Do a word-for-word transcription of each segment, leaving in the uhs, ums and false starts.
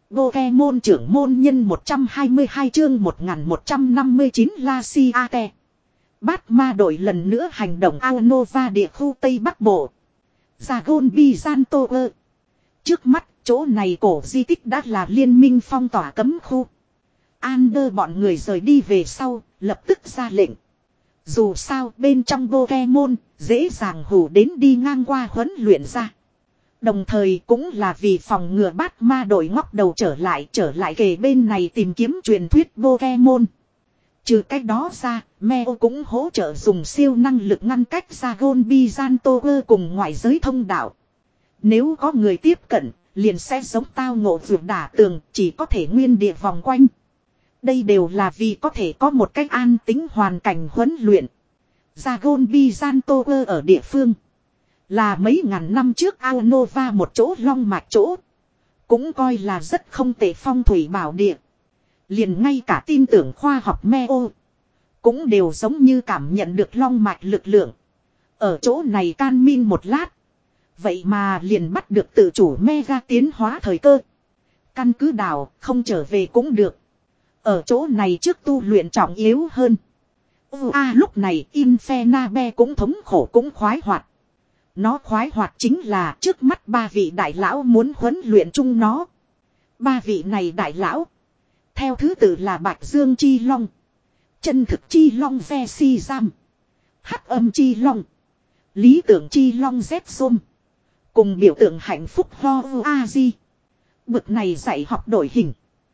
Pokemon trưởng môn nhân một trăm hai mươi hai chương một nghìn một trăm năm mươi chín La Siate. Bát ma đội lần nữa hành động Aonova địa khu Tây Bắc Bộ. Dragon Bizantower. Trước mắt, chỗ này cổ di tích đã là liên minh phong tỏa cấm khu. Ander bọn người rời đi về sau, lập tức ra lệnh. Dù sao bên trong Pokemon, dễ dàng hù đến đi ngang qua huấn luyện ra. Đồng thời cũng là vì phòng ngừa bát ma đội ngóc đầu trở lại trở lại kề bên này tìm kiếm truyền thuyết Pokemon. Trừ cách đó ra, Meo cũng hỗ trợ dùng siêu năng lực ngăn cách Dragon Bizantower cùng ngoại giới thông đạo. Nếu có người tiếp cận, liền sẽ giống tao ngộ vượt đả tường, chỉ có thể nguyên địa vòng quanh. Đây đều là vì có thể có một cách an tính hoàn cảnh huấn luyện. Dragon Bizantower ở địa phương là mấy ngàn năm trước Aonova một chỗ long mạch chỗ. Cũng coi là rất không tệ phong thủy bảo địa. Liền ngay cả tin tưởng khoa học Meo cũng đều giống như cảm nhận được long mạch lực lượng. Ở chỗ này can min một lát. Vậy mà liền bắt được tự chủ mega tiến hóa thời cơ. Căn cứ đảo không trở về cũng được. Ở chỗ này trước tu luyện trọng yếu hơn. Ua à, lúc này Infernabe cũng thống khổ cũng khoái hoạt. Nó khoái hoạt chính là trước mắt ba vị đại lão muốn huấn luyện chung nó. Ba vị này đại lão. Theo thứ tự là Bạch Dương Chi Long. Chân thực Chi Long Ve Si Giam. Hắc âm Chi Long. Lý tưởng Chi Long Z Sôm. Cùng biểu tượng hạnh phúc Ho A Di. Bực này dạy học đổi hình.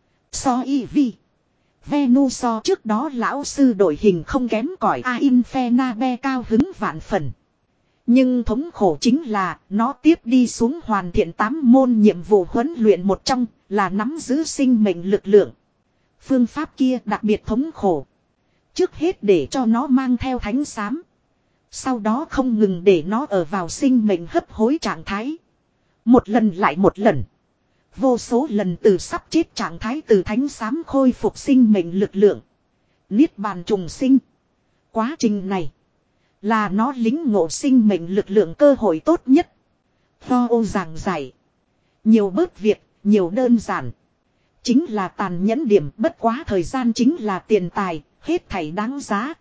So y vi. Venu so trước đó lão sư đổi hình không kém cỏi A Infernabe cao hứng vạn phần. Nhưng thống khổ chính là nó tiếp đi xuống hoàn thiện tám môn nhiệm vụ huấn luyện một trong là nắm giữ sinh mệnh lực lượng. Phương pháp kia đặc biệt thống khổ. Trước hết để cho nó mang theo thánh xám. Sau đó không ngừng để nó ở vào sinh mệnh hấp hối trạng thái. Một lần lại một lần. Vô số lần từ sắp chết trạng thái từ thánh xám khôi phục sinh mệnh lực lượng. Niết bàn trùng sinh. Quá trình này là nó lính ngộ sinh mệnh lực lượng cơ hội tốt nhất. Tho ô giảng giải. Nhiều bớt việc, nhiều đơn giản. Chính là tàn nhẫn điểm, bất quá thời gian chính là tiền tài, hết thảy đáng giá.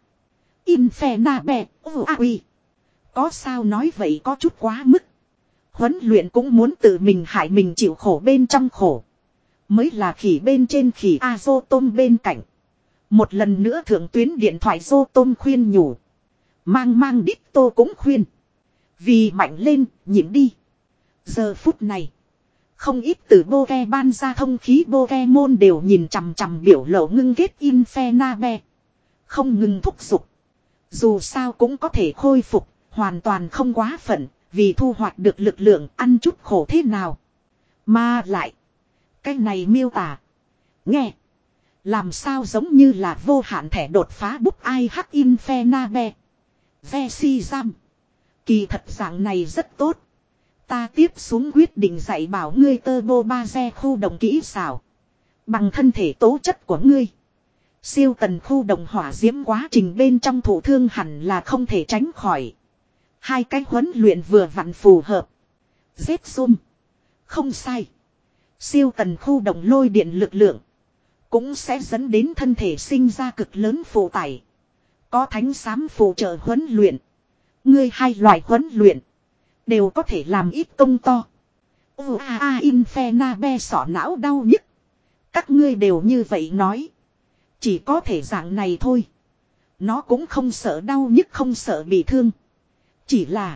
Infernabe, uaui. Có sao nói vậy có chút quá mức. Huấn luyện cũng muốn tự mình hại mình chịu khổ bên trong khổ. Mới là khỉ bên trên khỉ Azotôm bên cạnh. Một lần nữa thượng tuyến điện thoại Azotôm khuyên nhủ. Mang mang đít tô cũng khuyên. Vì mạnh lên, nhịn đi. Giờ phút này. Không ít từ Poke ban ra thông khí Pokemon đều nhìn chằm chằm biểu lộ ngưng kết Infernabe. Không ngừng thúc giục. Dù sao cũng có thể khôi phục, hoàn toàn không quá phận, vì thu hoạch được lực lượng ăn chút khổ thế nào. Mà lại, cái này miêu tả. Nghe, làm sao giống như là vô hạn thẻ đột phá búp ai hắc Infernabe. Ve si giam. Kỳ thật dạng này rất tốt. Ta tiếp xuống quyết định dạy bảo ngươi turbo ba xe khu động kỹ xảo. Bằng thân thể tố chất của ngươi. Siêu tần khu động hỏa diễm quá trình bên trong thụ thương hẳn là không thể tránh khỏi. Hai cái huấn luyện vừa vặn phù hợp. Z zoom. Không sai. Siêu tần khu động lôi điện lực lượng. Cũng sẽ dẫn đến thân thể sinh ra cực lớn phụ tải. Có thánh xám phụ trợ huấn luyện. Ngươi hai loại huấn luyện. Đều có thể làm ít công to. Ua a Infernabe sọ não đau nhức. Các ngươi đều như vậy nói. Chỉ có thể dạng này thôi. Nó cũng không sợ đau nhức không sợ bị thương. Chỉ là.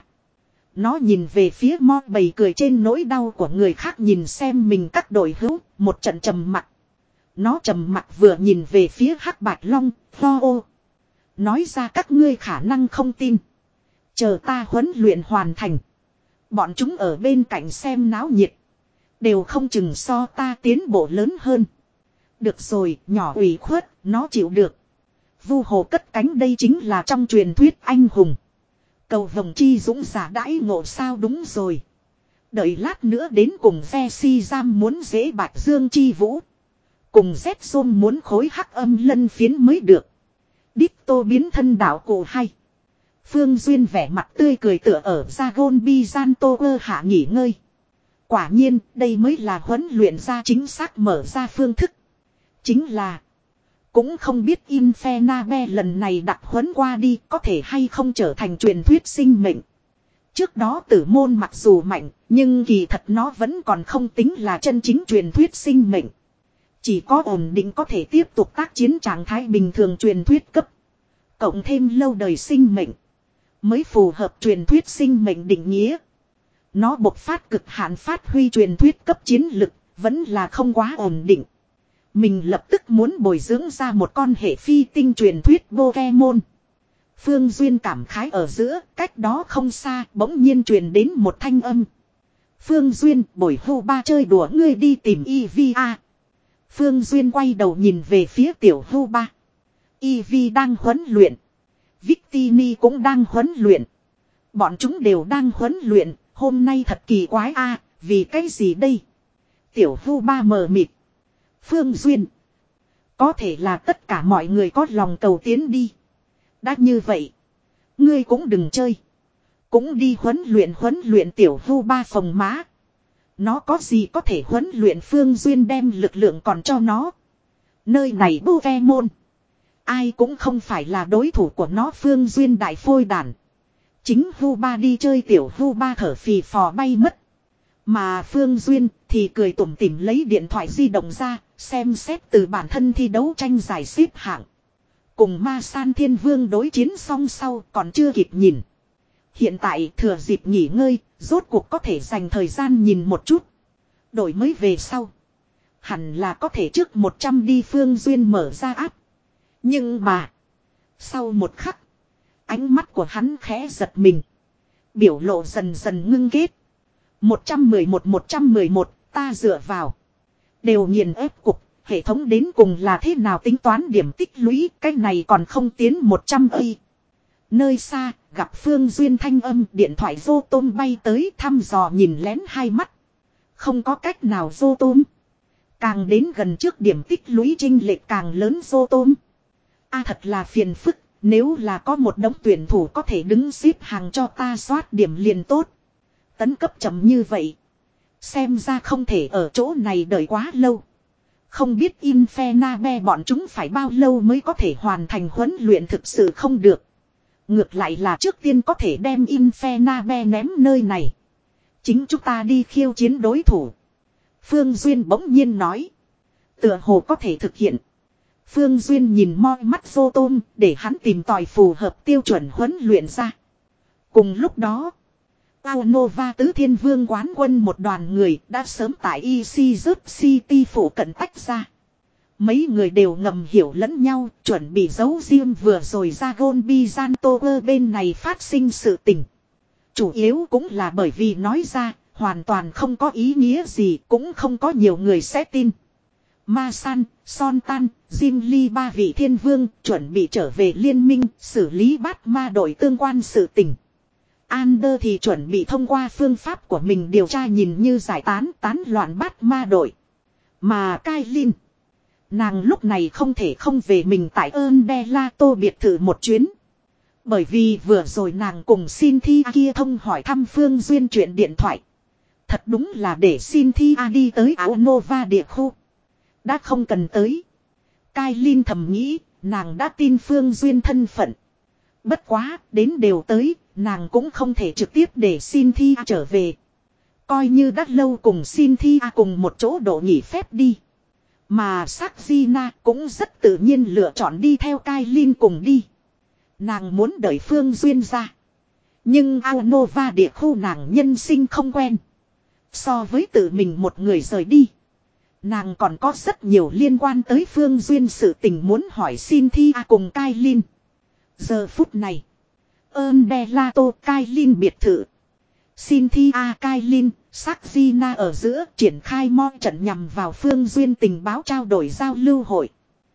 Nó nhìn về phía mo bầy cười trên nỗi đau của người khác nhìn xem mình các đội hữu. Một trận trầm mặc. Nó trầm mặc vừa nhìn về phía hắc bạch long. Tho ô. Nói ra các ngươi khả năng không tin. Chờ ta huấn luyện hoàn thành. Bọn chúng ở bên cạnh xem náo nhiệt. Đều không chừng so ta tiến bộ lớn hơn. Được rồi, nhỏ ủy khuất, nó chịu được. Vu hồ cất cánh đây chính là trong truyền thuyết anh hùng. Cầu vồng chi dũng giả đãi ngộ sao đúng rồi. Đợi lát nữa đến cùng Ve Si Giam muốn dễ Bạch Dương chi vũ. Cùng Z Zôm muốn khối hắc âm lân phiến mới được. Đít tô biến thân đảo cổ hay. Phương Duyên vẻ mặt tươi cười tựa ở Dragon Bizantower hạ nghỉ ngơi. Quả nhiên, đây mới là huấn luyện ra chính xác mở ra phương thức. Chính là, cũng không biết Infernabe lần này đặt huấn qua đi có thể hay không trở thành truyền thuyết sinh mệnh. Trước đó tử môn mặc dù mạnh, nhưng kỳ thật nó vẫn còn không tính là chân chính truyền thuyết sinh mệnh. Chỉ có ổn định có thể tiếp tục tác chiến trạng thái bình thường truyền thuyết cấp. Cộng thêm lâu đời sinh mệnh. Mới phù hợp truyền thuyết sinh mệnh định nghĩa. Nó bộc phát cực hạn phát huy truyền thuyết cấp chiến lực, vẫn là không quá ổn định. Mình lập tức muốn bồi dưỡng ra một con hệ phi tinh truyền thuyết Pokemon. Phương Duyên cảm khái ở giữa, cách đó không xa, bỗng nhiên truyền đến một thanh âm. Phương Duyên, bồi hưu ba chơi đùa ngươi đi tìm Eevee. Phương Duyên quay đầu nhìn về phía tiểu hưu ba. Eevee đang huấn luyện. Victini cũng đang huấn luyện. Bọn chúng đều đang huấn luyện, hôm nay thật kỳ quái a, vì cái gì đây? Tiểu hưu ba mờ mịt. Phương Duyên. Có thể là tất cả mọi người có lòng cầu tiến đi. Đã như vậy. Ngươi cũng đừng chơi. Cũng đi huấn luyện huấn luyện tiểu hưu ba phòng má. Nó có gì có thể huấn luyện Phương Duyên đem lực lượng còn cho nó. Nơi này Pokemon. Ai cũng không phải là đối thủ của nó Phương Duyên đại phôi đàn. Chính hưu ba đi chơi tiểu hưu ba thở phì phò bay mất. Mà Phương Duyên thì cười tủm tỉm lấy điện thoại di động ra, xem xét từ bản thân thi đấu tranh giải xếp hạng. Cùng Ma San Thiên Vương đối chiến xong sau còn chưa kịp nhìn. Hiện tại thừa dịp nghỉ ngơi, rốt cuộc có thể dành thời gian nhìn một chút. Đổi mới về sau. Hẳn là có thể trước một trăm đi Phương Duyên mở ra áp. Nhưng mà, sau một khắc, ánh mắt của hắn khẽ giật mình. Biểu lộ dần dần ngưng kết. một trăm mười một một trăm mười một, ta dựa vào. Đều nghiền ép cục, hệ thống đến cùng là thế nào tính toán điểm tích lũy, cái này còn không tiến một trăm ây. Nơi xa, gặp Phương Duyên thanh âm, điện thoại vô tôm bay tới thăm dò nhìn lén hai mắt. Không có cách nào vô tôm. Càng đến gần trước điểm tích lũy chênh lệch càng lớn vô tôm. A thật là phiền phức, nếu là có một đống tuyển thủ có thể đứng xếp hàng cho ta soát điểm liền tốt. Tấn cấp chậm như vậy. Xem ra không thể ở chỗ này đợi quá lâu. Không biết Infernabe bọn chúng phải bao lâu mới có thể hoàn thành huấn luyện thực sự không được. Ngược lại là trước tiên có thể đem Infernabe ném nơi này. Chính chúng ta đi khiêu chiến đối thủ. Phương Duyên bỗng nhiên nói. Tựa hồ có thể thực hiện. Phương Duyên nhìn moi mắt vô tôm để hắn tìm tòi phù hợp tiêu chuẩn huấn luyện ra. Cùng lúc đó. Aonova tứ thiên vương quán quân một đoàn người đã sớm tại E C Zip City phủ cận tách ra. Mấy người đều ngầm hiểu lẫn nhau, chuẩn bị giấu riêng vừa rồi ra Gôn Bizantower bên này phát sinh sự tình. Chủ yếu cũng là bởi vì nói ra, hoàn toàn không có ý nghĩa gì, cũng không có nhiều người sẽ tin. Ma San, Son Tan, Jim Lee ba vị thiên vương chuẩn bị trở về liên minh, xử lý bát ma đội tương quan sự tình. Ander thì chuẩn bị thông qua phương pháp của mình điều tra nhìn như giải tán tán loạn bát ma đội. Mà Kailin, nàng lúc này không thể không về mình tại ơn Đe La Tô biệt thự một chuyến. Bởi vì vừa rồi nàng cùng Cynthia kia thông hỏi thăm Phương Duyên chuyện điện thoại. Thật đúng là để Cynthia đi tới áo Nova địa khu. Đã không cần tới. Kailin thầm nghĩ, nàng đã tin Phương Duyên thân phận. Bất quá, đến đều tới, nàng cũng không thể trực tiếp để Cynthia trở về. Coi như đã lâu cùng Cynthia cùng một chỗ độ nghỉ phép đi. Mà Saxina cũng rất tự nhiên lựa chọn đi theo Kailin cùng đi. Nàng muốn đợi Phương Duyên ra. Nhưng Aonova địa khu nàng nhân sinh không quen. So với tự mình một người rời đi. Nàng còn có rất nhiều liên quan tới Phương Duyên sự tình muốn hỏi Cynthia cùng Kailin. Giờ phút này. Ơn Đe La Tô Kailin biệt thự. Cynthia Kailin, Saxina ở giữa triển khai mo trận nhằm vào Phương Duyên tình báo trao đổi giao lưu hội.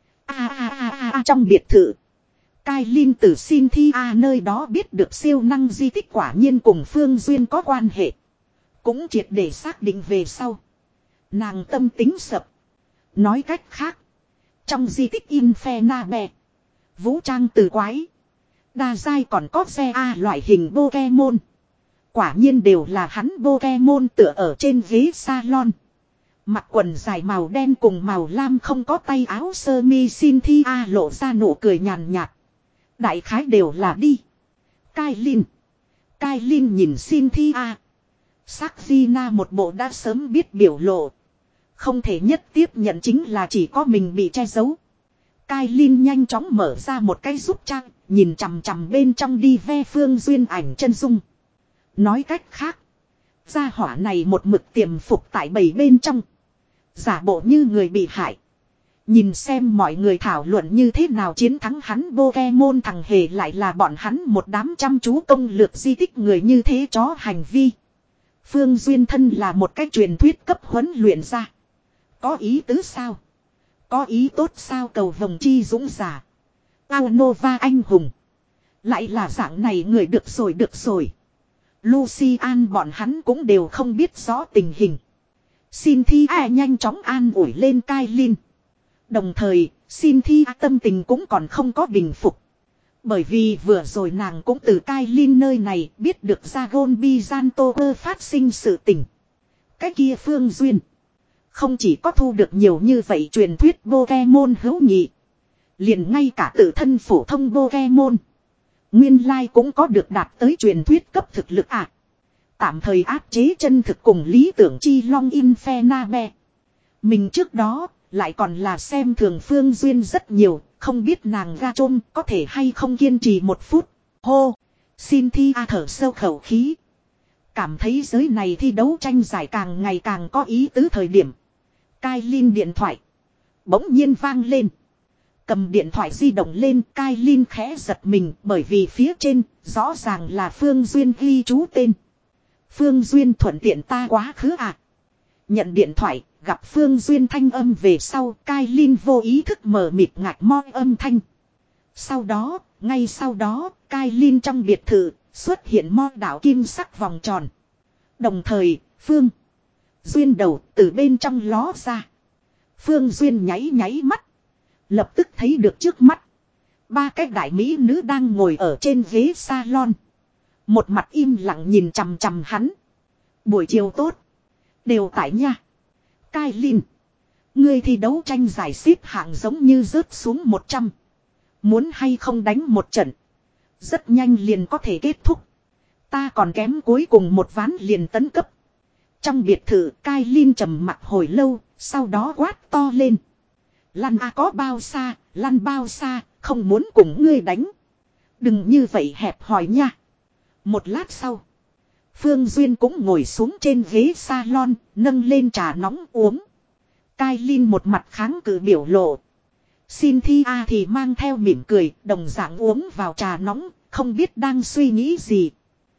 A a a a a trong biệt thự. Kailin từ Cynthia nơi đó biết được siêu năng di tích quả nhiên cùng Phương Duyên có quan hệ. Cũng triệt để xác định về sau. Nàng tâm tính sập. Nói cách khác. Trong di tích Infernabe. Vũ trang từ quái. Đa giai còn có xe A loại hình Pokemon. Quả nhiên đều là hắn Pokemon tựa ở trên ghế salon. Mặc quần dài màu đen cùng màu lam không có tay áo sơ mi Cynthia lộ ra nụ cười nhàn nhạt. Đại khái đều là đi. Kailin. Kailin nhìn Cynthia. Sakina một bộ đã sớm biết biểu lộ. Không thể nhất tiếp nhận chính là chỉ có mình bị che giấu. Kailin nhanh chóng mở ra một cái giúp trang. Nhìn chằm chằm bên trong đi ve Phương Duyên ảnh chân dung. Nói cách khác. Gia hỏa này một mực tiềm phục tại bầy bên trong. Giả bộ như người bị hại. Nhìn xem mọi người thảo luận như thế nào chiến thắng hắn Pokemon thằng hề lại là bọn hắn một đám chăm chú công lược di tích người như thế chó hành vi. Phương Duyên thân là một cái truyền thuyết cấp huấn luyện ra. Có ý tứ sao? Có ý tốt sao cầu vồng chi dũng giả. Aonova anh hùng. Lại là dạng này người được rồi được rồi. Lucian bọn hắn cũng đều không biết rõ tình hình. Cynthia nhanh chóng an ủi lên Kailin. Đồng thời, Cynthia tâm tình cũng còn không có bình phục. Bởi vì vừa rồi nàng cũng từ Kailin nơi này biết được Dragon Bizantoper phát sinh sự tình. Cái kia Phương Duyên. Không chỉ có thu được nhiều như vậy truyền thuyết Pokemon hữu nghị. Liền ngay cả tự thân phổ thông Pokemon. Nguyên lai cũng có được đạt tới truyền thuyết cấp thực lực à. Tạm thời áp chế chân thực cùng lý tưởng chi long Infernape. Mình trước đó lại còn là xem thường Phương Duyên rất nhiều. Không biết nàng ga trôm có thể hay không kiên trì một phút. Hô. Cynthia thở sâu khẩu khí. Cảm thấy giới này thi đấu tranh giải càng ngày càng có ý tứ thời điểm. Kailin điện thoại. Bỗng nhiên vang lên. Cầm điện thoại di động lên, Kailin khẽ giật mình bởi vì phía trên rõ ràng là Phương Duyên ghi chú tên. Phương Duyên thuận tiện ta quá khứ à. Nhận điện thoại, gặp Phương Duyên thanh âm về sau, Kailin vô ý thức mở mịt ngạc mo âm thanh. Sau đó, ngay sau đó, Kailin trong biệt thự xuất hiện mo đảo kim sắc vòng tròn. Đồng thời, Phương Duyên đầu từ bên trong ló ra. Phương Duyên nháy nháy mắt. Lập tức thấy được trước mắt. Ba cái đại mỹ nữ đang ngồi ở trên ghế salon. Một mặt im lặng nhìn chằm chằm hắn. Buổi chiều tốt. Đều tại nha. Kailin. Ngươi thi đấu tranh giải xếp hạng giống như rớt xuống một trăm. Muốn hay không đánh một trận. Rất nhanh liền có thể kết thúc. Ta còn kém cuối cùng một ván liền tấn cấp. Trong biệt thự Kailin trầm mặc hồi lâu. Sau đó quát to lên. Lăn a có bao xa, lăn bao xa, không muốn cùng ngươi đánh. Đừng như vậy hẹp hòi nha. Một lát sau. Phương Duyên cũng ngồi xuống trên ghế salon, nâng lên trà nóng uống. Kailin một mặt kháng cự biểu lộ. Cynthia thì mang theo mỉm cười, đồng dạng uống vào trà nóng, không biết đang suy nghĩ gì.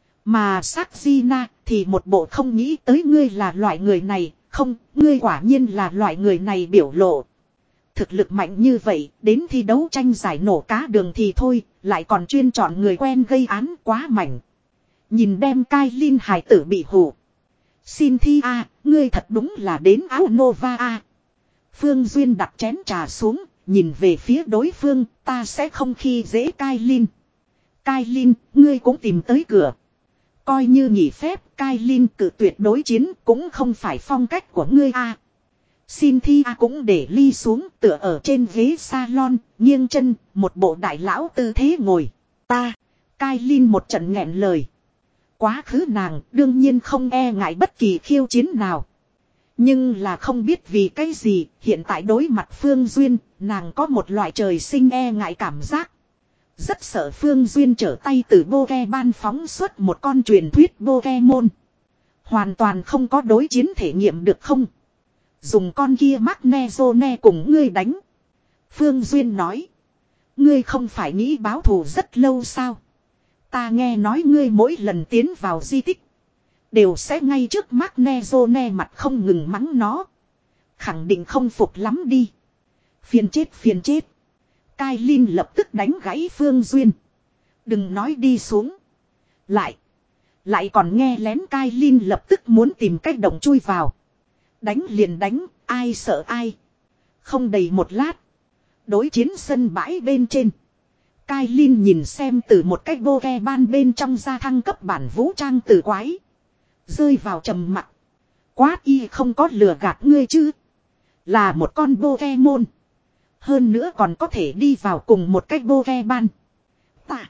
Mà Sakina thì một bộ không nghĩ tới ngươi là loại người này, không, ngươi quả nhiên là loại người này biểu lộ. Thực lực mạnh như vậy, đến thi đấu tranh giải nổ cá đường thì thôi, lại còn chuyên chọn người quen gây án quá mạnh. Nhìn đem Kailin hài tử bị hù. Cynthia, ngươi thật đúng là đến áo Nova a. Phương Duyên đặt chén trà xuống, nhìn về phía đối phương, ta sẽ không khi dễ Kailin. Kailin, ngươi cũng tìm tới cửa. Coi như nghỉ phép, Kailin cự tuyệt đối chiến cũng không phải phong cách của ngươi a. Cynthia cũng để ly xuống tựa ở trên ghế salon, nghiêng chân, một bộ đại lão tư thế ngồi. Ta, Kailin một trận nghẹn lời. Quá khứ nàng đương nhiên không e ngại bất kỳ khiêu chiến nào. Nhưng là không biết vì cái gì, hiện tại đối mặt Phương Duyên, nàng có một loại trời sinh e ngại cảm giác. Rất sợ Phương Duyên trở tay từ Pokemon phóng xuất một con truyền thuyết Pokemon. Hoàn toàn không có đối chiến thể nghiệm được không? Dùng con kia Magnezone cùng ngươi đánh. Phương Duyên nói. Ngươi không phải nghĩ báo thù rất lâu sao? Ta nghe nói ngươi mỗi lần tiến vào di tích. Đều sẽ ngay trước Magnezone mặt không ngừng mắng nó. Khẳng định không phục lắm đi. Phiền chết phiền chết. Kailin lập tức đánh gãy Phương Duyên. Đừng nói đi xuống. Lại. Lại còn nghe lén Kailin lập tức muốn tìm cách động chui vào. Đánh liền đánh, ai sợ ai. Không đầy một lát. Đối chiến sân bãi bên trên. Kailin nhìn xem từ một cái vô ve ban bên trong ra thăng cấp bản vũ trang từ quái. Rơi vào trầm mặc. Quát y không có lừa gạt ngươi chứ. Là một con Pokemon. Hơn nữa còn có thể đi vào cùng một cái Pokemon. Ta.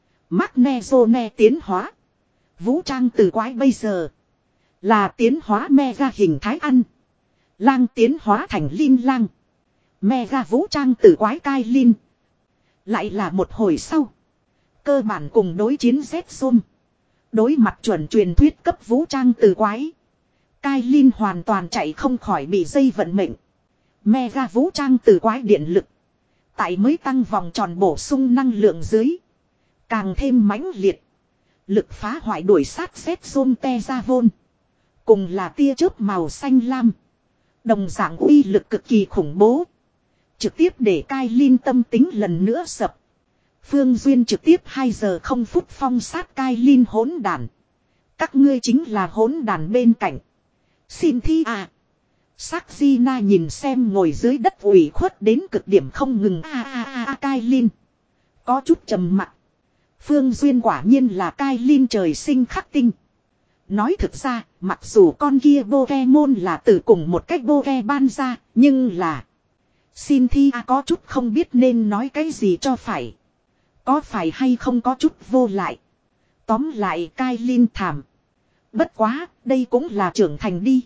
Magnezone tiến hóa. Vũ trang từ quái bây giờ. Là tiến hóa mega hình thái ăn. Lang tiến hóa thành Linh lang. Mega vũ trang từ quái Kailin. Lại là một hồi sau. Cơ bản cùng đối chiến Z-Zoom. Đối mặt chuẩn truyền thuyết cấp vũ trang từ quái. Kailin hoàn toàn chạy không khỏi bị dây vận mệnh. Mega vũ trang từ quái điện lực. Tại mới tăng vòng tròn bổ sung năng lượng dưới. Càng thêm mãnh liệt. Lực phá hoại đuổi sát Z-Zoom te ra vôn. Cùng là tia chớp màu xanh lam. Đồng dạng uy lực cực kỳ khủng bố. Trực tiếp để Kailin tâm tính lần nữa sập. Phương Duyên trực tiếp hai giờ không phút phong sát Kailin hỗn đàn. Các ngươi chính là hỗn đàn bên cạnh. Xin thi à. Sắc Gina nhìn xem ngồi dưới đất ủy khuất đến cực điểm không ngừng a a a a Kailin. Có chút trầm mặc. Phương Duyên quả nhiên là Kailin trời sinh khắc tinh. Nói thực ra, mặc dù con kia Pokemon là từ cùng một cách Pokemon ra, nhưng là... Cynthia có chút không biết nên nói cái gì cho phải. Có phải hay không có chút vô lại. Tóm lại Kailin thảm. Bất quá, đây cũng là trưởng thành đi.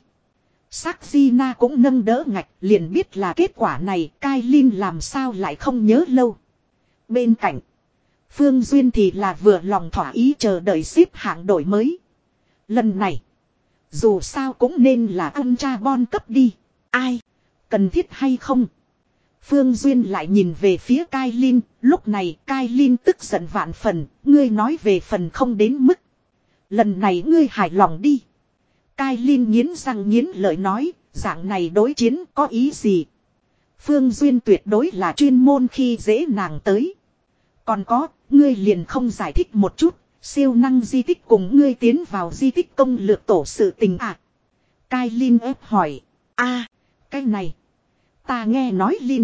Sắc Gina cũng nâng đỡ ngạch, liền biết là kết quả này, Kailin làm sao lại không nhớ lâu. Bên cạnh, Phương Duyên thì là vừa lòng thỏa ý chờ đợi xếp hạng đổi mới. Lần này, dù sao cũng nên là Ultra Bon cấp đi. Ai? Cần thiết hay không? Phương Duyên lại nhìn về phía Kailin, lúc này Kailin tức giận vạn phần, ngươi nói về phần không đến mức. Lần này ngươi hài lòng đi. Kailin nghiến răng nghiến lợi nói, dạng này đối chiến có ý gì? Phương Duyên tuyệt đối là chuyên môn khi dễ nàng tới. Còn có, ngươi liền không giải thích một chút, siêu năng di tích cùng ngươi tiến vào di tích công lược tổ sự tình à? Kailin ép hỏi, a cái này, ta nghe nói Lin,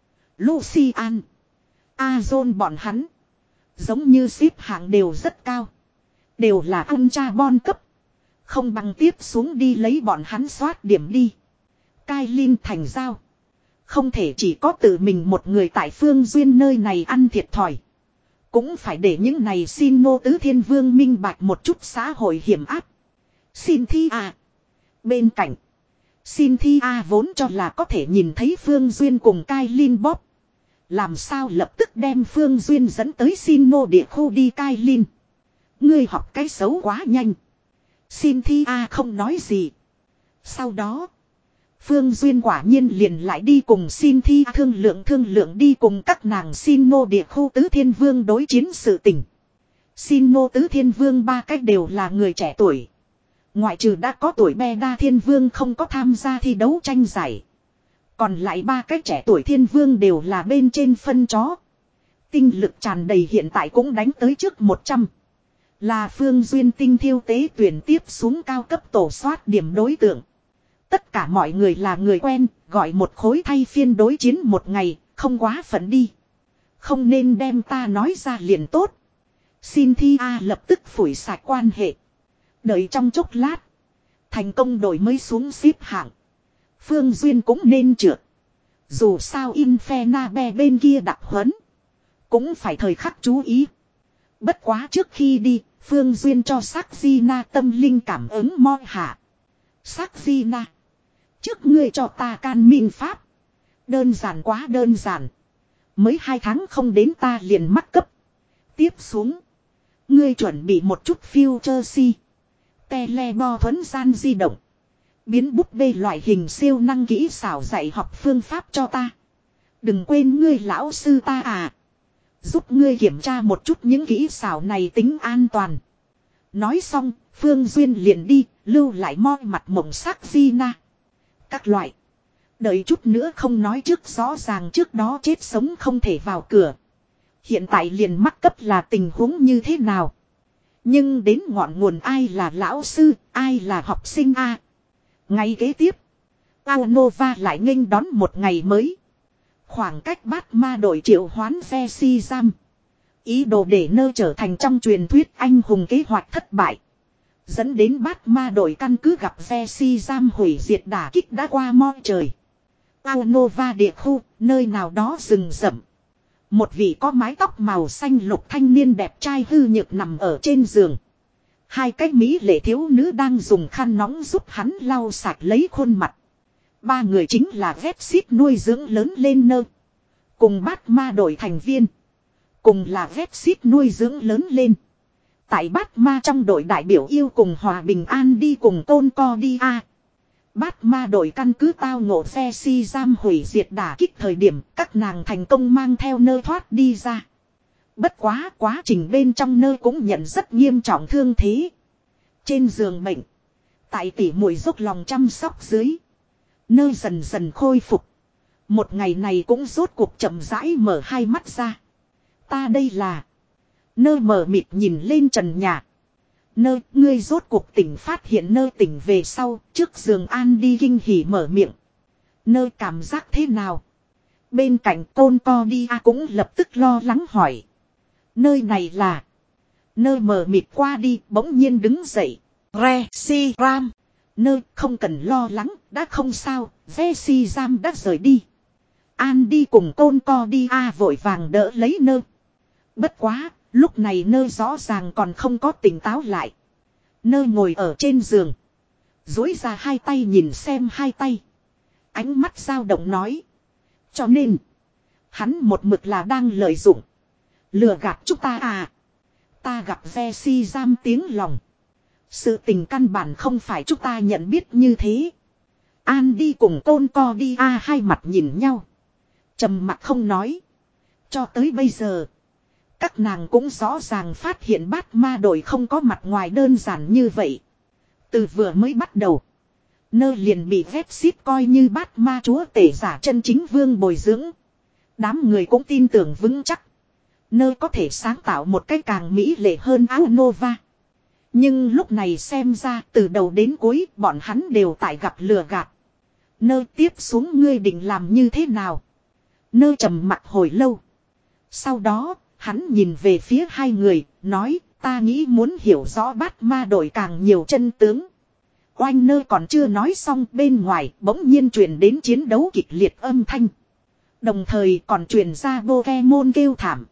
Lucian, Azon bọn hắn, giống như xếp hạng đều rất cao. Đều là Ultra Bon cấp. Không bằng tiếp xuống đi lấy bọn hắn soát điểm đi. Kailin thành giao. Không thể chỉ có tự mình một người tại Phương Duyên nơi này ăn thiệt thòi. Cũng phải để những này xin nô tứ thiên vương minh bạch một chút xã hội hiểm áp. Cynthia. Bên cạnh. Cynthia vốn cho là có thể nhìn thấy Phương Duyên cùng Kailin bóp. Làm sao lập tức đem Phương Duyên dẫn tới xin nô địa khu đi Kailin. Ngươi học cái xấu quá nhanh. Cynthia không nói gì. Sau đó. Phương Duyên quả nhiên liền lại đi cùng Cynthia thương lượng thương lượng đi cùng các nàng xin nô địa khu tứ thiên vương đối chiến sự tình. Xin nô tứ thiên vương ba cách đều là người trẻ tuổi. Ngoại trừ đã có tuổi be đa thiên vương không có tham gia thi đấu tranh giải. Còn lại ba cách trẻ tuổi thiên vương đều là bên trên phân chó. Tinh lực tràn đầy hiện tại cũng đánh tới trước một trăm. Là Phương Duyên tinh thiêu tế tuyển tiếp xuống cao cấp tổ soát điểm đối tượng. Tất cả mọi người là người quen, gọi một khối thay phiên đối chiến một ngày, không quá phận đi. Không nên đem ta nói ra liền tốt. Cynthia lập tức phủi sạch quan hệ. Đợi trong chốc lát. Thành công đổi mới xuống xếp hạng. Phương Duyên cũng nên trượt. Dù sao Infernabe bên kia đặc huấn. Cũng phải thời khắc chú ý. Bất quá trước khi đi, Phương Duyên cho Sắc Gina tâm linh cảm ứng moi hạ. Sắc Gina. Trước ngươi cho ta can minh pháp. Đơn giản quá đơn giản. Mới hai tháng không đến ta liền mắc cấp. Tiếp xuống. Ngươi chuẩn bị một chút future si. Telebo thuấn gian di động. Biến búp bê loại hình siêu năng kỹ xảo dạy học phương pháp cho ta. Đừng quên ngươi lão sư ta à. Giúp ngươi kiểm tra một chút những kỹ xảo này tính an toàn. Nói xong, Phương Duyên liền đi, lưu lại moi mặt mộng sắc Gina. Các loại. Đợi chút nữa không nói trước rõ ràng trước đó chết sống không thể vào cửa. Hiện tại liền mắc cấp là tình huống như thế nào. Nhưng đến ngọn nguồn ai là lão sư, ai là học sinh a à? Ngay kế tiếp. Aonova lại nghênh đón một ngày mới. Khoảng cách bát ma đội triệu hoán ve si giam. Ý đồ để nơ trở thành trong truyền thuyết anh hùng kế hoạch thất bại. Dẫn đến bát ma đội căn cứ gặp Jesse giam hủy diệt đả kích đã qua mo trời. Aonova địa khu, nơi nào đó rừng rậm. Một vị có mái tóc màu xanh lục thanh niên đẹp trai hư nhược nằm ở trên giường. Hai cái mỹ lệ thiếu nữ đang dùng khăn nóng giúp hắn lau sạch lấy khuôn mặt. Ba người chính là Vexit nuôi dưỡng lớn lên nơ. Cùng bát ma đội thành viên. Cùng là Vexit nuôi dưỡng lớn lên. Tại bát ma trong đội đại biểu yêu cùng hòa bình an đi cùng tôn co đi a. Bát ma đội căn cứ tao ngộ phe si giam hủy diệt đả kích thời điểm các nàng thành công mang theo nơ thoát đi ra. Bất quá quá trình bên trong nơ cũng nhận rất nghiêm trọng thương thế. Trên giường bệnh. Tại tỉ muội dốc lòng chăm sóc dưới. Nơ dần dần khôi phục. Một ngày này cũng rốt cuộc chậm rãi mở hai mắt ra. Ta đây là. Nơ mở mịt nhìn lên trần nhà. Nơ, ngươi rốt cuộc tỉnh phát hiện nơ tỉnh về sau, trước giường an đi kinh hỉ mở miệng. Nơ cảm giác thế nào? Bên cạnh tôn co đi a cũng lập tức lo lắng hỏi. Nơi này là. Nơ mở mịt qua đi, bỗng nhiên đứng dậy. Re, si, ram. Nơ, không cần lo lắng, đã không sao, ve si giam đã rời đi. An đi cùng tôn co đi a vội vàng đỡ lấy nơ. Bất quá. Lúc này nơ rõ ràng còn không có tỉnh táo lại. Nơ ngồi ở trên giường. Duỗi ra hai tay nhìn xem hai tay. Ánh mắt dao động nói. Cho nên. Hắn một mực là đang lợi dụng. Lừa gạt chúng ta à. Ta gặp ve si giam tiếng lòng. Sự tình căn bản không phải chúng ta nhận biết như thế. An đi cùng tôn co đi a hai mặt nhìn nhau. Trầm mặt không nói. Cho tới bây giờ. Các nàng cũng rõ ràng phát hiện bát ma đội không có mặt ngoài đơn giản như vậy. Từ vừa mới bắt đầu. Nơ liền bị Vexit coi như bát ma chúa tể giả chân chính vương bồi dưỡng. Đám người cũng tin tưởng vững chắc. Nơ có thể sáng tạo một cái càng mỹ lệ hơn Aonova. Nhưng lúc này xem ra từ đầu đến cuối bọn hắn đều tại gặp lừa gạt. Nơ tiếp xuống ngươi định làm như thế nào? Nơ trầm mặt hồi lâu. Sau đó. Hắn nhìn về phía hai người, nói, ta nghĩ muốn hiểu rõ bát ma đội càng nhiều chân tướng. Oanh nơ còn chưa nói xong bên ngoài, bỗng nhiên truyền đến chiến đấu kịch liệt âm thanh. Đồng thời còn truyền ra Pokemon kêu thảm.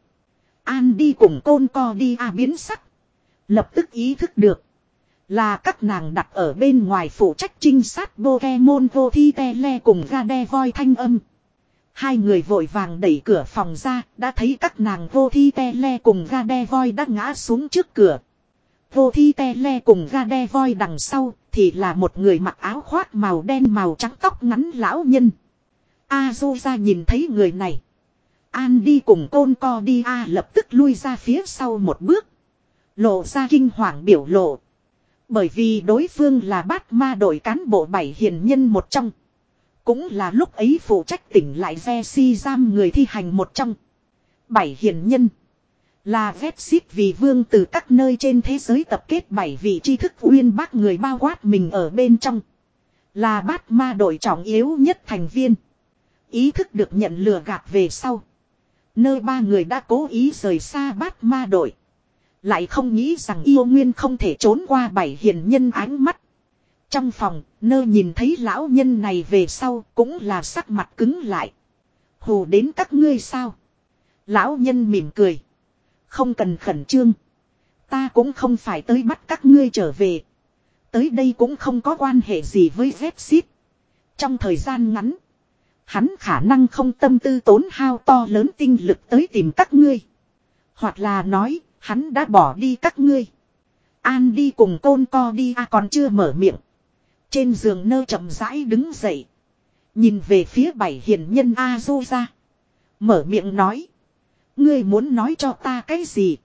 An đi cùng côn co đi a biến sắc. Lập tức ý thức được. Là các nàng đặt ở bên ngoài phụ trách trinh sát Pokemon vô thi tele cùng Gardevoir thanh âm. Hai người vội vàng đẩy cửa phòng ra, đã thấy các nàng vô thi tele cùng Gardevoir đã ngã xuống trước cửa. Vô thi tele cùng Gardevoir đằng sau, thì là một người mặc áo khoác màu đen màu trắng tóc ngắn lão nhân. Azusa nhìn thấy người này. An đi cùng côn co đi a lập tức lui ra phía sau một bước. Lộ ra kinh hoàng biểu lộ. Bởi vì đối phương là bát ma đội cán bộ bảy hiền nhân một trong. Cũng là lúc ấy phụ trách tỉnh lại Vexit giam người thi hành một trong. Bảy hiền nhân. Là Vexit vì vương từ các nơi trên thế giới tập kết bảy vị tri thức uyên bác người bao quát mình ở bên trong. Là bát ma đội trọng yếu nhất thành viên. Ý thức được nhận lừa gạt về sau. Nơi ba người đã cố ý rời xa bát ma đội. Lại không nghĩ rằng yêu nguyên không thể trốn qua bảy hiền nhân ánh mắt. Trong phòng, nơ nhìn thấy lão nhân này về sau cũng là sắc mặt cứng lại. Hù đến các ngươi sao? Lão nhân mỉm cười. Không cần khẩn trương. Ta cũng không phải tới bắt các ngươi trở về. Tới đây cũng không có quan hệ gì với Vexit. Trong thời gian ngắn, hắn khả năng không tâm tư tốn hao to lớn tinh lực tới tìm các ngươi. Hoặc là nói, hắn đã bỏ đi các ngươi. An đi cùng côn co đi a còn chưa mở miệng. Trên giường nơ chậm rãi đứng dậy. Nhìn về phía bảy hiền nhân Azusa. Mở miệng nói. Ngươi muốn nói cho ta cái gì?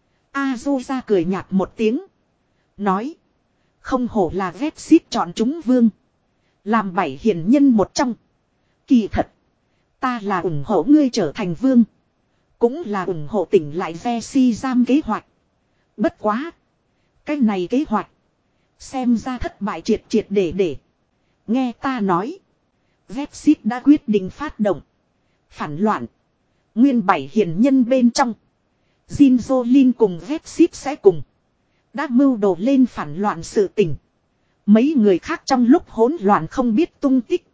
Azusa cười nhạt một tiếng. Nói. Không hổ là Vexit chọn chúng vương. Làm bảy hiền nhân một trong. Kỳ thật. Ta là ủng hộ ngươi trở thành vương. Cũng là ủng hộ tỉnh lại Vexit giam kế hoạch. Bất quá. Cái này kế hoạch. Xem ra thất bại triệt triệt để để. Nghe ta nói. Vexit đã quyết định phát động. Phản loạn. Nguyên bảy hiền nhân bên trong. Jinzolin cùng Vexit sẽ cùng. Đã mưu đồ lên phản loạn sự tình. Mấy người khác trong lúc hỗn loạn không biết tung tích.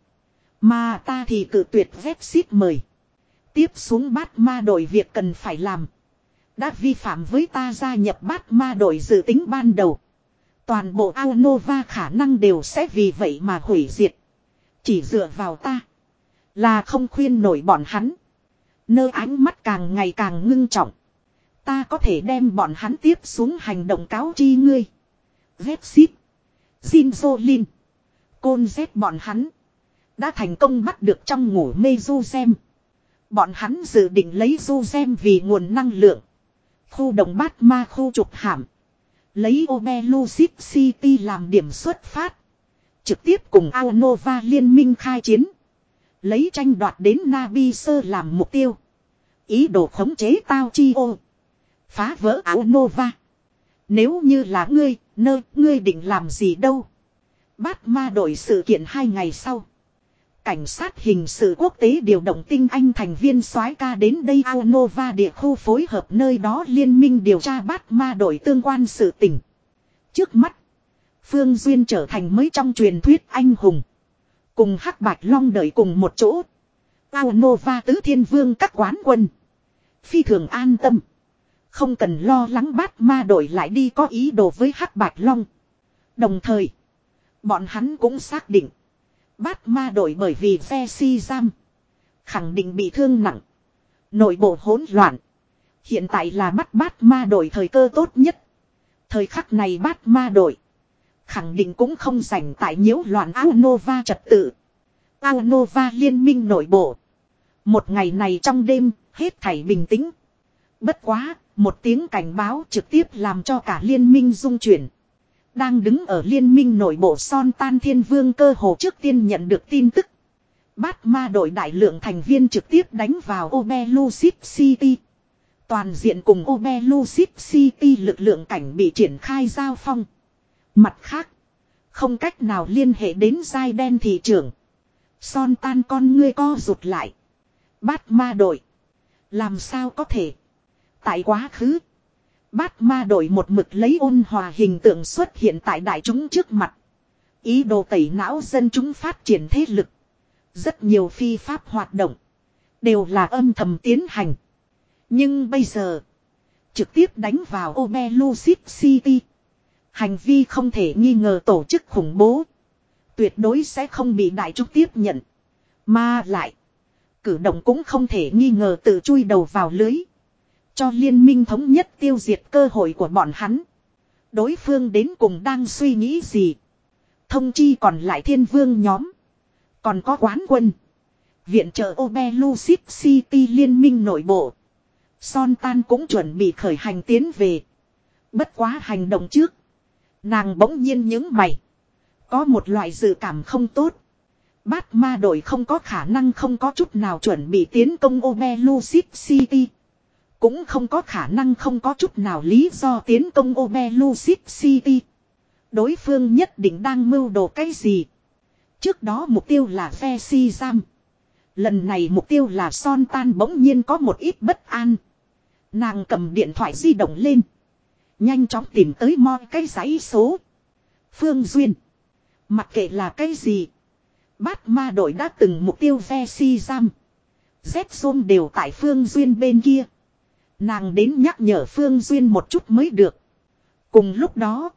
Mà ta thì cự tuyệt Vexit mời. Tiếp xuống bát ma đội việc cần phải làm. Đã vi phạm với ta gia nhập bát ma đội dự tính ban đầu. Toàn bộ Aonova khả năng đều sẽ vì vậy mà hủy diệt. Chỉ dựa vào ta. Là không khuyên nổi bọn hắn. Nơ ánh mắt càng ngày càng ngưng trọng. Ta có thể đem bọn hắn tiếp xuống hành động cáo chi ngươi. Vexit. Jinzolin. Côn Z bọn hắn. Đã thành công bắt được trong ngủ mê Juzem. Bọn hắn dự định lấy Juzem vì nguồn năng lượng. Khu đồng bát ma khu trục hạm. Lấy Obelucid City làm điểm xuất phát. Trực tiếp cùng Aonova liên minh khai chiến. Lấy tranh đoạt đến Nabisơ làm mục tiêu. Ý đồ khống chế Tao Chi ô. Phá vỡ Aonova. Nếu như là ngươi, nơ, ngươi định làm gì đâu. Bát ma đổi sự kiện hai ngày sau. Cảnh sát hình sự quốc tế điều động tinh anh thành viên soái ca đến đây Aonova địa khu phối hợp nơi đó liên minh điều tra bát ma đội tương quan sự tình. Trước mắt, Phương Duyên trở thành mới trong truyền thuyết anh hùng. Cùng Hắc Bạch Long đợi cùng một chỗ. Aonova tứ thiên vương các quán quân. Phi thường an tâm. Không cần lo lắng bát ma đội lại đi có ý đồ với Hắc Bạch Long. Đồng thời, bọn hắn cũng xác định. Bát ma đội bởi vì phe si giam. Khẳng định bị thương nặng. Nội bộ hỗn loạn. Hiện tại là bắt bát ma đội thời cơ tốt nhất. Thời khắc này bát ma đội. Khẳng định cũng không rảnh tại nhiễu loạn Aonova trật tự. Aonova liên minh nội bộ. Một ngày này trong đêm, hết thảy bình tĩnh. Bất quá, một tiếng cảnh báo trực tiếp làm cho cả liên minh rung chuyển. Đang đứng ở liên minh nội bộ Son Tan Thiên Vương cơ hồ trước tiên nhận được tin tức. Bát ma đội đại lượng thành viên trực tiếp đánh vào Obelucid City. Toàn diện cùng Obelucid City lực lượng cảnh bị triển khai giao phong. Mặt khác, không cách nào liên hệ đến giai đen thị trưởng. Son Tan con ngươi co rụt lại. Bát ma đội. Làm sao có thể? Tại quá khứ. Bát ma đội một mực lấy ôn hòa hình tượng xuất hiện tại đại chúng trước mặt. Ý đồ tẩy não dân chúng phát triển thế lực. Rất nhiều phi pháp hoạt động. Đều là âm thầm tiến hành. Nhưng bây giờ. Trực tiếp đánh vào Obelucid City. Hành vi không thể nghi ngờ tổ chức khủng bố. Tuyệt đối sẽ không bị đại chúng tiếp nhận. Mà lại. Cử động cũng không thể nghi ngờ tự chui đầu vào lưới. Cho liên minh thống nhất tiêu diệt cơ hội của bọn hắn. Đối phương đến cùng đang suy nghĩ gì? Thông chi còn lại thiên vương nhóm. Còn có quán quân. Viện trợ Obelucid City liên minh nội bộ. Son Tan cũng chuẩn bị khởi hành tiến về. Bất quá hành động trước. Nàng bỗng nhiên nhướng mày. Có một loại dự cảm không tốt. Bát ma đội không có khả năng không có chút nào chuẩn bị tiến công Obelucid City. Cũng không có khả năng không có chút nào lý do tiến công Obelucid City. Đối phương nhất định đang mưu đồ cái gì. Trước đó mục tiêu là phe si giam. Lần này mục tiêu là Son Tan bỗng nhiên có một ít bất an. Nàng cầm điện thoại di động lên. Nhanh chóng tìm tới moi cái dãy số. Phương Duyên. Mặc kệ là cái gì. Bát ma đội đã từng mục tiêu phe si giam. Z-Zone đều tại Phương Duyên bên kia. Nàng đến nhắc nhở Phương Duyên một chút mới được. Cùng lúc đó.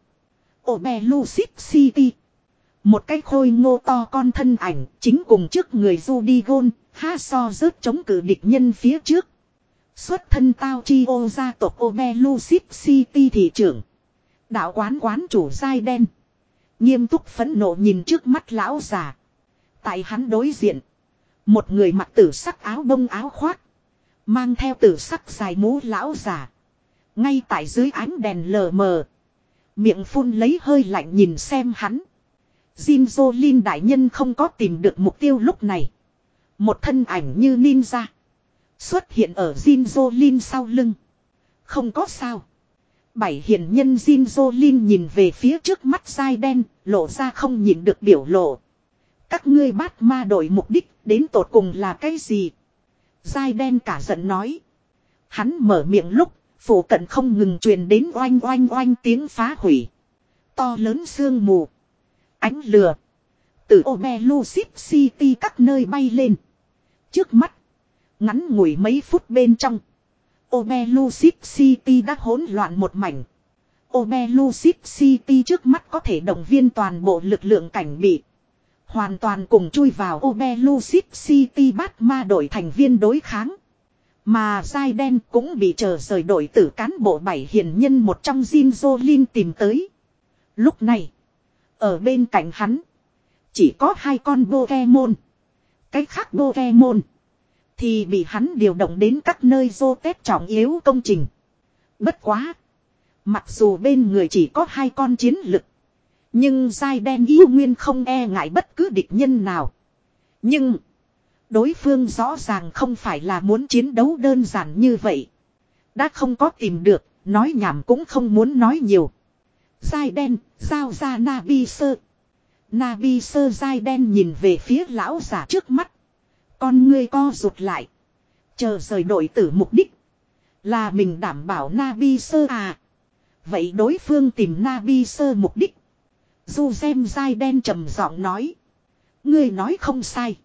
Obelucid City. Một cái khôi ngô to con thân ảnh. Chính cùng trước người Rudigon. Ha so rớt chống cử địch nhân phía trước. Xuất thân Tao Chi ô gia tộc Obelucid City thị trưởng. Đạo quán quán chủ dai đen. Nghiêm túc phẫn nộ nhìn trước mắt lão già. Tại hắn đối diện. Một người mặc tử sắc áo bông áo khoác. Mang theo tử sắc dài mũ lão già. Ngay tại dưới ánh đèn lờ mờ. Miệng phun lấy hơi lạnh nhìn xem hắn. Jinzolin đại nhân không có tìm được mục tiêu lúc này. Một thân ảnh như ninja. Xuất hiện ở Jinzolin sau lưng. Không có sao. Bảy hiền nhân Jinzolin nhìn về phía trước mắt dai đen. Lộ ra không nhìn được biểu lộ. Các ngươi bát ma đổi mục đích đến tột cùng là cái gì? Dai đen cả giận nói. Hắn mở miệng lúc. Phủ cận không ngừng truyền đến oanh oanh oanh tiếng phá hủy. To lớn sương mù. Ánh lửa. Từ Obelucid City các nơi bay lên. Trước mắt. Ngắn ngủi mấy phút bên trong. Obelucid City đã hỗn loạn một mảnh. Obelucid City trước mắt có thể động viên toàn bộ lực lượng cảnh bị. Hoàn toàn cùng chui vào Obelucid City bắt ma đội thành viên đối kháng. Mà Giai Đen cũng bị chờ rời đội tử cán bộ bảy hiền nhân một trong Jinzolin tìm tới. Lúc này, ở bên cạnh hắn, chỉ có hai con Pokemon. Cách khác Pokemon thì bị hắn điều động đến các nơi dô tết trọng yếu công trình. Bất quá, mặc dù bên người chỉ có hai con chiến lực, nhưng Giai Đen yêu nguyên không e ngại bất cứ địch nhân nào. Nhưng đối phương rõ ràng không phải là muốn chiến đấu đơn giản như vậy. Đã không có tìm được, nói nhảm cũng không muốn nói nhiều. Giai Đen, giao ra Nabi Sơ. Nabi Sơ Giai Đen nhìn về phía lão giả trước mắt. Con ngươi co rụt lại. Chờ rời đội tử mục đích. Là mình đảm bảo Nabi Sơ à. Vậy đối phương tìm Nabi Sơ mục đích. Du xem Giai Đen trầm giọng nói. Ngươi nói không sai.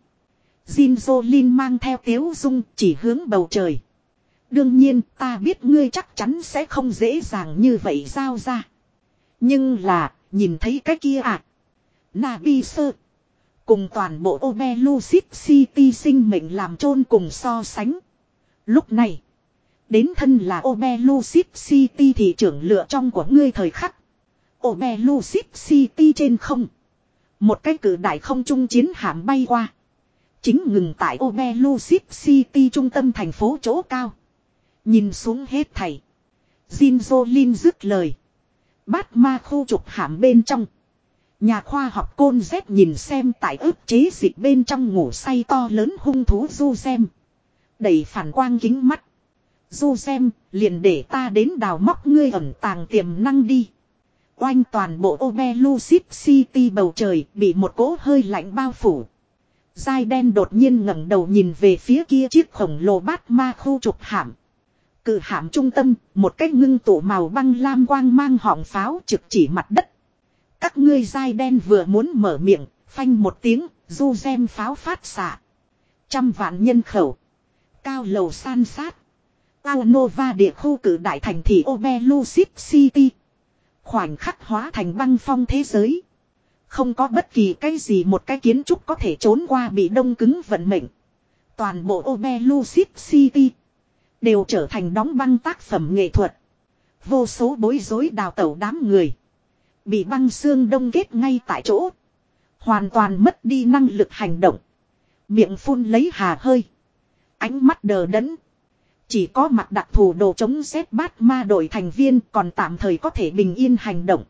Jinzolin mang theo tiếu dung chỉ hướng bầu trời. Đương nhiên ta biết ngươi chắc chắn sẽ không dễ dàng như vậy giao ra. Nhưng là, nhìn thấy cái kia à. Nabi Sơ. Cùng toàn bộ Obelucid City sinh mệnh làm chôn cùng so sánh. Lúc này, đến thân là Obelucid City thị trưởng lựa trong của ngươi thời khắc. Obelucid City trên không. Một cái cử đại không trung chiến hạm bay qua. Chính ngừng tại Obelucid City trung tâm thành phố chỗ cao. Nhìn xuống hết thảy. Jinzolin dứt lời. Bát ma khu trục hạm bên trong. Nhà khoa học Côn Z nhìn xem tại ức chế dịch bên trong ngủ say to lớn hung thú Du xem. Đầy phản quang kính mắt. Du xem, liền để ta đến đào móc ngươi ẩn tàng tiềm năng đi. Oanh toàn bộ Obelucid City bầu trời bị một cỗ hơi lạnh bao phủ. Giai Đen đột nhiên ngẩng đầu nhìn về phía kia chiếc khổng lồ bát ma khu trục hạm. Cự hạm trung tâm, một cái ngưng tụ màu băng lam quang mang họng pháo trực chỉ mặt đất. Các ngươi Giai Đen vừa muốn mở miệng, phanh một tiếng, du xem pháo phát xạ. Trăm vạn nhân khẩu. Cao lầu san sát. Aonova địa khu cử đại thành thị Obelucid City. Khoảnh khắc hóa thành băng phong thế giới. Không có bất kỳ cái gì một cái kiến trúc có thể trốn qua bị đông cứng vận mệnh. Toàn bộ Obelucid City đều trở thành đóng băng tác phẩm nghệ thuật. Vô số bối rối đào tẩu đám người. Bị băng xương đông kết ngay tại chỗ. Hoàn toàn mất đi năng lực hành động. Miệng phun lấy hà hơi. Ánh mắt đờ đẫn. Chỉ có mặt đặc thù đồ chống rét bát ma đội thành viên còn tạm thời có thể bình yên hành động.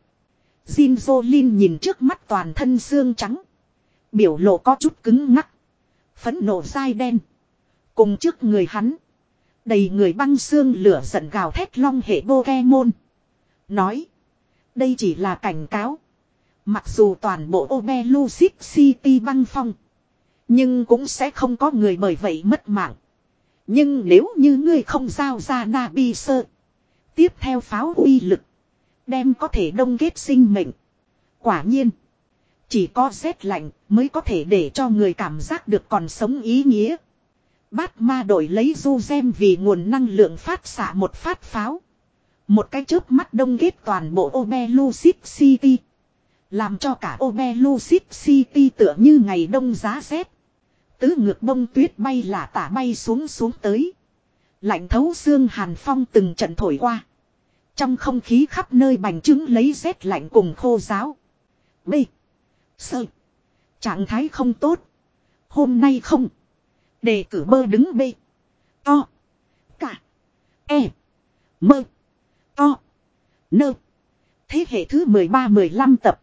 Jinzolin nhìn trước mắt toàn thân xương trắng. Biểu lộ có chút cứng ngắc. Phẫn nộ Giai Đen. Cùng trước người hắn. Đầy người băng xương lửa giận gào thét long hệ Pokemon. Nói. Đây chỉ là cảnh cáo. Mặc dù toàn bộ Obelucid City băng phong. Nhưng cũng sẽ không có người bởi vậy mất mạng. Nhưng nếu như ngươi không giao ra Nabi Sơ. Tiếp theo pháo uy lực. Đem có thể đông kết sinh mệnh. Quả nhiên. Chỉ có rét lạnh mới có thể để cho người cảm giác được còn sống ý nghĩa. Bát ma đội lấy du gem vì nguồn năng lượng phát xạ một phát pháo. Một cái chớp mắt đông kết toàn bộ Obelucid City. Làm cho cả Obelucid City tựa như ngày đông giá rét. Tứ ngược bông tuyết bay là tả bay xuống xuống tới. Lạnh thấu xương hàn phong từng trận thổi qua. Trong không khí khắp nơi bành trướng lấy rét lạnh cùng khô ráo. B. Sơ. Trạng thái không tốt. Hôm nay không. Đề cử bơ đứng B. To. Cả. E. Mơ. To. Nơ. Thế hệ thứ mười ba mười lăm tập.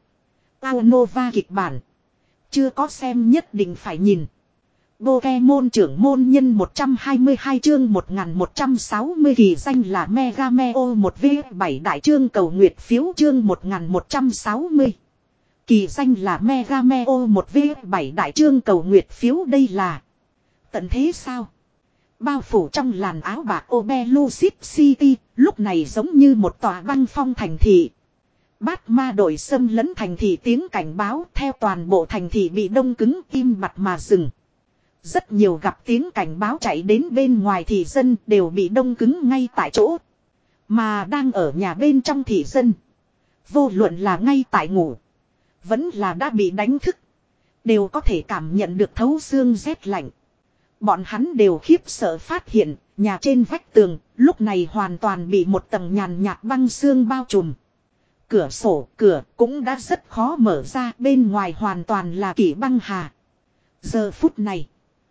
Aonova kịch bản. Chưa có xem nhất định phải nhìn. Pokemon trưởng môn nhân một trăm hai mươi hai chương một nghìn một trăm sáu mươi kỳ danh là Megameo một v bảy đại chương cầu nguyệt phiếu chương một nghìn một trăm sáu mươi. Kỳ danh là Megameo một v bảy đại chương cầu nguyệt phiếu đây là tận thế sao? Bao phủ trong làn áo bạc Obelucid City, lúc này giống như một tòa băng phong thành thị. Bát ma đội xâm lấn thành thị tiếng cảnh báo theo toàn bộ thành thị bị đông cứng im bặt mà dừng. Rất nhiều gặp tiếng cảnh báo chạy đến bên ngoài thị dân đều bị đông cứng ngay tại chỗ. Mà đang ở nhà bên trong thị dân. Vô luận là ngay tại ngủ. Vẫn là đã bị đánh thức. Đều có thể cảm nhận được thấu xương rét lạnh. Bọn hắn đều khiếp sợ phát hiện, nhà trên vách tường, lúc này hoàn toàn bị một tầng nhàn nhạt băng xương bao trùm. Cửa sổ, cửa cũng đã rất khó mở ra, bên ngoài hoàn toàn là kỷ băng hà. Giờ phút này,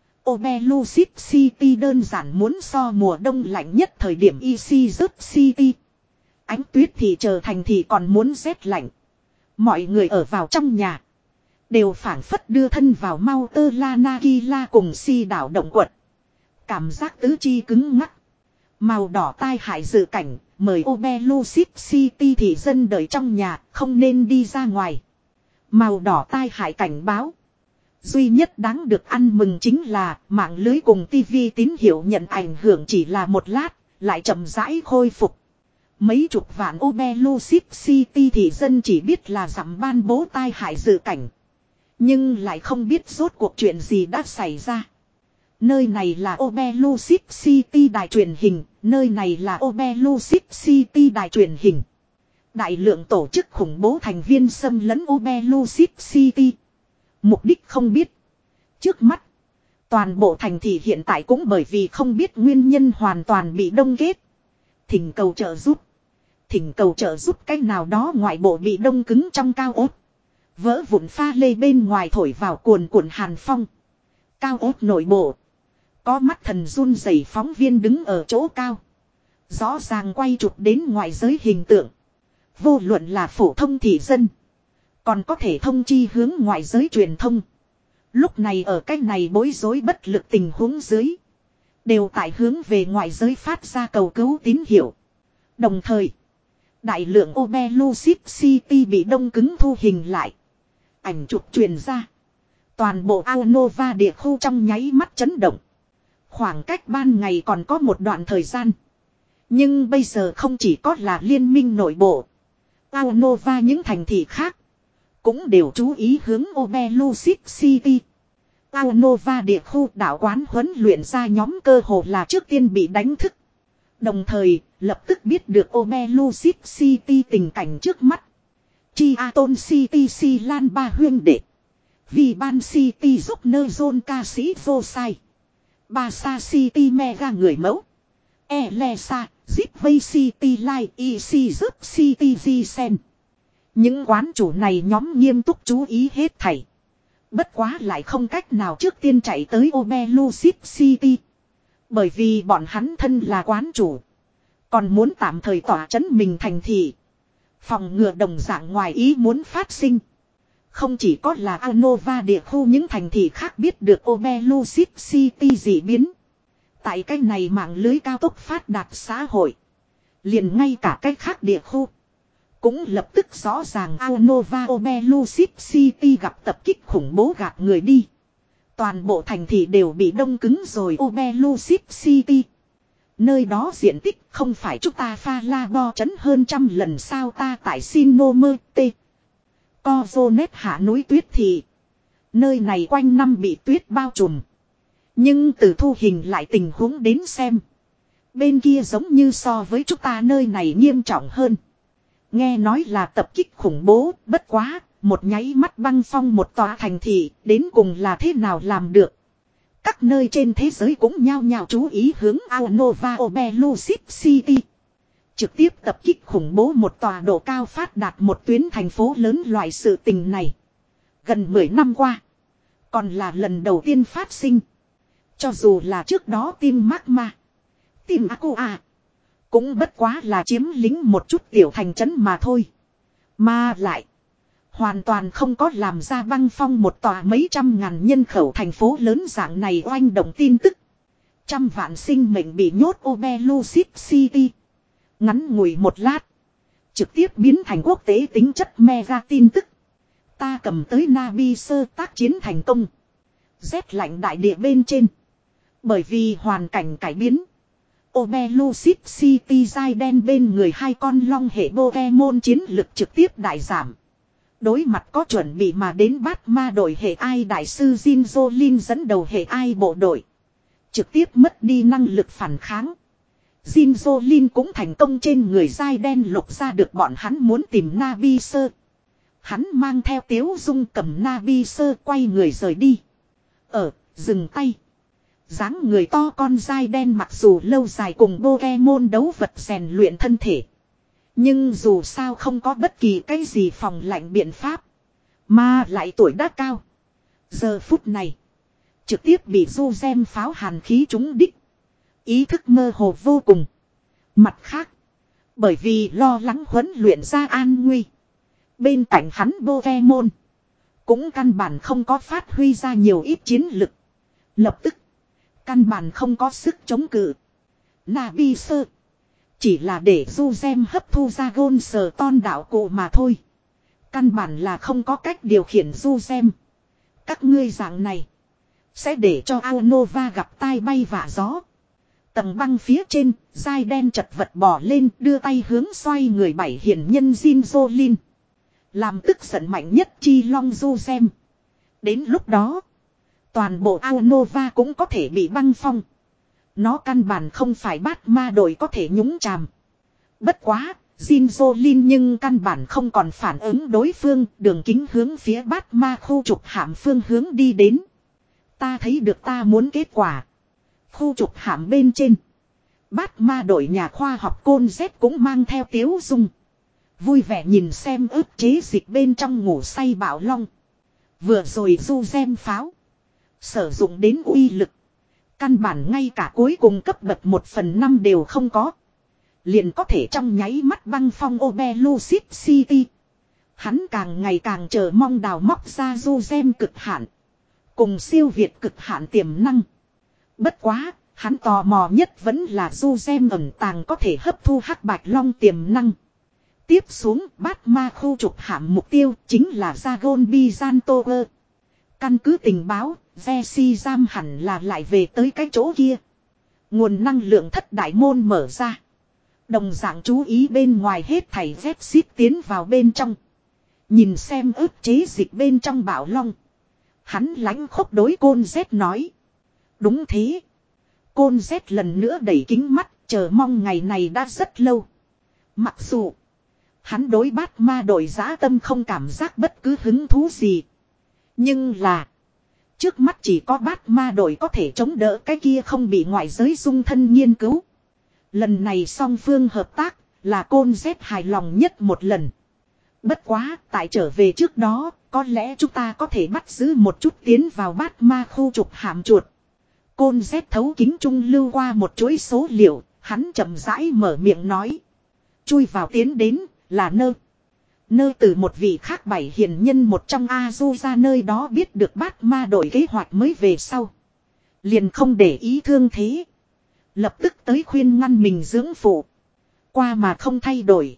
Obelucid City đơn giản muốn so mùa đông lạnh nhất thời điểm Easy City. Ánh tuyết thì trở thành thì còn muốn rét lạnh. Mọi người ở vào trong nhà. Đều phảng phất đưa thân vào mau tơ la na ki la cùng si đảo động quật. Cảm giác tứ chi cứng ngắc. Màu đỏ tai hại dự cảnh, mời Obelucid City thị dân đợi trong nhà, không nên đi ra ngoài. Màu đỏ tai hại cảnh báo. Duy nhất đáng được ăn mừng chính là mạng lưới cùng tivi tín hiệu nhận ảnh hưởng chỉ là một lát, lại chậm rãi khôi phục. Mấy chục vạn Obelucid City thị dân chỉ biết là dặm ban bố tai hại dự cảnh. Nhưng lại không biết rốt cuộc chuyện gì đã xảy ra. Nơi này là Obelucid City đài truyền hình, nơi này là Obelucid City đài truyền hình. Đại lượng tổ chức khủng bố thành viên xâm lấn Obelucid City. Mục đích không biết. Trước mắt, toàn bộ thành thị hiện tại cũng bởi vì không biết nguyên nhân hoàn toàn bị đông kết. Thỉnh cầu trợ giúp. Thỉnh cầu trợ giúp cách nào đó ngoại bộ bị đông cứng trong cao ốt. Vỡ vụn pha lê bên ngoài thổi vào cuồn cuộn hàn phong. Cao ốt nội bộ. Có mắt thần run rẩy phóng viên đứng ở chỗ cao. Rõ ràng quay chụp đến ngoại giới hình tượng. Vô luận là phổ thông thị dân. Còn có thể thông chi hướng ngoại giới truyền thông. Lúc này ở cách này bối rối bất lực tình huống dưới. Đều tại hướng về ngoại giới phát ra cầu cứu tín hiệu. Đồng thời. Đại lượng Obelucid City bị đông cứng thu hình lại. Ảnh chụp truyền ra. Toàn bộ Aonova địa khu trong nháy mắt chấn động. Khoảng cách ban ngày còn có một đoạn thời gian. Nhưng bây giờ không chỉ có là liên minh nội bộ. Aonova những thành thị khác. Cũng đều chú ý hướng Obelucid City. Aonova địa khu đạo quán huấn luyện ra nhóm cơ hồ là trước tiên bị đánh thức. Đồng thời, lập tức biết được Obelucid City tình cảnh trước mắt. Chiaton City Si Lan ba huyên đệ. Viban City giúp nơ zone ca sĩ vô sai. Basa City mega người mẫu. Elesa, Zipway City Light Easy giúp City Gsen. Những quán chủ này nhóm nghiêm túc chú ý hết thảy. Bất quá lại không cách nào trước tiên chạy tới Obelucid City. Bởi vì bọn hắn thân là quán chủ. Còn muốn tạm thời tỏa chấn mình thành thị. Phòng ngừa đồng dạng ngoài ý muốn phát sinh. Không chỉ có là Aonova địa khu những thành thị khác biết được Obelucid City dị biến. Tại cái này mạng lưới cao tốc phát đạt xã hội. Liền ngay cả cái khác địa khu. Cũng lập tức rõ ràng Aonova Obelucid City gặp tập kích khủng bố gạt người đi. Toàn bộ thành thị đều bị đông cứng rồi Obelucid City. Nơi đó diện tích không phải chúng ta pha la bo chấn hơn trăm lần sao ta tại Sinnomer T. Cozonet hạ núi tuyết thị. Nơi này quanh năm bị tuyết bao trùm. Nhưng từ thu hình lại tình huống đến xem. Bên kia giống như so với chúng ta nơi này nghiêm trọng hơn. Nghe nói là tập kích khủng bố, bất quá, một nháy mắt băng phong một tòa thành thị, đến cùng là thế nào làm được. Các nơi trên thế giới cũng nhao nhao chú ý hướng Aonova Obelucid City. Trực tiếp tập kích khủng bố một tòa độ cao phát đạt một tuyến thành phố lớn loại sự tình này. Gần mười năm qua, còn là lần đầu tiên phát sinh. Cho dù là trước đó tim Magma, tim Aqua, cũng bất quá là chiếm lính một chút tiểu thành trấn mà thôi. Mà lại, hoàn toàn không có làm ra băng phong một tòa mấy trăm ngàn nhân khẩu thành phố lớn dạng này oanh động tin tức. Trăm vạn sinh mệnh bị nhốt Obelucid City. Ngắn ngủi một lát, trực tiếp biến thành quốc tế tính chất mega tin tức. Ta cầm tới Nabi sơ tác chiến thành công. Rét lạnh đại địa bên trên. Bởi vì hoàn cảnh cải biến. Obelucid City dai đen bên người hai con long hệ Pokemon chiến lực trực tiếp đại giảm. Đối mặt có chuẩn bị mà đến bát ma đội hệ ai đại sư Jinjolin dẫn đầu hệ ai bộ đội. Trực tiếp mất đi năng lực phản kháng. Jinjolin cũng thành công trên người dai đen lục ra được bọn hắn muốn tìm Nabisơ. Hắn mang theo Tiếu Dung cầm Nabisơ quay người rời đi. Ở, dừng tay. Dáng người to con dai đen mặc dù lâu dài cùng Pokemon đấu vật rèn luyện thân thể. Nhưng dù sao không có bất kỳ cái gì phòng lạnh biện pháp. Mà lại tuổi đã cao. Giờ phút này. Trực tiếp bị du gem pháo hàn khí trúng đích. Ý thức mơ hồ vô cùng. Mặt khác. Bởi vì lo lắng huấn luyện ra an nguy. Bên cạnh hắn Pokemon. Cũng căn bản không có phát huy ra nhiều ít chiến lực. Lập tức. Căn bản không có sức chống cự. Nabisơ. Chỉ là để du gem hấp thu ra gôn sờ ton đạo cụ mà thôi. Căn bản là không có cách điều khiển du gem. Các ngươi dạng này. Sẽ để cho Aonova gặp tai bay vạ gió. Tầng băng phía trên, dai đen chật vật bỏ lên đưa tay hướng xoay người bảy hiển nhân Jinjolin. Làm tức giận mạnh nhất chi long du gem. Đến lúc đó. Toàn bộ Aonova cũng có thể bị băng phong. Nó căn bản không phải bát ma đội có thể nhúng chàm. Bất quá, Jinjolin nhưng căn bản không còn phản ứng đối phương, đường kính hướng phía bát ma khu trục hạm phương hướng đi đến. Ta thấy được ta muốn kết quả. Khu trục hạm bên trên. Bát ma đội nhà khoa học Côn Z cũng mang theo Tiếu Dung. Vui vẻ nhìn xem ức chế dịch bên trong ngủ say bạo long. Vừa rồi du gem pháo. Sử dụng đến uy lực. Căn bản ngay cả cuối cùng cấp bậc một phần năm đều không có. Liền có thể trong nháy mắt băng phong Obelucid City. Hắn càng ngày càng chờ mong đào móc ra du gem cực hạn. Cùng siêu việt cực hạn tiềm năng. Bất quá, hắn tò mò nhất vẫn là du gem ẩn tàng có thể hấp thu hắc bạch long tiềm năng. Tiếp xuống bát ma khu trục hạm mục tiêu chính là Dragon Bizantower. Căn cứ tình báo, Vessi giam hẳn là lại về tới cái chỗ kia. Nguồn năng lượng thất đại môn mở ra. Đồng dạng chú ý bên ngoài hết thảy Vessi tiến vào bên trong. Nhìn xem ức chế dịch bên trong bạo long. Hắn lãnh khốc đối Côn Z nói. Đúng thế. Côn Z lần nữa đẩy kính mắt, chờ mong ngày này đã rất lâu. Mặc dù hắn đối bát ma đội dã tâm không cảm giác bất cứ hứng thú gì. Nhưng là trước mắt chỉ có bát ma đội có thể chống đỡ cái kia không bị ngoại giới dung thân nghiên cứu. Lần này song phương hợp tác là Côn Z hài lòng nhất một lần. Bất quá tại trở về trước đó có lẽ chúng ta có thể bắt giữ một chút tiến vào bát ma khu trục hàm chuột. Côn Z thấu kính trung lưu qua một chuỗi số liệu, hắn chậm rãi mở miệng nói. Chui vào tiến đến là nơ. Nơ từ một vị khác bảy hiền nhân một trong A-du ra nơi đó biết được bát ma đổi kế hoạch mới về sau. Liền không để ý thương thế. Lập tức tới khuyên ngăn mình dưỡng phụ. Qua mà không thay đổi.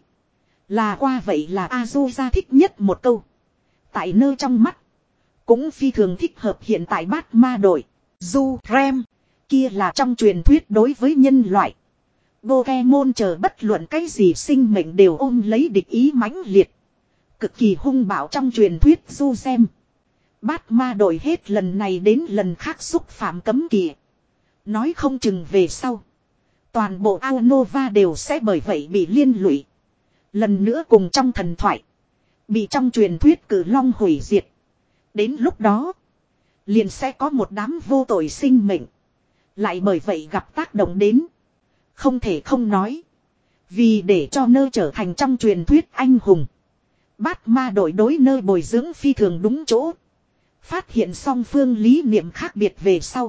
Là qua vậy là A-du ra thích nhất một câu. Tại nơ trong mắt. Cũng phi thường thích hợp hiện tại bát ma đổi. Du Rem. Kia là trong truyền thuyết đối với nhân loại. Pokemon chờ bất luận cái gì sinh mệnh đều ôm lấy địch ý mãnh liệt. Cực kỳ hung bạo trong truyền thuyết du xem. Bát ma đội hết lần này đến lần khác xúc phạm cấm kỵ. Nói không chừng về sau. Toàn bộ Aonova đều sẽ bởi vậy bị liên lụy. Lần nữa cùng trong thần thoại. Bị trong truyền thuyết cử long hủy diệt. Đến lúc đó. Liền sẽ có một đám vô tội sinh mệnh. Lại bởi vậy gặp tác động đến. Không thể không nói. Vì để cho nơ trở thành trong truyền thuyết anh hùng. Bát ma đội đối nơi bồi dưỡng phi thường đúng chỗ. Phát hiện song phương lý niệm khác biệt về sau.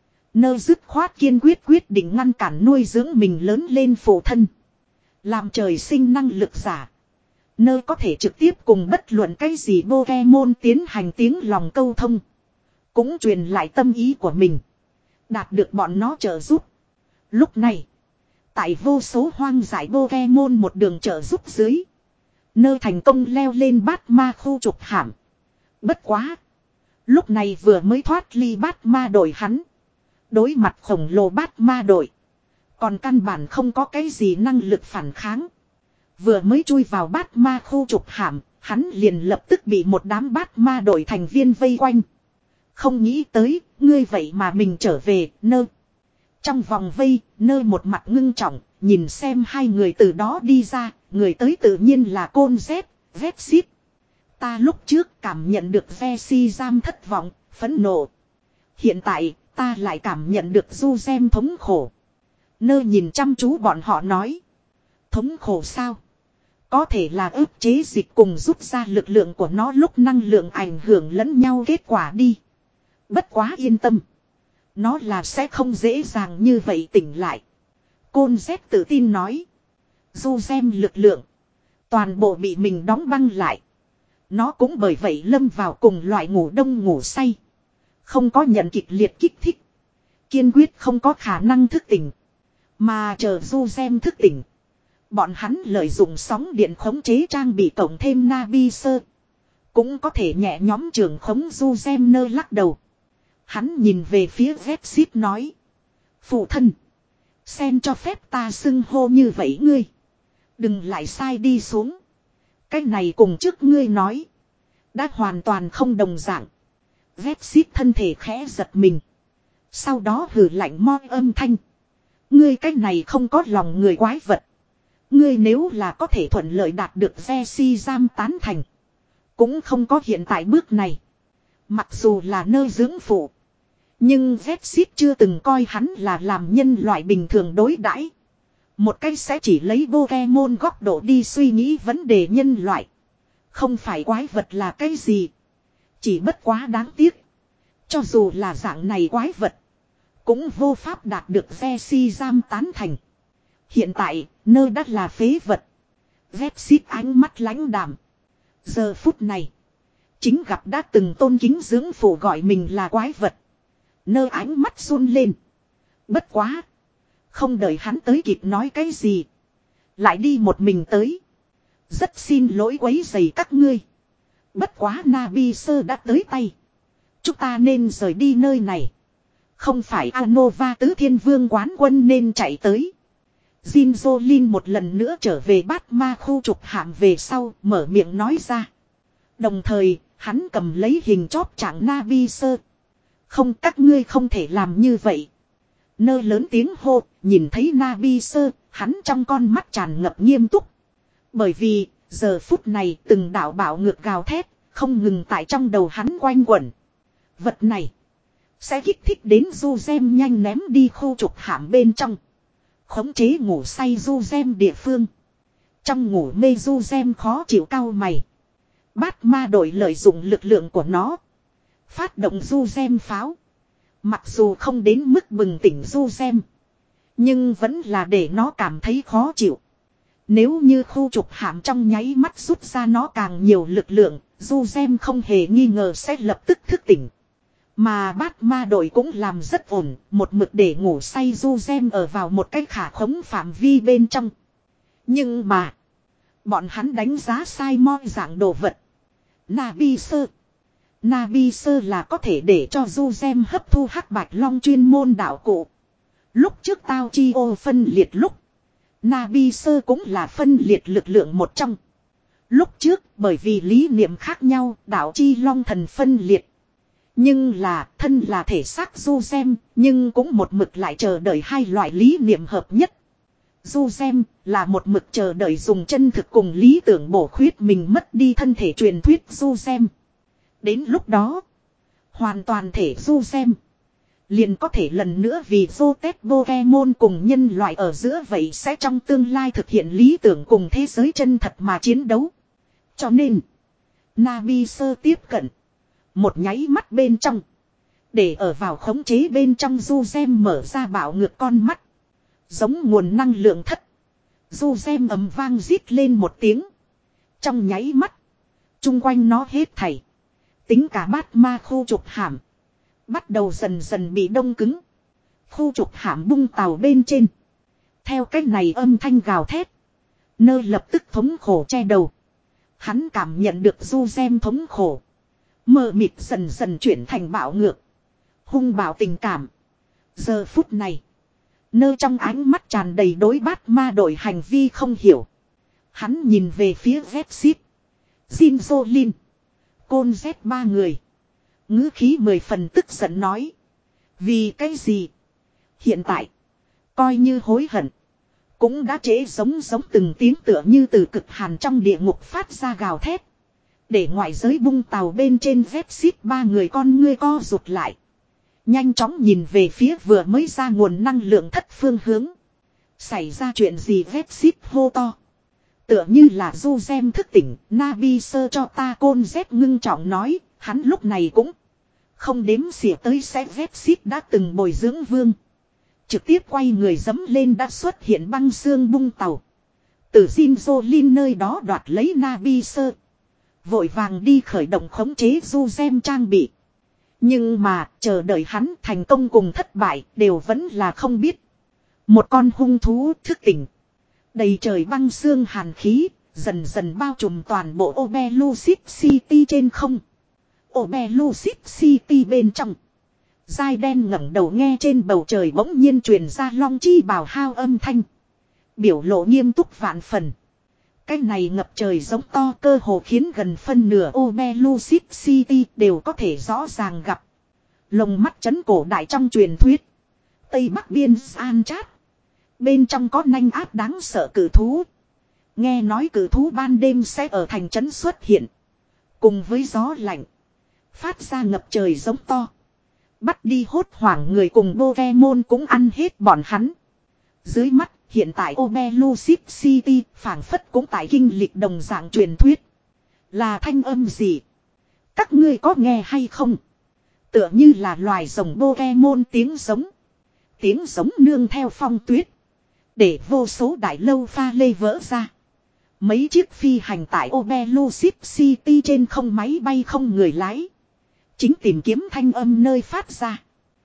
Nơ dứt khoát kiên quyết quyết định ngăn cản nuôi dưỡng mình lớn lên phụ thân. Làm trời sinh năng lực giả. Nơ có thể trực tiếp cùng bất luận cái gì Pokemon tiến hành tiếng lòng câu thông. Cũng truyền lại tâm ý của mình. Đạt được bọn nó trợ giúp. Lúc này. Tại vô số hoang dại Pokemon một đường trợ giúp dưới. Nơ thành công leo lên bát ma khu trục hạm. Bất quá. Lúc này vừa mới thoát ly bát ma đội hắn. Đối mặt khổng lồ bát ma đội. Còn căn bản không có cái gì năng lực phản kháng. Vừa mới chui vào bát ma khu trục hạm, hắn liền lập tức bị một đám bát ma đội thành viên vây quanh. Không nghĩ tới, ngươi vậy mà mình trở về, nơ. Trong vòng vây, nơ một mặt ngưng trọng, nhìn xem hai người từ đó đi ra, người tới tự nhiên là Côn Z, Vexit. Ta lúc trước cảm nhận được ve si giam thất vọng, phẫn nộ. Hiện tại, ta lại cảm nhận được du gem thống khổ. Nơ nhìn chăm chú bọn họ nói. Thống khổ sao? Có thể là ức chế dịch cùng rút ra lực lượng của nó lúc năng lượng ảnh hưởng lẫn nhau kết quả đi. Bất quá yên tâm. Nó là sẽ không dễ dàng như vậy tỉnh lại. Côn Z tự tin nói. Du gem lực lượng. Toàn bộ bị mình đóng băng lại. Nó cũng bởi vậy lâm vào cùng loại ngủ đông ngủ say. Không có nhận kịch liệt kích thích. Kiên quyết không có khả năng thức tỉnh. Mà chờ du gem thức tỉnh. Bọn hắn lợi dụng sóng điện khống chế trang bị cộng thêm Nabi sơ. Cũng có thể nhẹ nhóm trường khống du gem nơ lắc đầu. Hắn nhìn về phía Vexit nói. Phụ thân. Sen cho phép ta xưng hô như vậy ngươi. Đừng lại sai đi xuống. Cái này cùng trước ngươi nói. Đã hoàn toàn không đồng dạng. Vexit thân thể khẽ giật mình. Sau đó hừ lạnh moi âm thanh. Ngươi cái này không có lòng người quái vật. Ngươi nếu là có thể thuận lợi đạt được ve si giam tán thành. Cũng không có hiện tại bước này. Mặc dù là nơi dưỡng phụ. Nhưng Vexit chưa từng coi hắn là làm nhân loại bình thường đối đãi. Một cách sẽ chỉ lấy Pokemon góc độ đi suy nghĩ vấn đề nhân loại. Không phải quái vật là cái gì. Chỉ bất quá đáng tiếc. Cho dù là dạng này quái vật. Cũng vô pháp đạt được ve si giam tán thành. Hiện tại, nơ đắt là phế vật. Vexit ánh mắt lãnh đạm. Giờ phút này. Chính gặp đã từng tôn kính dưỡng phụ gọi mình là quái vật. Nơ ánh mắt run lên. Bất quá. Không đợi hắn tới kịp nói cái gì. Lại đi một mình tới. Rất xin lỗi quấy rầy các ngươi. Bất quá Nabi sơ đã tới tay. Chúng ta nên rời đi nơi này. Không phải Anova tứ thiên vương quán quân nên chạy tới. Jin Jolin một lần nữa trở về bát ma khu trục hạm về sau mở miệng nói ra. Đồng thời hắn cầm lấy hình chóp trạng Nabi sơ. Không, các ngươi không thể làm như vậy. Nơ lớn tiếng hô, nhìn thấy Nabi sơ, hắn trong con mắt tràn ngập nghiêm túc. Bởi vì, giờ phút này từng đạo bạo ngược gào thét, không ngừng tại trong đầu hắn quanh quẩn. Vật này, sẽ kích thích đến du gem nhanh ném đi khu trục hạm bên trong. Khống chế ngủ say du gem địa phương. Trong ngủ mê du gem khó chịu cau mày. Bát ma đội lợi dụng lực lượng của nó. Phát động du gem pháo. Mặc dù không đến mức bừng tỉnh du gem. Nhưng vẫn là để nó cảm thấy khó chịu. Nếu như khu trục hạm trong nháy mắt rút ra nó càng nhiều lực lượng. Du gem không hề nghi ngờ sẽ lập tức thức tỉnh. Mà bát ma đội cũng làm rất ổn. Một mực để ngủ say du gem ở vào một cái khả khống phạm vi bên trong. Nhưng mà. Bọn hắn đánh giá sai moi dạng đồ vật. Nabi sơ. Nabi sơ là có thể để cho du gem hấp thu hắc bạch long chuyên môn đạo cụ. Lúc trước tao chi ô phân liệt lúc. Nabi sơ cũng là phân liệt lực lượng một trong. Lúc trước bởi vì lý niệm khác nhau đạo chi long thần phân liệt. Nhưng là thân là thể xác du gem nhưng cũng một mực lại chờ đợi hai loại lý niệm hợp nhất. Du gem là một mực chờ đợi dùng chân thực cùng lý tưởng bổ khuyết mình mất đi thân thể truyền thuyết du gem. Đến lúc đó, hoàn toàn thể du gem liền có thể lần nữa vì Zotet Pokemon cùng nhân loại ở giữa vậy sẽ trong tương lai thực hiện lý tưởng cùng thế giới chân thật mà chiến đấu. Cho nên, Nabi sơ tiếp cận. Một nháy mắt bên trong. Để ở vào khống chế bên trong du gem mở ra bạo ngược con mắt. Giống nguồn năng lượng thất. Du gem ầm vang rít lên một tiếng. Trong nháy mắt. Trung quanh nó hết thảy. Tính cả bát ma khu trục hạm. Bắt đầu dần dần bị đông cứng. Khu trục hạm bung tàu bên trên. Theo cách này âm thanh gào thét. Nơ lập tức thống khổ che đầu. Hắn cảm nhận được du gem thống khổ. Mờ mịt dần dần chuyển thành bạo ngược. Hung bạo tình cảm. Giờ phút này. Nơ trong ánh mắt tràn đầy đối bát ma đội hành vi không hiểu. Hắn nhìn về phía Vexit. Jinzolin. Côn Z ba người. Ngữ khí mười phần tức giận nói. Vì cái gì? Hiện tại. Coi như hối hận. Cũng đã trễ giống giống từng tiếng tựa như từ cực hàn trong địa ngục phát ra gào thét. Để ngoại giới bung tàu bên trên Vexit ba người con ngươi co rụt lại. Nhanh chóng nhìn về phía vừa mới ra nguồn năng lượng thất phương hướng. Xảy ra chuyện gì Vexit hô to. Tựa như là du gem thức tỉnh, Nabi sơ cho ta côn Z ngưng trọng nói, hắn lúc này cũng không đếm xỉa tới sẽ Vexit đã từng bồi dưỡng vương. Trực tiếp quay người dấm lên đã xuất hiện băng xương bung tàu. Từ Jinzolin nơi đó đoạt lấy Nabi sơ. Vội vàng đi khởi động khống chế du gem trang bị. Nhưng mà chờ đợi hắn thành công cùng thất bại đều vẫn là không biết. Một con hung thú thức tỉnh. Đầy trời băng xương hàn khí, dần dần bao trùm toàn bộ Obelucid City trên không. Obelucid City bên trong. Giai đen ngẩng đầu nghe trên bầu trời bỗng nhiên truyền ra long chi bào hao âm thanh. Biểu lộ nghiêm túc vạn phần. Cái này ngập trời giống to cơ hồ khiến gần phân nửa Obelucid City đều có thể rõ ràng gặp. Lồng mắt chấn cổ đại trong truyền thuyết. Tây Bắc biên An Chát. Bên trong có nanh áp đáng sợ cử thú. Nghe nói cử thú ban đêm sẽ ở thành trấn xuất hiện. Cùng với gió lạnh. Phát ra ngập trời giống to. Bắt đi hốt hoảng người cùng Pokemon cũng ăn hết bọn hắn. Dưới mắt hiện tại Obelucid City phảng phất cũng tại kinh lịch đồng dạng truyền thuyết. Là thanh âm gì? Các ngươi có nghe hay không? Tựa như là loài rồng Pokemon tiếng giống. Tiếng giống nương theo phong tuyết. Để vô số đại lâu pha lê vỡ ra. Mấy chiếc phi hành tại Obelucid City trên không máy bay không người lái. Chính tìm kiếm thanh âm nơi phát ra.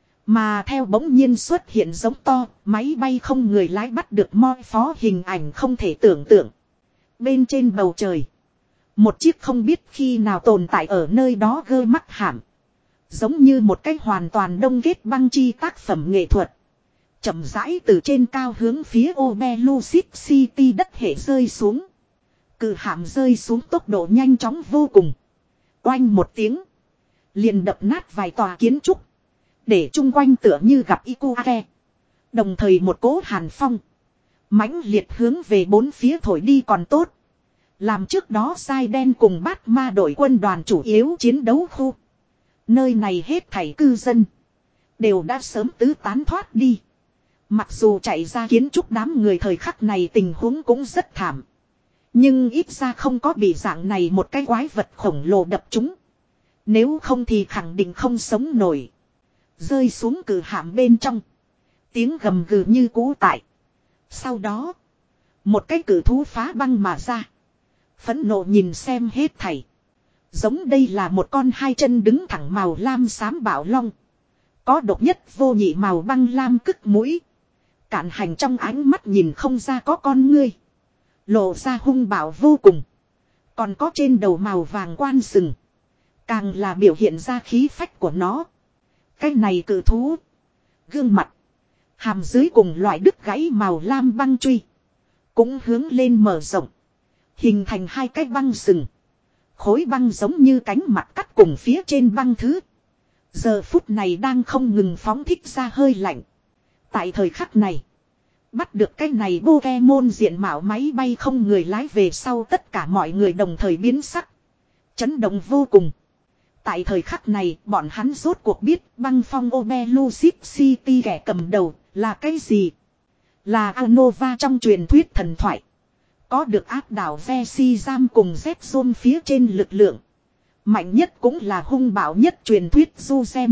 Mà theo bỗng nhiên xuất hiện giống to, máy bay không người lái bắt được moi phó hình ảnh không thể tưởng tượng. Bên trên bầu trời. Một chiếc không biết khi nào tồn tại ở nơi đó gơ mắc hàm. Giống như một cái hoàn toàn đông kết băng chi tác phẩm nghệ thuật. Chậm rãi từ trên cao hướng phía Obelucid City đất hệ rơi xuống. Cự hạm rơi xuống tốc độ nhanh chóng vô cùng. Oanh một tiếng. Liền đập nát vài tòa kiến trúc. Để chung quanh tựa như gặp Ikuake. Đồng thời một cỗ hàn phong. Mãnh liệt hướng về bốn phía thổi đi còn tốt. Làm trước đó sai đen cùng bát ma đội quân đoàn chủ yếu chiến đấu khu. Nơi này hết thảy cư dân. Đều đã sớm tứ tán thoát đi. Mặc dù chạy ra kiến trúc đám người thời khắc này tình huống cũng rất thảm. Nhưng ít ra không có bị dạng này một cái quái vật khổng lồ đập chúng. Nếu không thì khẳng định không sống nổi. Rơi xuống cử hạm bên trong. Tiếng gầm gừ như cũ tại. Sau đó. Một cái cử thú phá băng mà ra. Phẫn nộ nhìn xem hết thảy. Giống đây là một con hai chân đứng thẳng màu lam xám bảo long. Có độc nhất vô nhị màu băng lam cức mũi. Cạn hành trong ánh mắt nhìn không ra có con ngươi. Lộ ra hung bạo vô cùng. Còn có trên đầu màu vàng quan sừng. Càng là biểu hiện ra khí phách của nó. Cái này cự thú. Gương mặt. Hàm dưới cùng loại đứt gãy màu lam băng truy. Cũng hướng lên mở rộng. Hình thành hai cái băng sừng. Khối băng giống như cánh mặt cắt cùng phía trên băng thứ. Giờ phút này đang không ngừng phóng thích ra hơi lạnh. Tại thời khắc này. Bắt được cái này Pokemon diện mạo máy bay không người lái về sau tất cả mọi người đồng thời biến sắc. Chấn động vô cùng. Tại thời khắc này bọn hắn rốt cuộc biết băng phong Obelucid City kẻ cầm đầu là cái gì. Là Anova trong truyền thuyết thần thoại. Có được áp đảo Vexizam cùng Z-Zone phía trên lực lượng. Mạnh nhất cũng là hung bạo nhất truyền thuyết Zuzem.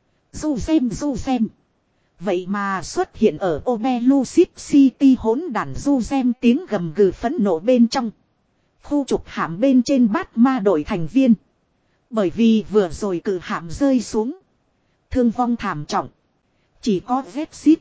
Zuzem Zuzem. Vậy mà xuất hiện ở Obelucid City hỗn đản Zuzem tiếng gầm gừ phẫn nộ bên trong. Khu trục hạm bên trên bát ma đội thành viên. Bởi vì vừa rồi cử hạm rơi xuống. Thương vong thảm trọng. Chỉ có Vexit.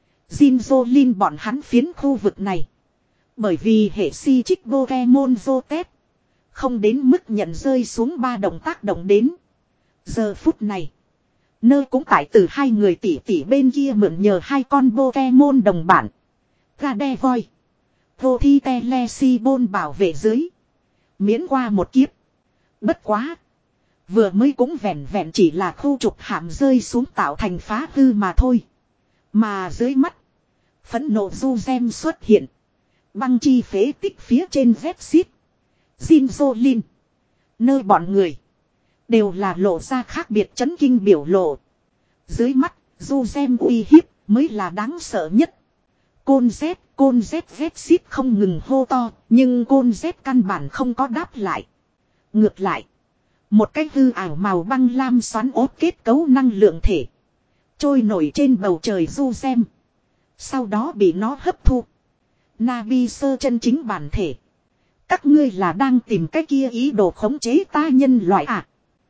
Jinzolin bọn hắn phiến khu vực này. Bởi vì hệ si trích Pokemon Zotet. Không đến mức nhận rơi xuống ba động tác động đến. Giờ phút này. Nơi cũng tại từ hai người tỷ tỷ bên kia mượn nhờ hai con Pokemon đồng bản. Gardevoir. Vô thi Telesibon bảo vệ dưới. Miễn qua một kiếp. Bất quá. Vừa mới cũng vẹn vẹn chỉ là khu trục hạm rơi xuống tạo thành phá hư mà thôi. Mà dưới mắt. Phẫn nộ du gem xuất hiện. Băng chi phế tích phía trên Zexit. Zinzolin. Nơi bọn người. Đều là lộ ra khác biệt chấn kinh biểu lộ. Dưới mắt, du gem uy hiếp mới là đáng sợ nhất. Côn Z, côn Z Zexit không ngừng hô to. Nhưng côn Z căn bản không có đáp lại. Ngược lại. Một cái hư ảo màu băng lam xoắn ốt kết cấu năng lượng thể. Trôi nổi trên bầu trời du gem. Sau đó bị nó hấp thu. Navi sơ chân chính bản thể. Các ngươi là đang tìm cái kia ý đồ khống chế ta nhân loại à.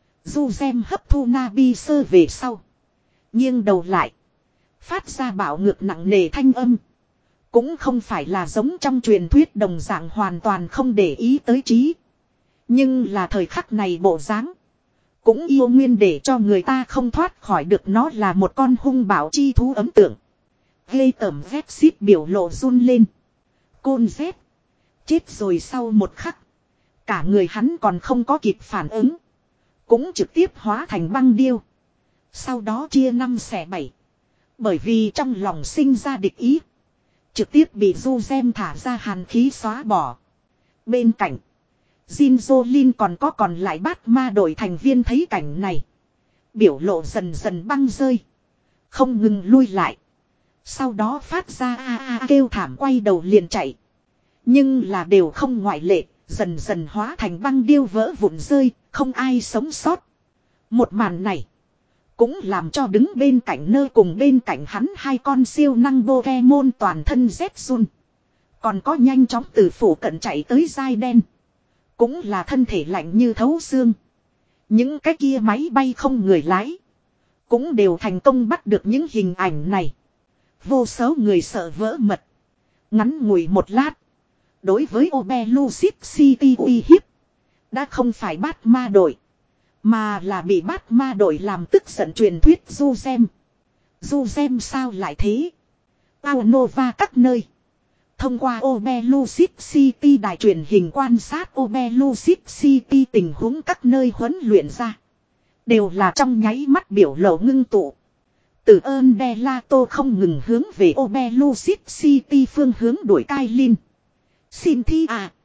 Du gem hấp thu Navi sơ về sau. nghiêng đầu lại. Phát ra bạo ngược nặng nề thanh âm. Cũng không phải là giống trong truyền thuyết đồng dạng hoàn toàn không để ý tới trí. Nhưng là thời khắc này bộ dáng cũng yêu nguyên để cho người ta không thoát khỏi được nó là một con hung bạo chi thú ấn tượng. Ghê tởm Zexit biểu lộ run lên. Côn Z. Chết rồi sau một khắc. Cả người hắn còn không có kịp phản ứng. Cũng trực tiếp hóa thành băng điêu. Sau đó chia năm xẻ bảy. Bởi vì trong lòng sinh ra địch ý. Trực tiếp bị du gem thả ra hàn khí xóa bỏ. Bên cạnh. Zinzolin còn có còn lại bát ma đội thành viên thấy cảnh này. Biểu lộ dần dần băng rơi. Không ngừng lui lại. Sau đó phát ra a a kêu thảm quay đầu liền chạy. Nhưng là đều không ngoại lệ. Dần dần hóa thành băng điêu vỡ vụn rơi. Không ai sống sót. Một màn này. Cũng làm cho đứng bên cạnh nơi cùng bên cạnh hắn hai con siêu năng Pokemon toàn thân rét run. Còn có nhanh chóng từ phủ cận chạy tới dai đen. Cũng là thân thể lạnh như thấu xương. Những cái kia máy bay không người lái. Cũng đều thành công bắt được những hình ảnh này. Vô số người sợ vỡ mật. Ngắn ngủi một lát. Đối với Obelucid City uy hiếp. Đã không phải bát ma đội. Mà là bị bát ma đội làm tức giận truyền thuyết du gem. Du gem sao lại thế? Aonova các nơi. Thông qua Obelucid City đài truyền hình quan sát Obelucid City tình huống các nơi huấn luyện ra. Đều là trong nháy mắt biểu lộ ngưng tụ. Từ ơn Delato không ngừng hướng về Obelucid City phương hướng đuổi Kailin. Cynthia.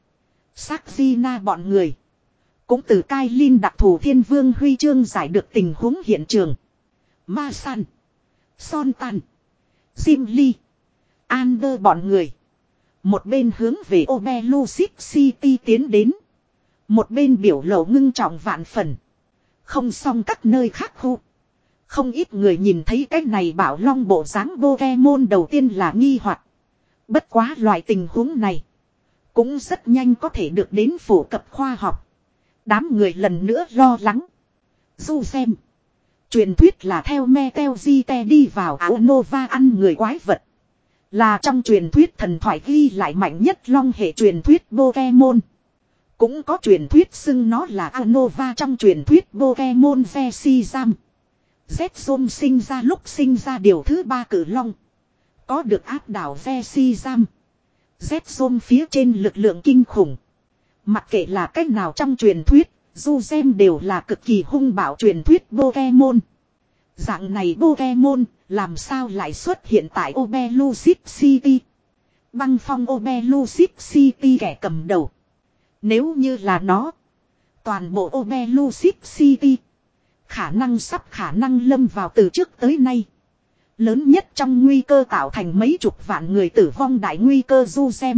Saxina bọn người. Cũng từ Kailin đặc thù thiên vương huy chương giải được tình huống hiện trường. Masan. Sontan. Zimli. Ander bọn người. Một bên hướng về Obelucid City tiến đến. Một bên biểu lộ ngưng trọng vạn phần. Không xong các nơi khác khu. Không ít người nhìn thấy cái này bảo long bộ dáng Pokemon đầu tiên là nghi hoặc. Bất quá loại tình huống này. Cũng rất nhanh có thể được đến phổ cập khoa học. Đám người lần nữa lo lắng. Du xem. Truyền thuyết là theo Meteorite đi vào Aonova ăn người quái vật. Là trong truyền thuyết thần thoại ghi lại mạnh nhất long hệ truyền thuyết Pokemon. Cũng có truyền thuyết xưng nó là Aonova trong truyền thuyết Pokemon Vesizam. Zezom sinh ra lúc sinh ra điều thứ ba cử long. Có được áp đảo Vesizam. Zezom phía trên lực lượng kinh khủng. Mặc kệ là cách nào trong truyền thuyết, Zuzem đều là cực kỳ hung bạo truyền thuyết Pokemon. Dạng này Pokemon, làm sao lại xuất hiện tại Obelucid City? Băng phong Obelucid City kẻ cầm đầu. Nếu như là nó, toàn bộ Obelucid City, khả năng sắp khả năng lâm vào từ trước tới nay. Lớn nhất trong nguy cơ tạo thành mấy chục vạn người tử vong đại nguy cơ Zuzem.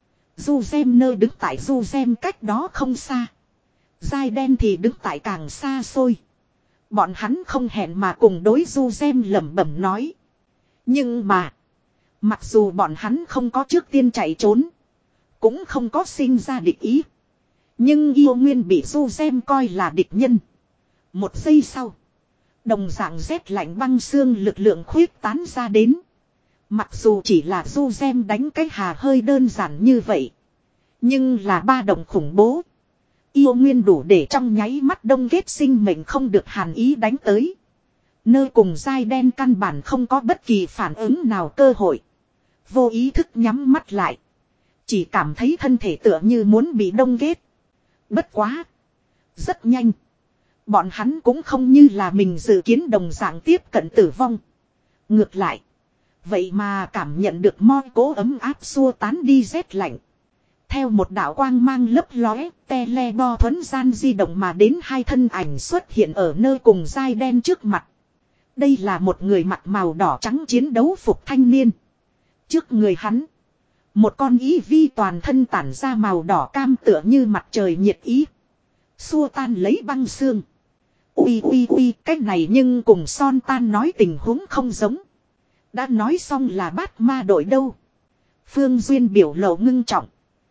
Zuzem nơi đứng tại Zuzem cách đó không xa. Giai đen thì đứng tại càng xa xôi. Bọn hắn không hẹn mà cùng đối Zuzem lẩm bẩm nói. Nhưng mà. Mặc dù bọn hắn không có trước tiên chạy trốn. Cũng không có sinh ra địch ý. Nhưng yêu nguyên bị Zuzem coi là địch nhân. Một giây sau. Đồng dạng rét lạnh băng xương lực lượng khuyết tán ra đến. Mặc dù chỉ là Zuzem đánh cái hà hơi đơn giản như vậy. Nhưng là ba động khủng bố. Yêu nguyên đủ để trong nháy mắt đông kết sinh mệnh không được hàn ý đánh tới. Nơi cùng dai đen căn bản không có bất kỳ phản ứng nào cơ hội. Vô ý thức nhắm mắt lại. Chỉ cảm thấy thân thể tựa như muốn bị đông kết. Bất quá. Rất nhanh. Bọn hắn cũng không như là mình dự kiến đồng dạng tiếp cận tử vong. Ngược lại. Vậy mà cảm nhận được moi cố ấm áp xua tán đi rét lạnh. Theo một đạo quang mang lấp lóe, tele bo thuấn gian di động mà đến hai thân ảnh xuất hiện ở nơi cùng dai đen trước mặt. Đây là một người mặc màu đỏ trắng chiến đấu phục thanh niên. Trước người hắn, một con ý vi toàn thân tản ra màu đỏ cam tựa như mặt trời nhiệt ý. Xua tan lấy băng xương. Ui ui ui, cách này nhưng cùng son tan nói tình huống không giống. Đã nói xong là bát ma đội đâu. Phương Duyên biểu lộ ngưng trọng.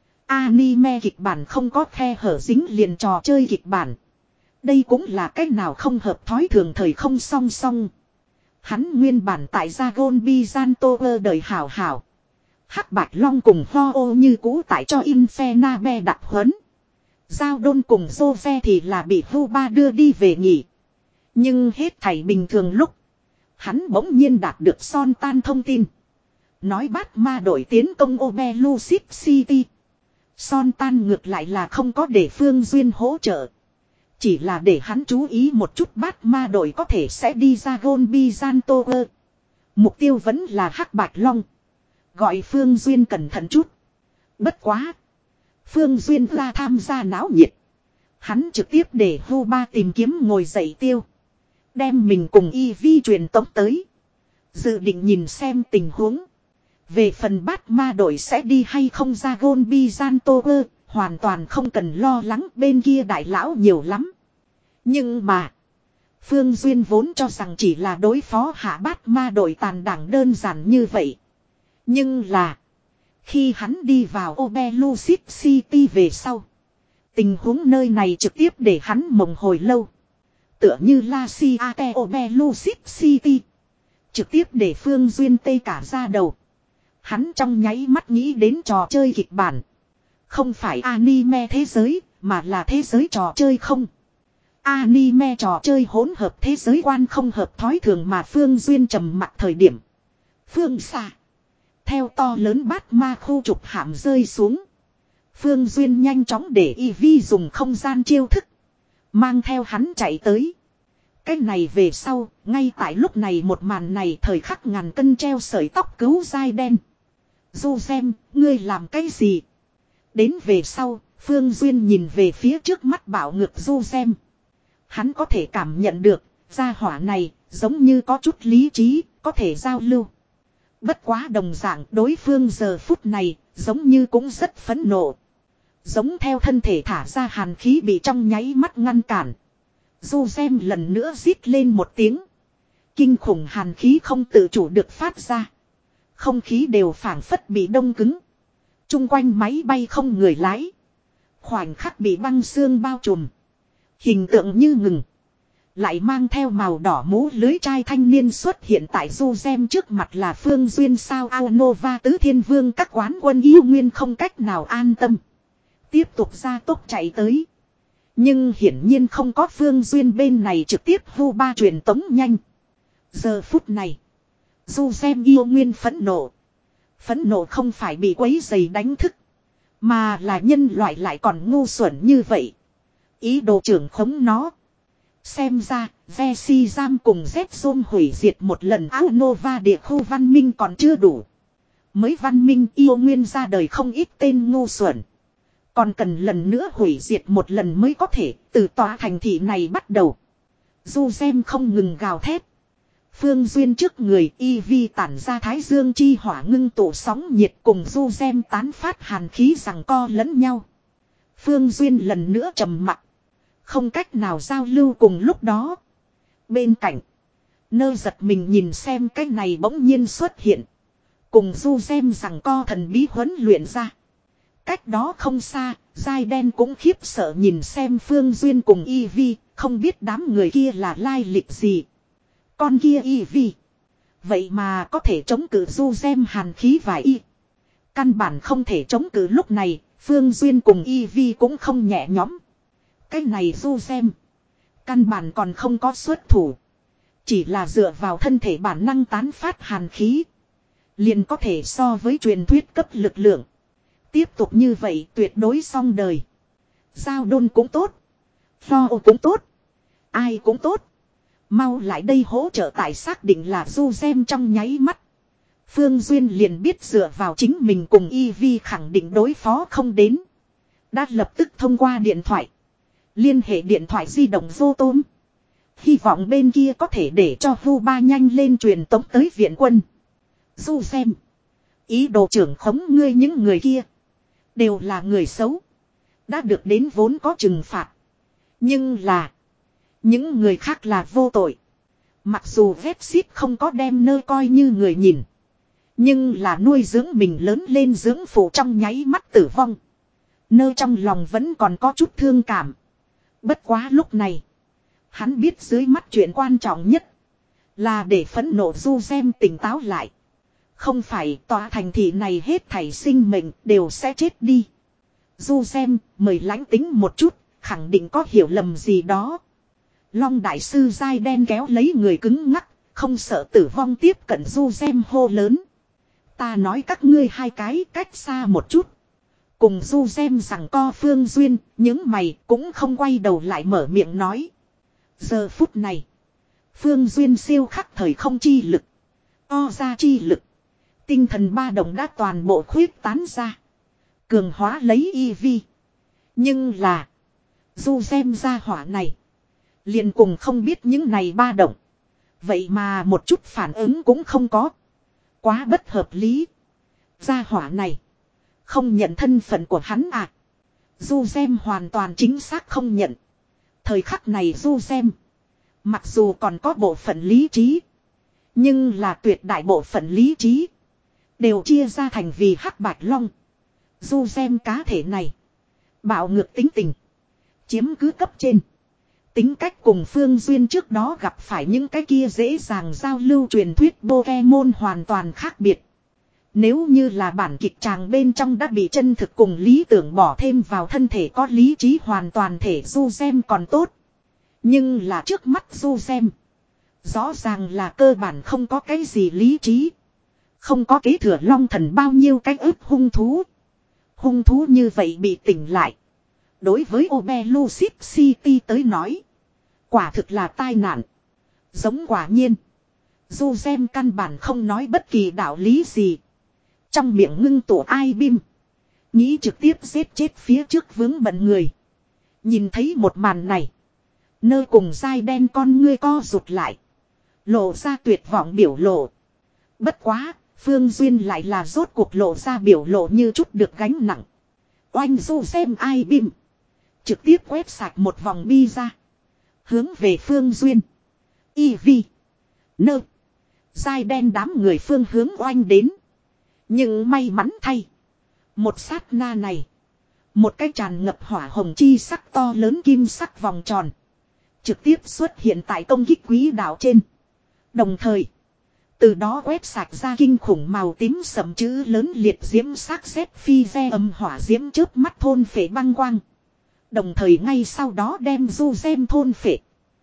Anime kịch bản không có khe hở dính liền trò chơi kịch bản. Đây cũng là cách nào không hợp thói thường thời không song song. Hắn nguyên bản tại Dragon Bizantover đời hảo hảo. Hắc Bạch Long cùng Ho ô như cũ tại cho Infenabe đặt huấn. Giao đôn cùng Jose thì là bị Huba đưa đi về nghỉ. Nhưng hết thảy bình thường lúc. Hắn bỗng nhiên đạt được son tan thông tin. Nói bát ma đội tiến công Obelucid City. Son tan ngược lại là không có để Phương Duyên hỗ trợ. Chỉ là để hắn chú ý một chút bát ma đội có thể sẽ đi ra Gôn Bizantover. Mục tiêu vẫn là Hắc Bạch Long. Gọi Phương Duyên cẩn thận chút. Bất quá. Phương Duyên ra tham gia náo nhiệt. Hắn trực tiếp để Huba tìm kiếm ngồi dậy tiêu. Đem mình cùng y vi truyền tống tới. Dự định nhìn xem tình huống. Về phần bát ma đội sẽ đi hay không ra Gôn Bizantover, hoàn toàn không cần lo lắng, bên kia đại lão nhiều lắm. Nhưng mà, Phương Duyên vốn cho rằng chỉ là đối phó hạ bát ma đội tàn đảng đơn giản như vậy. Nhưng là, khi hắn đi vào Obelucid City về sau, tình huống nơi này trực tiếp để hắn mộng hồi lâu. Tựa như La Ciate Obelucid City. Trực tiếp để Phương Duyên tê cả ra đầu. Hắn trong nháy mắt nghĩ đến trò chơi kịch bản. Không phải anime thế giới, mà là thế giới trò chơi không. Anime trò chơi hỗn hợp thế giới quan không hợp thói thường mà Phương Duyên trầm mặc thời điểm. Phương xa. Theo to lớn bát ma khu trục hạm rơi xuống. Phương Duyên nhanh chóng để y vi dùng không gian chiêu thức. Mang theo hắn chạy tới. Cái này về sau, ngay tại lúc này một màn này thời khắc ngàn cân treo sợi tóc cứu dai đen. Du xem, ngươi làm cái gì? Đến về sau, Phương Duyên nhìn về phía trước mắt bảo ngược Du xem. Hắn có thể cảm nhận được, gia hỏa này, giống như có chút lý trí, có thể giao lưu. Bất quá đồng dạng đối phương giờ phút này, giống như cũng rất phẫn nộ. Giống theo thân thể thả ra hàn khí bị trong nháy mắt ngăn cản. Du xem lần nữa rít lên một tiếng. Kinh khủng hàn khí không tự chủ được phát ra. Không khí đều phảng phất bị đông cứng. Trung quanh máy bay không người lái. Khoảnh khắc bị băng xương bao trùm. Hình tượng như ngừng. Lại mang theo màu đỏ mũ lưới trai thanh niên xuất hiện tại Du Gem trước mặt là Phương Duyên sao ao Nova tứ thiên vương các quán quân yêu nguyên không cách nào an tâm. Tiếp tục ra tốc chạy tới. Nhưng hiển nhiên không có Phương Duyên bên này trực tiếp vu ba truyền tống nhanh. Giờ phút này. Du Gem yêu nguyên phẫn nộ. Phẫn nộ không phải bị quấy giày đánh thức. Mà là nhân loại lại còn ngu xuẩn như vậy. Ý đồ trưởng khống nó. Xem ra, Vesi Giam cùng Z-Zone hủy diệt một lần áo Nova địa khu văn minh còn chưa đủ. Mới văn minh yêu nguyên ra đời không ít tên ngu xuẩn. Còn cần lần nữa hủy diệt một lần mới có thể từ tòa thành thị này bắt đầu. Du Gem không ngừng gào thét. Phương Duyên trước người y vi tản ra thái dương chi hỏa ngưng tụ sóng nhiệt cùng Du Gem tán phát hàn khí rằng co lẫn nhau. Phương Duyên lần nữa trầm mặc. Không cách nào giao lưu cùng lúc đó. Bên cạnh. Nơ giật mình nhìn xem cái này bỗng nhiên xuất hiện. Cùng Du Gem rằng co thần bí huấn luyện ra. Cách đó không xa, Giai Đen cũng khiếp sợ nhìn xem Phương Duyên cùng Y Vi, không biết đám người kia là lai lịch gì. Con kia Y Vi. Vậy mà có thể chống cự Du Gem hàn khí và Y. Căn bản không thể chống cự lúc này, Phương Duyên cùng Y Vi cũng không nhẹ nhõm. Cái này Du Gem. Căn bản còn không có xuất thủ. Chỉ là dựa vào thân thể bản năng tán phát hàn khí. Liền có thể so với truyền thuyết cấp lực lượng. Tiếp tục như vậy tuyệt đối xong đời. Giao đôn cũng tốt. Pho cũng tốt. Ai cũng tốt. Mau lại đây hỗ trợ tại xác định là Du Gem trong nháy mắt. Phương Duyên liền biết dựa vào chính mình cùng Y Vi khẳng định đối phó không đến. Đã lập tức thông qua điện thoại. Liên hệ điện thoại di động vô tôm. Hy vọng bên kia có thể để cho Vu Ba nhanh lên truyền tống tới viện quân. Du Gem. Ý đồ trưởng khống ngươi những người kia. Đều là người xấu. Đã được đến vốn có trừng phạt. Nhưng là. Những người khác là vô tội. Mặc dù Vexit không có đem nơi coi như người nhìn. Nhưng là nuôi dưỡng mình lớn lên dưỡng phụ trong nháy mắt tử vong. Nơi trong lòng vẫn còn có chút thương cảm. Bất quá lúc này. Hắn biết dưới mắt chuyện quan trọng nhất. Là để phẫn nộ Du Gem tỉnh táo lại. Không phải tòa thành thị này hết thảy sinh mệnh đều sẽ chết đi. Du Gem mời lãnh tính một chút. Khẳng định có hiểu lầm gì đó. Long đại sư dai đen kéo lấy người cứng ngắc. Không sợ tử vong tiếp cận Du Gem hô lớn. Ta nói các ngươi hai cái cách xa một chút. Cùng Du Gem rằng co Phương Duyên. Những mày cũng không quay đầu lại mở miệng nói. Giờ phút này. Phương Duyên siêu khắc thời không chi lực. O ra chi lực. Tinh thần ba đồng đã toàn bộ khuyết tán ra. Cường hóa lấy Y Vi. Nhưng là. Du Gem ra hỏa này. Liền cùng không biết những này ba động. Vậy mà một chút phản ứng cũng không có. Quá bất hợp lý. Gia hỏa này. Không nhận thân phận của hắn à. Du Gem hoàn toàn chính xác không nhận. Thời khắc này Du Gem. Mặc dù còn có bộ phận lý trí. Nhưng là tuyệt đại bộ phận lý trí. Đều chia ra thành vì hắc bạch long. Du Gem cá thể này. Bạo ngược tính tình. Chiếm cứ cấp trên. Tính cách cùng Phương Duyên trước đó gặp phải những cái kia dễ dàng giao lưu truyền thuyết Pokemon hoàn toàn khác biệt. Nếu như là bản kịch tràng bên trong đã bị chân thực cùng lý tưởng bỏ thêm vào thân thể có lý trí hoàn toàn thể Du Gem còn tốt. Nhưng là trước mắt Du Gem. Rõ ràng là cơ bản không có cái gì lý trí. Không có kế thừa long thần bao nhiêu cách ức hung thú. Hung thú như vậy bị tỉnh lại. Đối với Obelucid City tới nói. Quả thực là tai nạn. Giống quả nhiên. Du Gem căn bản không nói bất kỳ đạo lý gì. Trong miệng ngưng tụ ai bim. Nghĩ trực tiếp giết chết phía trước vướng bận người. Nhìn thấy một màn này. Nơi cùng dai đen con ngươi co rụt lại. Lộ ra tuyệt vọng biểu lộ. Bất quá, Phương Duyên lại là rốt cuộc lộ ra biểu lộ như chút được gánh nặng. Oanh Du Gem ai bim. Trực tiếp quét sạch một vòng bi ra. Hướng về Phương Duyên. Y Vi. Nơ. Dai đen đám người phương hướng oanh đến. Nhưng may mắn thay. Một sát na này. Một cái tràn ngập hỏa hồng chi sắc to lớn kim sắc vòng tròn. Trực tiếp xuất hiện tại công kích quý đạo trên. Đồng thời. Từ đó quét sạch ra kinh khủng màu tím sẫm chữ lớn liệt diễm sắc xếp phi ve âm hỏa diễm chớp mắt thôn phệ băng quang. Đồng thời ngay sau đó đem Du Gem thôn phệ.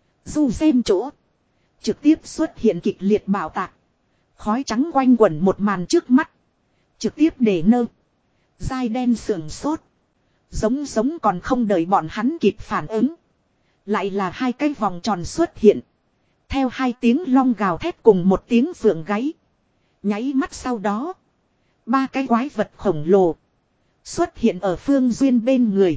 Du Gem chỗ. Trực tiếp xuất hiện kịch liệt bạo tạc. Khói trắng quanh quẩn một màn trước mắt. Trực tiếp để nơ. Dai đen sườn sốt. Giống giống còn không đợi bọn hắn kịp phản ứng. Lại là hai cái vòng tròn xuất hiện. Theo hai tiếng long gào thét cùng một tiếng phượng gáy. Nháy mắt sau đó. Ba cái quái vật khổng lồ. Xuất hiện ở Phương Duyên bên người.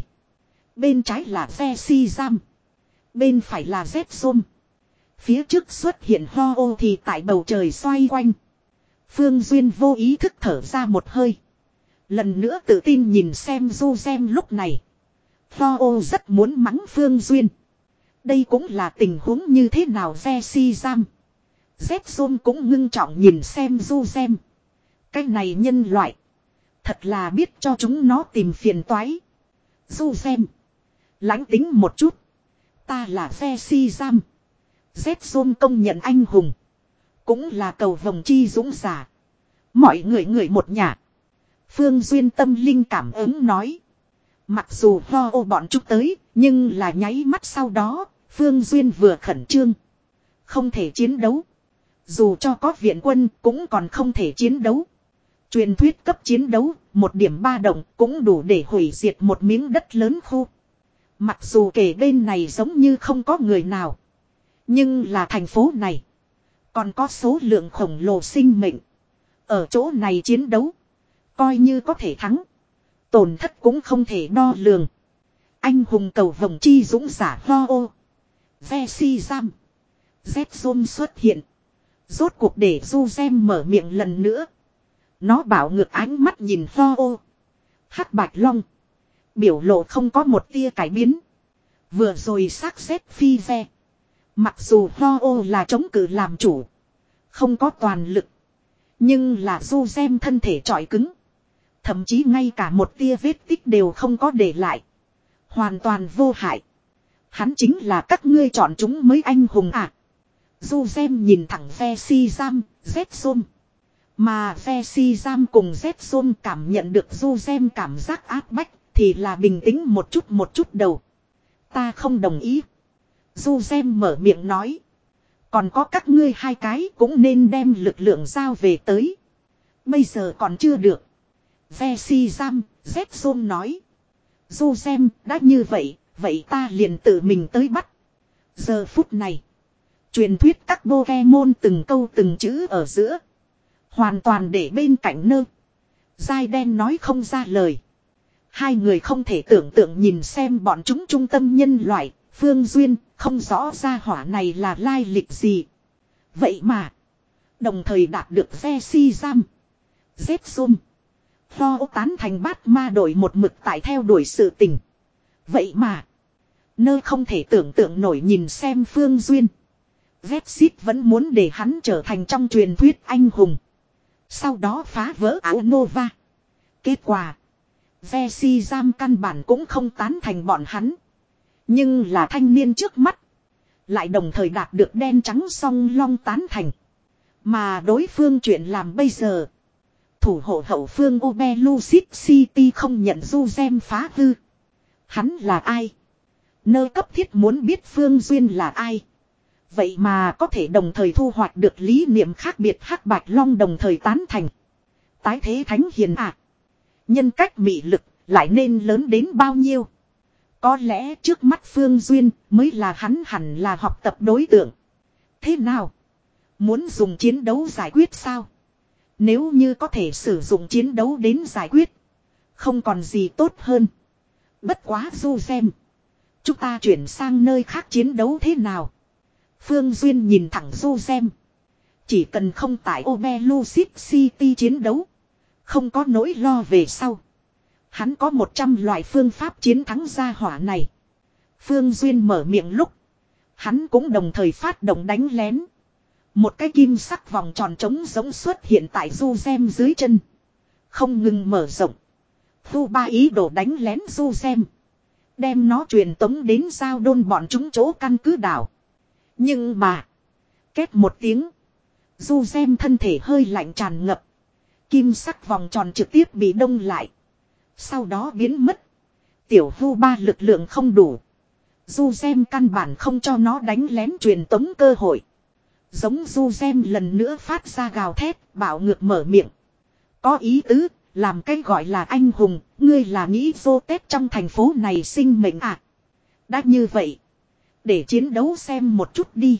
Bên trái là Ve Si Giam. Bên phải là Z Zoom. Phía trước xuất hiện Ho ô thì tại bầu trời xoay quanh. Phương Duyên vô ý thức thở ra một hơi. Lần nữa tự tin nhìn xem Du Gem lúc này. Ho ô rất muốn mắng Phương Duyên. Đây cũng là tình huống như thế nào Ve Si Giam. Z Zoom cũng ngưng trọng nhìn xem Du Gem. Cái này nhân loại. Thật là biết cho chúng nó tìm phiền toái. Du Gem. Lãnh tính một chút. Ta là Ve Si Giam. Z Zoom công nhận anh hùng. Cũng là cầu vồng chi dũng giả. Mọi người người một nhà. Phương Duyên tâm linh cảm ứng nói. Mặc dù ho ô bọn chúng tới. Nhưng là nháy mắt sau đó. Phương Duyên vừa khẩn trương. Không thể chiến đấu. Dù cho có viện quân cũng còn không thể chiến đấu. Truyền thuyết cấp chiến đấu, một điểm ba động cũng đủ để hủy diệt một miếng đất lớn khu. Mặc dù kể bên này giống như không có người nào. Nhưng là thành phố này. Còn có số lượng khổng lồ sinh mệnh. Ở chỗ này chiến đấu. Coi như có thể thắng. Tổn thất cũng không thể đo lường. Anh hùng cầu vồng chi dũng giả ho ô. Ve si giam. Z xuất hiện. Rốt cuộc để Du Gem mở miệng lần nữa. Nó bảo ngược ánh mắt nhìn ho ô. Hắc Bạch Long. Biểu lộ không có một tia cải biến. Vừa rồi xác xếp phi ve. Mặc dù ho ô là chống cự làm chủ. Không có toàn lực. Nhưng là Du Gem thân thể trọi cứng. Thậm chí ngay cả một tia vết tích đều không có để lại. Hoàn toàn vô hại. Hắn chính là các ngươi chọn chúng mới anh hùng à. Du Gem nhìn thẳng Ve Si Giam, Z Mà Ve Si Giam cùng Z cảm nhận được Du Gem cảm giác áp bách thì là bình tĩnh một chút một chút đầu. Ta không đồng ý. Du Gem mở miệng nói. Còn có các ngươi hai cái cũng nên đem lực lượng giao về tới. Bây giờ còn chưa được. Ve Si Giam, Z nói. Du Gem đã như vậy, vậy ta liền tự mình tới bắt. Giờ phút này. Truyền thuyết các Pokemon từng câu từng chữ ở giữa. Hoàn toàn để bên cạnh nơ. Dai đen nói không ra lời. Hai người không thể tưởng tượng nhìn xem bọn chúng trung tâm nhân loại, Phương Duyên, không rõ ra hỏa này là lai lịch gì. Vậy mà. Đồng thời đạt được Ve Si Giam. Z Ho tán thành bát ma đội một mực tại theo đuổi sự tình. Vậy mà. Nơ không thể tưởng tượng nổi nhìn xem Phương Duyên. Vexit vẫn muốn để hắn trở thành trong truyền thuyết anh hùng. Sau đó phá vỡ áo Nova. Kết quả. Ve Si Giam căn bản cũng không tán thành bọn hắn. Nhưng là thanh niên trước mắt. Lại đồng thời đạt được đen trắng song long tán thành. Mà đối phương chuyện làm bây giờ. Thủ hộ hậu phương Obelucid City không nhận Du Gem phá hư. Hắn là ai? Nơ cấp thiết muốn biết Phương Duyên là ai. Vậy mà có thể đồng thời thu hoạch được lý niệm khác biệt Hắc Bạch Long đồng thời tán thành. Tái thế thánh hiền ạ. À. Nhân cách mị lực lại nên lớn đến bao nhiêu. Có lẽ trước mắt Phương Duyên mới là hắn hẳn là học tập đối tượng. Thế nào? Muốn dùng chiến đấu giải quyết sao? Nếu như có thể sử dụng chiến đấu đến giải quyết. Không còn gì tốt hơn. Bất quá Du Gem. Chúng ta chuyển sang nơi khác chiến đấu thế nào? Phương Duyên nhìn thẳng Du Gem. Chỉ cần không tại Obelucid City chiến đấu. Không có nỗi lo về sau. Hắn có một trăm loại phương pháp chiến thắng gia hỏa này. Phương Duyên mở miệng lúc. Hắn cũng đồng thời phát động đánh lén. Một cái kim sắc vòng tròn trống giống xuất hiện tại Du Gem dưới chân. Không ngừng mở rộng. Thu ba ý đồ đánh lén Du Gem. Đem nó truyền tống đến giao đôn bọn chúng chỗ căn cứ đảo. Nhưng mà. Két một tiếng. Du Gem thân thể hơi lạnh tràn ngập. Kim sắc vòng tròn trực tiếp bị đông lại. Sau đó biến mất. Tiểu Vu ba lực lượng không đủ. Du Gem căn bản không cho nó đánh lén truyền tống cơ hội. Giống Du Gem lần nữa phát ra gào thét, bảo ngược mở miệng. Có ý tứ, làm cái gọi là anh hùng, ngươi là nghĩ vô tết trong thành phố này sinh mệnh à. Đã như vậy. Để chiến đấu xem một chút đi.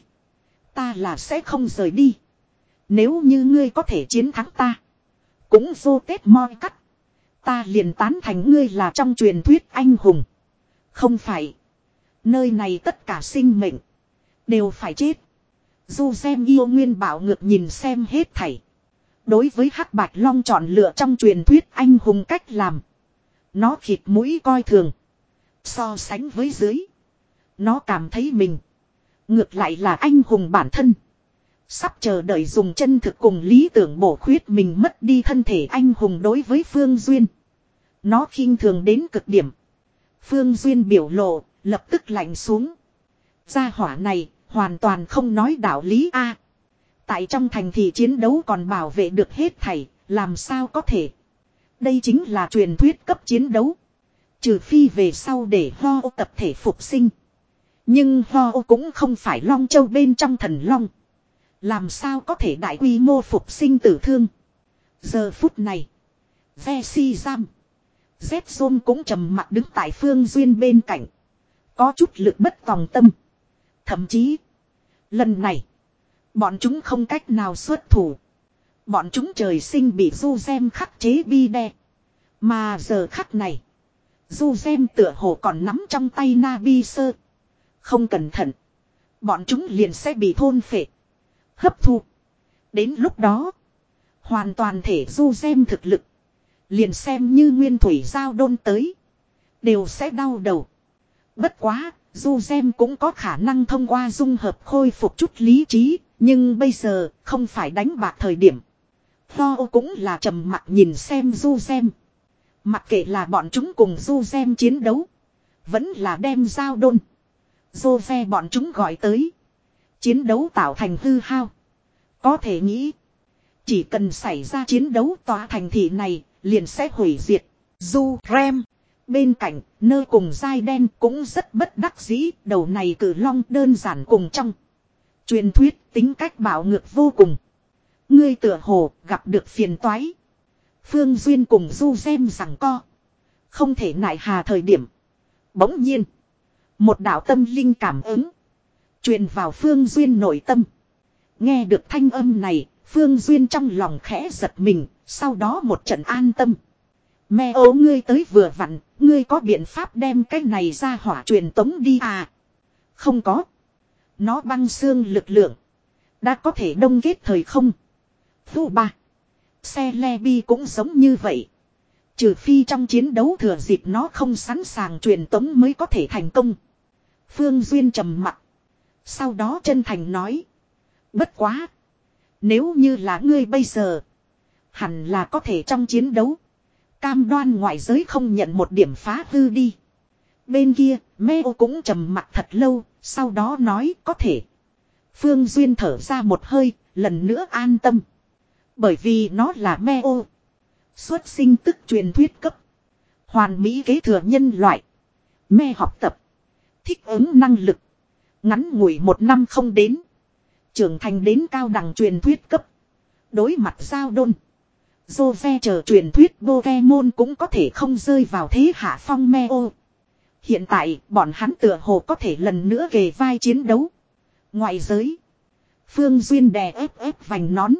Ta là sẽ không rời đi. Nếu như ngươi có thể chiến thắng ta. Cũng vô tết moi cắt. Ta liền tán thành ngươi là trong truyền thuyết anh hùng. Không phải. Nơi này tất cả sinh mệnh. Đều phải chết. Du Gem yêu nguyên bảo ngược nhìn xem hết thảy. Đối với Hắc Bạch Long chọn lựa trong truyền thuyết anh hùng cách làm. Nó khịt mũi coi thường. So sánh với dưới. Nó cảm thấy mình. Ngược lại là anh hùng bản thân. Sắp chờ đợi dùng chân thực cùng lý tưởng bổ khuyết mình mất đi thân thể anh hùng đối với Phương Duyên. Nó khinh thường đến cực điểm. Phương Duyên biểu lộ, lập tức lạnh xuống. Gia hỏa này, hoàn toàn không nói đạo lý a. Tại trong thành thị chiến đấu còn bảo vệ được hết thảy, làm sao có thể. Đây chính là truyền thuyết cấp chiến đấu. Trừ phi về sau để Ho tập thể phục sinh. Nhưng Ho cũng không phải Long Châu bên trong thần long. Làm sao có thể đại quy mô phục sinh tử thương. Giờ phút này. Ve si giam. Z cũng trầm mặc đứng tại Phương Duyên bên cạnh. Có chút lực bất tòng tâm. Thậm chí. Lần này. Bọn chúng không cách nào xuất thủ. Bọn chúng trời sinh bị Du Gem khắc chế bi đe. Mà giờ khắc này. Du Gem tựa hồ còn nắm trong tay Nabi Sơ. Không cẩn thận. Bọn chúng liền sẽ bị thôn phệ. Hấp thu. Đến lúc đó. Hoàn toàn thể Du Gem thực lực. Liền xem như nguyên thủy giao đôn tới. Đều sẽ đau đầu. Bất quá. Du Gem cũng có khả năng thông qua dung hợp khôi phục chút lý trí. Nhưng bây giờ không phải đánh bạc thời điểm. Tho cũng là trầm mặc nhìn xem Du Gem. Mặc kệ là bọn chúng cùng Du Gem chiến đấu. Vẫn là đem giao đôn. Dô ve bọn chúng gọi tới. Chiến đấu tạo thành hư hao. Có thể nghĩ. Chỉ cần xảy ra chiến đấu tòa thành thị này. Liền sẽ hủy diệt. Du Rem. Bên cạnh nơi cùng dai đen cũng rất bất đắc dĩ. Đầu này cử long đơn giản cùng trong. Truyền thuyết tính cách bạo ngược vô cùng. Ngươi tựa hồ gặp được phiền toái. Phương Duyên cùng Du Gem rằng co. Không thể nại hà thời điểm. Bỗng nhiên. Một đạo tâm linh cảm ứng. Truyền vào Phương Duyên nội tâm. Nghe được thanh âm này. Phương Duyên trong lòng khẽ giật mình. Sau đó một trận an tâm. Mẹ ố ngươi tới vừa vặn. Ngươi có biện pháp đem cái này ra hỏa truyền tống đi à? Không có. Nó băng xương lực lượng. Đã có thể đông kết thời không. Thu ba. Xe Lebi cũng giống như vậy. Trừ phi trong chiến đấu thừa dịp nó không sẵn sàng truyền tống mới có thể thành công. Phương Duyên trầm mặt. Sau đó chân thành nói. Bất quá. Nếu như là ngươi bây giờ. Hẳn là có thể trong chiến đấu. Cam đoan ngoại giới không nhận một điểm phá hư đi. Bên kia, Meo cũng trầm mặt thật lâu. Sau đó nói có thể. Phương Duyên thở ra một hơi. Lần nữa an tâm. Bởi vì nó là Meo. Xuất sinh tức truyền thuyết cấp. Hoàn mỹ kế thừa nhân loại. Me học tập. Thích ứng năng lực. Ngắn ngủi một năm không đến. Trưởng thành đến cao đẳng truyền thuyết cấp. Đối mặt giao đôn. Dô ve chờ truyền thuyết Pokemon cũng có thể không rơi vào thế hạ phong Meo. Hiện tại bọn hắn tựa hồ có thể lần nữa kề vai chiến đấu. Ngoại giới. Phương Duyên đè ép ép vành nón.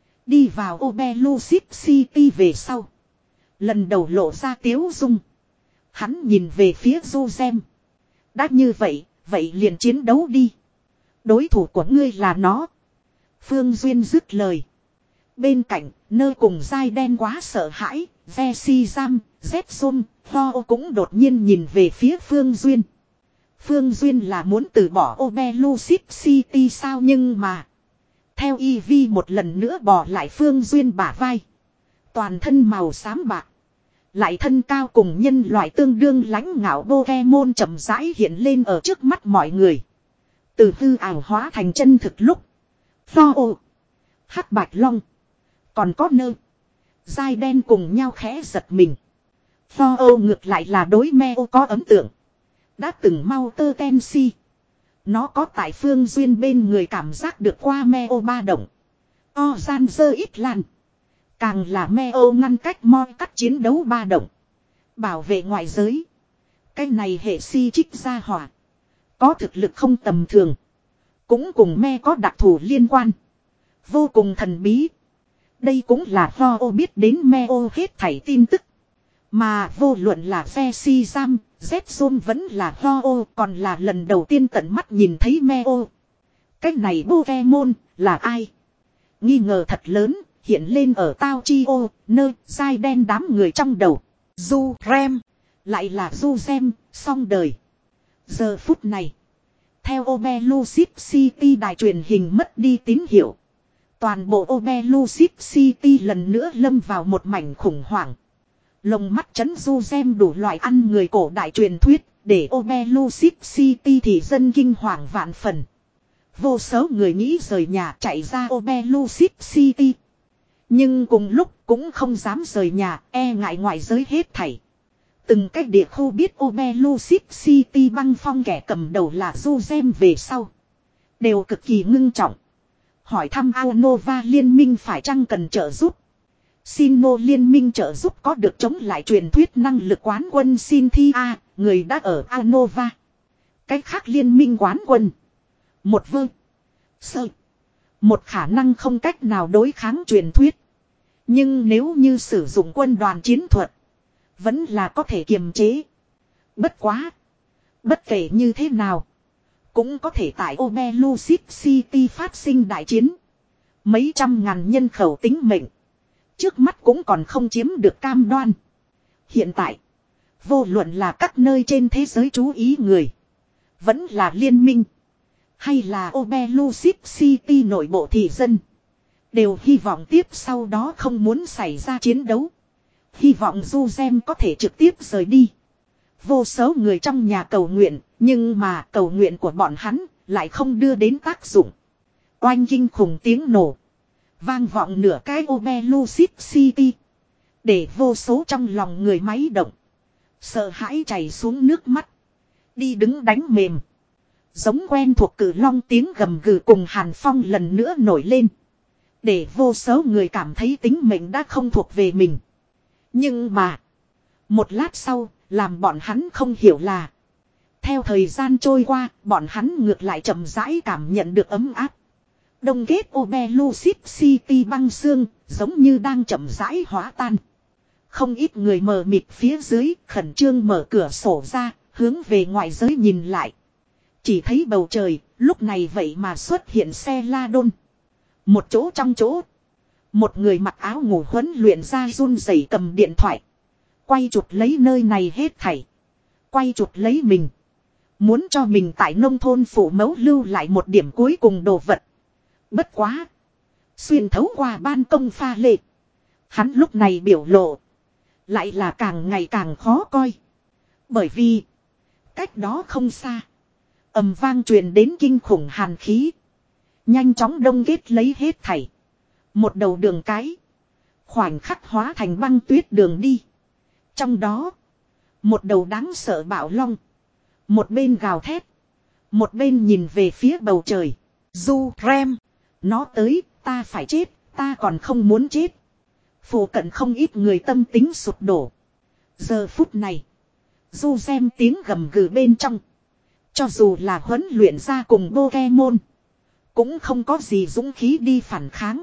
Đi vào Obelucid City về sau. Lần đầu lộ ra tiếu dung. Hắn nhìn về phía Du Gem. Đã như vậy, vậy liền chiến đấu đi. Đối thủ của ngươi là nó. Phương Duyên dứt lời. Bên cạnh, nơi cùng dai đen quá sợ hãi, ve si giam, Z Ho cũng đột nhiên nhìn về phía Phương Duyên. Phương Duyên là muốn từ bỏ Obelucid City sao nhưng mà. Theo Eevee một lần nữa bỏ lại Phương Duyên bả vai. Toàn thân màu xám bạc. Lại thân cao cùng nhân loại tương đương lãnh ngạo Pokemon chậm rãi hiện lên ở trước mắt mọi người. Từ hư ảo hóa thành chân thực lúc. Tho ô. Hắc bạch long. Còn có nơ. Dai đen cùng nhau khẽ giật mình. Tho ô ngược lại là đối Meo có ấn tượng. Đã từng mau tơ ten si. Nó có tại Phương Duyên bên người cảm giác được qua Meo ba động. O gian dơ ít lan. Càng là Meo ngăn cách moi cắt chiến đấu ba động. Bảo vệ ngoại giới. Cái này hệ si trích ra hỏa. Có thực lực không tầm thường. Cũng cùng Me có đặc thù liên quan. Vô cùng thần bí. Đây cũng là Ho biết đến Meo hết thảy tin tức. Mà vô luận là Ve si giam, Z vẫn là Ho còn là lần đầu tiên tận mắt nhìn thấy Meo. Cái này Pokemon là ai? Nghi ngờ thật lớn, hiện lên ở Tao Chi ô, nơi dai đen đám người trong đầu. Du Rem, lại là Du Gem, xong đời. Giờ phút này, theo Obelucid City đài truyền hình mất đi tín hiệu. Toàn bộ Obelucid City lần nữa lâm vào một mảnh khủng hoảng. Lồng mắt chấn Du Gem đủ loại ăn người cổ đại truyền thuyết, để Obelucid City thì dân kinh hoàng vạn phần. Vô số người nghĩ rời nhà chạy ra Obelucid City. Nhưng cùng lúc cũng không dám rời nhà, e ngại ngoại giới hết thảy. Từng cách địa khu biết Obelucid City băng phong kẻ cầm đầu là Juzem về sau. Đều cực kỳ ngưng trọng. Hỏi thăm Aonova liên minh phải chăng cần trợ giúp. Sinnoh liên minh trợ giúp có được chống lại truyền thuyết năng lực quán quân Cynthia, người đã ở Aonova. Cách khác liên minh quán quân. Một vơ. Sơ. Một khả năng không cách nào đối kháng truyền thuyết. Nhưng nếu như sử dụng quân đoàn chiến thuật. Vẫn là có thể kiềm chế. Bất quá. Bất kể như thế nào. Cũng có thể tại Obelucid City phát sinh đại chiến. Mấy trăm ngàn nhân khẩu tính mệnh. Trước mắt cũng còn không chiếm được cam đoan. Hiện tại. Vô luận là các nơi trên thế giới chú ý người. Vẫn là liên minh. Hay là Obelucid City nội bộ thị dân. Đều hy vọng tiếp sau đó không muốn xảy ra chiến đấu. Hy vọng Juzem có thể trực tiếp rời đi. Vô số người trong nhà cầu nguyện. Nhưng mà cầu nguyện của bọn hắn lại không đưa đến tác dụng. Oanh kinh khủng tiếng nổ. Vang vọng nửa cái Obelucid City. Để vô số trong lòng người máy động. Sợ hãi chảy xuống nước mắt. Đi đứng đánh mềm. Giống quen thuộc cử long tiếng gầm gừ cùng hàn phong lần nữa nổi lên. Để vô số người cảm thấy tính mệnh đã không thuộc về mình. Nhưng mà. Một lát sau, làm bọn hắn không hiểu là. Theo thời gian trôi qua, bọn hắn ngược lại chậm rãi cảm nhận được ấm áp. Đông kết Obelucid City băng xương, giống như đang chậm rãi hóa tan. Không ít người mờ mịt phía dưới, khẩn trương mở cửa sổ ra, hướng về ngoài giới nhìn lại. Chỉ thấy bầu trời, lúc này vậy mà xuất hiện xe la đôn. Một chỗ trong chỗ. Một người mặc áo ngủ huấn luyện ra run rẩy cầm điện thoại. Quay chụp lấy nơi này hết thảy. Quay chụp lấy mình. Muốn cho mình tại nông thôn phủ mẫu lưu lại một điểm cuối cùng đồ vật. Bất quá. Xuyên thấu qua ban công pha lê. Hắn lúc này biểu lộ. Lại là càng ngày càng khó coi. Bởi vì. Cách đó không xa. Ầm vang truyền đến kinh khủng hàn khí. Nhanh chóng đông kết lấy hết thảy. Một đầu đường cái. Khoảnh khắc hóa thành băng tuyết đường đi. Trong đó. Một đầu đáng sợ bạo long. Một bên gào thét. Một bên nhìn về phía bầu trời. Juzem. Nó tới, ta phải chết, ta còn không muốn chết. Phù cận không ít người tâm tính sụp đổ. Giờ phút này. Juzem tiếng gầm gừ bên trong. Cho dù là huấn luyện ra cùng Pokemon. Cũng không có gì dũng khí đi phản kháng.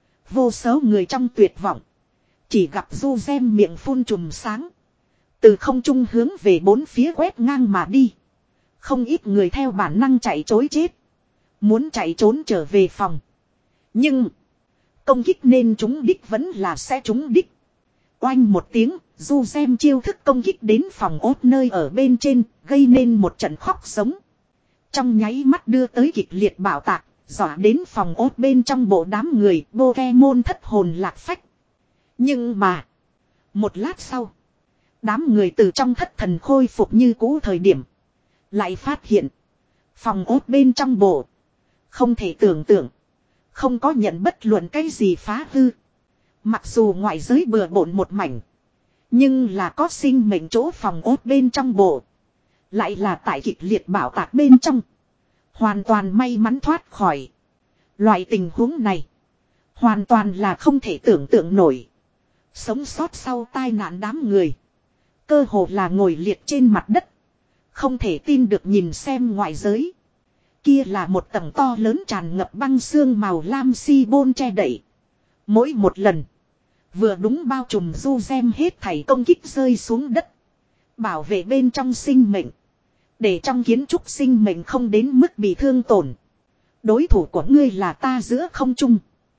Vô số người trong tuyệt vọng. Chỉ gặp Juzem miệng phun trùm sáng. Từ không trung hướng về bốn phía quét ngang mà đi. Không ít người theo bản năng chạy trối chết. Muốn chạy trốn trở về phòng. Nhưng. Công kích nên trúng đích vẫn là sẽ trúng đích. Oanh một tiếng. Juzem chiêu thức công kích đến phòng ốt nơi ở bên trên. Gây nên một trận khóc sống. Trong nháy mắt đưa tới kịch liệt bạo tạc. Dọa đến phòng ốt bên trong bộ đám người. Pokemon thất hồn lạc phách. Nhưng mà. Một lát sau. Đám người từ trong thất thần khôi phục như cũ thời điểm. Lại phát hiện. Phòng ốt bên trong bộ. Không thể tưởng tượng. Không có nhận bất luận cái gì phá hư. Mặc dù ngoại giới bừa bộn một mảnh. Nhưng là có sinh mệnh chỗ phòng ốt bên trong bộ. Lại là tại kịch liệt bảo tạc bên trong. Hoàn toàn may mắn thoát khỏi. Loại tình huống này. Hoàn toàn là không thể tưởng tượng nổi. Sống sót sau tai nạn đám người. Cơ hồ là ngồi liệt trên mặt đất. Không thể tin được nhìn xem ngoại giới. Kia là một tầng to lớn tràn ngập băng xương màu lam si bôn che đậy. Mỗi một lần. Vừa đúng bao trùm Juzem hết thảy công kích rơi xuống đất. Bảo vệ bên trong sinh mệnh. Để trong kiến trúc sinh mệnh không đến mức bị thương tổn. Đối thủ của ngươi là ta giữa không trung.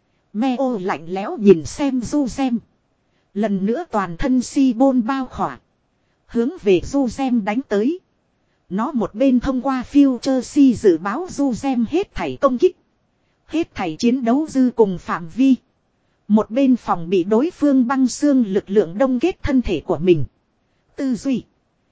Meo lạnh lẽo nhìn xem Juzem. Lần nữa toàn thân si bôn bao khỏa. Hướng về Juzem đánh tới. Nó một bên thông qua Future Si dự báo Juzem hết thảy công kích. Hết thảy chiến đấu dư cùng phạm vi. Một bên phòng bị đối phương băng xương lực lượng đông kết thân thể của mình. Tư duy.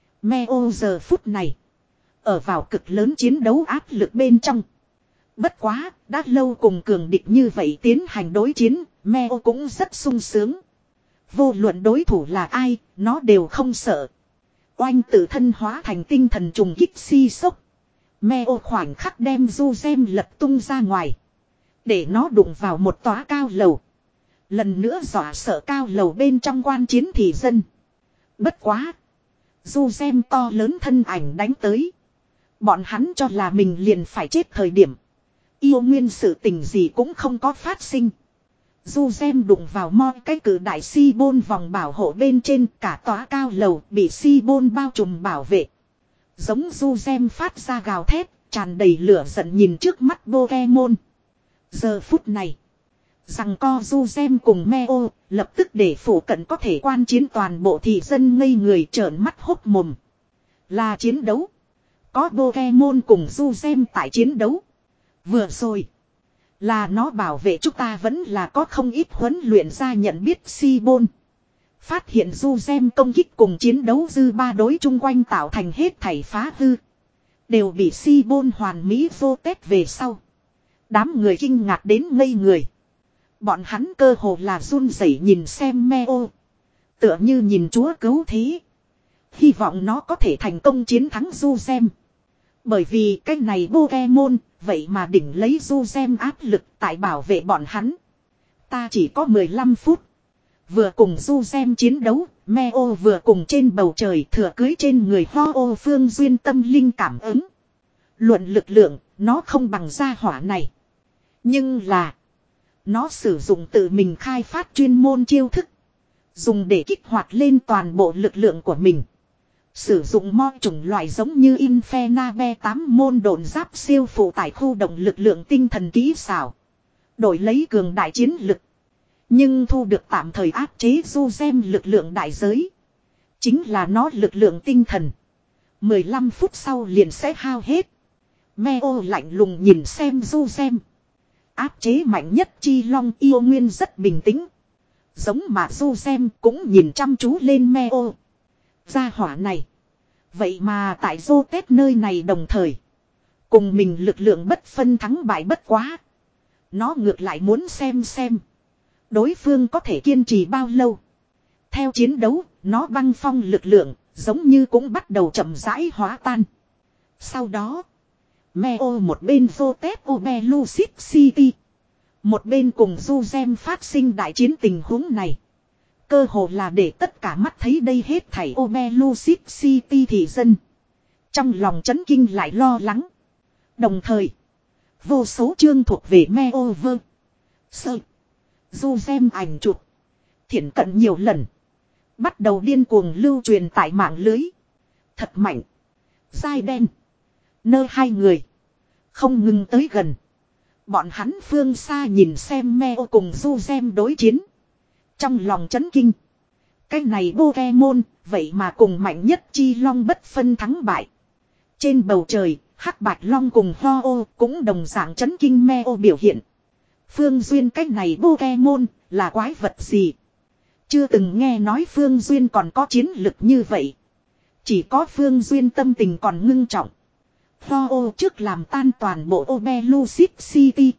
Meo giờ phút này. Ở vào cực lớn chiến đấu áp lực bên trong. Bất quá, đã lâu cùng cường địch như vậy tiến hành đối chiến, Meo cũng rất sung sướng. Vô luận đối thủ là ai, nó đều không sợ. Oanh tự thân hóa thành tinh thần trùng kích si sốc. Meo khoảnh khắc đem du gem lật tung ra ngoài. Để nó đụng vào một tòa cao lầu. Lần nữa dọa sợ cao lầu bên trong quan chiến thị dân. Bất quá. Du gem to lớn thân ảnh đánh tới. Bọn hắn cho là mình liền phải chết thời điểm. Yêu nguyên sự tình gì cũng không có phát sinh. Du gem đụng vào mo cái cử đại si bôn vòng bảo hộ bên trên, cả tòa cao lầu bị si bôn bao trùm bảo vệ. Giống du gem phát ra gào thét, tràn đầy lửa giận nhìn trước mắt Pokemon. Giờ phút này, rằng co du gem cùng Meo, lập tức để phủ cận có thể quan chiến toàn bộ thị dân ngây người trợn mắt hốc mồm. Là chiến đấu. Có Pokemon cùng du gem tại chiến đấu. Vừa rồi, là nó bảo vệ chúng ta vẫn là có không ít huấn luyện ra nhận biết si bôn. Phát hiện du gem công kích cùng chiến đấu dư ba đối chung quanh tạo thành hết thảy phá hư. Đều bị si bôn hoàn mỹ vô tết về sau. Đám người kinh ngạc đến ngây người. Bọn hắn cơ hồ là run rẩy nhìn xem Meo. Tựa như nhìn chúa cứu thế. Hy vọng nó có thể thành công chiến thắng du gem. Bởi vì cái này Pokemon, vậy mà đỉnh lấy du gem áp lực tại bảo vệ bọn hắn. Ta chỉ có mười lăm phút. Vừa cùng du gem chiến đấu, Meo vừa cùng trên bầu trời thừa cưới trên người Ho ô Phương Duyên tâm linh cảm ứng. Luận lực lượng, nó không bằng gia hỏa này. Nhưng là, nó sử dụng tự mình khai phát chuyên môn chiêu thức. Dùng để kích hoạt lên toàn bộ lực lượng của mình. Sử dụng mo chủng loại giống như Infena B tám môn độn giáp siêu phụ tải khu động lực lượng tinh thần kỹ xảo. Đổi lấy cường đại chiến lực. Nhưng thu được tạm thời áp chế du gem lực lượng đại giới. Chính là nó lực lượng tinh thần. mười lăm phút sau liền sẽ hao hết. Meo lạnh lùng nhìn xem du gem. Áp chế mạnh nhất chi long yêu nguyên rất bình tĩnh. Giống mà du gem cũng nhìn chăm chú lên Meo. Gia hỏa này. Vậy mà tại dô tết nơi này đồng thời. Cùng mình lực lượng bất phân thắng bại bất quá. Nó ngược lại muốn xem xem. Đối phương có thể kiên trì bao lâu. Theo chiến đấu, nó băng phong lực lượng, giống như cũng bắt đầu chậm rãi hóa tan. Sau đó, Meo một bên vô tết Obelucid City. Một bên cùng du gem phát sinh đại chiến tình huống này. Cơ hồ là để tất cả mắt thấy đây hết thảy Obelucid City thị dân. Trong lòng chấn kinh lại lo lắng. Đồng thời, vô số chương thuộc về Meo vơ. Sơ. Du gem ảnh chụp. Thiển cận nhiều lần. Bắt đầu điên cuồng lưu truyền tại mạng lưới. Thật mạnh. Dai đen. Nơ hai người. Không ngừng tới gần. Bọn hắn phương xa nhìn xem Meo cùng du gem đối chiến. Trong lòng chấn kinh. Cái này Pokemon, vậy mà cùng mạnh nhất chi long bất phân thắng bại. Trên bầu trời, hắc bạch long cùng Ho-Oh cũng đồng dạng chấn kinh Meo biểu hiện. Phương Duyên cái này Pokemon, là quái vật gì? Chưa từng nghe nói Phương Duyên còn có chiến lực như vậy. Chỉ có Phương Duyên tâm tình còn ngưng trọng. Ho-Oh trước làm tan toàn bộ Obelucid City.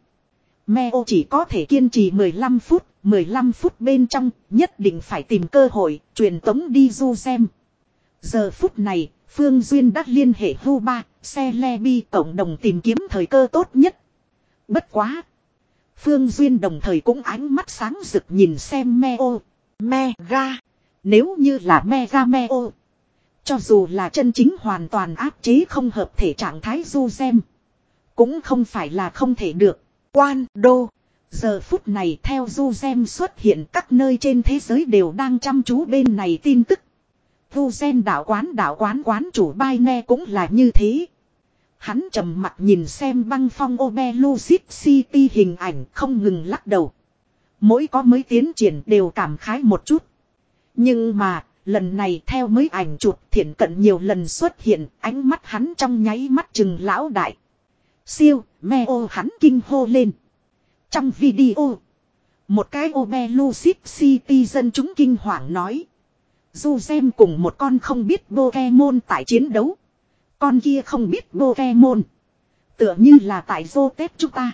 Meo chỉ có thể kiên trì mười lăm phút. mười lăm phút bên trong nhất định phải tìm cơ hội truyền tống đi du gem. Giờ phút này Phương Duyên đã liên hệ Huba, Celebi cộng đồng tìm kiếm thời cơ tốt nhất. Bất quá. Phương Duyên đồng thời cũng ánh mắt sáng rực nhìn xem Meo. Mega. Nếu như là Mega Meo. Cho dù là chân chính hoàn toàn áp chế không hợp thể trạng thái du gem. Cũng không phải là không thể được. Quan đô. Giờ phút này theo du gem xuất hiện các nơi trên thế giới đều đang chăm chú bên này tin tức. Du gen đạo quán đạo quán quán chủ Bai Ne cũng là như thế. Hắn trầm mặt nhìn xem băng phong Obelucid City hình ảnh không ngừng lắc đầu. Mỗi có mới tiến triển đều cảm khái một chút. Nhưng mà lần này theo mới ảnh chụp thiển cận nhiều lần xuất hiện ánh mắt hắn trong nháy mắt chừng lão đại. Siêu, Meo hắn kinh hô lên. Trong video, một cái Obelucid City dân chúng kinh hoàng nói. Du gem cùng một con không biết Pokemon tại chiến đấu. Con kia không biết Pokemon. Tựa như là tại dô tết chúng ta.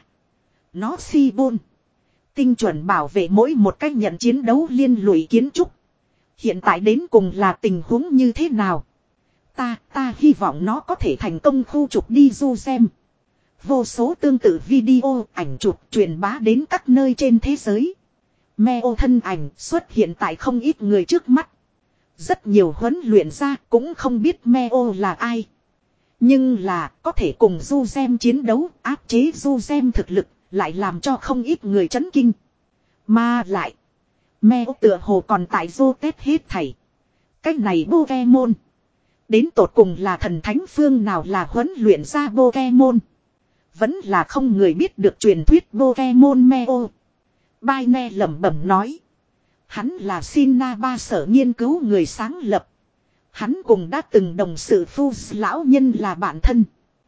Nó si bôn. Tinh chuẩn bảo vệ mỗi một cách nhận chiến đấu liên lụy kiến trúc. Hiện tại đến cùng là tình huống như thế nào? Ta, ta hy vọng nó có thể thành công khu trục đi du xem. Vô số tương tự video, ảnh chụp truyền bá đến các nơi trên thế giới. Meo thân ảnh xuất hiện tại không ít người trước mắt. Rất nhiều huấn luyện ra cũng không biết Meo là ai. Nhưng là có thể cùng du xem chiến đấu, áp chế du xem thực lực, lại làm cho không ít người chấn kinh. Mà lại, Meo tựa hồ còn tại du tết hết thảy. Cách này Pokemon. Đến tột cùng là thần thánh phương nào là huấn luyện ra Pokemon. Vẫn là không người biết được truyền thuyết Pokemon Meo. Baine lẩm bẩm nói. Hắn là Shinaba sở nghiên cứu người sáng lập. Hắn cùng đã từng đồng sự Phu lão nhân là bạn thân.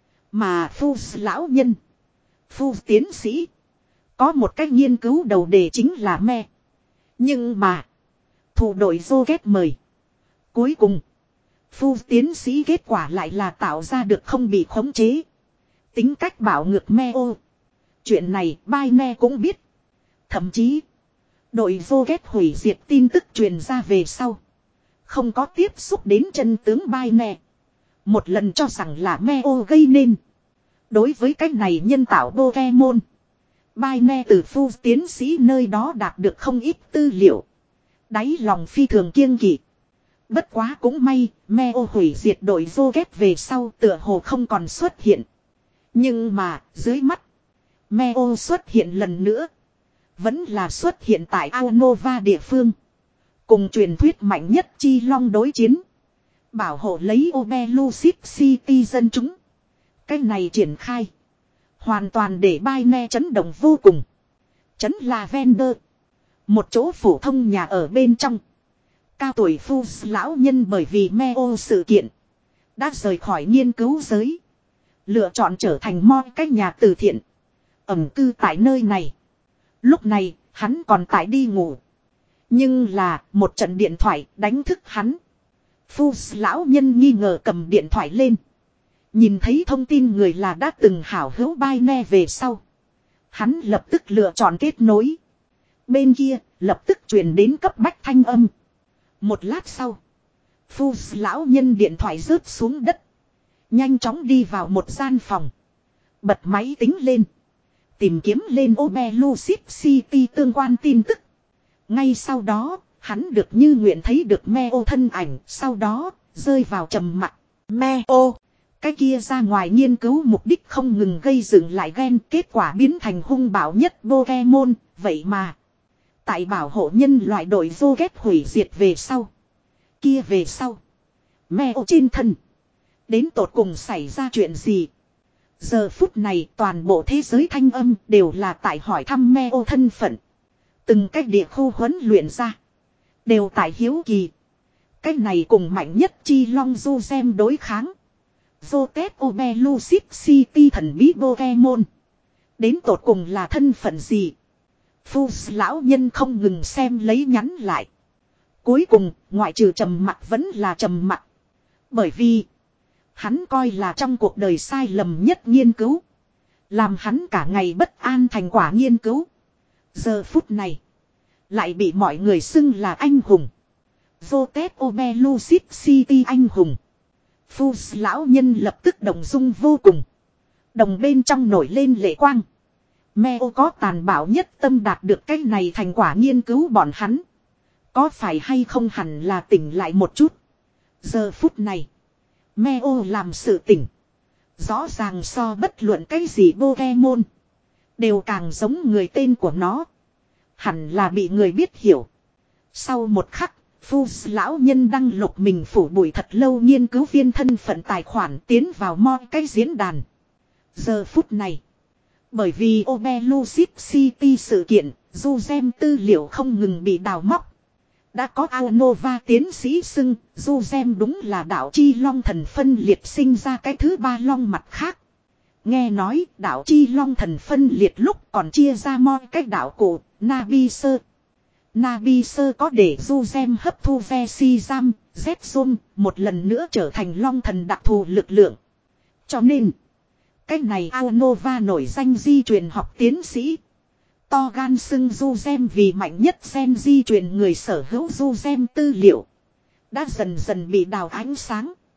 Mà Phu lão nhân, Phu tiến sĩ, có một cách nghiên cứu đầu đề chính là me. Nhưng mà, thủ đội Rocket mời. Cuối cùng, Phu tiến sĩ kết quả lại là tạo ra được không bị khống chế. Tính cách bảo ngược Meo. Chuyện này Baine cũng biết. Thậm chí, đội Rocket hủy diệt tin tức truyền ra về sau. Không có tiếp xúc đến chân tướng Baine. Một lần cho rằng là Meo gây nên. Đối với cách này nhân tạo Pokemon, Baine từ Phu tiến sĩ nơi đó đạt được không ít tư liệu. Đáy lòng phi thường kiêng kỵ. Bất quá cũng may, Meo hủy diệt đội Rocket về sau tựa hồ không còn xuất hiện. Nhưng mà, dưới mắt, Meo xuất hiện lần nữa. Vẫn là xuất hiện tại Aonova địa phương. Cùng truyền thuyết mạnh nhất chi long đối chiến. Bảo hộ lấy Obelucid City dân chúng. Cái này triển khai. Hoàn toàn để Baine chấn động vô cùng. Chấn Lavender. Một chỗ phổ thông nhà ở bên trong. Cao tuổi Phu lão nhân bởi vì Meo sự kiện. Đã rời khỏi nghiên cứu giới. Lựa chọn trở thành mo cái nhà từ thiện. Ẩm cư tại nơi này. Lúc này, hắn còn tại đi ngủ. Nhưng là, một trận điện thoại đánh thức hắn. Phu lão nhân nghi ngờ cầm điện thoại lên. Nhìn thấy thông tin người là đã từng hảo hữu Baine về sau. Hắn lập tức lựa chọn kết nối. Bên kia, lập tức truyền đến cấp bách thanh âm. Một lát sau, Phu lão nhân điện thoại rớt xuống đất. Nhanh chóng đi vào một gian phòng. Bật máy tính lên. Tìm kiếm lên Obelucid City tương quan tin tức. Ngay sau đó, hắn được như nguyện thấy được Meo thân ảnh. Sau đó, rơi vào trầm mặc. Meo, cái kia ra ngoài nghiên cứu mục đích không ngừng gây dựng lại gen. Kết quả biến thành hung bạo nhất Pokemon. Vậy mà, tại bảo hộ nhân loại đội Rocket hủy diệt về sau. Kia về sau, Meo trên thân. Đến tột cùng xảy ra chuyện gì? Giờ phút này toàn bộ thế giới thanh âm đều là tại hỏi thăm Meo thân phận. Từng cách địa khu huấn luyện ra. Đều tại hiếu kỳ. Cách này cùng mạnh nhất chi long du xem đối kháng. Zotet Obelucid City thần bí Pokemon. Đến tột cùng là thân phận gì? Phu lão nhân không ngừng xem lấy nhắn lại. Cuối cùng, ngoại trừ trầm mặc vẫn là trầm mặc. Bởi vì hắn coi là trong cuộc đời sai lầm nhất nghiên cứu. Làm hắn cả ngày bất an thành quả nghiên cứu. Giờ phút này, lại bị mọi người xưng là anh hùng. Zotet Obelucid City anh hùng. Phu lão nhân lập tức động dung vô cùng. Đồng bên trong nổi lên lệ quang. Meo có tàn bạo nhất tâm đạt được cái này thành quả nghiên cứu bọn hắn. Có phải hay không hẳn là tỉnh lại một chút. Giờ phút này, Meo làm sự tỉnh. Rõ ràng so bất luận cái gì Pokemon. Đều càng giống người tên của nó. Hẳn là bị người biết hiểu. Sau một khắc, Phu lão nhân đăng lục mình phủ bụi thật lâu nghiên cứu viên thân phận tài khoản tiến vào mọi cái diễn đàn. Giờ phút này, bởi vì Obelucid City sự kiện, du gem tư liệu không ngừng bị đào móc. Đã có Aonova tiến sĩ xưng, du gem đúng là đạo chi long thần phân liệt sinh ra cái thứ ba long mặt khác. Nghe nói đạo chi long thần phân liệt lúc còn chia ra mọi cách đạo cổ, Nabisơ. Nabisơ có để du gem hấp thu ve si giam, Z-Zone, một lần nữa trở thành long thần đặc thù lực lượng. Cho nên, cái này Aonova nổi danh di truyền học tiến sĩ. To gan xưng du gem vì mạnh nhất gen di truyền người sở hữu du gem tư liệu. Đã dần dần bị đào ánh sáng.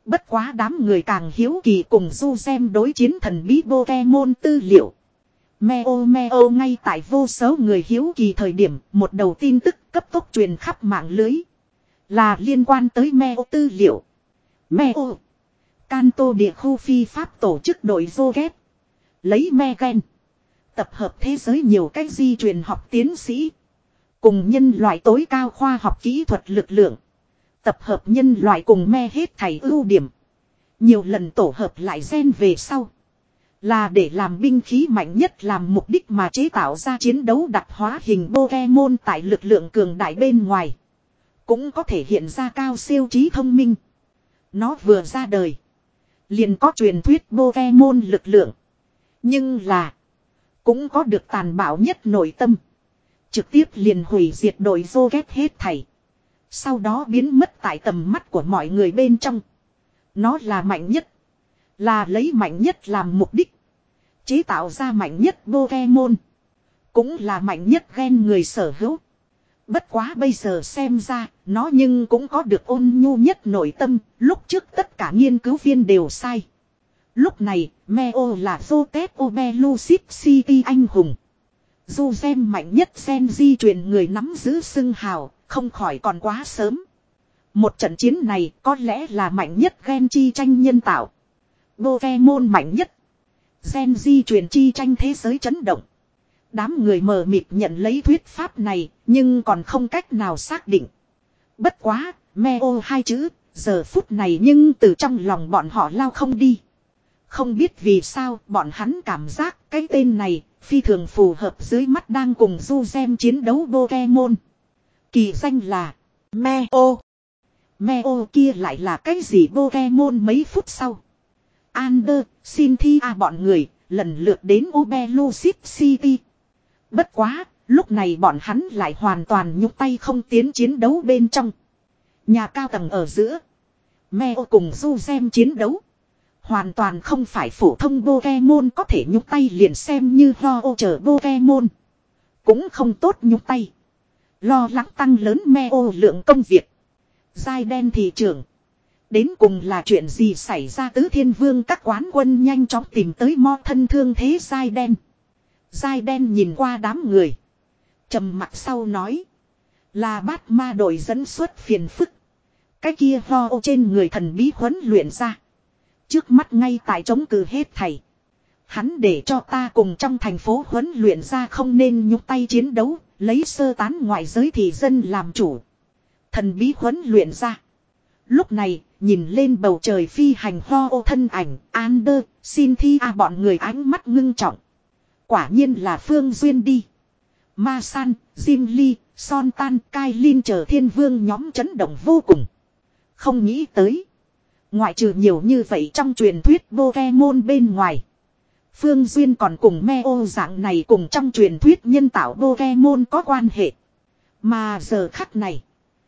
Bất quá đám người càng hiếu kỳ cùng du xem đối chiến thần bí Pokemon tư liệu. Meo meo ngay tại vô số người hiếu kỳ thời điểm một đầu tin tức cấp tốc truyền khắp mạng lưới. Là liên quan tới Meo tư liệu. Meo. Kanto địa khu phi pháp tổ chức đội Rocket. Lấy me gen. Tập hợp thế giới nhiều cách di truyền học tiến sĩ. Cùng nhân loại tối cao khoa học kỹ thuật lực lượng. Tập hợp nhân loại cùng me hết thảy ưu điểm. Nhiều lần tổ hợp lại gen về sau. Là để làm binh khí mạnh nhất làm mục đích mà chế tạo ra chiến đấu đặc hóa hình Pokemon tại lực lượng cường đại bên ngoài. Cũng có thể hiện ra cao siêu trí thông minh. Nó vừa ra đời. Liền có truyền thuyết Pokemon lực lượng. Nhưng là. Cũng có được tàn bạo nhất nội tâm. Trực tiếp liền hủy diệt đội Rocket hết thảy. Sau đó biến mất tại tầm mắt của mọi người bên trong. Nó là mạnh nhất. Là lấy mạnh nhất làm mục đích. Chế tạo ra mạnh nhất Pokemon. Cũng là mạnh nhất gen người sở hữu. Bất quá bây giờ xem ra, nó nhưng cũng có được ôn nhu nhất nội tâm, lúc trước tất cả nghiên cứu viên đều sai. Lúc này, Meo là Zotet Obelucid City anh hùng. Dù gen mạnh nhất gen di truyền người nắm giữ xưng hào, không khỏi còn quá sớm. Một trận chiến này có lẽ là mạnh nhất gen chi tranh nhân tạo. Pokemon mạnh nhất. Gen di truyền chi tranh thế giới chấn động. Đám người mờ mịt nhận lấy thuyết pháp này, nhưng còn không cách nào xác định. Bất quá, Meo hai chữ, giờ phút này nhưng từ trong lòng bọn họ lao không đi. Không biết vì sao bọn hắn cảm giác cái tên này phi thường phù hợp dưới mắt đang cùng du xem chiến đấu Pokemon. Kỳ danh là Meo. Meo kia lại là cái gì Pokemon mấy phút sau. Ander, Cynthia bọn người lần lượt đến Obelucid City. Bất quá, lúc này bọn hắn lại hoàn toàn nhúc tay không tiến chiến đấu bên trong. Nhà cao tầng ở giữa. Meo cùng du xem chiến đấu. Hoàn toàn không phải phổ thông Pokemon có thể nhúc tay liền xem như Ho chờ Pokemon. Cũng không tốt nhúc tay. Lo lắng tăng lớn Meo lượng công việc. Giai đen thị trưởng. Đến cùng là chuyện gì xảy ra tứ thiên vương các quán quân nhanh chóng tìm tới mo thân thương thế giai đen. Giai đen nhìn qua đám người. Trầm mặc sau nói. Là bát ma đội dẫn xuất phiền phức. Cái kia Ho trên người thần bí huấn luyện ra. Trước mắt ngay tại chống cự hết thầy. Hắn để cho ta cùng trong thành phố huấn luyện ra không nên nhúc tay chiến đấu. Lấy sơ tán ngoại giới thì dân làm chủ. Thần bí huấn luyện ra. Lúc này, nhìn lên bầu trời phi hành Ho thân ảnh, Ander, Cynthia bọn người ánh mắt ngưng trọng. Quả nhiên là Phương Duyên đi. Ma San, Jim Lee, Son Tan, Kai Lin chờ thiên vương nhóm chấn động vô cùng. Không nghĩ tới. Ngoại trừ nhiều như vậy trong truyền thuyết Pokemon bên ngoài. Phương Duyên còn cùng Meo dạng này cùng trong truyền thuyết nhân tạo Pokemon có quan hệ. Mà giờ khắc này.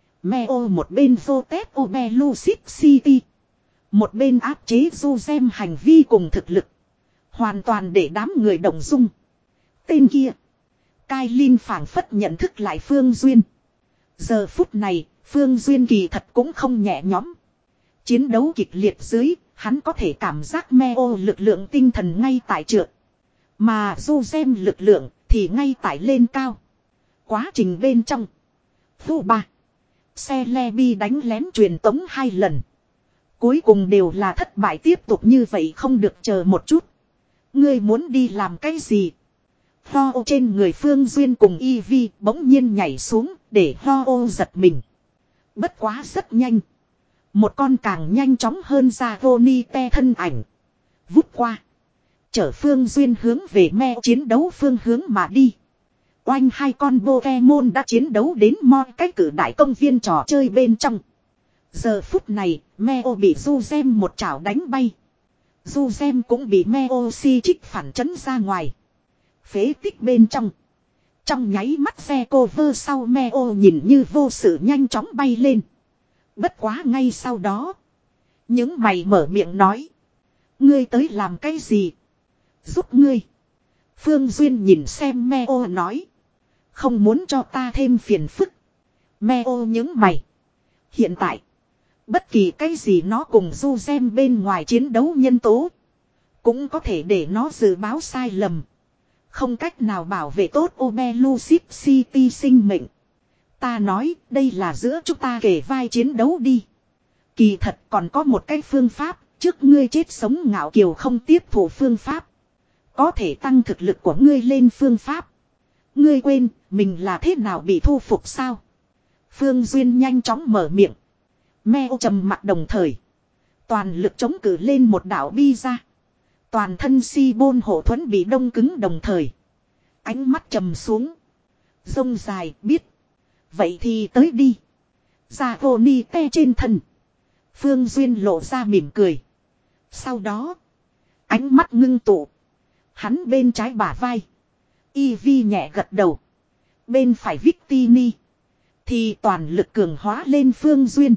Meo một bên Zotet Obelucid City. Một bên áp chế du xem hành vi cùng thực lực. Hoàn toàn để đám người động dung. Tên kia. Kai Lin phảng phất nhận thức lại Phương Duyên. Giờ phút này, Phương Duyên kỳ thật cũng không nhẹ nhõm. Chiến đấu kịch liệt dưới, hắn có thể cảm giác Meo lực lượng tinh thần ngay tại trượt. Mà du xem lực lượng thì ngay tại lên cao. Quá trình bên trong. Phu ba. Xe Lebi đánh lén truyền tống hai lần. Cuối cùng đều là thất bại tiếp tục như vậy không được chờ một chút. Ngươi muốn đi làm cái gì? Ho trên người Phương Duyên cùng Eevee bỗng nhiên nhảy xuống để Ho giật mình. Bất quá rất nhanh. Một con càng nhanh chóng hơn ra Ronite thân ảnh. Vút qua. Chở Phương Duyên hướng về me chiến đấu phương hướng mà đi. Oanh hai con Pokemon đã chiến đấu đến mo cái cử đại công viên trò chơi bên trong. Giờ phút này, Meo bị Juzem một chảo đánh bay. Juzem cũng bị Meo si trích phản chấn ra ngoài. Phế tích bên trong. Trong nháy mắt xe cover sau Meo nhìn như vô sự nhanh chóng bay lên. Bất quá ngay sau đó. Những mày mở miệng nói. Ngươi tới làm cái gì? Giúp ngươi. Phương Duyên nhìn xem Meo nói. Không muốn cho ta thêm phiền phức. Meo những mày. Hiện tại. Bất kỳ cái gì nó cùng du gem bên ngoài chiến đấu nhân tố. Cũng có thể để nó dự báo sai lầm. Không cách nào bảo vệ tốt Obelucid City sinh mệnh. Ta nói đây là giữa chúng ta kể vai chiến đấu đi. Kỳ thật còn có một cái phương pháp. Trước ngươi chết sống ngạo kiều không tiếp thủ phương pháp. Có thể tăng thực lực của ngươi lên phương pháp. Ngươi quên mình là thế nào bị thu phục sao? Phương Duyên nhanh chóng mở miệng. Meo trầm mặt đồng thời. Toàn lực chống cử lên một đảo bi ra. Toàn thân si bôn hộ thuẫn bị đông cứng đồng thời. Ánh mắt trầm xuống. Rông dài biết. Vậy thì tới đi. Ra vô ni te trên thân. Phương Duyên lộ ra mỉm cười. Sau đó. Ánh mắt ngưng tụ. Hắn bên trái bả vai. Y Vi nhẹ gật đầu. Bên phải Victini. Thì toàn lực cường hóa lên Phương Duyên.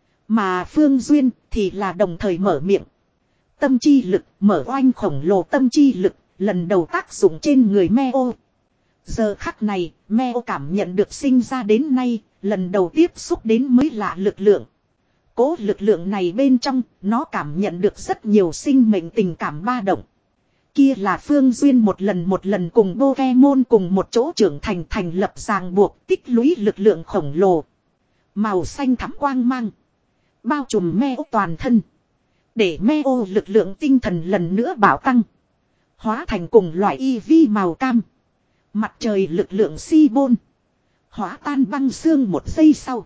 Mà Phương Duyên thì là đồng thời mở miệng. Tâm chi lực mở oanh khổng lồ tâm chi lực. Lần đầu tác dụng trên người Meo. Giờ khắc này Meo cảm nhận được sinh ra đến nay. Lần đầu tiếp xúc đến mới lạ lực lượng. Cố lực lượng này bên trong nó cảm nhận được rất nhiều sinh mệnh tình cảm ba động. Kia là Phương Duyên một lần một lần cùng Pokemon cùng một chỗ trưởng thành thành lập ràng buộc tích lũy lực lượng khổng lồ. Màu xanh thắm quang mang. Bao trùm Meo toàn thân. Để Meo lực lượng tinh thần lần nữa bảo tăng. Hóa thành cùng loại y vi màu cam. Mặt trời lực lượng si bôn. Hóa tan băng xương một giây sau.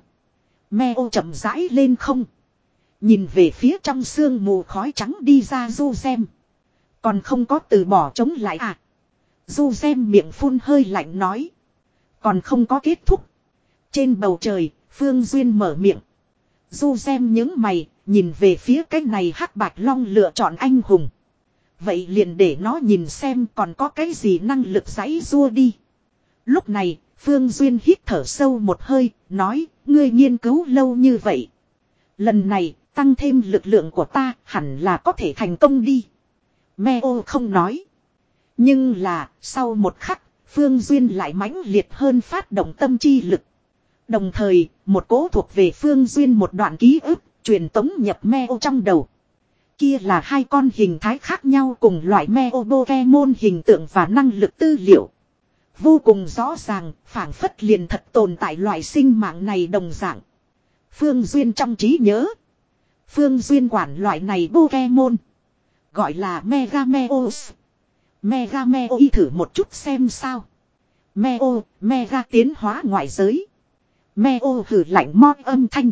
Meo chậm rãi lên không. Nhìn về phía trong sương mù khói trắng đi ra du xem. Còn không có từ bỏ chống lại à. Du xem miệng phun hơi lạnh nói. Còn không có kết thúc. Trên bầu trời, Phương Duyên mở miệng. Du xem những mày, nhìn về phía cái này hắc bạch long lựa chọn anh hùng. Vậy liền để nó nhìn xem còn có cái gì năng lực giãy rua đi. Lúc này, Phương Duyên hít thở sâu một hơi, nói, ngươi nghiên cứu lâu như vậy. Lần này, tăng thêm lực lượng của ta, hẳn là có thể thành công đi. Meo không nói. Nhưng là, sau một khắc, Phương Duyên lại mãnh liệt hơn phát động tâm chi lực. Đồng thời, một cố thuộc về Phương Duyên một đoạn ký ức, truyền tống nhập Meo trong đầu. Kia là hai con hình thái khác nhau cùng loại Meo Pokemon hình tượng và năng lực tư liệu. Vô cùng rõ ràng, phảng phất liền thật tồn tại loại sinh mạng này đồng dạng. Phương Duyên trong trí nhớ. Phương Duyên quản loại này Pokemon. Gọi là Mega Meos. Mega Meo y thử một chút xem sao. Meo, Mega tiến hóa ngoại giới. Meo hử lạnh moi âm thanh.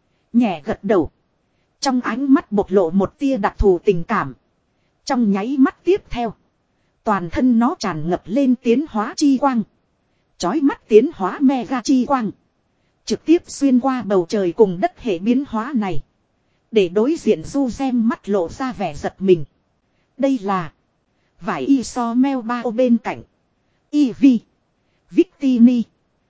Nhẹ gật đầu. Trong ánh mắt bộc lộ một tia đặc thù tình cảm. Trong nháy mắt tiếp theo. Toàn thân nó tràn ngập lên tiến hóa chi quang. Chói mắt tiến hóa Mega chi quang. Trực tiếp xuyên qua bầu trời cùng đất hệ biến hóa này. Để đối diện du xem mắt lộ ra vẻ giật mình. Đây là vải y so meo bao bên cạnh. Eevee, Victini,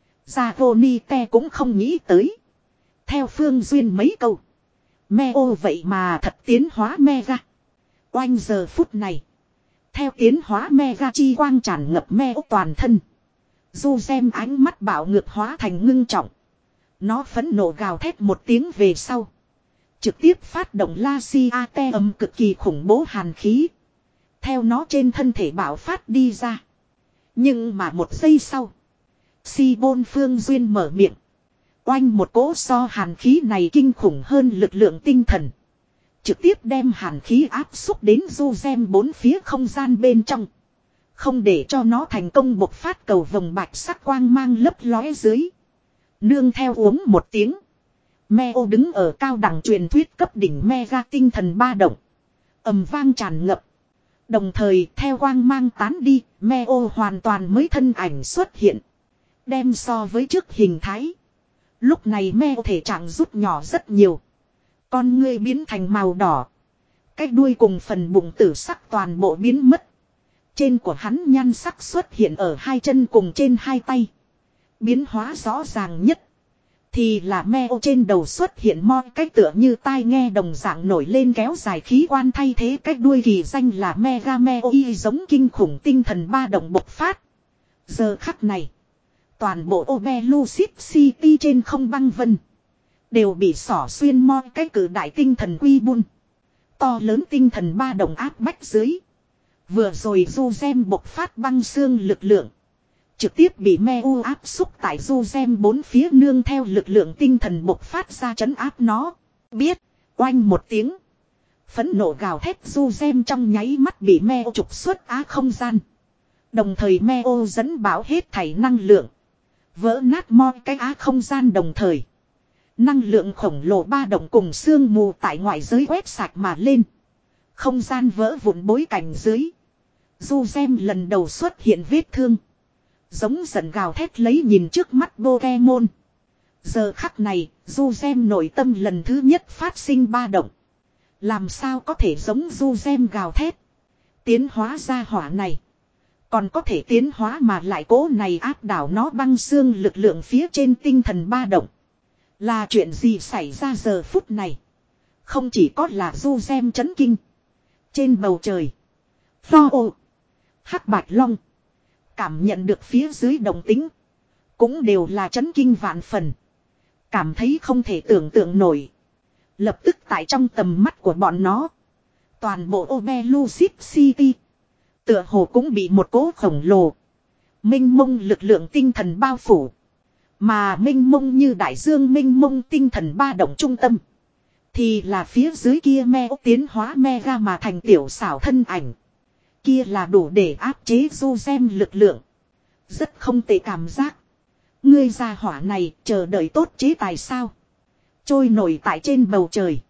Zagonite cũng không nghĩ tới. Theo Phương Duyên mấy câu. Meo vậy mà thật tiến hóa Mega. Oanh giờ phút này. Theo tiến hóa Mega chi quang tràn ngập Meo toàn thân. Du xem ánh mắt bạo ngược hóa thành ngưng trọng. Nó phẫn nộ gào thét một tiếng về sau. Trực tiếp phát động La Si A Te âm cực kỳ khủng bố hàn khí. Theo nó trên thân thể bạo phát đi ra. Nhưng mà một giây sau. Si bôn Phương Duyên mở miệng. Oanh một cỗ so hàn khí này kinh khủng hơn lực lượng tinh thần. Trực tiếp đem hàn khí áp xúc đến du gem bốn phía không gian bên trong. Không để cho nó thành công bộc phát cầu vồng bạch sắc quang mang lấp lóe dưới. Nương theo uống một tiếng. Meo đứng ở cao đẳng truyền thuyết cấp đỉnh Mega tinh thần ba động. Ầm vang tràn ngập. Đồng thời theo quang mang tán đi, Meo hoàn toàn mới thân ảnh xuất hiện. Đem so với trước hình thái. Lúc này Meo thể trạng rút nhỏ rất nhiều. Con ngươi biến thành màu đỏ. Cái đuôi cùng phần bụng tử sắc toàn bộ biến mất. Trên của hắn nhan sắc xuất hiện ở hai chân cùng trên hai tay. Biến hóa rõ ràng nhất. Thì là Meo trên đầu xuất hiện mo cách tựa như tai nghe đồng dạng nổi lên kéo dài khí quan thay thế cách đuôi kỳ danh là Mega Meo y giống kinh khủng tinh thần ba động bộc phát. Giờ khắc này. Toàn bộ Obelucid City trên không băng vân. Đều bị xỏ xuyên mo cái cử đại tinh thần quy bun. To lớn tinh thần ba đồng áp bách dưới. Vừa rồi du gem bộc phát băng xương lực lượng. Trực tiếp bị me u áp xúc tại du gem bốn phía nương theo lực lượng tinh thần bộc phát ra trấn áp nó. Biết, oanh một tiếng. Phẫn nộ gào thét du gem trong nháy mắt bị me u trục xuất á không gian. Đồng thời me u dẫn bảo hết thảy năng lượng. Vỡ nát mo cái á không gian đồng thời. Năng lượng khổng lồ ba động cùng sương mù tại ngoại giới quét sạch mà lên. Không gian vỡ vụn bối cảnh dưới. Du gem lần đầu xuất hiện vết thương. Giống giận gào thét lấy nhìn trước mắt Pokemon. Giờ khắc này, du gem nội tâm lần thứ nhất phát sinh ba động. Làm sao có thể giống du gem gào thét. Tiến hóa ra hỏa này. Còn có thể tiến hóa mà lại cố này áp đảo nó băng xương lực lượng phía trên tinh thần ba động. Là chuyện gì xảy ra giờ phút này. Không chỉ có là du gem chấn kinh. Trên bầu trời. Pho ô. Hắc bạch long. Cảm nhận được phía dưới động tính. Cũng đều là chấn kinh vạn phần. Cảm thấy không thể tưởng tượng nổi. Lập tức tại trong tầm mắt của bọn nó. Toàn bộ Obelucid City. Tựa hồ cũng bị một cỗ khổng lồ. Minh mông lực lượng tinh thần bao phủ. Mà minh mông như đại dương minh mông tinh thần ba động trung tâm. Thì là phía dưới kia me tiến hóa mega mà thành tiểu xảo thân ảnh. Kia là đủ để áp chế du gem lực lượng. Rất không tệ cảm giác. Ngươi gia hỏa này chờ đợi tốt chế tài sao. Trôi nổi tại trên bầu trời.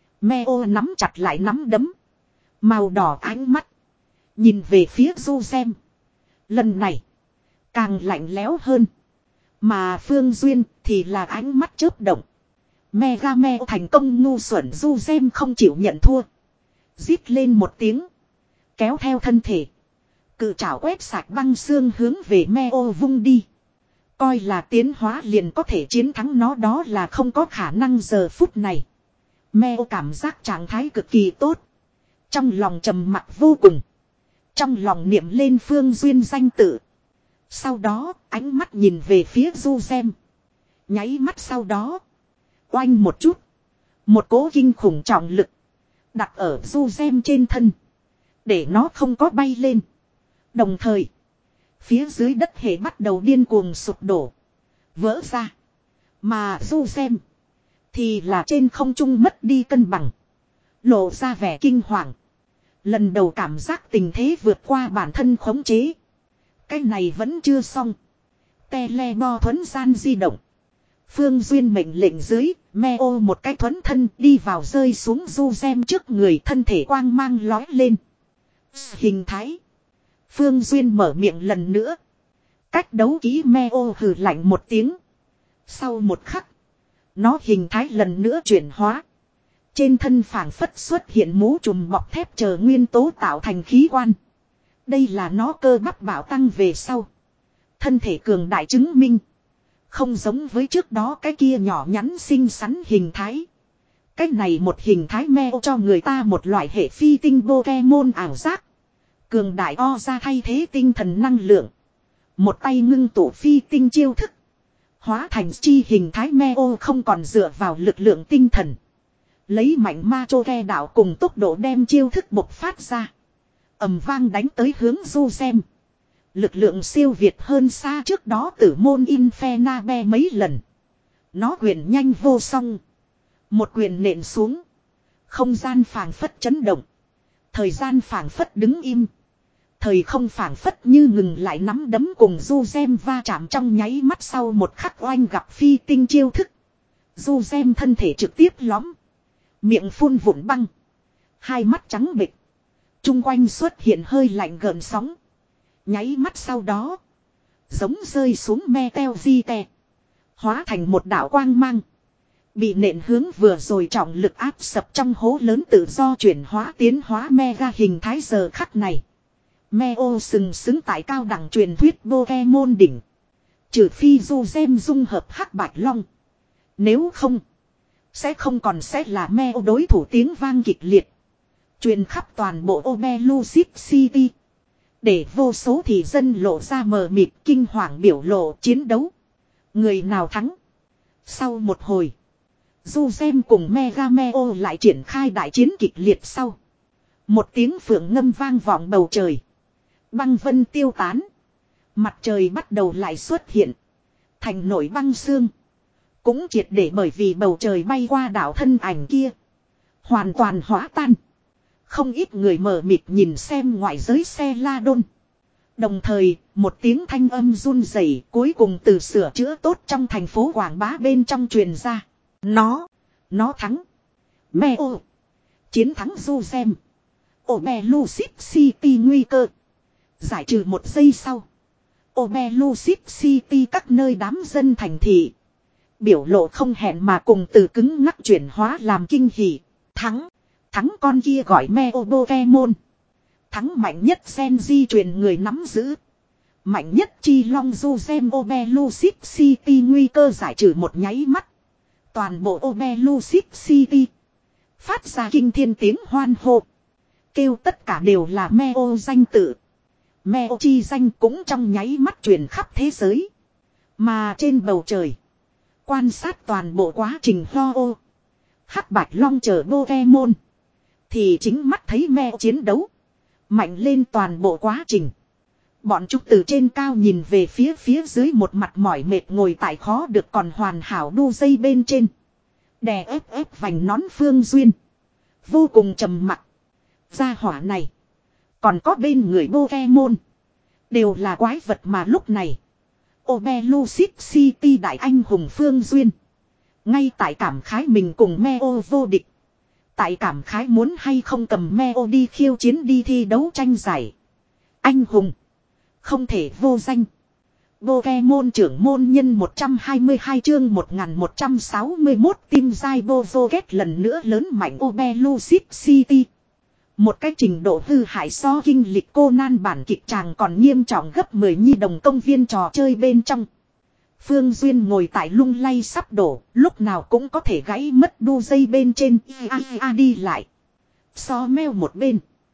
Meo nắm chặt lại nắm đấm. Màu đỏ ánh mắt. Nhìn về phía du gem. Lần này. Càng lạnh lẽo hơn. Mà Phương Duyên thì là ánh mắt chớp động. Mega Meo thành công ngu xuẩn du gem không chịu nhận thua. Rít lên một tiếng. Kéo theo thân thể. Cự trảo quét sạch băng xương hướng về Meo vung đi. Coi là tiến hóa liền có thể chiến thắng nó đó là không có khả năng giờ phút này. Meo cảm giác trạng thái cực kỳ tốt. Trong lòng trầm mặc vô cùng. Trong lòng niệm lên Phương Duyên danh tự. Sau đó ánh mắt nhìn về phía du gem. Nháy mắt sau đó. Oanh một chút. Một cỗ kinh khủng trọng lực. Đặt ở du gem trên thân. Để nó không có bay lên. Đồng thời. Phía dưới đất hệ bắt đầu điên cuồng sụp đổ. Vỡ ra. Mà du gem. Thì là trên không trung mất đi cân bằng. Lộ ra vẻ kinh hoàng. Lần đầu cảm giác tình thế vượt qua bản thân khống chế. Cái này vẫn chưa xong. Telebo thuấn gian di động. Phương Duyên mệnh lệnh dưới. Meo một cái thuấn thân đi vào rơi xuống du gem trước người thân thể quang mang lói lên. Hình thái. Phương Duyên mở miệng lần nữa. Cách đấu kỹ Meo hừ lạnh một tiếng. Sau một khắc. Nó hình thái lần nữa chuyển hóa. Trên thân phảng phất xuất hiện mũ trùm bọc thép chờ nguyên tố tạo thành khí quan. Đây là nó cơ bắp bảo tăng về sau. Thân thể cường đại chứng minh. Không giống với trước đó cái kia nhỏ nhắn xinh xắn hình thái. Cái này một hình thái Meo cho người ta một loại hệ phi tinh Pokemon ảo giác. Cường đại o ra thay thế tinh thần năng lượng. Một tay ngưng tụ phi tinh chiêu thức. Hóa thành chi hình thái Meo không còn dựa vào lực lượng tinh thần. Lấy mạnh ma chô ke đạo cùng tốc độ đem chiêu thức bộc phát ra. Ầm vang đánh tới hướng du gem. Lực lượng siêu việt hơn xa trước đó tử môn Infernabe mấy lần. Nó quyền nhanh vô song. Một quyền nện xuống. Không gian phảng phất chấn động. Thời gian phảng phất đứng im. Thời không phảng phất như ngừng lại nắm đấm cùng du gem va chạm trong nháy mắt sau một khắc oanh gặp phi tinh chiêu thức. Du gem thân thể trực tiếp lõm. Miệng phun vụn băng. Hai mắt trắng bệch. Trung quanh xuất hiện hơi lạnh gợn sóng. Nháy mắt sau đó. Giống rơi xuống me teo di tè. Hóa thành một đạo quang mang. Bị nện hướng vừa rồi trọng lực áp sập trong hố lớn tự do chuyển hóa tiến hóa mega hình thái giờ khắc này. Meo sừng sững tại cao đẳng truyền thuyết Pokemon đỉnh. Trừ phi du gem dung hợp hắc bạch long. Nếu không. Sẽ không còn sẽ là Meo đối thủ tiếng vang kịch liệt. Truyền khắp toàn bộ Obelucid City. Để vô số thị dân lộ ra mờ mịt kinh hoàng biểu lộ chiến đấu. Người nào thắng? Sau một hồi. Juzem cùng Megameo lại triển khai đại chiến kịch liệt sau. Một tiếng phượng ngâm vang vọng bầu trời. Băng vân tiêu tán. Mặt trời bắt đầu lại xuất hiện. Thành nổi băng sương. Cũng triệt để bởi vì bầu trời bay qua đảo thân ảnh kia. Hoàn toàn hóa tan. Không ít người mờ mịt nhìn xem ngoại giới xe la đôn. Đồng thời, một tiếng thanh âm run rẩy cuối cùng từ sửa chữa tốt trong thành phố Quảng Bá bên trong truyền ra. Nó, nó thắng. Meo. Chiến thắng Juzem. Obelucid City nguy cơ. Giải trừ một giây sau. Obelucid City các nơi đám dân thành thị. Biểu lộ không hẹn mà cùng từ cứng ngắc chuyển hóa làm kinh hỉ. Thắng. Thắng con kia gọi Meo Pokemon. Thắng mạnh nhất gen di truyền người nắm giữ. Mạnh nhất chi long Juzem Obelucid City nguy cơ giải trừ một nháy mắt. Toàn bộ Obelucid City. Phát ra kinh thiên tiếng hoan hô. Kêu tất cả đều là Meo danh tự. Meo chi danh cũng trong nháy mắt truyền khắp thế giới. Mà trên bầu trời. Quan sát toàn bộ quá trình ho ô. Hắc bạch long chờ Pokemon. Thì chính mắt thấy Meo chiến đấu. Mạnh lên toàn bộ quá trình. Bọn chúng từ trên cao nhìn về phía phía dưới một mặt mỏi mệt ngồi tại khó được còn hoàn hảo đu dây bên trên. Đè ép ép vành nón Phương Duyên. Vô cùng trầm mặc. Gia hỏa này. Còn có bên người Pokemon. Đều là quái vật mà lúc này. Obelucid City đại anh hùng Phương Duyên. Ngay tại cảm khái mình cùng Meo vô địch. Tại cảm khái muốn hay không cầm Meo đi khiêu chiến đi thi đấu tranh giải. Anh hùng. Không thể vô danh. Pokemon trưởng môn nhân một trăm hai mươi hai chương một nghìn một trăm sáu mươi mốt tim dai Bozoget lần nữa lớn mạnh Obelucid City. Một cái trình độ hư hại so kinh lịch Conan bản kịch tràng còn nghiêm trọng gấp mười nhi đồng công viên trò chơi bên trong. Phương Duyên ngồi tại lung lay sắp đổ, lúc nào cũng có thể gãy mất đu dây bên trên, ia ia đi lại. So Meo một bên.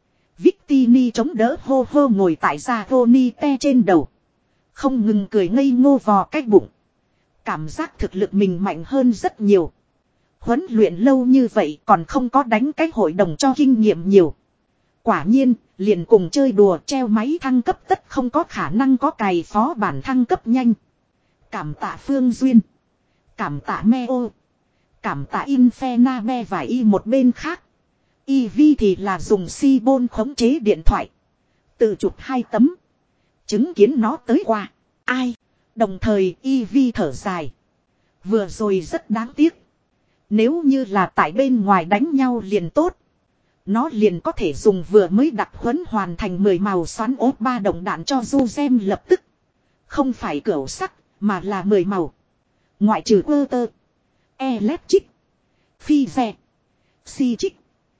Victini chống đỡ hô hô ngồi tại Zagonite trên đầu. Không ngừng cười ngây ngô vò cái bụng. Cảm giác thực lực mình mạnh hơn rất nhiều. Huấn luyện lâu như vậy còn không có đánh cái hội đồng cho kinh nghiệm nhiều. Quả nhiên, liền cùng chơi đùa treo máy thăng cấp tất không có khả năng có cày phó bản thăng cấp nhanh. Cảm tạ Phương Duyên. Cảm tạ Meo. Cảm tạ Infernabe và y một bên khác. Eevee thì là dùng Cibone khống chế điện thoại. Tự chụp hai tấm. Chứng kiến nó tới qua. Ai? Đồng thời Eevee thở dài. Vừa rồi rất đáng tiếc. Nếu như là tại bên ngoài đánh nhau liền tốt. Nó liền có thể dùng vừa mới đặc huấn hoàn thành mười màu xoắn ốp ba đồng đạn cho Juzem lập tức. Không phải cửu sắc, mà là mười màu. Ngoại trừ quơ tơ, electric, phi xe, si trích,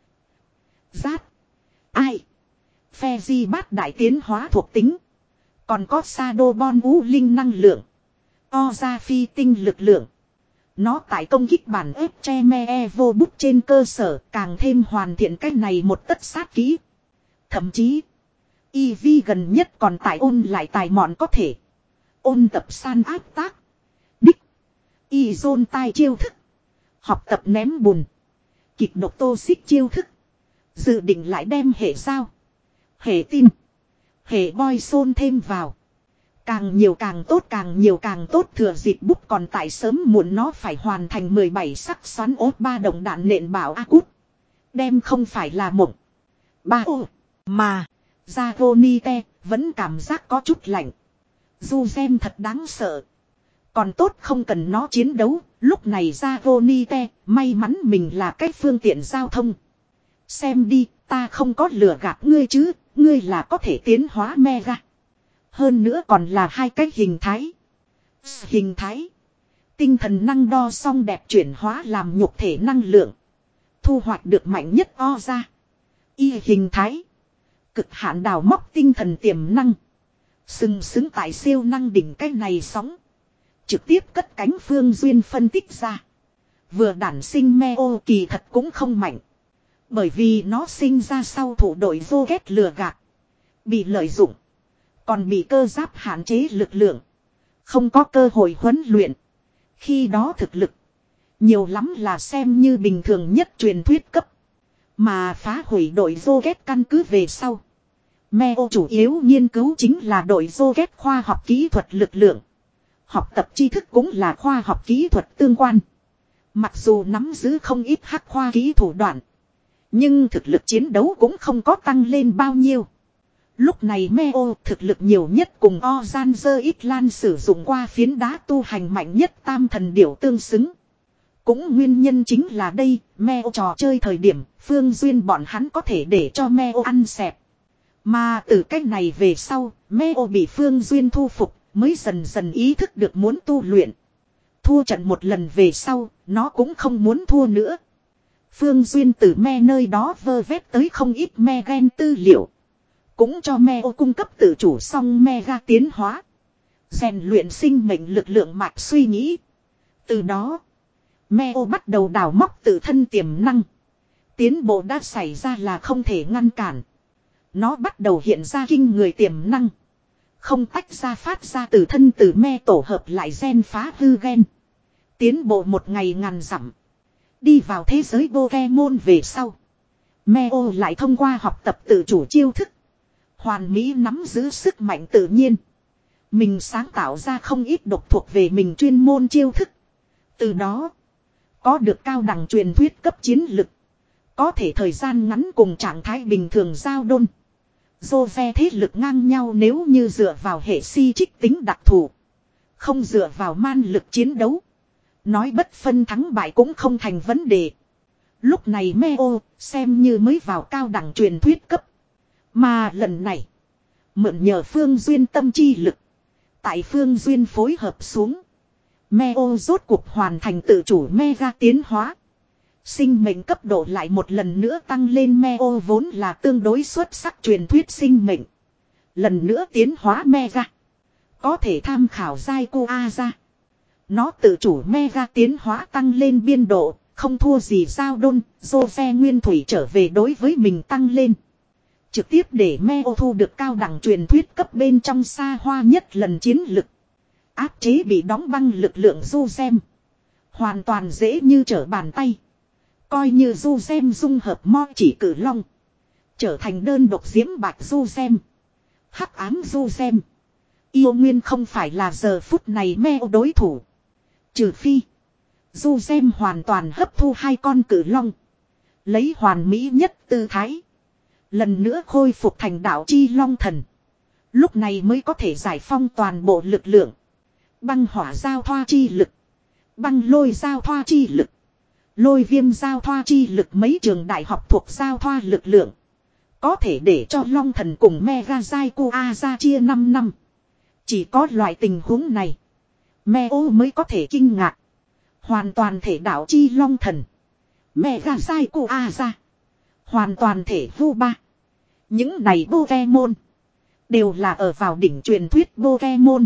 giát, ai, phe di bát đại tiến hóa thuộc tính. Còn có Shadow Ball ngũ linh năng lượng, o ra phi tinh lực lượng. Nó tại công kích bản ép che me evo bút trên cơ sở càng thêm hoàn thiện cách này một tất sát kỹ. Thậm chí, Eevee gần nhất còn tại ôn lại tài mọn có thể. Ôn tập san áp tác. Đích. Y-zone tai chiêu thức. Học tập ném bùn. Kịch độc tô xích chiêu thức. Dự định lại đem hệ sao. Hệ tin. Hệ boy zone thêm vào. Càng nhiều càng tốt càng nhiều càng tốt thừa dịp bút còn tại sớm muộn nó phải hoàn thành mười bảy sắc xoắn ốt ba đồng đạn nện bảo a cút. Đem không phải là mộng. Ba ô. Mà. Zagonite vẫn cảm giác có chút lạnh. Juzem thật đáng sợ. Còn tốt không cần nó chiến đấu. Lúc này Zagonite may mắn mình là cái phương tiện giao thông. Xem đi ta không có lừa gạt ngươi chứ. Ngươi là có thể tiến hóa mega. Hơn nữa còn là hai cái hình thái. Hình thái. Tinh thần năng đo xong đẹp chuyển hóa làm nhục thể năng lượng. Thu hoạch được mạnh nhất o ra. Y hình thái. Cực hạn đào móc tinh thần tiềm năng. Sừng sững tại siêu năng đỉnh cái này sóng. Trực tiếp cất cánh Phương Duyên phân tích ra. Vừa đản sinh Meo kỳ thật cũng không mạnh. Bởi vì nó sinh ra sau thủ đội vô ghét lừa gạt. Bị lợi dụng. Còn bị cơ giáp hạn chế lực lượng. Không có cơ hội huấn luyện. Khi đó thực lực. Nhiều lắm là xem như bình thường nhất truyền thuyết cấp. Mà phá hủy đội rocket căn cứ về sau. Meo chủ yếu nghiên cứu chính là đội rocket khoa học kỹ thuật lực lượng. Học tập tri thức cũng là khoa học kỹ thuật tương quan. Mặc dù nắm giữ không ít hắc khoa kỹ thủ đoạn. Nhưng thực lực chiến đấu cũng không có tăng lên bao nhiêu. Lúc này Meo thực lực nhiều nhất cùng Ozanzer Itlan sử dụng qua phiến đá tu hành mạnh nhất tam thần điểu tương xứng. Cũng nguyên nhân chính là đây, Meo trò chơi thời điểm, Phương Duyên bọn hắn có thể để cho Meo ăn xẹp. Mà từ cách này về sau, Meo bị Phương Duyên thu phục, mới dần dần ý thức được muốn tu luyện. Thua trận một lần về sau, nó cũng không muốn thua nữa. Phương Duyên từ me nơi đó vơ vét tới không ít me gen tư liệu. Cũng cho Meo cung cấp tự chủ xong mega tiến hóa. Rèn luyện sinh mệnh lực lượng mạch suy nghĩ. Từ đó, Meo bắt đầu đào móc tự thân tiềm năng. Tiến bộ đã xảy ra là không thể ngăn cản. Nó bắt đầu hiện ra kinh người tiềm năng. Không tách ra phát ra từ thân từ me tổ hợp lại gen phá hư gen. Tiến bộ một ngày ngàn dặm. Đi vào thế giới Pokemon về sau. Meo lại thông qua học tập tự chủ chiêu thức. Hoàn mỹ nắm giữ sức mạnh tự nhiên. Mình sáng tạo ra không ít độc thuộc về mình chuyên môn chiêu thức. Từ đó, có được cao đẳng truyền thuyết cấp chiến lực. Có thể thời gian ngắn cùng trạng thái bình thường giao đôn. Dô ve thế lực ngang nhau nếu như dựa vào hệ si trích tính đặc thù. Không dựa vào man lực chiến đấu. Nói bất phân thắng bại cũng không thành vấn đề. Lúc này Meo xem như mới vào cao đẳng truyền thuyết cấp. Mà lần này, mượn nhờ Phương Duyên tâm chi lực. Tại Phương Duyên phối hợp xuống. Meo rốt cuộc hoàn thành tự chủ mega tiến hóa. Sinh mệnh cấp độ lại một lần nữa tăng lên. Meo vốn là tương đối xuất sắc truyền thuyết sinh mệnh. Lần nữa tiến hóa mega. Có thể tham khảo Raikou Aza. Nó tự chủ mega tiến hóa tăng lên biên độ. Không thua gì giao đôn. Jose nguyên thủy trở về đối với mình tăng lên. Trực tiếp để Meo thu được cao đẳng truyền thuyết cấp bên trong xa hoa nhất lần chiến lực. Áp chế bị đóng băng lực lượng du xem. Hoàn toàn dễ như trở bàn tay. Coi như du xem dung hợp mo chỉ cử long. Trở thành đơn độc diễm bạch du xem. Hắc ám du xem. Yêu nguyên không phải là giờ phút này Meo đối thủ. Trừ phi. Du xem hoàn toàn hấp thu hai con cử long. Lấy hoàn mỹ nhất tư thái. Lần nữa khôi phục thành đạo chi long thần. Lúc này mới có thể giải phong toàn bộ lực lượng. Băng hỏa giao thoa chi lực. Băng lôi giao thoa chi lực. Lôi viêm giao thoa chi lực mấy trường đại học thuộc giao thoa lực lượng. Có thể để cho long thần cùng Mega Raikou Aza chia năm năm. Chỉ có loại tình huống này. Meo mới có thể kinh ngạc. Hoàn toàn thể đạo chi long thần. Mega Raikou Aza. Hoàn toàn thể vu ba. Những này Pokemon. Đều là ở vào đỉnh truyền thuyết Pokemon.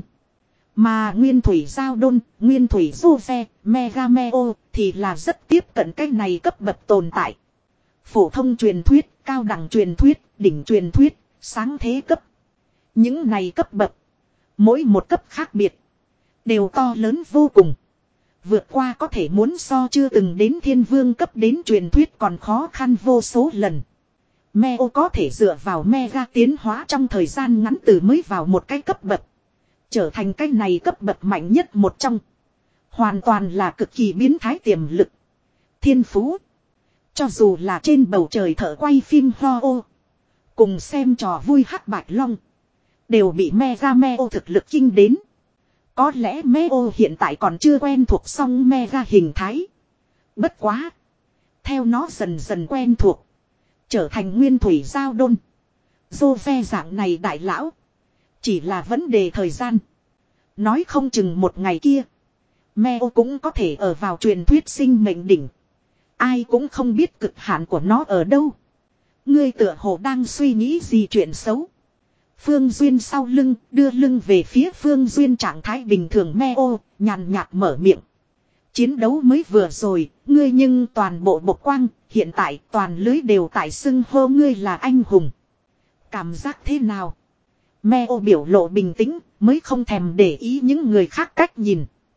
Mà nguyên thủy giao đôn, nguyên thủy Jose, Mega Meo thì là rất tiếp cận cái này cấp bậc tồn tại. Phổ thông truyền thuyết, cao đẳng truyền thuyết, đỉnh truyền thuyết, sáng thế cấp. Những này cấp bậc. Mỗi một cấp khác biệt. Đều to lớn vô cùng. Vượt qua có thể muốn so chưa từng đến thiên vương cấp đến truyền thuyết còn khó khăn vô số lần. Meo có thể dựa vào mega tiến hóa trong thời gian ngắn từ mới vào một cái cấp bậc. Trở thành cái này cấp bậc mạnh nhất một trong. Hoàn toàn là cực kỳ biến thái tiềm lực. Thiên phú. Cho dù là trên bầu trời thợ quay phim ho ô. Cùng xem trò vui hắc bạch long. Đều bị Mega Meo thực lực kinh đến. Có lẽ Meo hiện tại còn chưa quen thuộc xong Mega hình thái. Bất quá. Theo nó dần dần quen thuộc. Trở thành nguyên thủy giao đôn. Dô phe dạng này đại lão. Chỉ là vấn đề thời gian. Nói không chừng một ngày kia. Meo cũng có thể ở vào truyền thuyết sinh mệnh đỉnh. Ai cũng không biết cực hạn của nó ở đâu. Ngươi tựa hồ đang suy nghĩ gì chuyện xấu. Phương Duyên sau lưng đưa lưng về phía Phương Duyên trạng thái bình thường Meo. Nhàn nhạt mở miệng. Chiến đấu mới vừa rồi. Ngươi nhưng toàn bộ bộc quang. Hiện tại toàn lưới đều tại xưng hô ngươi là anh hùng. Cảm giác thế nào? Meo biểu lộ bình tĩnh, mới không thèm để ý những người khác cách nhìn.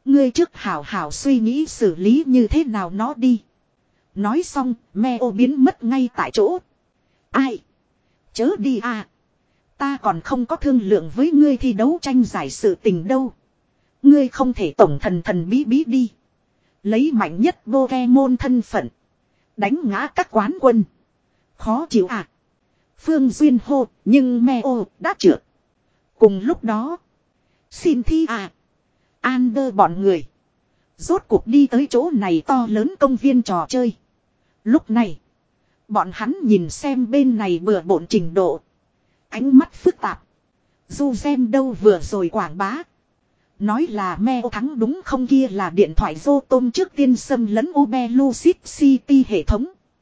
Ngươi trước hảo hảo suy nghĩ xử lý như thế nào nó đi. Nói xong, Meo biến mất ngay tại chỗ. Ai? Chớ đi à. Ta còn không có thương lượng với ngươi thi đấu tranh giải sự tình đâu. Ngươi không thể tổng thần thần bí bí đi. Lấy mạnh nhất Pokemon thân phận. Đánh ngã các quán quân. Khó chịu à. Phương Duyên hô, nhưng Meo đã trượt. Cùng lúc đó. Xin thi à. Ander bọn người. Rốt cuộc đi tới chỗ này to lớn công viên trò chơi. Lúc này. Bọn hắn nhìn xem bên này bừa bộn trình độ. Ánh mắt phức tạp. Du xem đâu vừa rồi quảng bá. Nói là Meo thắng đúng không, kia là điện thoại Rotom trước tiên xâm lấn Obelucid City hệ thống.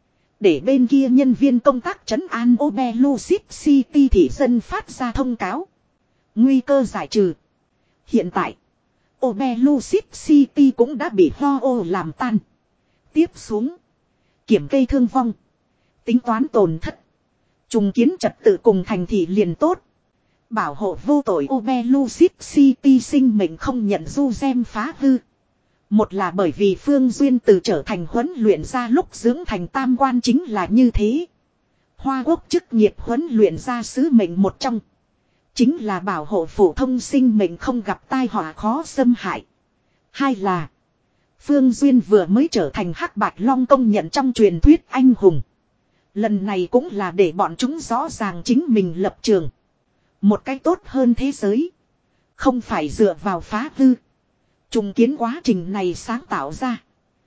Để bên kia nhân viên công tác trấn an Obelucid City thị dân phát ra thông cáo. Nguy cơ giải trừ. Hiện tại. Obelucid City cũng đã bị Ho ô làm tan. Tiếp xuống. Kiểm kê thương vong. Tính toán tổn thất. Trùng kiến trật tự cùng thành thị liền tốt. Bảo hộ vô tội Obelucid City sinh mệnh không nhận du gem phá hư. Một là bởi vì Phương Duyên từ trở thành huấn luyện ra lúc dưỡng thành tam quan chính là như thế. Hoa Quốc chức nghiệp huấn luyện ra sứ mệnh một trong. Chính là bảo hộ phổ thông sinh mệnh không gặp tai họa khó xâm hại. Hai là Phương Duyên vừa mới trở thành Hắc Bạch Long công nhận trong truyền thuyết anh hùng. Lần này cũng là để bọn chúng rõ ràng chính mình lập trường. Một cách tốt hơn thế giới. Không phải dựa vào phá hư. Trùng kiến quá trình này sáng tạo ra.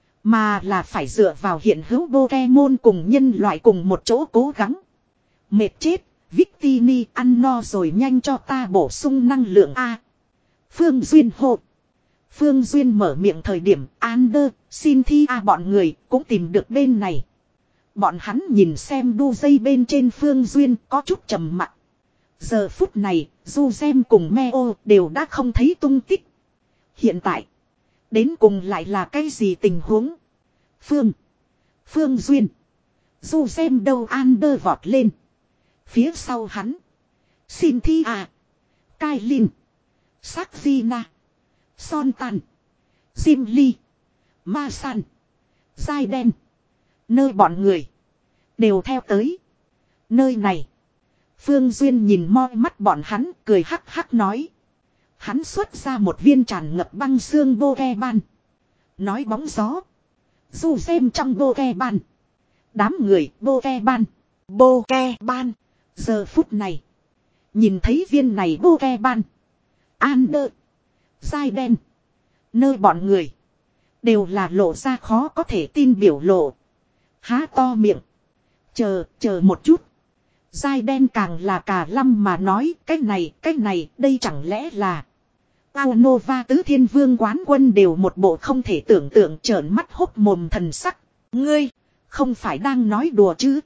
Mà là phải dựa vào hiện hữu Pokemon cùng nhân loại cùng một chỗ cố gắng. Mệt chết, Victini ăn no rồi nhanh cho ta bổ sung năng lượng A. Phương Duyên hô. Phương Duyên mở miệng thời điểm Ander, Cynthia bọn người cũng tìm được bên này. Bọn hắn nhìn xem đu dây bên trên Phương Duyên có chút trầm mặc. Giờ phút này, Du Gem cùng Meo đều đã không thấy tung tích. Hiện tại, đến cùng lại là cái gì tình huống? Phương, Phương Duyên, Du Gem đâu Ander vọt lên. Phía sau hắn, Cynthia, Kailin, Saxina, Sontan, Jimly, Masan, Zaiden. Nơi bọn người đều theo tới. Nơi này. Phương Duyên nhìn moi mắt bọn hắn cười hắc hắc nói. Hắn xuất ra một viên tràn ngập băng xương Pokemon. Nói bóng gió. Du xem trong Pokemon. Đám người Pokemon. Pokemon. Giờ phút này. Nhìn thấy viên này Pokemon. Ander. Zaiden. Nơi bọn người. Đều là lộ ra khó có thể tin biểu lộ. Há to miệng. Chờ, chờ một chút. Dai đen càng là cà lăm mà nói. Cái này, cái này, đây chẳng lẽ là. Aonova tứ thiên vương quán quân đều một bộ không thể tưởng tượng trợn mắt hốc mồm thần sắc. Ngươi, không phải đang nói đùa chứ.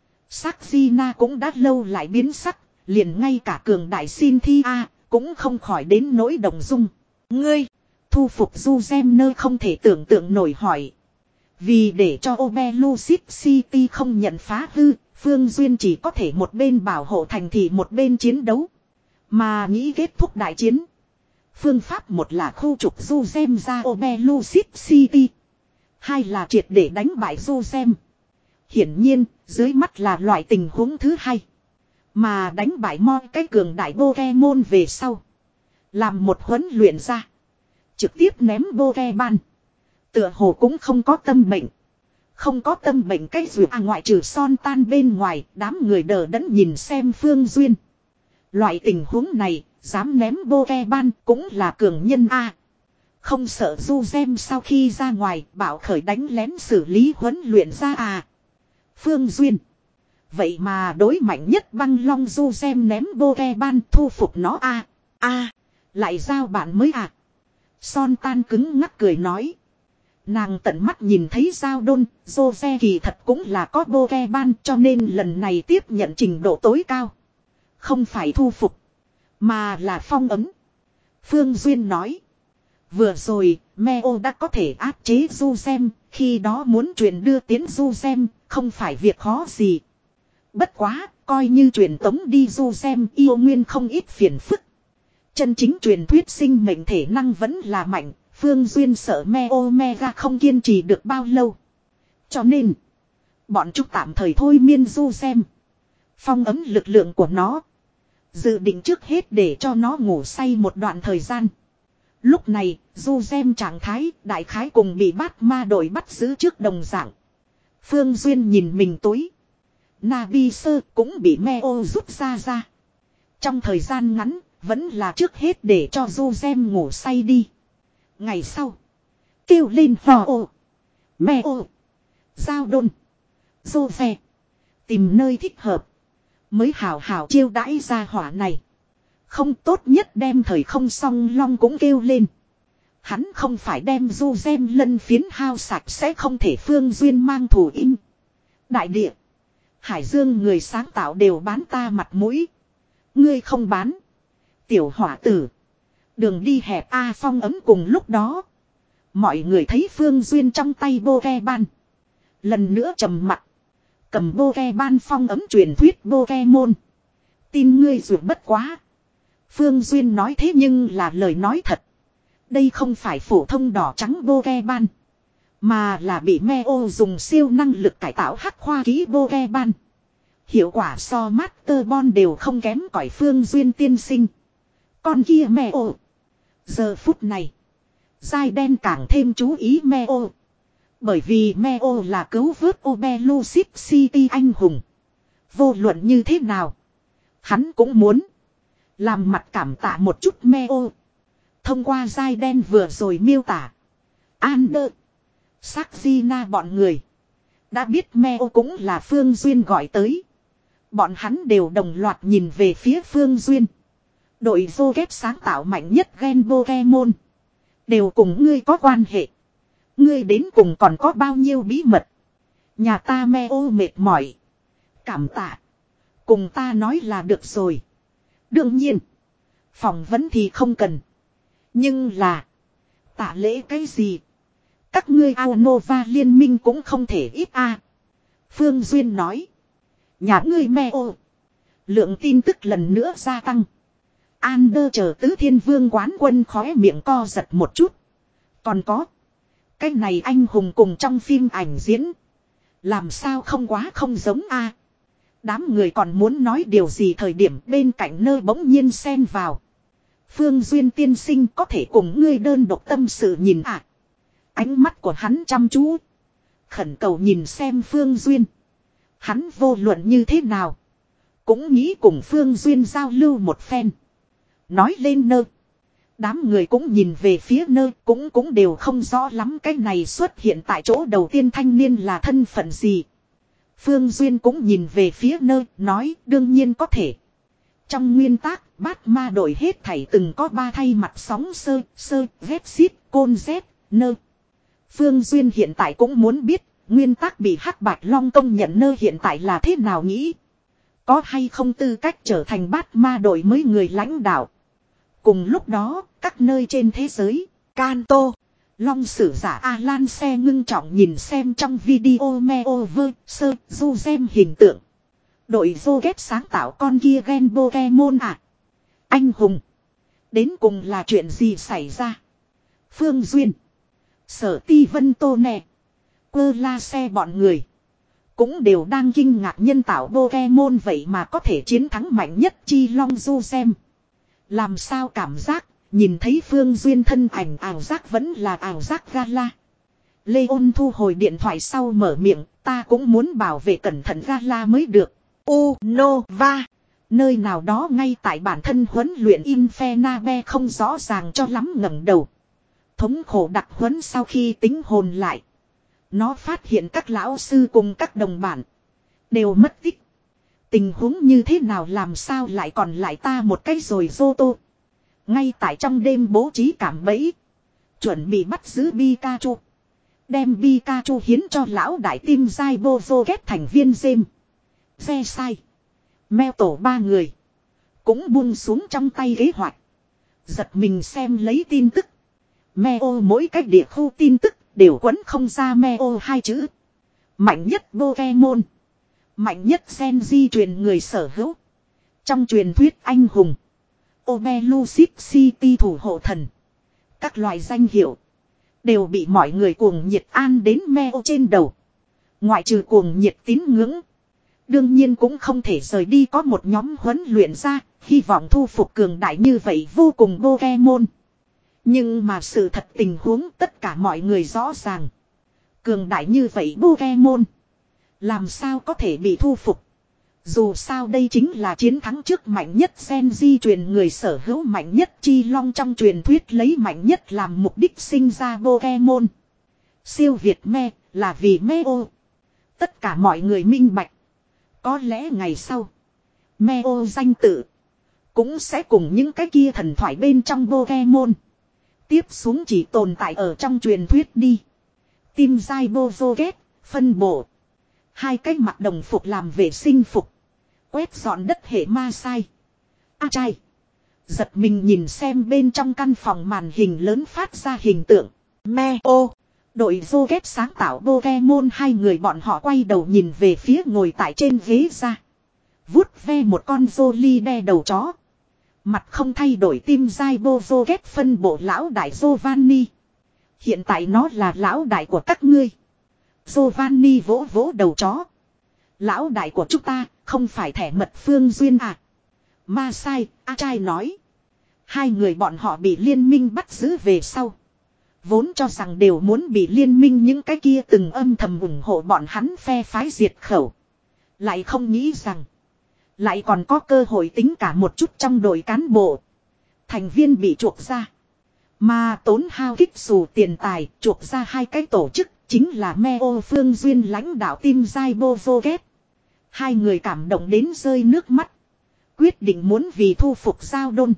Saxina cũng đã lâu lại biến sắc. Liền ngay cả cường đại Cynthia cũng không khỏi đến nỗi đồng dung. Ngươi, thu phục Du Gem nơi không thể tưởng tượng nổi hỏi. Vì để cho Obelucid City không nhận phá hư, Phương Duyên chỉ có thể một bên bảo hộ thành thị một bên chiến đấu. Mà nghĩ kết thúc đại chiến. Phương pháp một là khu trục Du Gem ra Obelucid City. Hai là triệt để đánh bại Du Gem. Hiển nhiên, dưới mắt là loại tình huống thứ hai. Mà đánh bại moi cái cường đại Pokemon về sau. Làm một huấn luyện ra. Trực tiếp ném Pokemon. Tựa hồ cũng không có tâm bệnh. Không có tâm bệnh cái gì à, ngoại trừ son tan bên ngoài, đám người đờ đẫn nhìn xem Phương Duyên. Loại tình huống này, dám ném Pokemon cũng là cường nhân a. Không sợ Du Gem sau khi ra ngoài, bảo khởi đánh lén xử lý huấn luyện ra à. Phương Duyên. Vậy mà đối mạnh nhất băng long Du Gem ném Pokemon thu phục nó a. A, lại giao bạn mới à. Son tan cứng ngắc cười nói. Nàng tận mắt nhìn thấy Giao Đôn, Jose kỳ thật cũng là có Pokemon cho nên lần này tiếp nhận trình độ tối cao. Không phải thu phục, mà là phong ấn. Phương Duyên nói. Vừa rồi, Meo đã có thể áp chế Du Gem, khi đó muốn truyền đưa tiến Du Gem, không phải việc khó gì. Bất quá, coi như truyền tống đi Du Gem yêu nguyên không ít phiền phức. Chân chính truyền thuyết sinh mệnh thể năng vẫn là mạnh. Phương Duyên sợ me Omega không kiên trì được bao lâu. Cho nên, bọn chúng tạm thời thôi miên du xem. Phong ấm lực lượng của nó. Dự định trước hết để cho nó ngủ say một đoạn thời gian. Lúc này, du xem trạng thái đại khái cùng bị bát ma đội bắt giữ trước đồng dạng. Phương Duyên nhìn mình túi. Nabi sơ cũng bị Meo rút ra ra. Trong thời gian ngắn, vẫn là trước hết để cho du xem ngủ say đi. Ngày sau, kêu lên hò ô, Meo, giao đôn, du phe. Tìm nơi thích hợp. Mới hào hào chiêu đãi ra hỏa này. Không tốt nhất đem thời không song long cũng kêu lên. Hắn không phải đem du xem lân phiến hao sạch sẽ không thể Phương Duyên mang thủ in. Đại địa. Hải Dương người sáng tạo đều bán ta mặt mũi. Ngươi không bán. Tiểu hỏa tử. Đường đi hẹp A phong ấm cùng lúc đó. Mọi người thấy Phương Duyên trong tay bô ke ban. Lần nữa trầm mặt. Cầm bô ke ban phong ấm truyền thuyết bô ke môn. Tin ngươi dù bất quá. Phương Duyên nói thế nhưng là lời nói thật. Đây không phải phổ thông đỏ trắng bô ke ban. Mà là bị Meo dùng siêu năng lực cải tạo hắc khoa ký bô ke ban. Hiệu quả so Master Bon đều không kém cỏi Phương Duyên tiên sinh. Con kia Meo. Giờ phút này. Giai đen càng thêm chú ý Meo. Bởi vì Meo là cứu vớt Obelucid City anh hùng. Vô luận như thế nào. Hắn cũng muốn. Làm mặt cảm tạ một chút Meo. Thông qua giai đen vừa rồi miêu tả. Ander. Saxina bọn người. Đã biết Meo cũng là Phương Duyên gọi tới. Bọn hắn đều đồng loạt nhìn về phía Phương Duyên. Đội vô ghép sáng tạo mạnh nhất Gen Pokemon. Đều cùng ngươi có quan hệ. Ngươi đến cùng còn có bao nhiêu bí mật. Nhà ta Meo mệt mỏi. Cảm tạ. Cùng ta nói là được rồi. Đương nhiên. Phỏng vấn thì không cần. Nhưng là. Tạ lễ cái gì. Các ngươi Aonova liên minh cũng không thể ít a. Phương Duyên nói. Nhà ngươi Meo. Lượng tin tức lần nữa gia tăng. Ander chờ tứ thiên vương quán quân khóe miệng co giật một chút. Còn có. Cái này anh hùng cùng trong phim ảnh diễn. Làm sao không quá không giống a. Đám người còn muốn nói điều gì thời điểm bên cạnh nơi bỗng nhiên xen vào. Phương Duyên tiên sinh có thể cùng ngươi đơn độc tâm sự nhìn ạ. À. Ánh mắt của hắn chăm chú. Khẩn cầu nhìn xem Phương Duyên. Hắn vô luận như thế nào. Cũng nghĩ cùng Phương Duyên giao lưu một phen. Nói lên nơ. Đám người cũng nhìn về phía nơ. Cũng cũng đều không rõ lắm cái này xuất hiện tại chỗ đầu tiên thanh niên là thân phận gì. Phương Duyên cũng nhìn về phía nơ. Nói đương nhiên có thể. Trong nguyên tắc bát ma đội hết thảy từng có ba thay mặt sóng sơ, sơ, vét xít, côn z, nơ. Phương Duyên hiện tại cũng muốn biết. Nguyên tắc bị Hắc Bạch Long công nhận nơ hiện tại là thế nào nghĩ. Có hay không tư cách trở thành bát ma đội mới người lãnh đạo. Cùng lúc đó, các nơi trên thế giới, Kanto, Long sử giả Alan xe ngưng trọng nhìn xem trong video Meo vơ sơ du xem hình tượng. Đội vô ghép sáng tạo con kia Gen Pokemon à. Anh hùng. Đến cùng là chuyện gì xảy ra. Phương Duyên. Sở Ti Vân Tô Nè. Quơ la xe bọn người. Cũng đều đang kinh ngạc nhân tạo Pokemon vậy mà có thể chiến thắng mạnh nhất chi Long du xem. Làm sao cảm giác, nhìn thấy Phương Duyên thân ảnh ảo giác vẫn là ảo giác gala. Leon thu hồi điện thoại sau mở miệng, ta cũng muốn bảo vệ cẩn thận gala mới được. Unova, nơi nào đó ngay tại bản thân huấn luyện Infernabe không rõ ràng cho lắm ngẩng đầu. Thống khổ đặc huấn sau khi tính hồn lại. Nó phát hiện các lão sư cùng các đồng bản đều mất tích. Tình huống như thế nào làm sao lại còn lại ta một cái rồi dô tô. Ngay tại trong đêm bố trí cảm bẫy. Chuẩn bị bắt giữ Pikachu. Đem Pikachu hiến cho lão đại tim dai bô vô ghét thành viên Gem. Ve sai. Meo tổ ba người. Cũng buông xuống trong tay kế hoạch. Giật mình xem lấy tin tức. Meo mỗi cách địa khu tin tức đều quấn không ra Meo hai chữ. Mạnh nhất Pokemon. Mạnh nhất gen di truyền người sở hữu. Trong truyền thuyết anh hùng. Obelucid City thủ hộ thần. Các loại danh hiệu. Đều bị mọi người cuồng nhiệt an đến meo trên đầu. Ngoại trừ cuồng nhiệt tín ngưỡng. Đương nhiên cũng không thể rời đi có một nhóm huấn luyện ra. Hy vọng thu phục cường đại như vậy vô cùng Pokemon. Nhưng mà sự thật tình huống tất cả mọi người rõ ràng. Cường đại như vậy Pokemon. Làm sao có thể bị thu phục. Dù sao đây chính là chiến thắng trước mạnh nhất gen di truyền người sở hữu mạnh nhất chi long trong truyền thuyết lấy mạnh nhất làm mục đích sinh ra Pokemon. Siêu Việt me là vì Meo. Tất cả mọi người minh bạch. Có lẽ ngày sau. Meo danh tự. Cũng sẽ cùng những cái kia thần thoại bên trong Pokemon. Tiếp xuống chỉ tồn tại ở trong truyền thuyết đi. Tim dai Bozoget, phân bộ. Hai cái mặc đồng phục làm vệ sinh phục. Quét dọn đất hệ ma sai. A trai. Giật mình nhìn xem bên trong căn phòng màn hình lớn phát ra hình tượng. Me ô. Đội Zoget sáng tạo Pokemon hai người bọn họ quay đầu nhìn về phía ngồi tại trên ghế ra. Vuốt ve một con Jolie đe đầu chó. Mặt không thay đổi tim dai Bozoget phân bộ lão đại Giovanni. Hiện tại nó là lão đại của các ngươi. Giovanni vỗ vỗ đầu chó. Lão đại của chúng ta không phải thẻ mật Phương Duyên à. Ma sai, A trai nói. Hai người bọn họ bị liên minh bắt giữ về sau. Vốn cho rằng đều muốn bị liên minh những cái kia từng âm thầm ủng hộ bọn hắn phe phái diệt khẩu. Lại không nghĩ rằng. Lại còn có cơ hội tính cả một chút trong đội cán bộ. Thành viên bị chuộc ra. Mà tốn hao kích xù tiền tài chuộc ra hai cái tổ chức. Chính là Meo Phương Duyên lãnh đạo Tim Dai Bozoget. Hai người cảm động đến rơi nước mắt. Quyết định muốn vì thu phục giao đôn.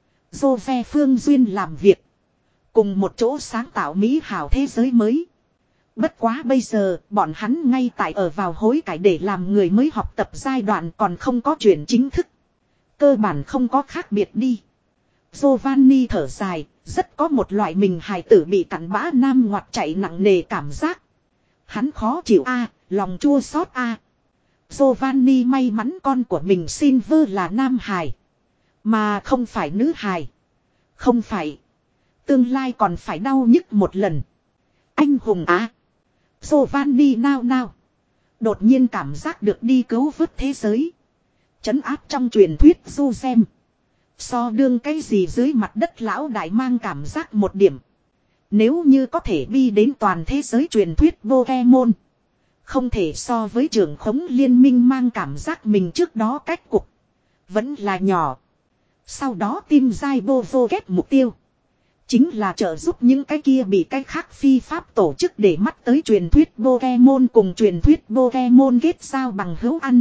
Jose Phương Duyên làm việc. Cùng một chỗ sáng tạo mỹ hảo thế giới mới. Bất quá bây giờ bọn hắn ngay tại ở vào hối cải để làm người mới học tập giai đoạn còn không có chuyển chính thức. Cơ bản không có khác biệt đi. Giovanni thở dài, rất có một loại mình hài tử bị cặn bã nam ngoặt chạy nặng nề cảm giác. Hắn khó chịu a, à, lòng chua xót a. À. Giovanni may mắn con của mình Silver là nam hài. Mà không phải nữ hài. Không phải. Tương lai còn phải đau nhức một lần. Anh hùng á. À. Giovanni nao nao. Đột nhiên cảm giác được đi cứu vớt thế giới. Trấn áp trong truyền thuyết du xem. So đương cái gì dưới mặt đất lão đại mang cảm giác một điểm. Nếu như có thể đi đến toàn thế giới truyền thuyết Pokemon. Không thể so với trưởng khống liên minh mang cảm giác mình trước đó cách cục. Vẫn là nhỏ. Sau đó Tim Dai Bozoget mục tiêu. Chính là trợ giúp những cái kia bị cái khác phi pháp tổ chức để mắt tới truyền thuyết Pokemon cùng truyền thuyết Pokemon kết giao bằng hữu ăn.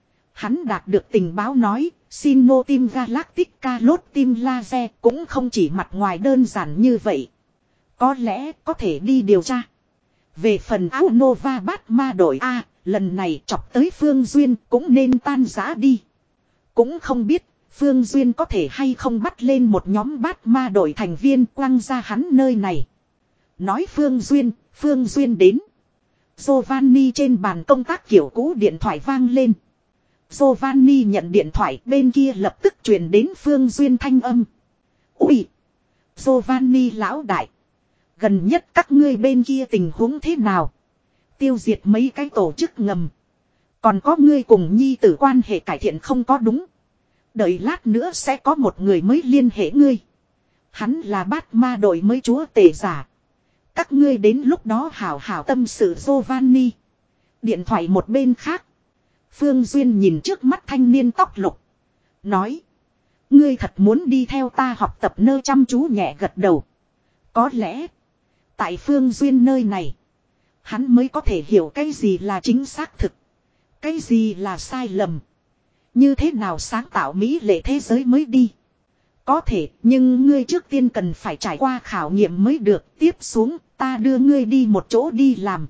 Hắn đạt được tình báo nói, Sinnoh Team Galactic Calot Team Laser cũng không chỉ mặt ngoài đơn giản như vậy. Có lẽ có thể đi điều tra. Về phần áo Nova Batma đội A, lần này chọc tới Phương Duyên cũng nên tan rã đi. Cũng không biết Phương Duyên có thể hay không bắt lên một nhóm Batma đội thành viên quăng ra hắn nơi này. Nói Phương Duyên, Phương Duyên đến. Giovanni trên bàn công tác kiểu cũ điện thoại vang lên. Giovanni nhận điện thoại bên kia lập tức truyền đến Phương Duyên thanh âm. Ui! Giovanni lão đại. Gần nhất các ngươi bên kia tình huống thế nào? Tiêu diệt mấy cái tổ chức ngầm. Còn có ngươi cùng nhi tử quan hệ cải thiện không có đúng. Đợi lát nữa sẽ có một người mới liên hệ ngươi. Hắn là Batma đội mới chúa tể giả. Các ngươi đến lúc đó hảo hảo tâm sự Giovanni. Điện thoại một bên khác. Phương Duyên nhìn trước mắt thanh niên tóc lục. Nói. Ngươi thật muốn đi theo ta học tập nơ chăm chú nhẹ gật đầu. Có lẽ. Tại Phương Duyên nơi này. Hắn mới có thể hiểu cái gì là chính xác thực. Cái gì là sai lầm. Như thế nào sáng tạo mỹ lệ thế giới mới đi. Có thể nhưng ngươi trước tiên cần phải trải qua khảo nghiệm mới được. Tiếp xuống ta đưa ngươi đi một chỗ đi làm.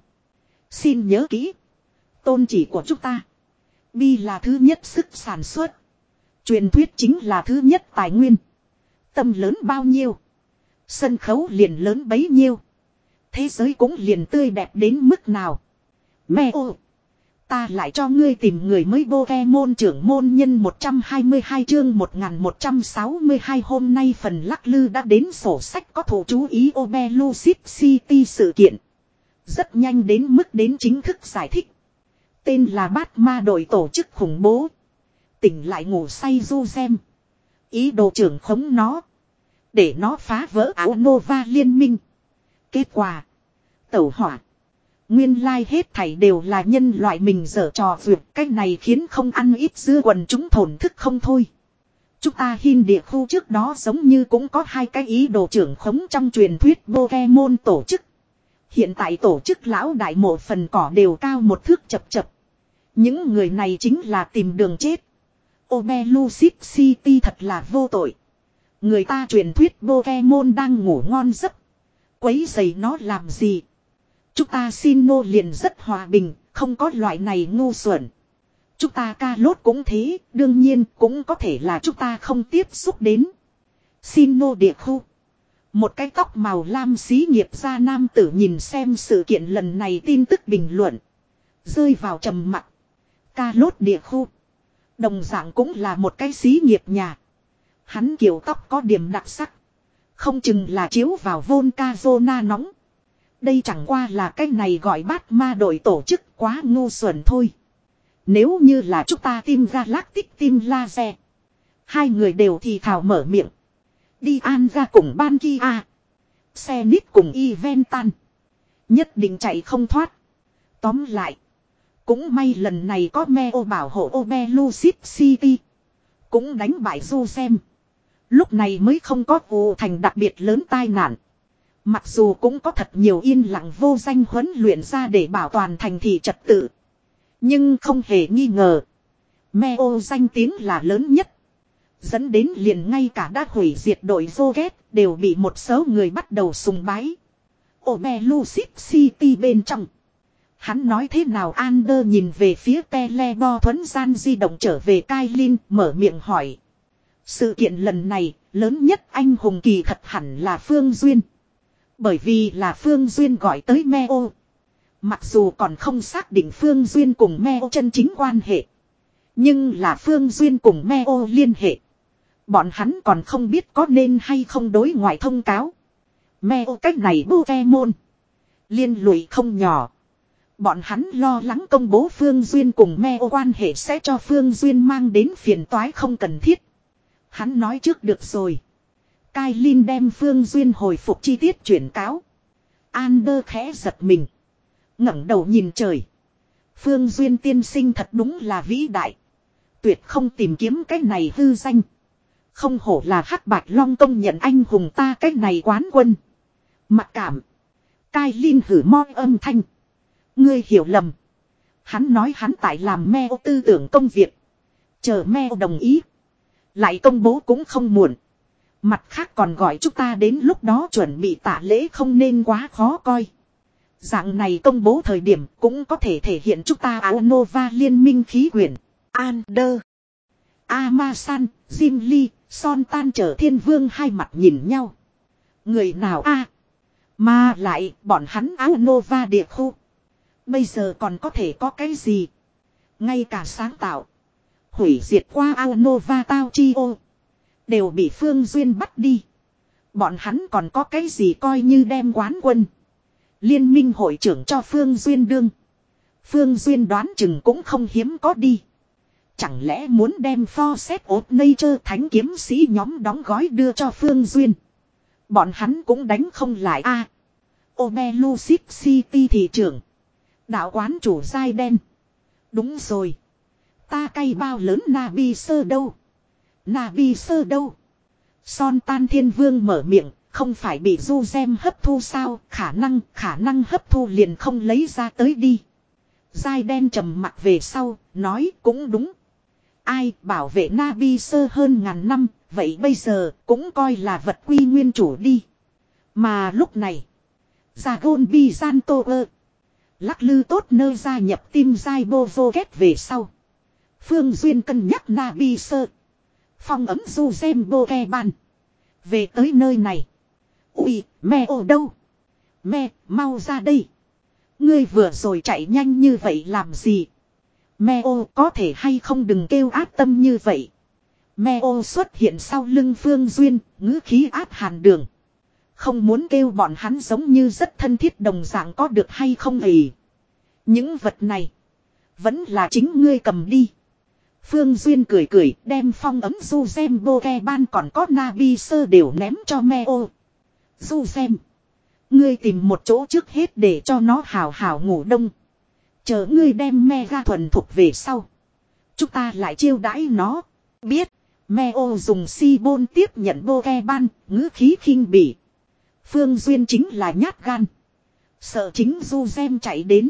Xin nhớ kỹ. Tôn chỉ của chúng ta. Bi là thứ nhất sức sản xuất. Truyền thuyết chính là thứ nhất tài nguyên. Tâm lớn bao nhiêu. Sân khấu liền lớn bấy nhiêu. Thế giới cũng liền tươi đẹp đến mức nào. Mẹ ô. Ta lại cho ngươi tìm người mới Pokemon trưởng môn nhân một trăm hai mươi hai chương một nghìn một trăm sáu mươi hai hôm nay phần lắc lư đã đến sổ sách có thủ chú ý Obelucid City sự kiện. Rất nhanh đến mức đến chính thức giải thích. Tên là Bát Ma đội tổ chức khủng bố. Tỉnh lại ngủ say Juzem. Ý đồ trưởng khống nó. Để nó phá vỡ áo Nova liên minh. Kết quả. Tẩu hỏa. Nguyên lai hết thảy đều là nhân loại mình dở trò vượt. Cái này khiến không ăn ít dưa quần chúng thổn thức không thôi. Chúng ta hin địa khu trước đó giống như cũng có hai cái ý đồ trưởng khống trong truyền thuyết Pokemon tổ chức. Hiện tại tổ chức lão đại một phần cỏ đều cao một thước chập chập. Những người này chính là tìm đường chết. Obelucid City thật là vô tội. Người ta truyền thuyết Pokemon đang ngủ ngon giấc. Quấy giày nó làm gì? Chúng ta xin nô liền rất hòa bình, không có loại này ngu xuẩn. Chúng ta ca lốt cũng thế, đương nhiên cũng có thể là chúng ta không tiếp xúc đến. Xin nô địa khu. Một cái tóc màu lam xí nghiệp gia nam tử nhìn xem sự kiện lần này tin tức bình luận. Rơi vào trầm mặc. Ca lốt địa khu. Đồng dạng cũng là một cái xí nghiệp nhà. Hắn kiểu tóc có điểm đặc sắc. Không chừng là chiếu vào Volca Zona nóng. Đây chẳng qua là cái này gọi Bát Ma đội tổ chức quá ngu xuẩn thôi. Nếu như là chúng ta team Galactic team laser. Hai người đều thì thào mở miệng. Đi an ra cùng ban kia. Xe nít cùng Eventan. Nhất định chạy không thoát. Tóm lại. Cũng may lần này có Meo bảo hộ Obelucid City. Cũng đánh bại Juzem. Lúc này mới không có vụ thành đặc biệt lớn tai nạn. Mặc dù cũng có thật nhiều yên lặng vô danh huấn luyện ra để bảo toàn thành thị trật tự. Nhưng không hề nghi ngờ. Meo danh tiếng là lớn nhất. Dẫn đến liền ngay cả đã hủy diệt đội Rocket đều bị một số người bắt đầu sùng bái. Obelucid City bên trong. Hắn nói thế nào Ander nhìn về phía Telebo thuấn gian di động trở về Kailin mở miệng hỏi. Sự kiện lần này lớn nhất anh hùng kỳ thật hẳn là Phương Duyên. Bởi vì là Phương Duyên gọi tới Meo. Mặc dù còn không xác định Phương Duyên cùng Meo chân chính quan hệ. Nhưng là Phương Duyên cùng Meo liên hệ. Bọn hắn còn không biết có nên hay không đối ngoại thông cáo. Meo cách này Pokemon. Liên lụy không nhỏ. Bọn hắn lo lắng công bố Phương Duyên cùng Meo quan hệ sẽ cho Phương Duyên mang đến phiền toái không cần thiết. Hắn nói trước được rồi. Kailin đem Phương Duyên hồi phục chi tiết chuyển cáo. Ander khẽ giật mình. ngẩng đầu nhìn trời. Phương Duyên tiên sinh thật đúng là vĩ đại. Tuyệt không tìm kiếm cái này hư danh. Không hổ là Hắc Bạch Long công nhận anh hùng ta cái này quán quân. Mặc cảm. Kailin hử mo âm thanh. Ngươi hiểu lầm. Hắn nói hắn tại làm Meo tư tưởng công việc. Chờ Meo đồng ý. Lại công bố cũng không muộn. Mặt khác còn gọi chúng ta đến lúc đó chuẩn bị tạ lễ không nên quá khó coi. Dạng này công bố thời điểm cũng có thể thể hiện chúng ta áo Nova liên minh khí quyển. Ander. Amasan, Jim Lee, Son Tan trở thiên vương hai mặt nhìn nhau. Người nào a à? Mà lại bọn hắn áo Nova địa khu. Bây giờ còn có thể có cái gì? Ngay cả sáng tạo. Hủy diệt qua áo Nova Tao Chi ô. Đều bị Phương Duyên bắt đi. Bọn hắn còn có cái gì coi như đem quán quân. Liên minh hội trưởng cho Phương Duyên đương. Phương Duyên đoán chừng cũng không hiếm có đi. Chẳng lẽ muốn đem Forset of Nature thánh kiếm sĩ nhóm đóng gói đưa cho Phương Duyên. Bọn hắn cũng đánh không lại a à, Obelucid City thị trưởng. Đạo quán chủ dai đen. Đúng rồi. Ta cay bao lớn Nabi sơ đâu. Nabi sơ đâu. Son Tan Thiên Vương mở miệng. Không phải bị Juzem hấp thu sao. Khả năng khả năng hấp thu liền không lấy ra tới đi. Dai đen trầm mặt về sau. Nói cũng đúng. Ai bảo vệ Nabi sơ hơn ngàn năm. Vậy bây giờ cũng coi là vật quy nguyên chủ đi. Mà lúc này. Dragon Bizantoer. Lắc lư tốt nơi gia nhập team Giai Bovo kết về sau. Phương Duyên cân nhắc Nabi sơ. Phong ấm Juzem Pokemon. Về tới nơi này. Ui, me ở đâu? Me, mau ra đây. Ngươi vừa rồi chạy nhanh như vậy làm gì? Meo có thể hay không đừng kêu áp tâm như vậy. Meo xuất hiện sau lưng Phương Duyên, ngữ khí áp hàn đường. Không muốn kêu bọn hắn giống như rất thân thiết đồng dạng có được hay không ỉ. Những vật này. Vẫn là chính ngươi cầm đi. Phương Duyên cười cười đem phong ấm du xem bô ke ban còn có Nabi sơ đều ném cho Meo. Du xem. Ngươi tìm một chỗ trước hết để cho nó hào hào ngủ đông. Chờ ngươi đem mega thuần thuộc về sau. Chúng ta lại chiêu đãi nó. Biết. Meo dùng si bôn tiếp nhận bô ke ban, ngữ khí khinh bỉ. Phương Duyên chính là nhát gan. Sợ chính du xem chạy đến.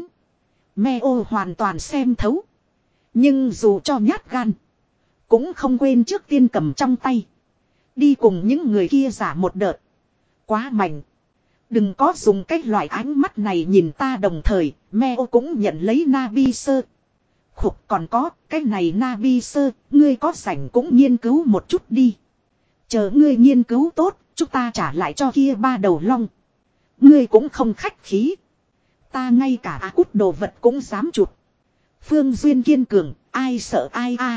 Meo hoàn toàn xem thấu. Nhưng dù cho nhát gan. Cũng không quên trước tiên cầm trong tay. Đi cùng những người kia giả một đợt. Quá mạnh. Đừng có dùng cái loại ánh mắt này nhìn ta đồng thời. Meo cũng nhận lấy Nabi sơ. Khục còn có cái này Nabi sơ. Ngươi có rảnh cũng nghiên cứu một chút đi. Chờ ngươi nghiên cứu tốt. Chúng ta trả lại cho kia ba đầu long. Ngươi cũng không khách khí. Ta ngay cả á cút đồ vật cũng dám chụp. Phương Duyên kiên cường, ai sợ ai a.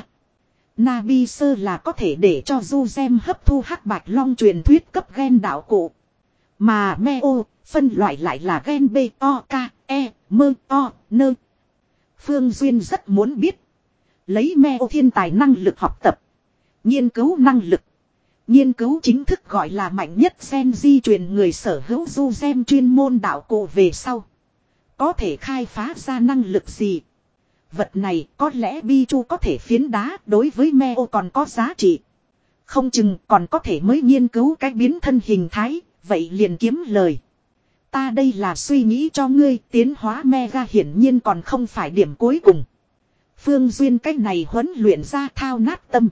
Nabi sơ là có thể để cho du xem hấp thu hắc bạch long truyền thuyết cấp gen đạo cụ. Mà Meo, phân loại lại là gen B, O, K, E, M, O, N. Phương Duyên rất muốn biết. Lấy Meo thiên tài năng lực học tập. Nghiên cứu năng lực. Nghiên cứu chính thức gọi là mạnh nhất gen di truyền người sở hữu du xem chuyên môn đạo cụ về sau. Có thể khai phá ra năng lực gì. Vật này có lẽ Pichu có thể phiến đá đối với Meo còn có giá trị. Không chừng còn có thể mới nghiên cứu cách biến thân hình thái, vậy liền kiếm lời. Ta đây là suy nghĩ cho ngươi tiến hóa Mega hiển nhiên còn không phải điểm cuối cùng. Phương Duyên cách này huấn luyện ra thao nát tâm.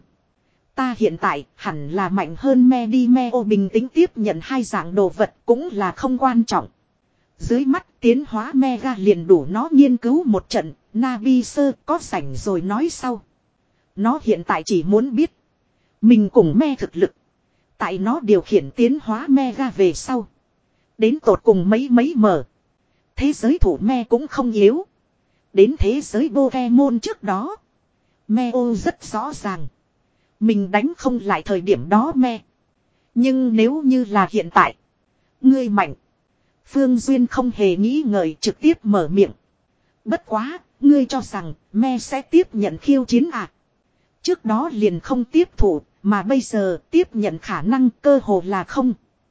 Ta hiện tại hẳn là mạnh hơn me đi Meo bình tĩnh tiếp nhận hai dạng đồ vật cũng là không quan trọng. Dưới mắt tiến hóa Mega liền đủ nó nghiên cứu một trận, Nabi sơ có rảnh rồi nói sau. Nó hiện tại chỉ muốn biết. Mình cùng me thực lực. Tại nó điều khiển tiến hóa Mega về sau. Đến tột cùng mấy mấy mở. Thế giới thủ me cũng không yếu. Đến thế giới Pokemon trước đó. Meo rất rõ ràng. Mình đánh không lại thời điểm đó me. Nhưng nếu như là hiện tại. Ngươi mạnh. Phương Duyên không hề nghĩ ngợi trực tiếp mở miệng. Bất quá, ngươi cho rằng me sẽ tiếp nhận khiêu chiến à. Trước đó liền không tiếp thủ, mà bây giờ tiếp nhận khả năng cơ hồ là không.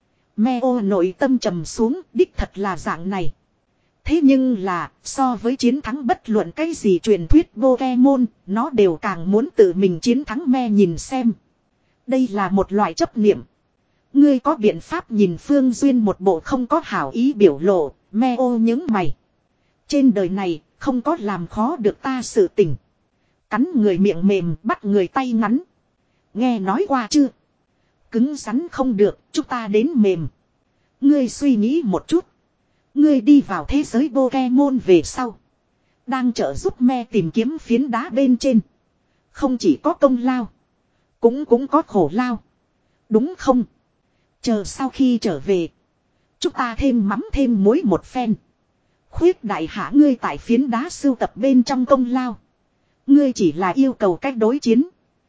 Meo nội tâm trầm xuống, đích thật là dạng này. Thế nhưng là, so với chiến thắng bất luận cái gì truyền thuyết Pokemon, nó đều càng muốn tự mình chiến thắng me nhìn xem. Đây là một loại chấp niệm. Ngươi có biện pháp nhìn Phương Duyên một bộ không có hảo ý biểu lộ, Meo những mày. Trên đời này, không có làm khó được ta sự tình. Cắn người miệng mềm, bắt người tay ngắn. Nghe nói qua chưa? Cứng rắn không được, chúng ta đến mềm. Ngươi suy nghĩ một chút. Ngươi đi vào thế giới Pokemon về sau. Đang trợ giúp me tìm kiếm phiến đá bên trên. Không chỉ có công lao. Cũng cũng có khổ lao. Đúng không? Chờ sau khi trở về. Chúng ta thêm mắm thêm muối một phen. Khuyết đại hạ ngươi tại phiến đá sưu tập bên trong công lao. Ngươi chỉ là yêu cầu cách đối chiến.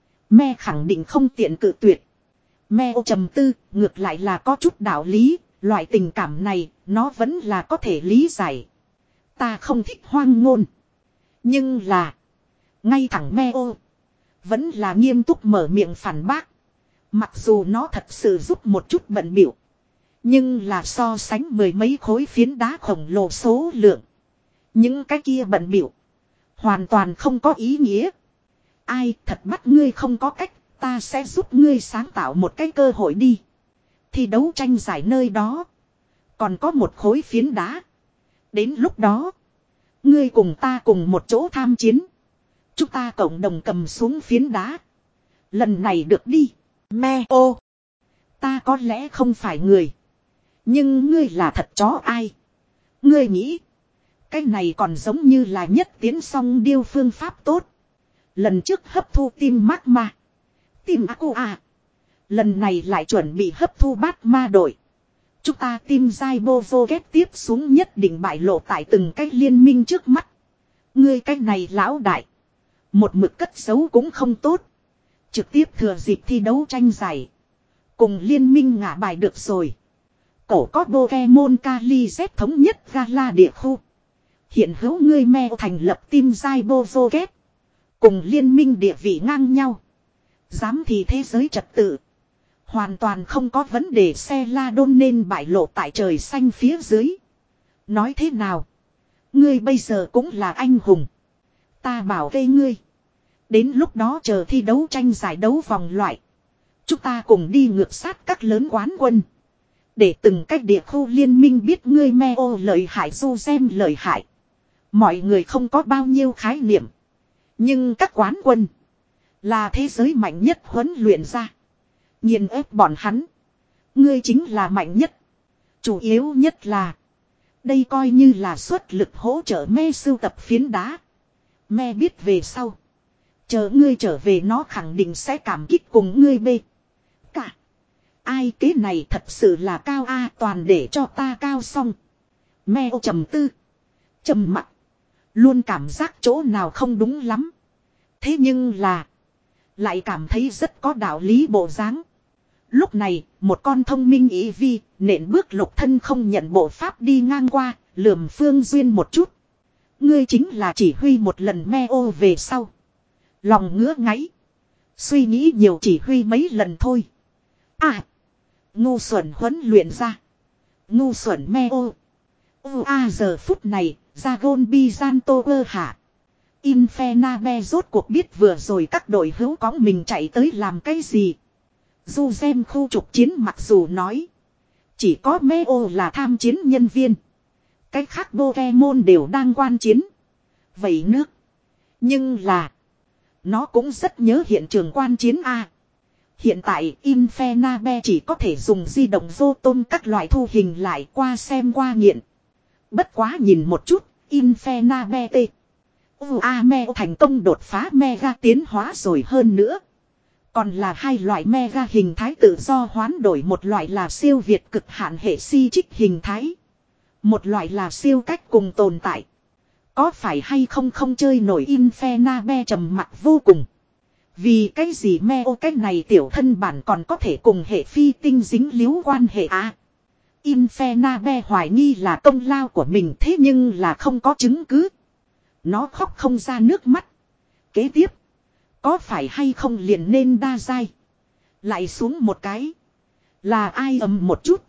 Me khẳng định không tiện cự tuyệt. Me ô trầm tư, ngược lại là có chút đạo lý. Loại tình cảm này, nó vẫn là có thể lý giải. Ta không thích hoang ngôn. Nhưng là, ngay thẳng me ô. Vẫn là nghiêm túc mở miệng phản bác. Mặc dù nó thật sự giúp một chút bận biểu. Nhưng là so sánh mười mấy khối phiến đá khổng lồ số lượng. Những cái kia bận biểu. Hoàn toàn không có ý nghĩa. Ai thật bắt ngươi không có cách. Ta sẽ giúp ngươi sáng tạo một cái cơ hội đi. Thi đấu tranh giải nơi đó. Còn có một khối phiến đá. Đến lúc đó. Ngươi cùng ta cùng một chỗ tham chiến. Chúng ta cộng đồng cầm xuống phiến đá. Lần này được đi. Me ô. Ta có lẽ không phải người. Nhưng ngươi là thật chó ai. Ngươi nghĩ. Cái này còn giống như là nhất tiến song điêu phương pháp tốt. Lần trước hấp thu tim magma. Tim aqua. Lần này lại chuẩn bị hấp thu bát ma đội. Chúng ta tim dai bô vô ghét tiếp xuống nhất định bại lộ tại từng cái liên minh trước mắt. Ngươi cái này lão đại. Một mực cất giấu cũng không tốt. Trực tiếp thừa dịp thi đấu tranh giải. Cùng liên minh ngả bài được rồi. Cổ có Pokemon Kali Z thống nhất Gala địa khu. Hiện hữu ngươi Meo thành lập team giai Bozoget. Cùng liên minh địa vị ngang nhau. Dám thì thế giới trật tự. Hoàn toàn không có vấn đề xe la đôn nên bại lộ tại trời xanh phía dưới. Nói thế nào? Ngươi bây giờ cũng là anh hùng. Ta bảo vệ ngươi. Đến lúc đó chờ thi đấu tranh giải đấu vòng loại. Chúng ta cùng đi ngược sát các lớn quán quân. Để từng cách địa khu liên minh biết ngươi Meo lợi hại du xem lợi hại. Mọi người không có bao nhiêu khái niệm. Nhưng các quán quân. Là thế giới mạnh nhất huấn luyện ra. Nhìn ép bọn hắn. Ngươi chính là mạnh nhất. Chủ yếu nhất là. Đây coi như là suất lực hỗ trợ me sưu tập phiến đá. Me biết về sau. Chờ ngươi trở về nó khẳng định sẽ cảm kích cùng ngươi bê. Cả. Ai kế này thật sự là cao a toàn để cho ta cao xong. Me ô trầm tư. Trầm mặt. Luôn cảm giác chỗ nào không đúng lắm. Thế nhưng là. Lại cảm thấy rất có đạo lý bộ dáng. Lúc này, một con thông minh ý vi, nện bước lục thân không nhận bộ pháp đi ngang qua, lườm Phương Duyên một chút. Ngươi chính là chỉ huy một lần me ô về sau. Lòng ngứa ngáy. Suy nghĩ nhiều chỉ huy mấy lần thôi. À! Ngu xuẩn huấn luyện ra. Ngu xuẩn me ô. Ua à, giờ phút này, Dragon Bizanto ơ hạ. Infernabe rốt cuộc biết vừa rồi các đội hữu cõng mình chạy tới làm cái gì. Du xem khu trục chiến mặc dù nói. Chỉ có Meo là tham chiến nhân viên. Cách khác Pokemon đều đang quan chiến. Vậy nước. Nhưng là. Nó cũng rất nhớ hiện trường quan chiến A. Hiện tại Infernabe chỉ có thể dùng di động vô tôm các loại thu hình lại qua xem qua nghiện. Bất quá nhìn một chút. Infernabe T. Uame thành công đột phá mega tiến hóa rồi hơn nữa. Còn là hai loại mega hình thái tự do hoán đổi, một loại là siêu việt cực hạn hệ si trích hình thái. Một loại là siêu cách cùng tồn tại. Có phải hay không không chơi nổi Infernabe trầm mặc vô cùng. Vì cái gì Meo cái này tiểu thân bản còn có thể cùng hệ phi tinh dính líu quan hệ à. Infernabe hoài nghi là công lao của mình thế nhưng là không có chứng cứ. Nó khóc không ra nước mắt. Kế tiếp. Có phải hay không liền nên đa dai. Lại xuống một cái. Là ai ầm một chút.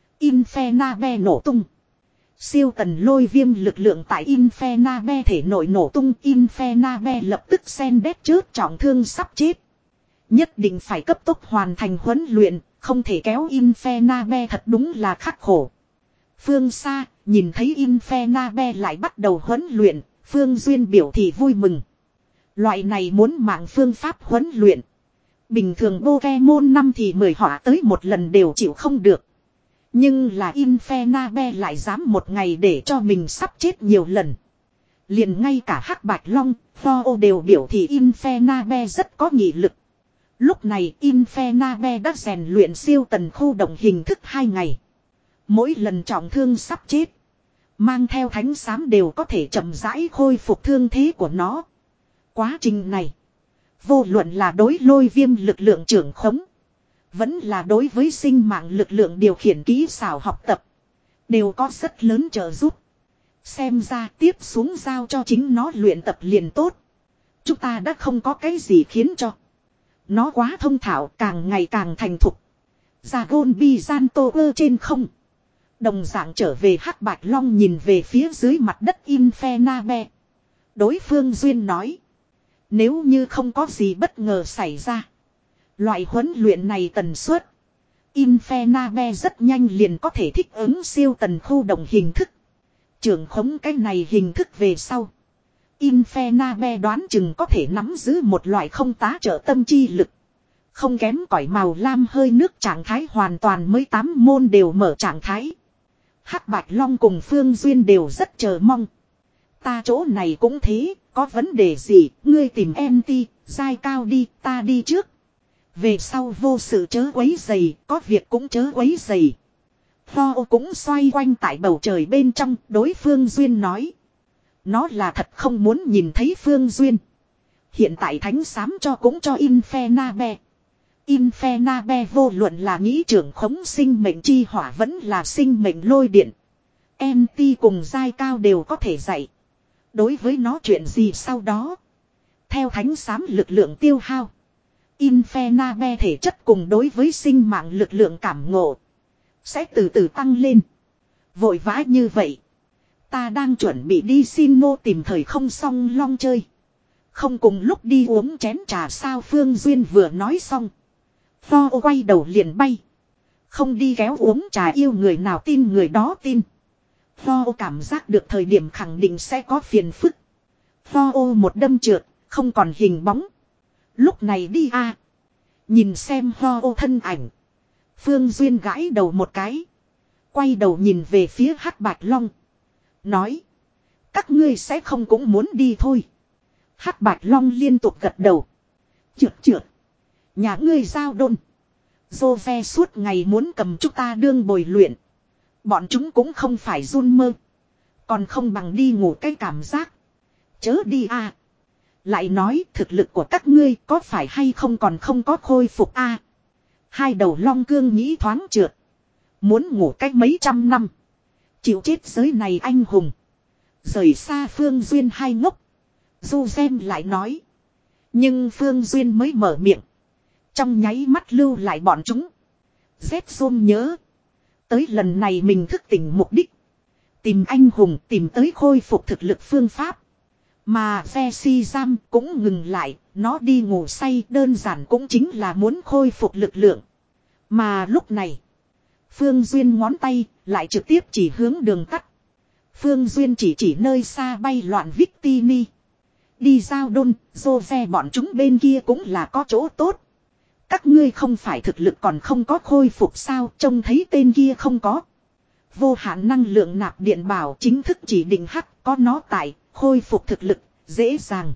Infernabe nổ tung. Siêu tần lôi viêm lực lượng tại Infernabe thể nội nổ tung. Infernabe lập tức sen đét chớp trọng thương sắp chết. Nhất định phải cấp tốc hoàn thành huấn luyện. Không thể kéo Infernabe thật đúng là khắc khổ. Phương xa nhìn thấy Infernabe lại bắt đầu huấn luyện. Phương Duyên biểu thị vui mừng. Loại này muốn mạng phương pháp huấn luyện. Bình thường Pokemon năm thì mười họa tới một lần đều chịu không được. Nhưng là Infernabe lại dám một ngày để cho mình sắp chết nhiều lần. Liền ngay cả Hắc Bạch Long, Tho đều biểu thị Infernabe rất có nghị lực. Lúc này Infernabe đã rèn luyện siêu tần khu động hình thức hai ngày. Mỗi lần trọng thương sắp chết. Mang theo thánh xám đều có thể chậm rãi khôi phục thương thế của nó. Quá trình này. Vô luận là đối lôi viêm lực lượng trưởng khống. Vẫn là đối với sinh mạng lực lượng điều khiển kỹ xảo học tập. Đều có rất lớn trợ giúp. Xem ra tiếp xuống giao cho chính nó luyện tập liền tốt. Chúng ta đã không có cái gì khiến cho. Nó quá thông thạo càng ngày càng thành thục. Dragon Bizanto trên không. Đồng dạng trở về Hắc Bạch Long nhìn về phía dưới mặt đất Infernabe. Đối phương Duyên nói. Nếu như không có gì bất ngờ xảy ra. Loại huấn luyện này tần suất. Infernabe rất nhanh liền có thể thích ứng siêu tần khu động hình thức. Trưởng khống cái này hình thức về sau. Infernabe đoán chừng có thể nắm giữ một loại không tá trợ tâm chi lực. Không kém cỏi màu lam hơi nước trạng thái hoàn toàn mới tám môn đều mở trạng thái. Hắc Bạch Long cùng Phương Duyên đều rất chờ mong. Ta chỗ này cũng thế, có vấn đề gì, ngươi tìm em ti, giai cao đi, ta đi trước. Về sau vô sự chớ quấy dày, có việc cũng chớ quấy dày. Tho cũng xoay quanh tại bầu trời bên trong, đối Phương Duyên nói. Nó là thật không muốn nhìn thấy Phương Duyên. Hiện tại thánh xám cho cũng cho Infernabe. Infernabe vô luận là nghĩ trưởng khống sinh mệnh chi hỏa vẫn là sinh mệnh lôi điện. em tê cùng giai cao đều có thể dạy. Đối với nó chuyện gì sau đó. Theo thánh xám lực lượng tiêu hao. Infernabe thể chất cùng đối với sinh mạng lực lượng cảm ngộ. Sẽ từ từ tăng lên. Vội vã như vậy. Ta đang chuẩn bị đi xin mô tìm thời không song long chơi. Không cùng lúc đi uống chén trà sao Phương Duyên vừa nói xong. Tho quay đầu liền bay. Không đi kéo uống trà yêu người nào tin người đó tin. Tho cảm giác được thời điểm khẳng định sẽ có phiền phức. Tho một đâm trượt, không còn hình bóng. Lúc này đi a à. Nhìn xem Tho thân ảnh. Phương Duyên gãi đầu một cái. Quay đầu nhìn về phía Hắc Bạch Long. Nói. Các ngươi sẽ không cũng muốn đi thôi. Hắc Bạch Long liên tục gật đầu. Trượt trượt. Nhà ngươi giao đôn. Dô ve suốt ngày muốn cầm chúng ta đương bồi luyện. Bọn chúng cũng không phải run mơ. Còn không bằng đi ngủ cái cảm giác. Chớ đi a à. Lại nói thực lực của các ngươi có phải hay không còn không có khôi phục a à. Hai đầu long cương nghĩ thoáng trượt. Muốn ngủ cách mấy trăm năm. Chịu chết giới này anh hùng. Rời xa Phương Duyên hai ngốc. Du Gen lại nói. Nhưng Phương Duyên mới mở miệng. Trong nháy mắt lưu lại bọn chúng. Z Zoom nhớ. Tới lần này mình thức tỉnh mục đích. Tìm anh hùng tìm tới khôi phục thực lực phương pháp. Mà Ve Si Giam cũng ngừng lại. Nó đi ngủ say đơn giản cũng chính là muốn khôi phục lực lượng. Mà lúc này. Phương Duyên ngón tay lại trực tiếp chỉ hướng đường tắt. Phương Duyên chỉ chỉ nơi xa bay loạn Victini. Đi giao đôn, dô ve bọn chúng bên kia cũng là có chỗ tốt. Các ngươi không phải thực lực còn không có khôi phục sao, trông thấy tên kia không có. Vô hạn năng lượng nạp điện bảo chính thức chỉ định hắc, có nó tại, khôi phục thực lực, dễ dàng.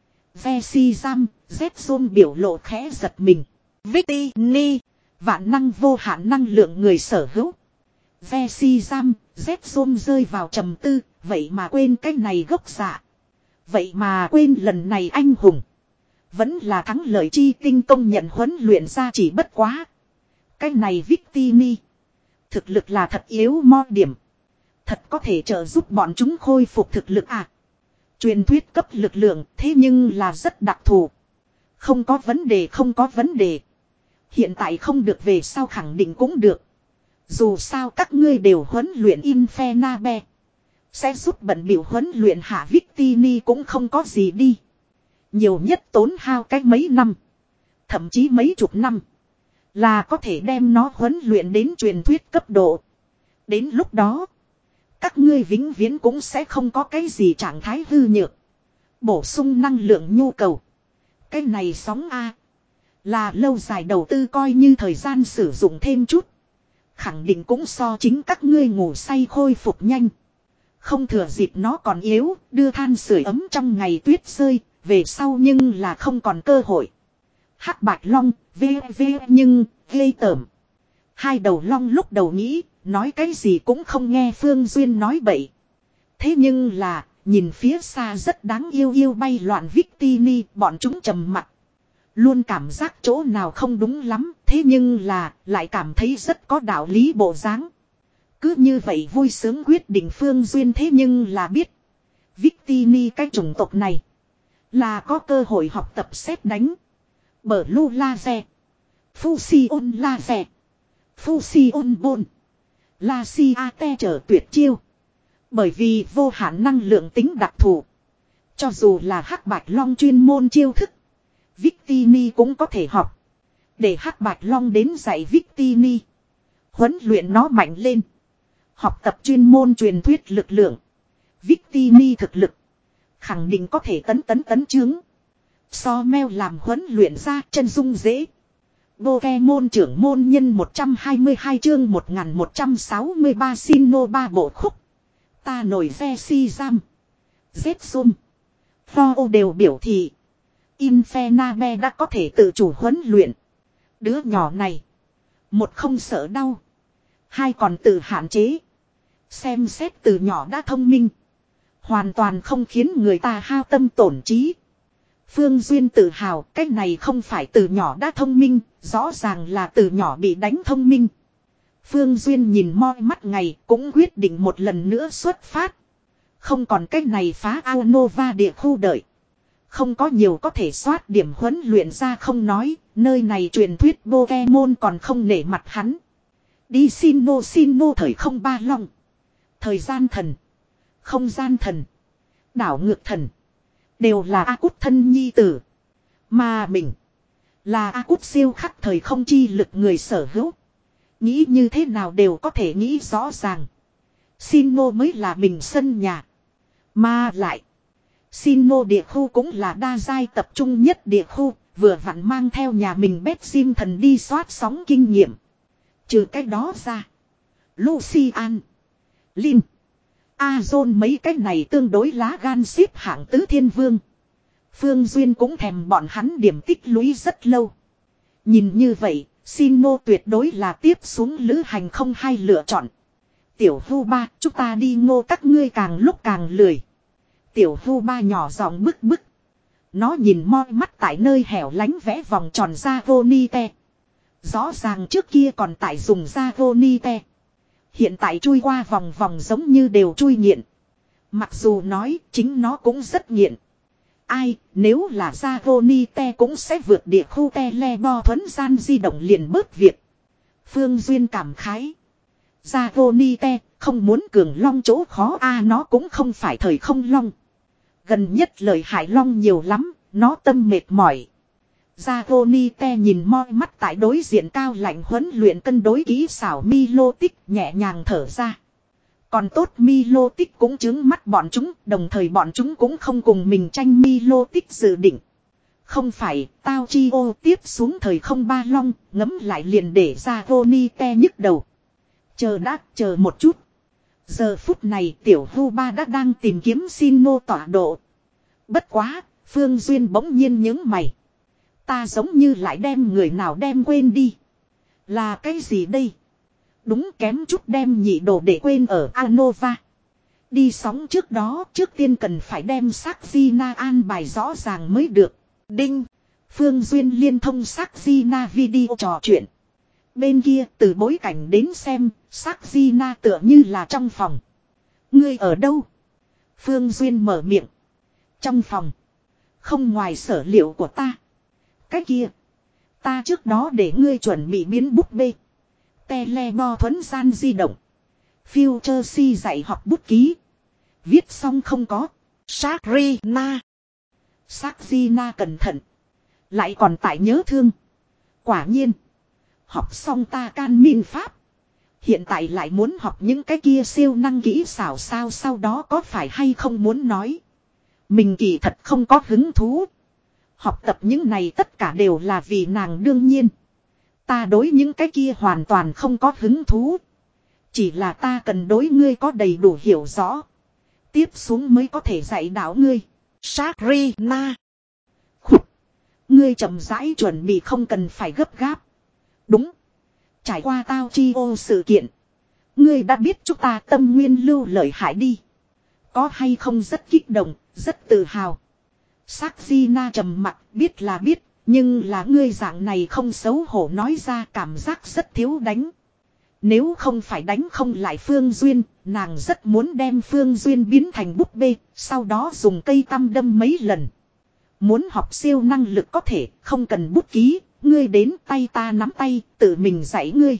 Ve si giam, Z biểu lộ khẽ giật mình. Victini, vạn năng vô hạn năng lượng người sở hữu. Ve si giam, Z rơi vào trầm tư, vậy mà quên cái này gốc dạ. Vậy mà quên lần này anh hùng. Vẫn là thắng lợi chi tinh công nhận huấn luyện ra chỉ bất quá. Cái này Victini. Thực lực là thật yếu mo điểm. Thật có thể trợ giúp bọn chúng khôi phục thực lực à. Truyền thuyết cấp lực lượng thế nhưng là rất đặc thù. Không có vấn đề không có vấn đề. Hiện tại không được về sau khẳng định cũng được. Dù sao các ngươi đều huấn luyện Infernabe. Sẽ giúp bận biểu huấn luyện hạ Victini cũng không có gì đi. Nhiều nhất tốn hao cách mấy năm. Thậm chí mấy chục năm. Là có thể đem nó huấn luyện đến truyền thuyết cấp độ. Đến lúc đó. Các ngươi vĩnh viễn cũng sẽ không có cái gì trạng thái hư nhược. Bổ sung năng lượng nhu cầu. Cái này sóng A. Là lâu dài đầu tư coi như thời gian sử dụng thêm chút. Khẳng định cũng so chính các ngươi ngủ say khôi phục nhanh. Không thừa dịp nó còn yếu, đưa than sưởi ấm trong ngày tuyết rơi, về sau nhưng là không còn cơ hội. Hắc Bạch Long, vê vê nhưng, ghê tởm. Hai đầu long lúc đầu nghĩ, nói cái gì cũng không nghe Phương Duyên nói bậy. Thế nhưng là, nhìn phía xa rất đáng yêu yêu bay loạn Victini, bọn chúng trầm mặt. Luôn cảm giác chỗ nào không đúng lắm, thế nhưng là, lại cảm thấy rất có đạo lý bộ dáng. Cứ như vậy vui sướng quyết định Phương Duyên thế nhưng là biết. Victini cái chủng tộc này. Là có cơ hội học tập xét đánh. Bờ lu laser. Fusion laser. Fusion bôn. La si a te trở tuyệt chiêu. Bởi vì vô hạn năng lượng tính đặc thù. Cho dù là Hắc Bạch Long chuyên môn chiêu thức. Victini cũng có thể học. Để Hắc Bạch Long đến dạy Victini. Huấn luyện nó mạnh lên. Học tập chuyên môn truyền thuyết lực lượng. Victini thực lực. Khẳng định có thể tấn tấn tấn chứng. So meo làm huấn luyện ra chân dung dễ. Pokemon trưởng môn nhân một trăm hai mươi hai chương một nghìn một trăm sáu mươi ba Sinnoh ba bộ khúc. Ta nổi ve si giam. Zetsum. Tho đều biểu thị. Infernabe đã có thể tự chủ huấn luyện. Đứa nhỏ này. Một không sợ đau. Hai còn tự hạn chế. Xem xét từ nhỏ đã thông minh. Hoàn toàn không khiến người ta hao tâm tổn trí. Phương Duyên tự hào, cái này không phải từ nhỏ đã thông minh, rõ ràng là từ nhỏ bị đánh thông minh. Phương Duyên nhìn moi mắt ngày, cũng quyết định một lần nữa xuất phát. Không còn cách này phá ao Nova địa khu đợi. Không có nhiều có thể soát điểm huấn luyện ra không nói, nơi này truyền thuyết Pokemon còn không nể mặt hắn. Đi Sinnoh Sinnoh thời không ba long. Thời gian thần. Không gian thần. Đảo ngược thần. Đều là A Cút thân nhi tử. Mà mình. Là A Cút siêu khắc thời không chi lực người sở hữu. Nghĩ như thế nào đều có thể nghĩ rõ ràng. Sinnoh mới là mình sân nhà. Mà lại. Sinnoh địa khu cũng là đa giai tập trung nhất địa khu. Vừa vặn mang theo nhà mình bét sim thần đi soát sóng kinh nghiệm. Trừ cái đó ra. Lucian. Lin. Azon mấy cái này tương đối lá gan xếp hạng tứ thiên vương. Phương Duyên cũng thèm bọn hắn điểm tích lũy rất lâu. Nhìn như vậy, Sinnoh tuyệt đối là tiếp xuống lữ hành không hay lựa chọn. Tiểu Vu Ba, chúng ta đi ngô các ngươi càng lúc càng lười. Tiểu Vu Ba nhỏ giọng bức bức. Nó nhìn moi mắt tại nơi hẻo lánh vẽ vòng tròn ra vô ni te. Rõ ràng trước kia còn tại dùng ra vô ni te. Hiện tại chui qua vòng vòng giống như đều chui nghiện. Mặc dù nói chính nó cũng rất nghiện. Ai nếu là ra vô ni te cũng sẽ vượt địa khu te le bo thuấn gian di động liền bớt việc. Phương Duyên cảm khái. Ra vô ni te không muốn cường long chỗ khó a à, nó cũng không phải thời không long. Gần nhất lời hại long nhiều lắm, nó tâm mệt mỏi. Ra vô ni te nhìn moi mắt tại đối diện cao lạnh huấn luyện cân đối kỹ xảo Milotic nhẹ nhàng thở ra. Còn tốt Milotic cũng chứng mắt bọn chúng, đồng thời bọn chúng cũng không cùng mình tranh Milotic dự định. Không phải, tao chi ô tiếp xuống thời không ba long, ngấm lại liền để ra vô ni te nhức đầu. Chờ đã, chờ một chút. Giờ phút này tiểu Vu Ba đã đang tìm kiếm Sinnoh tọa độ. Bất quá, Phương Duyên bỗng nhiên nhướng mày. Ta giống như lại đem người nào đem quên đi. Là cái gì đây? Đúng kém chút đem nhị đồ để quên ở Anova. Đi sóng trước đó trước tiên cần phải đem xác Gina an bài rõ ràng mới được. Đinh. Phương Duyên liên thông xác Gina video trò chuyện. Bên kia từ bối cảnh đến xem xác Gina tựa như là trong phòng. Ngươi ở đâu? Phương Duyên mở miệng. Trong phòng. Không ngoài sở liệu của ta. Cái kia. Ta trước đó để ngươi chuẩn bị biến búp bê. Tele bo thuấn gian di động. Future si dạy học bút ký. Viết xong không có. Sabrina. Sabrina cẩn thận. Lại còn tại nhớ thương. Quả nhiên. Học xong ta can min pháp. Hiện tại lại muốn học những cái kia siêu năng kỹ xảo sao sau đó có phải hay không muốn nói. Mình kỳ thật không có hứng thú. Học tập những này tất cả đều là vì nàng đương nhiên. Ta đối những cái kia hoàn toàn không có hứng thú. Chỉ là ta cần đối ngươi có đầy đủ hiểu rõ. Tiếp xuống mới có thể dạy đạo ngươi. Sabrina. Khục. Ngươi chậm rãi chuẩn bị không cần phải gấp gáp. Đúng. Trải qua tao chi ô sự kiện. Ngươi đã biết chúng ta tâm nguyên lưu lợi hại đi. Có hay không rất kích động, rất tự hào. Sabrina trầm mặc biết là biết. Nhưng là ngươi dạng này không xấu hổ nói ra cảm giác rất thiếu đánh. Nếu không phải đánh không lại Phương Duyên, nàng rất muốn đem Phương Duyên biến thành búp bê, sau đó dùng cây tăm đâm mấy lần. Muốn học siêu năng lực có thể, không cần bút ký, ngươi đến tay ta nắm tay, tự mình dạy ngươi.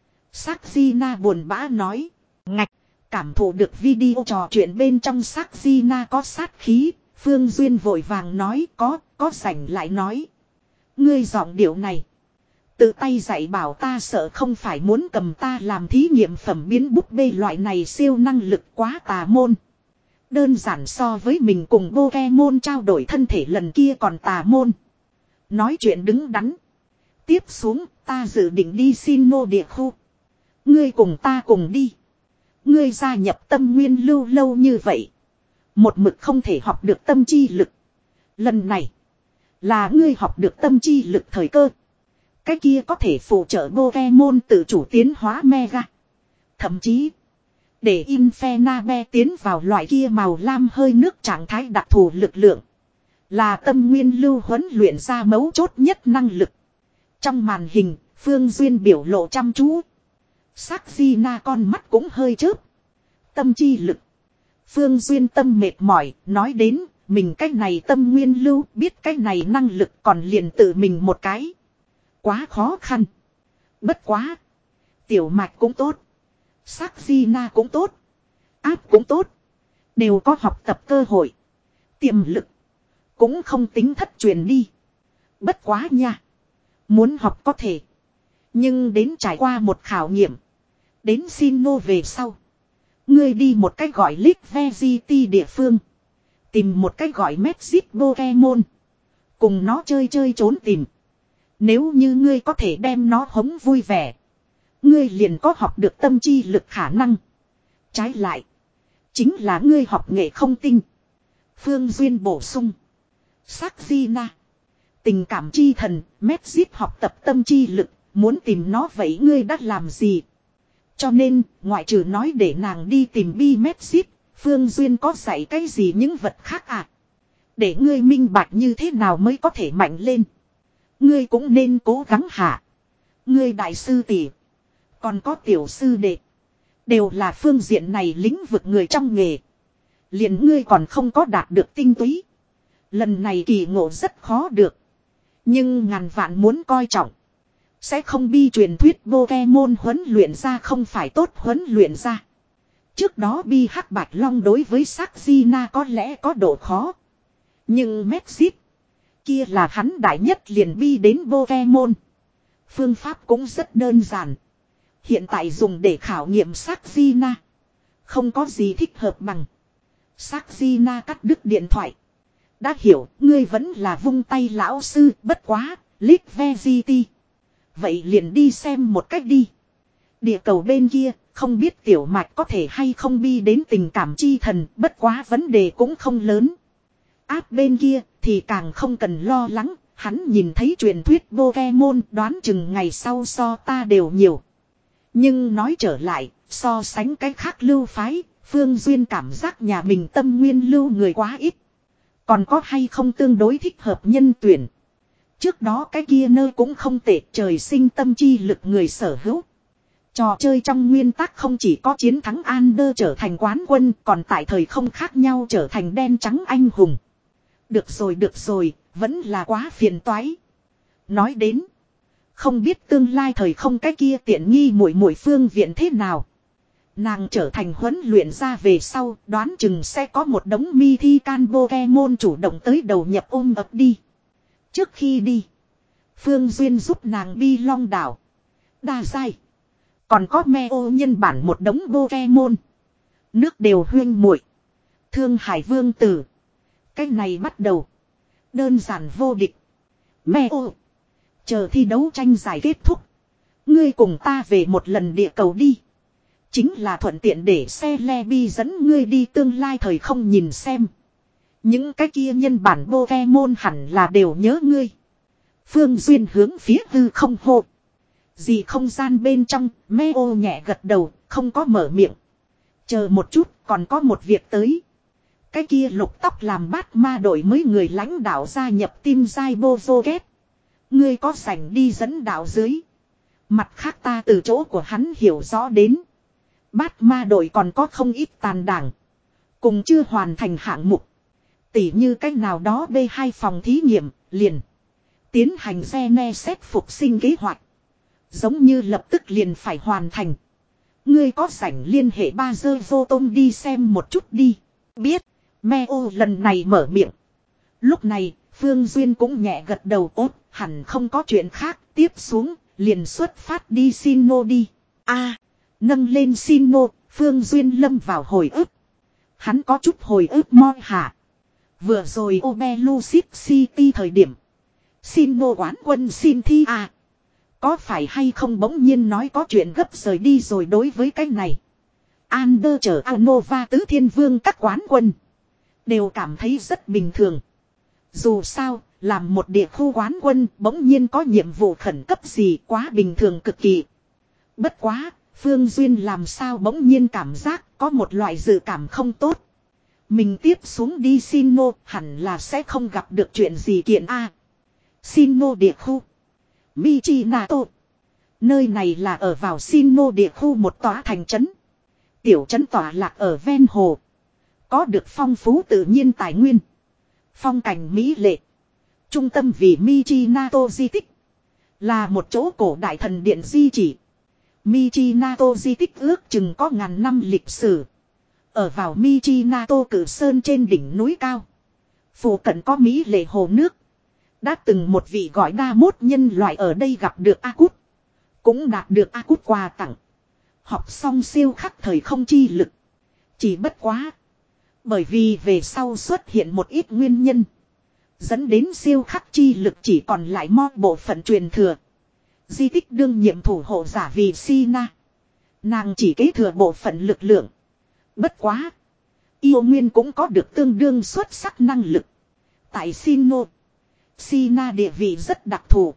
Sabrina buồn bã nói. Ngạch, cảm thụ được video trò chuyện bên trong Sabrina có sát khí, Phương Duyên vội vàng nói có, có rảnh lại nói. Ngươi giọng điệu này. Tự tay dạy bảo ta sợ không phải muốn cầm ta làm thí nghiệm phẩm biến búp bê loại này siêu năng lực quá tà môn. Đơn giản so với mình cùng Pokemon trao đổi thân thể lần kia còn tà môn. Nói chuyện đứng đắn. Tiếp xuống ta dự định đi Sinnoh địa khu. Ngươi cùng ta cùng đi. Ngươi gia nhập tâm nguyên lưu lâu như vậy. Một mực không thể học được tâm chi lực. Lần này. Là ngươi học được tâm chi lực thời cơ. Cái kia có thể phụ trợ Pokemon tự chủ tiến hóa Mega. Thậm chí. Để Infernape tiến vào loại kia màu lam hơi nước trạng thái đặc thù lực lượng. Là tâm nguyên lưu huấn luyện ra mấu chốt nhất năng lực. Trong màn hình, Phương Duyên biểu lộ chăm chú. Sắc di na con mắt cũng hơi chớp. Tâm chi lực. Phương Duyên tâm mệt mỏi, nói đến, mình cái này tâm nguyên lưu, biết cái này năng lực còn liền tự mình một cái. Quá khó khăn. Bất quá. Tiểu mạch cũng tốt. Sắc di na cũng tốt. Áp cũng tốt. Đều có học tập cơ hội. Tiềm lực. Cũng không tính thất truyền đi. Bất quá nha. Muốn học có thể. Nhưng đến trải qua một khảo nghiệm. Đến Sinnoh về sau. Ngươi đi một cách gọi League Vegeta địa phương. Tìm một cách gọi Magic Pokemon. Cùng nó chơi chơi trốn tìm. Nếu như ngươi có thể đem nó hống vui vẻ. Ngươi liền có học được tâm chi lực khả năng. Trái lại. Chính là ngươi học nghệ không tinh. Phương Duyên bổ sung. Sắc di na. Tình cảm chi thần, Magic học tập tâm chi lực. Muốn tìm nó vậy ngươi đã làm gì? Cho nên, ngoại trừ nói để nàng đi tìm bi Magic, Phương Duyên có dạy cái gì những vật khác à? Để ngươi minh bạch như thế nào mới có thể mạnh lên. Ngươi cũng nên cố gắng hạ. Ngươi đại sư tỷ, còn có tiểu sư đệ, đều là phương diện này lĩnh vực người trong nghề. Liền ngươi còn không có đạt được tinh túy. Lần này kỳ ngộ rất khó được. Nhưng ngàn vạn muốn coi trọng. Sẽ không bi truyền thuyết Pokemon huấn luyện ra không phải tốt huấn luyện ra. Trước đó bi hắc bạch long đối với sắc di na có lẽ có độ khó. Nhưng Magic kia là hắn đại nhất liền bi đến Pokemon. Phương pháp cũng rất đơn giản. Hiện tại dùng để khảo nghiệm sắc di na. Không có gì thích hợp bằng. Sắc di na cắt đứt điện thoại. Đã hiểu, ngươi vẫn là vung tay lão sư, bất quá, League Vegeta. Vậy liền đi xem một cách đi. Địa cầu bên kia, không biết tiểu mạch có thể hay không bi đến tình cảm chi thần, bất quá vấn đề cũng không lớn. Áp bên kia, thì càng không cần lo lắng, hắn nhìn thấy truyền thuyết Pokemon đoán chừng ngày sau so ta đều nhiều. Nhưng nói trở lại, so sánh cái khác lưu phái, Phương Duyên cảm giác nhà mình tâm nguyên lưu người quá ít. Còn có hay không tương đối thích hợp nhân tuyển. Trước đó cái kia nơi cũng không tệ, trời sinh tâm chi lực người sở hữu. Trò chơi trong nguyên tắc không chỉ có chiến thắng Ander trở thành quán quân, còn tại thời không khác nhau trở thành đen trắng anh hùng. Được rồi được rồi, vẫn là quá phiền toái. Nói đến, không biết tương lai thời không cái kia tiện nghi muội muội Phương Viện thế nào. Nàng trở thành huấn luyện ra về sau, đoán chừng sẽ có một đống mi thi can Pokemon chủ động tới đầu nhập ôm ập đi. Trước khi đi, Phương Duyên giúp nàng bi long đảo. Đa sai. Còn có me ô nhân bản một đống Pokemon. Nước đều huyên muội. Thương Hải Vương Tử. Cái này bắt đầu. Đơn giản vô địch. Me ô. Chờ thi đấu tranh giải kết thúc. Ngươi cùng ta về một lần địa cầu đi. Chính là thuận tiện để xe Lebi dẫn ngươi đi tương lai thời không nhìn xem. Những cái kia nhân bản Pokemon hẳn là đều nhớ ngươi. Phương Duyên hướng phía hư không hô. Gì không gian bên trong, Meo nhẹ gật đầu, không có mở miệng. Chờ một chút, còn có một việc tới. Cái kia lục tóc làm bát ma đội mới người lãnh đạo gia nhập team Giai Bozoget. Ngươi có rảnh đi dẫn đạo dưới. Mặt khác ta từ chỗ của hắn hiểu rõ đến. Bát ma đội còn có không ít tàn đảng. Cùng chưa hoàn thành hạng mục. Tỉ như cách nào đó B hai phòng thí nghiệm, liền. Tiến hành gene xét phục sinh kế hoạch. Giống như lập tức liền phải hoàn thành. Ngươi có rảnh liên hệ ba dơ vô tôm đi xem một chút đi. Biết, Meo lần này mở miệng. Lúc này, Phương Duyên cũng nhẹ gật đầu ốt, hẳn không có chuyện khác, tiếp xuống, liền xuất phát đi Sinnoh đi. A, nâng lên Sinnoh, Phương Duyên lâm vào hồi ức. Hắn có chút hồi ức moi hạ. Vừa rồi Obelucid City thời điểm. Sinnoh quán quân xin thi à. Có phải hay không bỗng nhiên nói có chuyện gấp rời đi rồi đối với cái này. Ander chở Anova tứ thiên vương các quán quân. Đều cảm thấy rất bình thường. Dù sao, làm một địa khu quán quân bỗng nhiên có nhiệm vụ khẩn cấp gì quá bình thường cực kỳ. Bất quá, Phương Duyên làm sao bỗng nhiên cảm giác có một loại dự cảm không tốt. Mình tiếp xuống đi Sinnoh hẳn là sẽ không gặp được chuyện gì kiện a. À, Sinnoh địa khu. Michinato. Nơi này là ở vào Sinnoh địa khu một tòa thành trấn. Tiểu trấn tọa lạc ở ven hồ. Có được phong phú tự nhiên tài nguyên. Phong cảnh mỹ lệ. Trung tâm vì Michinato di tích. Là một chỗ cổ đại thần điện di chỉ. Michinato di tích ước chừng có ngàn năm lịch sử. Ở vào Michinato cử sơn trên đỉnh núi cao. Phủ cận có mỹ lệ hồ nước. Đã từng một vị gọi đa mốt nhân loại ở đây gặp được Akut. Cũng đạt được Akut quà tặng. Học xong siêu khắc thời không chi lực. Chỉ bất quá. Bởi vì về sau xuất hiện một ít nguyên nhân. Dẫn đến siêu khắc chi lực chỉ còn lại mo bộ phận truyền thừa. Di tích đương nhiệm thủ hộ giả vì Sina. Nàng chỉ kế thừa bộ phận lực lượng. Bất quá. Yêu Nguyên cũng có được tương đương xuất sắc năng lực. Tại Sinnoh. Sina địa vị rất đặc thù.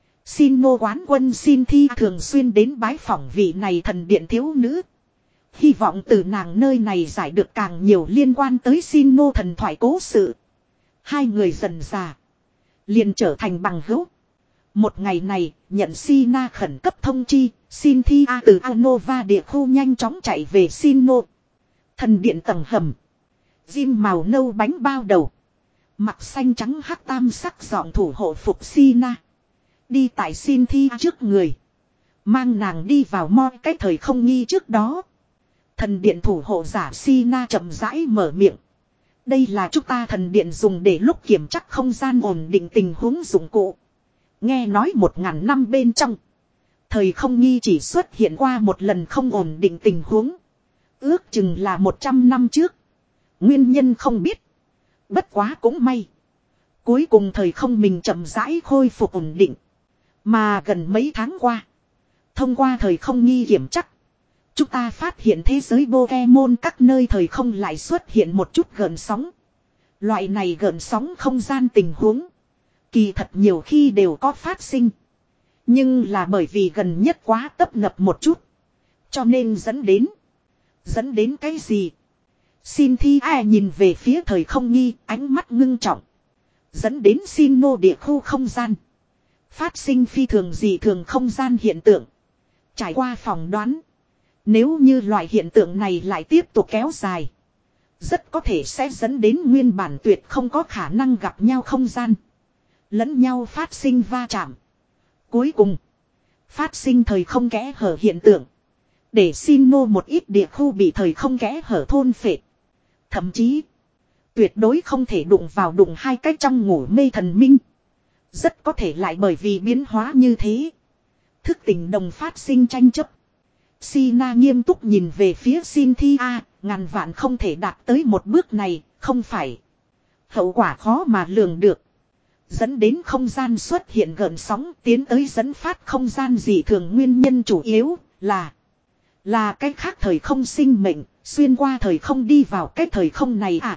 Sinnoh quán quân Sin Thi thường xuyên đến bái phỏng vị này thần điện thiếu nữ. Hy vọng từ nàng nơi này giải được càng nhiều liên quan tới Sinnoh thần thoại cố sự. Hai người dần già. Liền trở thành bằng hữu. Một ngày này, nhận Sina khẩn cấp thông chi, Sin Thi A từ Anova địa khu nhanh chóng chạy về Sinnoh. Thần điện tầng hầm. Jim màu nâu bánh bao đầu. Mặc xanh trắng hắc tam sắc dọn thủ hộ phục Sina. Đi tại Sin Thi trước người. Mang nàng đi vào moi cái thời không nghi trước đó. Thần điện thủ hộ giả Sina chậm rãi mở miệng. Đây là chúng ta thần điện dùng để lúc kiểm chắc không gian ổn định tình huống dụng cụ. Nghe nói một ngàn năm bên trong. Thời không nghi chỉ xuất hiện qua một lần không ổn định tình huống. Ước chừng là một trăm năm trước. Nguyên nhân không biết. Bất quá cũng may. Cuối cùng thời không mình chậm rãi khôi phục ổn định. Mà gần mấy tháng qua. Thông qua thời không nghi kiểm chắc. Chúng ta phát hiện thế giới Pokemon các nơi thời không lại xuất hiện một chút gợn sóng. Loại này gợn sóng không gian tình huống. Kỳ thật nhiều khi đều có phát sinh. Nhưng là bởi vì gần nhất quá tấp nập một chút. Cho nên dẫn đến. Dẫn đến cái gì? Sin Thi A nhìn về phía thời không nghi, ánh mắt ngưng trọng. Dẫn đến Sinnoh địa khu không gian. Phát sinh phi thường dị thường không gian hiện tượng. Trải qua phỏng đoán. Nếu như loại hiện tượng này lại tiếp tục kéo dài. Rất có thể sẽ dẫn đến nguyên bản tuyệt không có khả năng gặp nhau không gian. Lẫn nhau phát sinh va chạm. Cuối cùng. Phát sinh thời không kẽ hở hiện tượng. Để Sinnoh một ít địa khu bị thời không kẽ hở thôn phệ. Thậm chí. Tuyệt đối không thể đụng vào đụng hai cách trong ngủ mê thần minh. Rất có thể lại bởi vì biến hóa như thế. Thức tỉnh đồng phát sinh tranh chấp. Sina nghiêm túc nhìn về phía Sin Thi A, ngàn vạn không thể đạt tới một bước này, không phải. Hậu quả khó mà lường được. Dẫn đến không gian xuất hiện gợn sóng tiến tới dẫn phát không gian dị thường nguyên nhân chủ yếu là. Là cái khác thời không sinh mệnh, xuyên qua thời không đi vào cái thời không này à.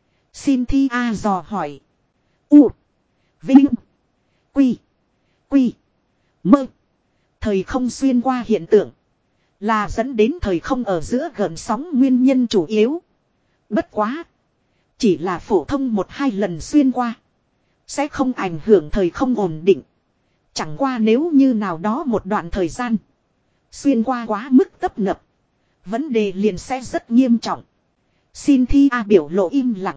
Sin Thi A dò hỏi. U. Vinh. Quy. Quy. Mơ. Thời không xuyên qua hiện tượng. Là dẫn đến thời không ở giữa gợn sóng nguyên nhân chủ yếu. Bất quá. Chỉ là phổ thông một hai lần xuyên qua. Sẽ không ảnh hưởng thời không ổn định. Chẳng qua nếu như nào đó một đoạn thời gian. Xuyên qua quá mức tấp nập. Vấn đề liền sẽ rất nghiêm trọng. Sin Thi A biểu lộ im lặng.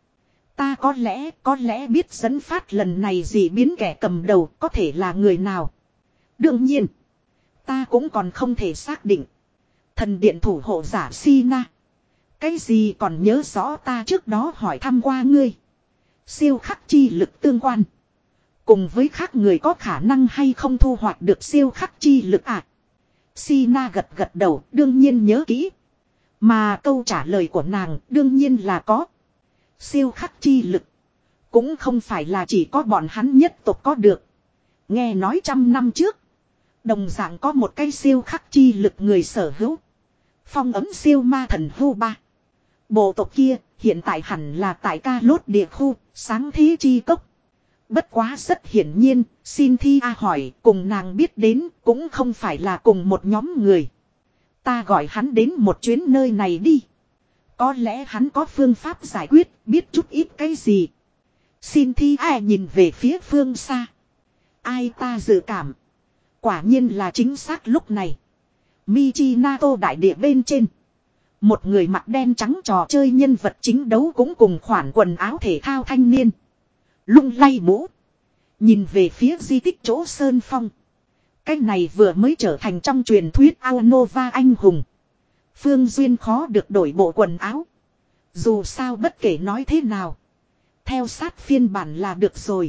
Ta có lẽ, có lẽ biết dẫn phát lần này gì biến kẻ cầm đầu có thể là người nào. Đương nhiên. Ta cũng còn không thể xác định. Thần điện thủ hộ giả Sina. Cái gì còn nhớ rõ ta trước đó hỏi thăm qua ngươi. Siêu khắc chi lực tương quan. Cùng với khác người có khả năng hay không thu hoạch được siêu khắc chi lực à. Sina gật gật đầu đương nhiên nhớ kỹ. Mà câu trả lời của nàng đương nhiên là có. Siêu khắc chi lực. Cũng không phải là chỉ có bọn hắn nhất tộc có được. Nghe nói trăm năm trước. Đồng dạng có một cái siêu khắc chi lực người sở hữu. Phong ấm siêu ma thần hưu ba. Bộ tộc kia hiện tại hẳn là tại ca lốt địa khu, sáng thế chi cốc. Bất quá rất hiển nhiên, Sin Thi A hỏi cùng nàng biết đến cũng không phải là cùng một nhóm người. Ta gọi hắn đến một chuyến nơi này đi. Có lẽ hắn có phương pháp giải quyết, biết chút ít cái gì. Cynthia nhìn về phía phương xa. Ai ta dự cảm. Quả nhiên là chính xác lúc này. Michinato đại địa bên trên. Một người mặc đen trắng trò chơi nhân vật chính đấu cũng cùng khoản quần áo thể thao thanh niên. Lung lay mũ. Nhìn về phía di tích chỗ Sơn Phong. Cái này vừa mới trở thành trong truyền thuyết Aonova anh hùng. Phương Duyên khó được đổi bộ quần áo. Dù sao bất kể nói thế nào. Theo sát phiên bản là được rồi.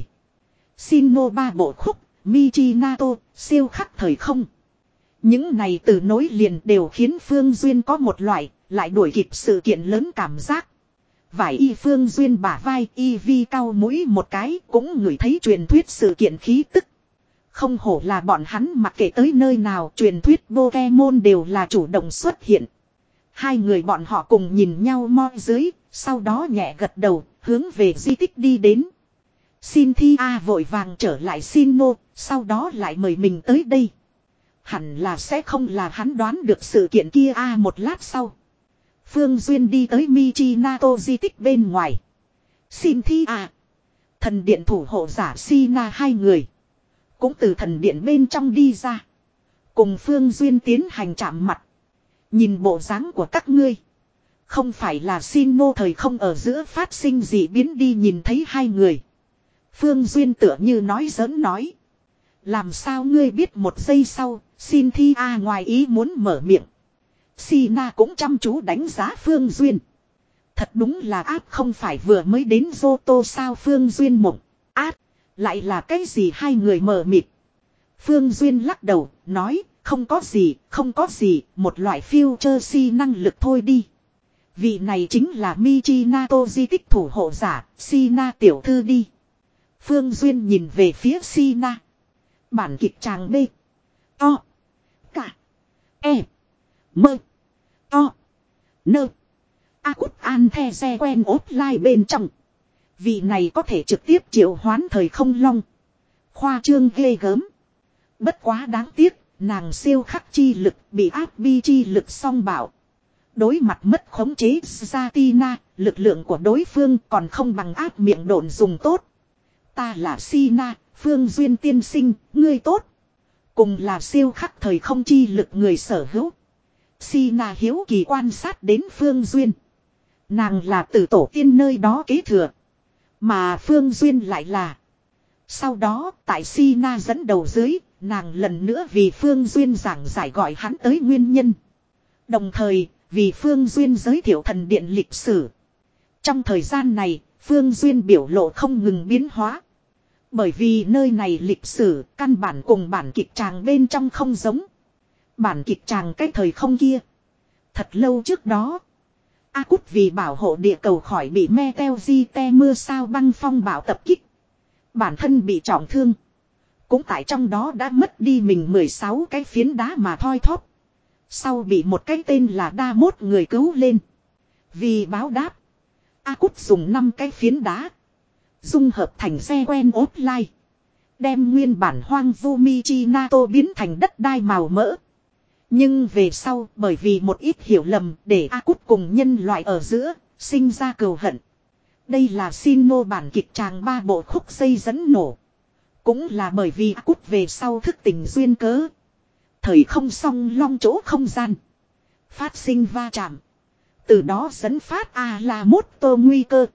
Sinnoh ba bộ khúc, Michinato, siêu khắc thời không. Những này từ nối liền đều khiến Phương Duyên có một loại, lại đuổi kịp sự kiện lớn cảm giác. Vải y Phương Duyên bả vai y vi cao mũi một cái cũng ngửi thấy truyền thuyết sự kiện khí tức. Không hổ là bọn hắn mặc kệ tới nơi nào truyền thuyết Pokemon đều là chủ động xuất hiện. Hai người bọn họ cùng nhìn nhau mo dưới, sau đó nhẹ gật đầu, hướng về di tích đi đến. Cynthia vội vàng trở lại Sinnoh, sau đó lại mời mình tới đây. Hẳn là sẽ không là hắn đoán được sự kiện kia a à, một lát sau. Phương Duyên đi tới Michinato di tích bên ngoài. Cynthia, thần điện thủ hộ giả Sina hai người. Cũng từ thần điện bên trong đi ra. Cùng Phương Duyên tiến hành chạm mặt. Nhìn bộ dáng của các ngươi. Không phải là Sinnoh thời không ở giữa phát sinh gì biến đi nhìn thấy hai người. Phương Duyên tựa như nói giỡn nói. Làm sao ngươi biết một giây sau, Cynthia ngoài ý muốn mở miệng. Sina cũng chăm chú đánh giá Phương Duyên. Thật đúng là áp không phải vừa mới đến Johto sao Phương Duyên mộng. Áp, lại là cái gì hai người mờ mịt. Phương Duyên lắc đầu, nói, không có gì, không có gì, một loại future si năng lực thôi đi. Vị này chính là Michinato di tích thủ hộ giả, Sina tiểu thư đi. Phương Duyên nhìn về phía Sina. Bản kịch tràng B. To. Cả. E. Mơ. To. Nơ. A cút an the xe quen ốp lai bên trong. Vị này có thể trực tiếp triệu hoán thời không long. Khoa trương ghê gớm. Bất quá đáng tiếc, nàng siêu khắc chi lực bị áp bi chi lực song bảo. Đối mặt mất khống chế Satina, lực lượng của đối phương còn không bằng áp miệng độn dùng tốt. Ta là Sina, Phương Duyên tiên sinh, ngươi tốt. Cùng là siêu khắc thời không chi lực người sở hữu. Sina hiếu kỳ quan sát đến Phương Duyên. Nàng là từ tổ tiên nơi đó kế thừa. Mà Phương Duyên lại là. Sau đó, tại Sina dẫn đầu dưới, nàng lần nữa vì Phương Duyên giảng giải gọi hắn tới nguyên nhân. Đồng thời, vì Phương Duyên giới thiệu thần điện lịch sử. Trong thời gian này, Phương Duyên biểu lộ không ngừng biến hóa. Bởi vì nơi này lịch sử, căn bản cùng bản kịch tràng bên trong không giống. Bản kịch tràng cái thời không kia. Thật lâu trước đó. A Cút vì bảo hộ địa cầu khỏi bị Meteorite mưa sao băng phong bão tập kích. Bản thân bị trọng thương. Cũng tại trong đó đã mất đi mình mười sáu cái phiến đá mà thoi thóp. Sau bị một cái tên là Đa Mốt người cứu lên. Vì báo đáp. A Cút dùng năm cái phiến đá. Dung hợp thành xe quen ốp lai. Đem nguyên bản hoang vu Michinato biến thành đất đai màu mỡ. Nhưng về sau bởi vì một ít hiểu lầm để A Cút cùng nhân loại ở giữa sinh ra cừu hận. Đây là Sinnoh bản kịch tràng ba bộ khúc dây dẫn nổ. Cũng là bởi vì A Cút về sau thức tỉnh duyên cớ. Thời không song long chỗ không gian. Phát sinh va chạm. Từ đó dẫn phát A La Mốt Tô nguy cơ.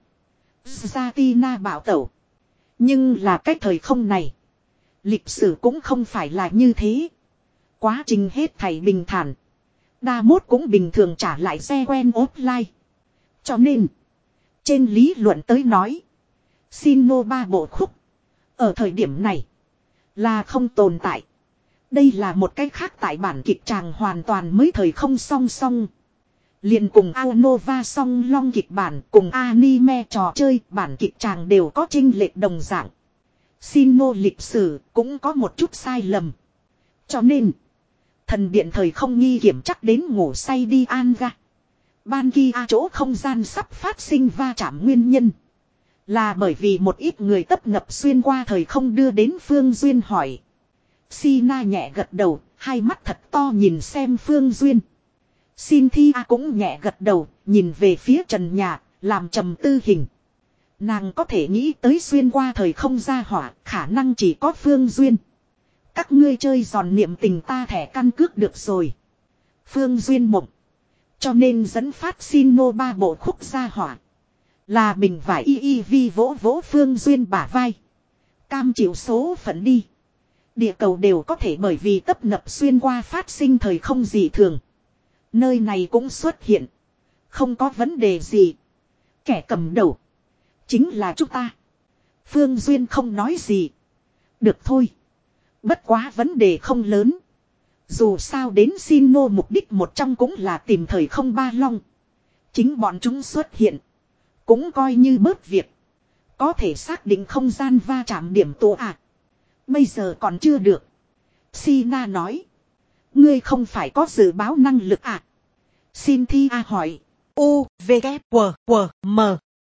Satina bảo tẩu. Nhưng là cái thời không này. Lịch sử cũng không phải là như thế. Quá trình hết thảy bình thản. Đa Mốt cũng bình thường trả lại xe quen ốp lai. Cho nên. Trên lý luận tới nói. Sinnoh ba bộ khúc. Ở thời điểm này. Là không tồn tại. Đây là một cách khác tại bản kịch tràng hoàn toàn mới thời không song song. Liền cùng Aonova song long kịch bản cùng anime trò chơi bản kịch tràng đều có chênh lệch đồng dạng. Sinnoh lịch sử cũng có một chút sai lầm. Cho nên, thần điện thời không nghi kiểm chắc đến ngủ say đi an ga. Ban kia chỗ không gian sắp phát sinh va chạm nguyên nhân. Là bởi vì một ít người tấp nập xuyên qua thời không đưa đến Phương Duyên hỏi. Sina nhẹ gật đầu, hai mắt thật to nhìn xem Phương Duyên. Cynthia cũng nhẹ gật đầu, nhìn về phía trần nhà, làm trầm tư hình. Nàng có thể nghĩ tới xuyên qua thời không ra hỏa, khả năng chỉ có Phương Duyên. Các ngươi chơi giòn niệm tình ta thẻ căn cước được rồi. Phương Duyên mộng. Cho nên dẫn phát xin nô ba bộ khúc ra hỏa. Là mình phải y y vi vỗ vỗ Phương Duyên bả vai. Cam chịu số phận đi. Địa cầu đều có thể bởi vì tấp nập xuyên qua phát sinh thời không gì thường. Nơi này cũng xuất hiện. Không có vấn đề gì. Kẻ cầm đầu. Chính là chúng ta. Phương Duyên không nói gì. Được thôi. Bất quá vấn đề không lớn. Dù sao đến xin nô mục đích một trong cũng là tìm thời không ba long. Chính bọn chúng xuất hiện. Cũng coi như bớt việc. Có thể xác định không gian va chạm điểm tụ à. Bây giờ còn chưa được. Sina nói. Ngươi không phải có dự báo năng lực à. Cynthia hỏi. U, V, K, W, W, M.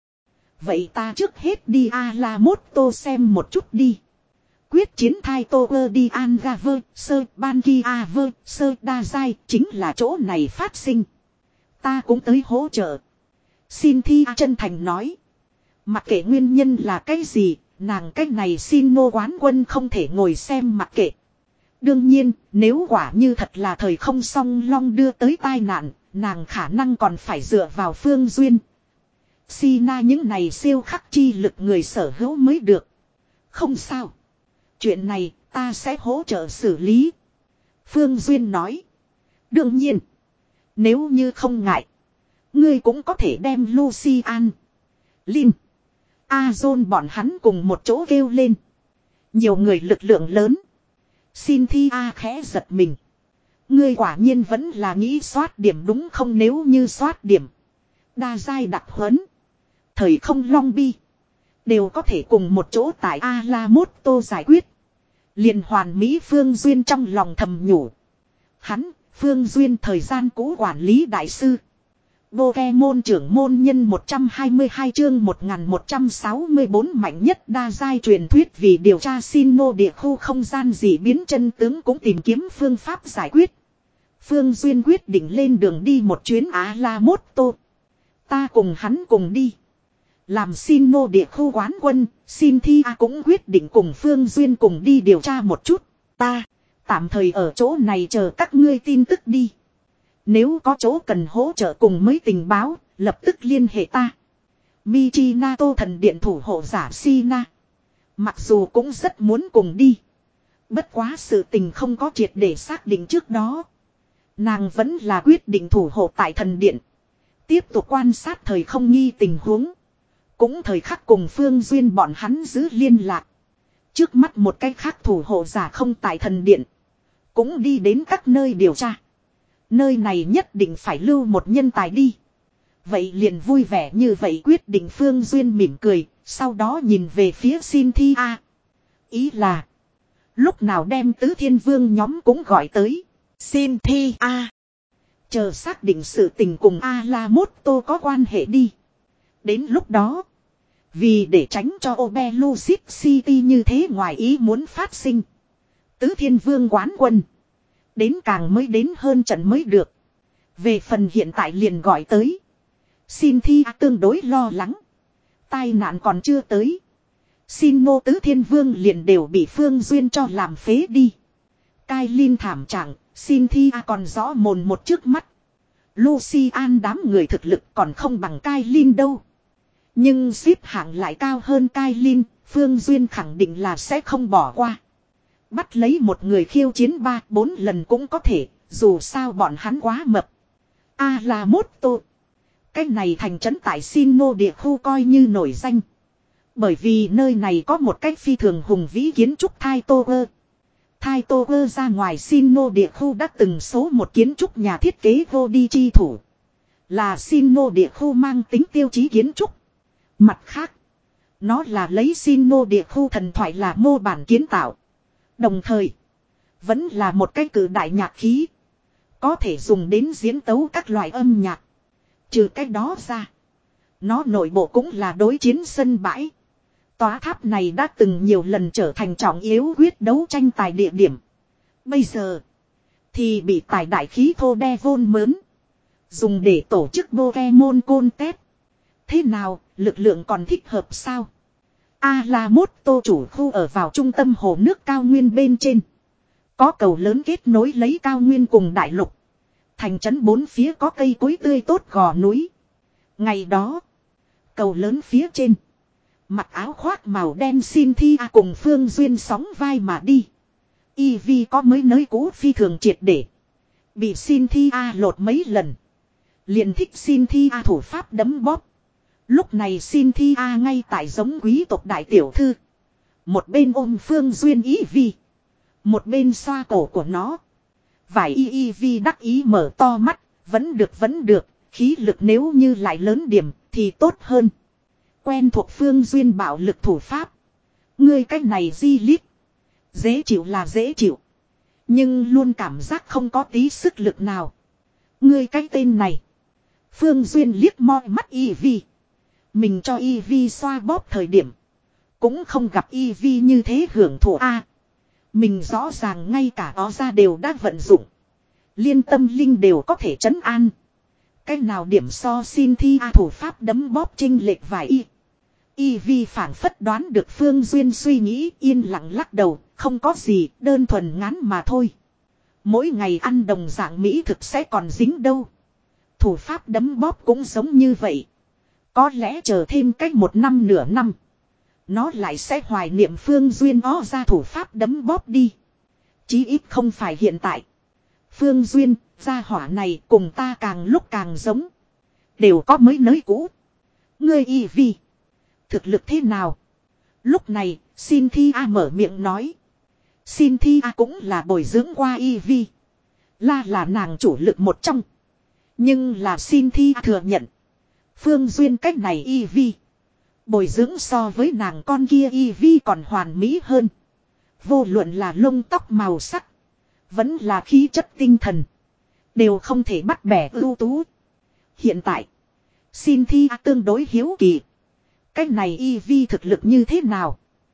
Vậy ta trước hết đi A La Mốt Tô xem một chút đi. Quyết chiến thai Tô ơ đi An Ga Vơ, Sơ, Ban Ki A Vơ, Sơ Đa Giai chính là chỗ này phát sinh. Ta cũng tới hỗ trợ. Cynthia chân thành nói. Mặc kệ nguyên nhân là cái gì, nàng cái này xin nô quán quân không thể ngồi xem mặc kệ. Đương nhiên, nếu quả như thật là thời không song long đưa tới tai nạn, nàng khả năng còn phải dựa vào Phương Duyên. Sina những này siêu khắc chi lực người sở hữu mới được. Không sao. Chuyện này ta sẽ hỗ trợ xử lý. Phương Duyên nói. Đương nhiên. Nếu như không ngại. Ngươi cũng có thể đem Lucian, Lin, Azon bọn hắn cùng một chỗ kêu lên. Nhiều người lực lượng lớn. Cynthia khẽ giật mình. Ngươi quả nhiên vẫn là nghĩ soát điểm đúng không, nếu như soát điểm. Đa giai đặc huấn. Thời không long bi. Đều có thể cùng một chỗ tại Alamoto giải quyết. Liền hoàn mỹ Phương Duyên trong lòng thầm nhủ. Hắn, Phương Duyên thời gian cũ quản lý đại sư. Pokemon trưởng môn nhân một trăm hai mươi hai chương một nghìn một trăm sáu mươi bốn mạnh nhất đa giai truyền thuyết vì điều tra xin nô địa khu không gian dị biến chân tướng cũng tìm kiếm phương pháp giải quyết. Phương Duyên quyết định lên đường đi một chuyến Alamoto. Ta cùng hắn cùng đi. Làm xin nô địa khu quán quân, Cynthia cũng quyết định cùng Phương Duyên cùng đi điều tra một chút. Ta, tạm thời ở chỗ này chờ các ngươi tin tức đi. Nếu có chỗ cần hỗ trợ cùng mới tình báo, lập tức liên hệ ta. Michinato thần điện thủ hộ giả Sina. Mặc dù cũng rất muốn cùng đi. Bất quá sự tình không có triệt để xác định trước đó. Nàng vẫn là quyết định thủ hộ tại thần điện. Tiếp tục quan sát thời không nghi tình huống. Cũng thời khắc cùng Phương Duyên bọn hắn giữ liên lạc. Trước mắt một cách khác thủ hộ giả không tại thần điện. Cũng đi đến các nơi điều tra. Nơi này nhất định phải lưu một nhân tài đi. Vậy liền vui vẻ như vậy quyết định. Phương Duyên mỉm cười. Sau đó nhìn về phía Cynthia. Ý là. Lúc nào đem tứ thiên vương nhóm cũng gọi tới. Cynthia. Chờ xác định sự tình cùng Alamoto có quan hệ đi. Đến lúc đó. Vì để tránh cho Obelucid City như thế ngoài ý muốn phát sinh. Tứ thiên vương quán quân. Đến càng mới đến hơn trận mới được. Về phần hiện tại liền gọi tới. Cynthia tương đối lo lắng. Tai nạn còn chưa tới. Xin nô tứ thiên vương liền đều bị Phương Duyên cho làm phế đi. Cai Linh thảm trạng. Cynthia còn rõ mồn một trước mắt. Lucian đám người thực lực còn không bằng Cai Linh đâu. Nhưng xếp hạng lại cao hơn Cai Linh. Phương Duyên khẳng định là sẽ không bỏ qua. Bắt lấy một người khiêu chiến ba bốn lần cũng có thể. Dù sao bọn hắn quá mập. Alamoto. Cái này thành trấn tại Sinnoh địa khu coi như nổi danh. Bởi vì nơi này có một cách phi thường hùng vĩ kiến trúc Thai Tower. Thai Tower ra ngoài Sinnoh địa khu đã từng số một kiến trúc nhà thiết kế vô đi chi thủ. Là Sinnoh địa khu mang tính tiêu chí kiến trúc. Mặt khác. Nó là lấy Sinnoh địa khu thần thoại là mô bản kiến tạo. Đồng thời. Vẫn là một cái cử đại nhạc khí. Có thể dùng đến diễn tấu các loại âm nhạc. Trừ cái đó ra. Nó nội bộ cũng là đối chiến sân bãi. Tòa tháp này đã từng nhiều lần trở thành trọng yếu quyết đấu tranh tài địa điểm. Bây giờ. Thì bị tài đại khí thô đe vôn mớn. Dùng để tổ chức Pokemon Contest. Thế nào, lực lượng còn thích hợp sao? Alamoto chủ khu ở vào trung tâm hồ nước cao nguyên bên trên. Có cầu lớn kết nối lấy cao nguyên cùng đại lục. Thành trấn bốn phía có cây cối tươi tốt gò núi. Ngày đó, cầu lớn phía trên. Mặc áo khoác màu đen Cynthia cùng Phương Duyên sóng vai mà đi. Eevee có mới nới cũ phi thường triệt để. Bị Cynthia lột mấy lần. Liền thích Cynthia thủ pháp đấm bóp. Lúc này Cynthia ngay tại giống quý tộc đại tiểu thư. Một bên ôm Phương Duyên Eevee. Một bên xoa cổ của nó. Vài Eevee đắc ý mở to mắt. Vẫn được vẫn được. Khí lực nếu như lại lớn điểm thì tốt hơn. Quen thuộc Phương Duyên bạo lực thủ pháp. Ngươi cách này di lít. Dễ chịu là dễ chịu. Nhưng luôn cảm giác không có tí sức lực nào. Ngươi cái tên này. Phương Duyên liếc moi mắt Eevee. Mình cho Eevee xoa bóp thời điểm. Cũng không gặp Eevee như thế hưởng thụ a. Mình rõ ràng ngay cả ó ra đều đã vận dụng. Liên tâm linh đều có thể trấn an. Cái nào điểm so Cynthia thủ pháp đấm bóp chênh lệch vài y. Eevee phản phất đoán được Phương Duyên suy nghĩ, yên lặng lắc đầu, không có gì, đơn thuần ngán mà thôi. Mỗi ngày ăn đồng dạng mỹ thực sẽ còn dính đâu. Thủ pháp đấm bóp cũng giống như vậy. Có lẽ chờ thêm cách một năm nửa năm. Nó lại sẽ hoài niệm Phương Duyên ó ra thủ pháp đấm bóp đi. Chí ít không phải hiện tại. Phương Duyên, gia hỏa này cùng ta càng lúc càng giống. Đều có mới nới cũ. Ngươi Eevee. Thực lực thế nào? Lúc này, Cynthia mở miệng nói. Cynthia cũng là bồi dưỡng qua Eevee. La là nàng chủ lực một trong. Nhưng là Cynthia thừa nhận. Phương Duyên cách này Eevee. Bồi dưỡng so với nàng con kia Eevee còn hoàn mỹ hơn. Vô luận là lông tóc màu sắc. Vẫn là khí chất tinh thần. Đều không thể bắt bẻ ưu tú. Hiện tại. Cynthia tương đối hiếu kỳ. Cái này Eevee thực lực như thế nào?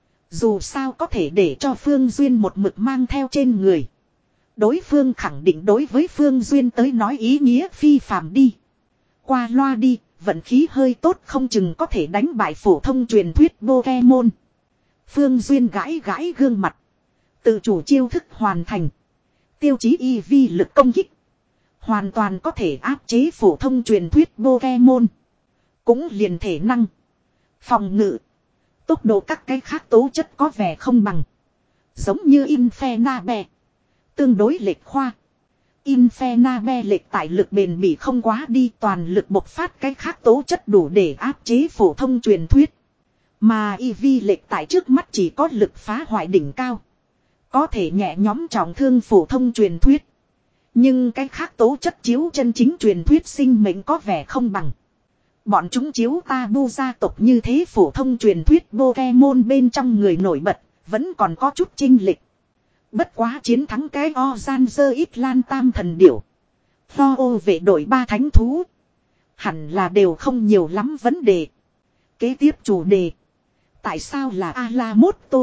Dù sao có thể để cho Phương Duyên một mực mang theo trên người. Đối phương khẳng định đối với Phương Duyên tới nói ý nghĩa phi phàm đi. Qua loa đi, vận khí hơi tốt không chừng có thể đánh bại phổ thông truyền thuyết Pokemon. Phương Duyên gãi gãi gương mặt. Tự chủ chiêu thức hoàn thành. Tiêu chí Eevee lực công kích. Hoàn toàn có thể áp chế phổ thông truyền thuyết Pokemon. Cũng liền thể năng. Phòng ngự. Tốc độ các cái khác tố chất có vẻ không bằng. Giống như Infernape. Tương đối lệch khoa. Infernape lệch tại lực bền bỉ không quá đi, toàn lực bộc phát cái khác tố chất đủ để áp chế phổ thông truyền thuyết. Mà Eevee lệch tại trước mắt chỉ có lực phá hoại đỉnh cao. Có thể nhẹ nhóm trọng thương phổ thông truyền thuyết. Nhưng cái khác tố chất chiếu chân chính truyền thuyết sinh mệnh có vẻ không bằng. Bọn chúng chiếu Tabu gia tộc như thế phổ thông truyền thuyết Pokemon bên trong người nổi bật, vẫn còn có chút chênh lệch. Bất quá chiến thắng cái Ozanzer ít lan tam thần điểu. Tho ô vệ đội ba thánh thú. Hẳn là đều không nhiều lắm vấn đề. Kế tiếp chủ đề. Tại sao là Alamoto?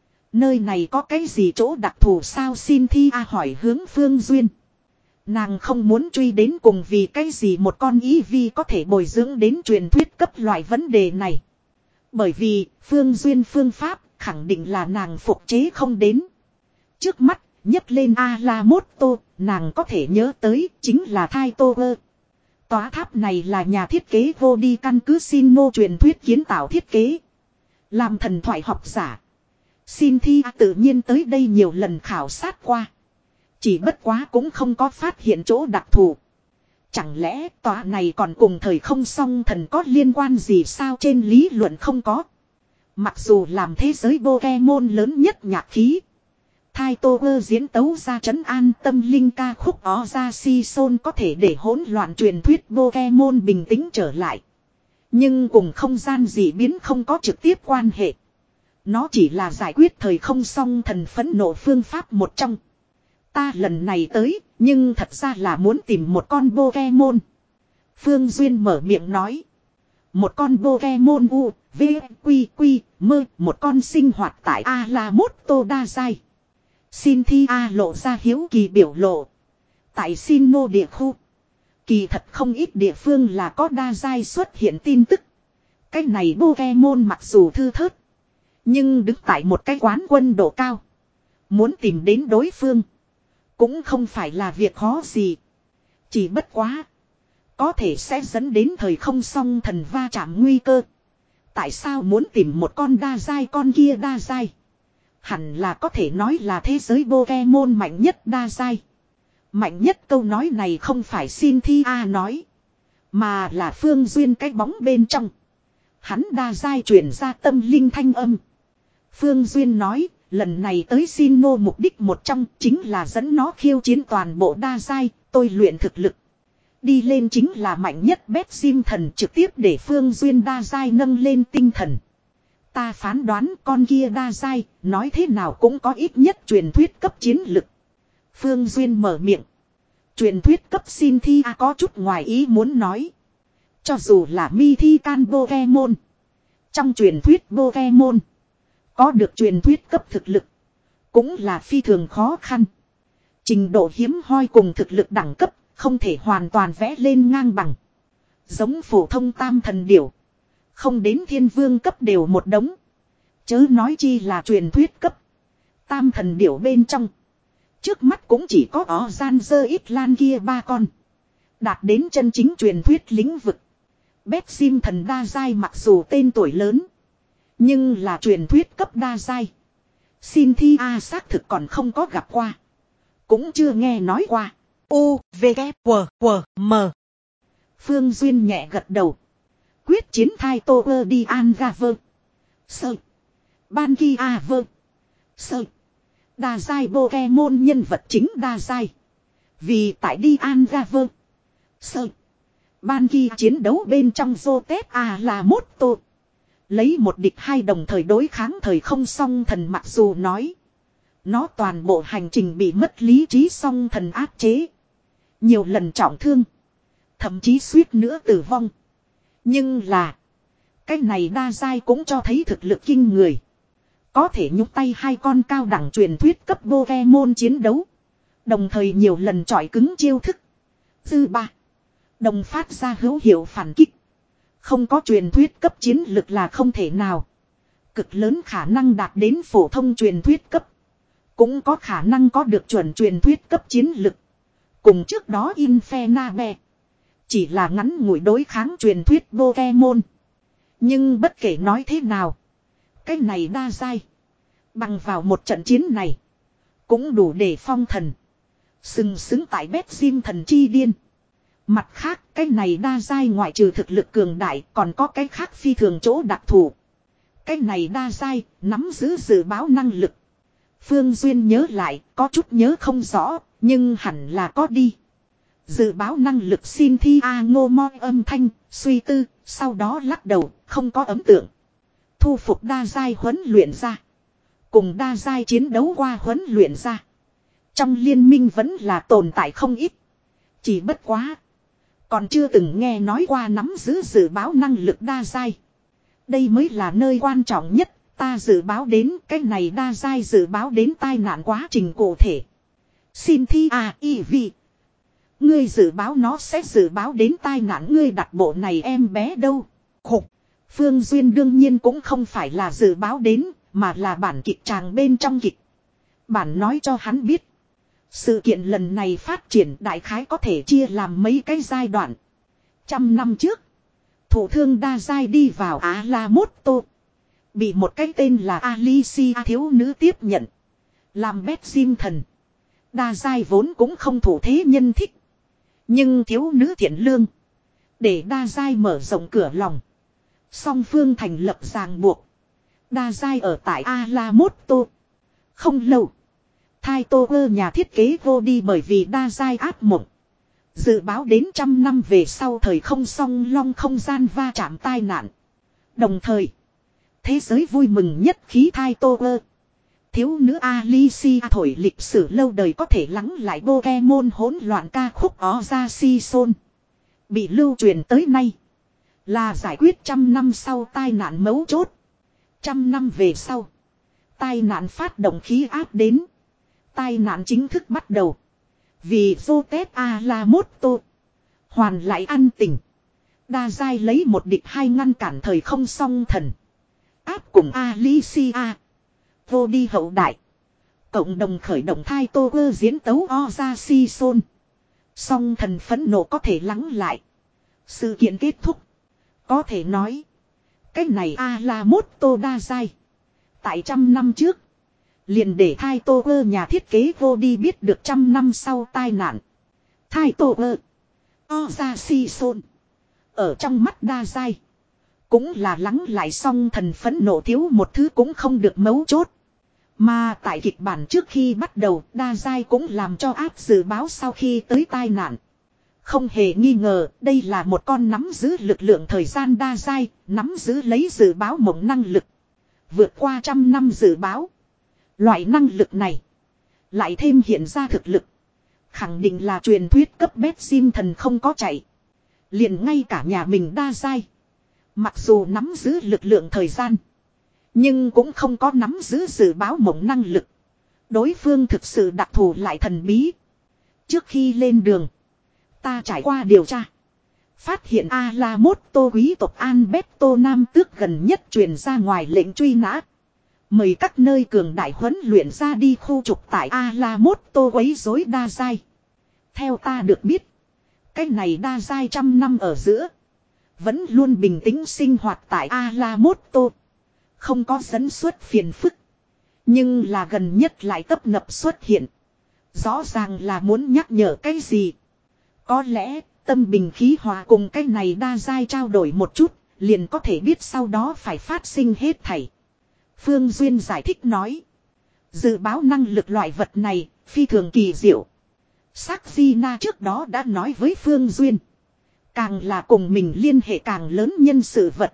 Nơi này có cái gì chỗ đặc thù sao? Cynthia hỏi hướng Phương Duyên. Nàng không muốn truy đến cùng vì cái gì một con Eevee có thể bồi dưỡng đến truyền thuyết cấp loại vấn đề này. Bởi vì Phương Duyên phương pháp khẳng định là nàng phục chế không đến. Trước mắt nhấc lên Alamoto, nàng có thể nhớ tới chính là Thai Tower. Tòa tháp này là nhà thiết kế vô đi căn cứ Sinnoh truyền thuyết kiến tạo thiết kế. Làm thần thoại học giả. Cynthia tự nhiên tới đây nhiều lần khảo sát qua. Chỉ bất quá cũng không có phát hiện chỗ đặc thù. Chẳng lẽ tòa này còn cùng thời không song thần có liên quan gì sao? Trên lý luận không có. Mặc dù làm thế giới Pokemon lớn nhất nhạc khí. Thai Tower diễn tấu ra trấn an tâm linh ca khúc ó ra si son có thể để hỗn loạn truyền thuyết Pokemon bình tĩnh trở lại. Nhưng cùng không gian dị biến không có trực tiếp quan hệ. Nó chỉ là giải quyết thời không song thần phẫn nộ phương pháp một trong. Ta lần này tới, nhưng thật ra là muốn tìm một con Pokemon. Phương Duyên mở miệng nói. Một con Pokemon U, V, Quy, Quy, Mơ, một con sinh hoạt tại Alamoto đa giai. Cynthia lộ ra hiếu kỳ biểu lộ. Tại Sinnoh địa khu. Kỳ thật không ít địa phương là có đa giai xuất hiện tin tức. Cái này Pokemon mặc dù thư thớt. Nhưng đứng tại một cái quán quân độ cao. Muốn tìm đến đối phương. Cũng không phải là việc khó gì. Chỉ bất quá. Có thể sẽ dẫn đến thời không song thần va chạm nguy cơ. Tại sao muốn tìm một con đa giai con kia đa giai? Hẳn là có thể nói là thế giới Pokemon mạnh nhất đa giai. Mạnh nhất câu nói này không phải Cynthia nói. Mà là Phương Duyên cái bóng bên trong. Hắn đa giai truyền ra tâm linh thanh âm. Phương Duyên nói, lần này tới Sinnoh mục đích một trong chính là dẫn nó khiêu chiến toàn bộ đa giai, tôi luyện thực lực. Đi lên chính là mạnh nhất bét sim thần trực tiếp để Phương Duyên đa giai nâng lên tinh thần. Ta phán đoán con kia đa giai, nói thế nào cũng có ít nhất truyền thuyết cấp chiến lực. Phương Duyên mở miệng. Truyền thuyết cấp Cynthia có chút ngoài ý muốn nói. Cho dù là Mythical Pokemon. Trong truyền thuyết Pokemon. Có được truyền thuyết cấp thực lực. Cũng là phi thường khó khăn. Trình độ hiếm hoi cùng thực lực đẳng cấp. Không thể hoàn toàn vẽ lên ngang bằng. Giống phổ thông tam thần điểu. Không đến thiên vương cấp đều một đống. Chớ nói chi là truyền thuyết cấp. Tam thần điểu bên trong. Trước mắt cũng chỉ có ó gian dơ ít lan kia ba con. Đạt đến chân chính truyền thuyết lĩnh vực. Bét sim thần đa giai mặc dù tên tuổi lớn. Nhưng là truyền thuyết cấp đa giai. Cynthia xác thực còn không có gặp qua. Cũng chưa nghe nói qua. U, V, K, W, W, M. Phương Duyên nhẹ gật đầu. Quyết chiến thai tô ơ đi an ga vơ. Sơ. Ban ki a vơ. Sơ. Đa giai Pokemon nhân vật chính đa giai. Vì tại đi an ga vơ. Sơ. Ban ki chiến đấu bên trong Zotet A là mốt tô. Lấy một địch hai đồng thời đối kháng thời không song thần mặc dù nói. Nó toàn bộ hành trình bị mất lý trí song thần áp chế. Nhiều lần trọng thương. Thậm chí suýt nữa tử vong. Nhưng là. Cái này đa giai cũng cho thấy thực lực kinh người. Có thể nhúc tay hai con cao đẳng truyền thuyết cấp Pokemon chiến đấu. Đồng thời nhiều lần chọi cứng chiêu thức. Dư ba. Đồng phát ra hữu hiệu phản kích. Không có truyền thuyết cấp chiến lực là không thể nào. Cực lớn khả năng đạt đến phổ thông truyền thuyết cấp. Cũng có khả năng có được chuẩn truyền thuyết cấp chiến lực. Cùng trước đó Infernape. Chỉ là ngắn ngủi đối kháng truyền thuyết Pokemon. Nhưng bất kể nói thế nào. Cái này đa giai. Bằng vào một trận chiến này. Cũng đủ để phong thần. Sừng sững tại bét sim thần chi điên. Mặt khác cái này đa giai ngoại trừ thực lực cường đại còn có cái khác phi thường chỗ đặc thù. Cái này đa giai nắm giữ dự báo năng lực. Phương Duyên nhớ lại có chút nhớ không rõ nhưng hẳn là có đi. Dự báo năng lực Cynthia ngô mo âm thanh suy tư sau đó lắc đầu không có ấn tượng. Thu phục đa giai huấn luyện ra. Cùng đa giai chiến đấu qua huấn luyện ra. Trong liên minh vẫn là tồn tại không ít. Chỉ bất quá. Còn chưa từng nghe nói qua nắm giữ dự báo năng lực đa giai. Đây mới là nơi quan trọng nhất. Ta dự báo đến cái này đa giai dự báo đến tai nạn quá trình cụ thể. Cynthia y vì. Ngươi dự báo nó sẽ dự báo đến tai nạn ngươi đặt bộ này em bé đâu. Khục. Phương Duyên đương nhiên cũng không phải là dự báo đến. Mà là bản kịch tràng bên trong kịch. Bản nói cho hắn biết. Sự kiện lần này phát triển đại khái có thể chia làm mấy cái giai đoạn. Trăm năm trước. Thủ thương đa giai đi vào Á La Mốt Tô. Bị một cái tên là Alicia thiếu nữ tiếp nhận. Làm bét sim thần. Đa giai vốn cũng không thủ thế nhân thích. Nhưng thiếu nữ thiện lương. Để đa giai mở rộng cửa lòng. Song phương thành lập ràng buộc. Đa giai ở tại Alamoto. Không lâu. Thai tô ơ nhà thiết kế vô đi bởi vì đa giai ác mộng. Dự báo đến trăm năm về sau thời không song long không gian va chạm tai nạn. Đồng thời. Thế giới vui mừng nhất khí thai tô ơ. Thiếu nữ Alicia thổi lịch sử lâu đời có thể lắng lại Pokemon hỗn loạn ca khúc ó ra si son. Bị lưu truyền tới nay. Là giải quyết trăm năm sau tai nạn mấu chốt. Trăm năm về sau. Tai nạn phát động khí áp đến. Tai nạn chính thức bắt đầu. Vì Zotet Alamoto. Hoàn lại an tình. Đa giai lấy một địch hai ngăn cản thời không song thần. Áp cùng Alicia. Vô đi hậu đại. Cộng đồng khởi động thai tô ơ diễn tấu o ra si son. Song thần phẫn nộ có thể lắng lại. Sự kiện kết thúc. Có thể nói. Cái này a la mốt tô đa giai. Tại trăm năm trước. Liền để thai tô ơ nhà thiết kế vô đi biết được trăm năm sau tai nạn. Thai tô ơ. O ra si son. Ở trong mắt đa giai. Cũng là lắng lại song thần phẫn nộ thiếu một thứ cũng không được mấu chốt. Mà tại kịch bản trước khi bắt đầu đa giai cũng làm cho áp dự báo sau khi tới tai nạn. Không hề nghi ngờ đây là một con nắm giữ lực lượng thời gian đa giai, nắm giữ lấy dự báo mộng năng lực. Vượt qua trăm năm dự báo. Loại năng lực này. Lại thêm hiện ra thực lực. Khẳng định là truyền thuyết cấp bét sim thần không có chạy. Liền ngay cả nhà mình đa giai. Mặc dù nắm giữ lực lượng thời gian. Nhưng cũng không có nắm giữ dự báo mộng năng lực. Đối phương thực sự đặc thù lại thần bí. Trước khi lên đường. Ta trải qua điều tra. Phát hiện A-la-mốt-tô quý tộc Alberto Nam Tước gần nhất truyền ra ngoài lệnh truy nã. Mời các nơi cường đại huấn luyện ra đi khu trục tại A-la-mốt-tô quấy rối đa giai. Theo ta được biết. Cái này đa giai trăm năm ở giữa. Vẫn luôn bình tĩnh sinh hoạt tại A-la-mốt-tô. Không có dẫn xuất phiền phức. Nhưng là gần nhất lại tấp nập xuất hiện. Rõ ràng là muốn nhắc nhở cái gì. Có lẽ tâm bình khí hòa cùng cái này đa giai trao đổi một chút. Liền có thể biết sau đó phải phát sinh hết thảy. Phương Duyên giải thích nói. Dự báo năng lực loại vật này phi thường kỳ diệu. Sắc Di Na trước đó đã nói với Phương Duyên. Càng là cùng mình liên hệ càng lớn nhân sự vật.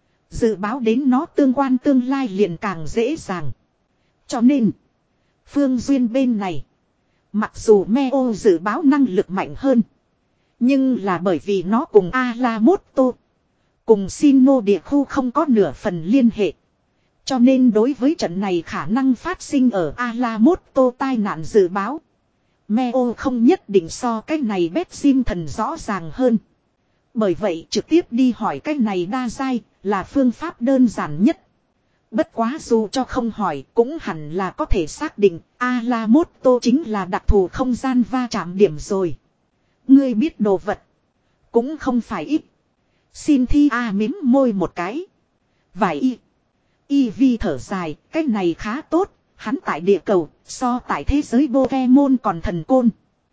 Dự báo đến nó tương quan tương lai liền càng dễ dàng. Cho nên. Phương Duyên bên này. Mặc dù Meo dự báo năng lực mạnh hơn. Nhưng là bởi vì nó cùng A-la-mốt-tô. Cùng Sino địa khu không có nửa phần liên hệ. Cho nên đối với trận này khả năng phát sinh ở A-la-mốt-tô tai nạn dự báo. Meo không nhất định so cái này bét sim thần rõ ràng hơn. Bởi vậy trực tiếp đi hỏi cái này đa giai là phương pháp đơn giản nhất. Bất quá dù cho không hỏi cũng hẳn là có thể xác định A-la-mốt-tô chính là đặc thù không gian va chạm điểm rồi. Ngươi biết đồ vật. Cũng không phải ít. Xin thi A mím môi một cái. Vài y. Y vi thở dài, cái này khá tốt. Hắn tại địa cầu, so tại thế giới Pokemon còn thần côn.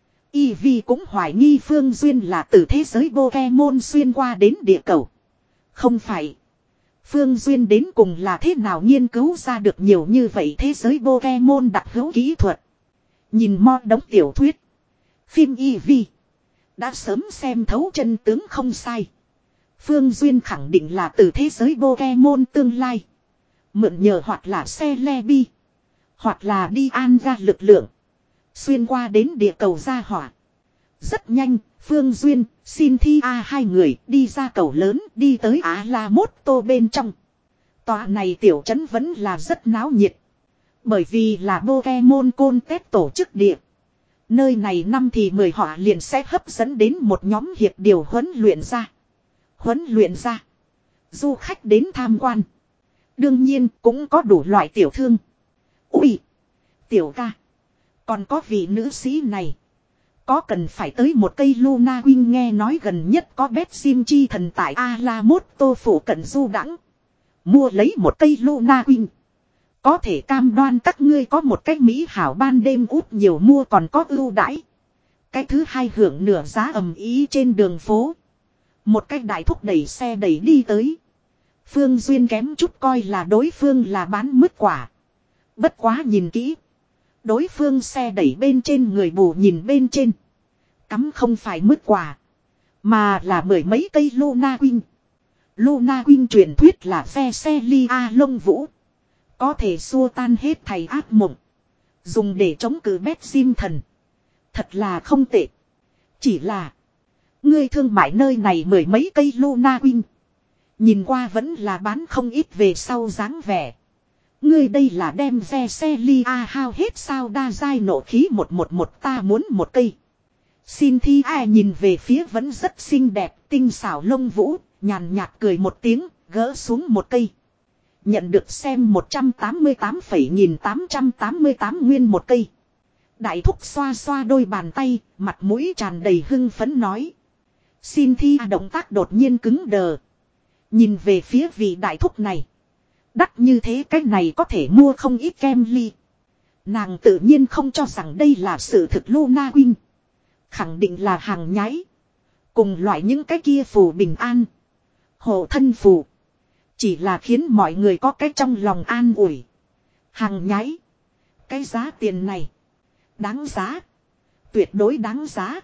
Y vi cũng hoài nghi Phương Duyên là từ thế giới Pokemon xuyên qua đến địa cầu. Không phải. Phương Duyên đến cùng là thế nào nghiên cứu ra được nhiều như vậy thế giới Pokemon đặc hữu kỹ thuật. Nhìn mo đống tiểu thuyết. Phim Y vi. Đã sớm xem thấu chân tướng không sai. Phương Duyên khẳng định là từ thế giới Pokemon tương lai. Mượn nhờ hoặc là xe le bi. Hoặc là đi an ra lực lượng. Xuyên qua đến địa cầu gia hỏa. Rất nhanh, Phương Duyên, xin thi A hai người đi ra cầu lớn đi tới A-la-mốt-tô bên trong. Tòa này tiểu trấn vẫn là rất náo nhiệt. Bởi vì là Pokemon Contest tổ chức địa. Nơi này năm thì mười họ liền sẽ hấp dẫn đến một nhóm hiệp điều huấn luyện ra. Huấn luyện ra. Du khách đến tham quan. Đương nhiên cũng có đủ loại tiểu thương. Ui! Tiểu ca! Còn có vị nữ sĩ này. Có cần phải tới một cây Luna Wing nghe nói gần nhất có bét sim chi thần tại A-la-mốt-tô phủ cận du đãng. Mua lấy một cây Luna Wing. Có thể cam đoan các ngươi có một cách mỹ hảo ban đêm út nhiều mua còn có ưu đãi. Cái thứ hai hưởng nửa giá ầm ý trên đường phố. Một cách đại thúc đẩy xe đẩy đi tới. Phương Duyên kém chút coi là đối phương là bán mứt quả. Bất quá nhìn kỹ. Đối phương xe đẩy bên trên người bù nhìn bên trên. Cắm không phải mứt quả. Mà là mười mấy cây Luna Wing. Luna Wing truyền thuyết là phe xe lia lông vũ. Có thể xua tan hết thầy ác mộng. Dùng để chống cự bét sim thần. Thật là không tệ. Chỉ là. Ngươi thương mại nơi này mười mấy cây Luna Wing. Nhìn qua vẫn là bán không ít về sau dáng vẻ. Ngươi đây là đem ve xe lia hao hết sao đa dai nộ khí một một một ta muốn một cây. Cynthia nhìn về phía vẫn rất xinh đẹp, tinh xảo lông vũ, nhàn nhạt cười một tiếng, gỡ xuống một cây. Nhận được xem một trăm tám mươi tám phẩy nghìn tám trăm tám mươi tám nguyên một cây. Đại thúc xoa xoa đôi bàn tay, mặt mũi tràn đầy hưng phấn nói. Cynthia động tác đột nhiên cứng đờ. Nhìn về phía vị đại thúc này. Đắt như thế cái này có thể mua không ít kem ly. Nàng tự nhiên không cho rằng đây là sự thực Luna Wing. Khẳng định là hàng nhái. Cùng loại những cái kia phù bình an. Hộ thân phù. Chỉ là khiến mọi người có cái trong lòng an ủi. Hàng nhái. Cái giá tiền này. Đáng giá. Tuyệt đối đáng giá.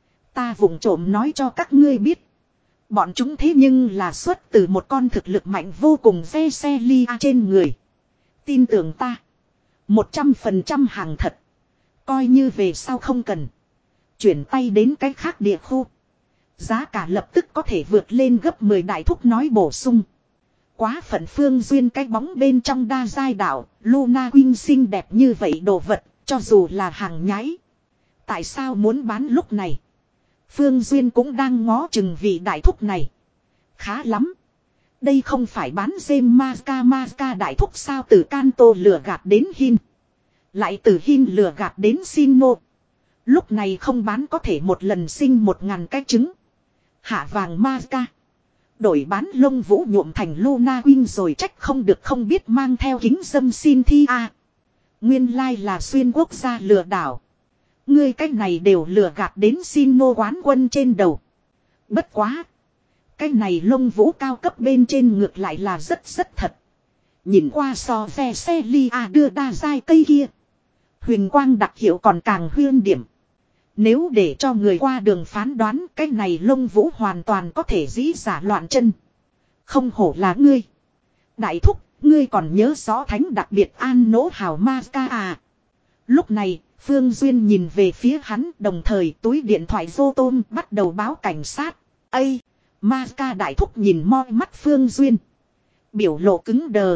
Ta vụng trộm nói cho các ngươi biết. Bọn chúng thế nhưng là xuất từ một con thực lực mạnh vô cùng Vesselia trên người. Tin tưởng ta. Một trăm phần trăm hàng thật. Coi như về sau không cần. Chuyển tay đến cái khác địa khu. Giá cả lập tức có thể vượt lên gấp mười đại thúc nói bổ sung. Quá phận Phương Duyên cái bóng bên trong đa giai đạo. Luna Wing xinh đẹp như vậy đồ vật. Cho dù là hàng nhái. Tại sao muốn bán lúc này? Phương Duyên cũng đang ngó chừng vị đại thúc này. Khá lắm. Đây không phải bán Gem Mazka Mazka đại thúc sao từ Kanto lừa gạt đến Hin. Lại từ Hin lừa gạt đến Sinnoh. Lúc này không bán có thể một lần sinh một ngàn cái trứng. Hạ vàng Mazka. Đổi bán lông vũ nhuộm thành Luna Wing rồi trách không được không biết mang theo kính dâm Cynthia. Nguyên lai là xuyên quốc gia lừa đảo. Ngươi cách này đều lừa gạt đến Sinnoh quán quân trên đầu. Bất quá. Cái này lông vũ cao cấp bên trên ngược lại là rất rất thật. Nhìn qua so Vesselia đưa đa dai cây kia. Huyền quang đặc hiệu còn càng huyên điểm. Nếu để cho người qua đường phán đoán cái này lông vũ hoàn toàn có thể dĩ giả loạn chân. Không hổ là ngươi. Đại thúc, ngươi còn nhớ rõ thánh đặc biệt an nỗ hào Mazka à. Lúc này, Phương Duyên nhìn về phía hắn đồng thời túi điện thoại vô tôm bắt đầu báo cảnh sát. Ây! Mazka đại thúc nhìn moi mắt Phương Duyên. Biểu lộ cứng đờ.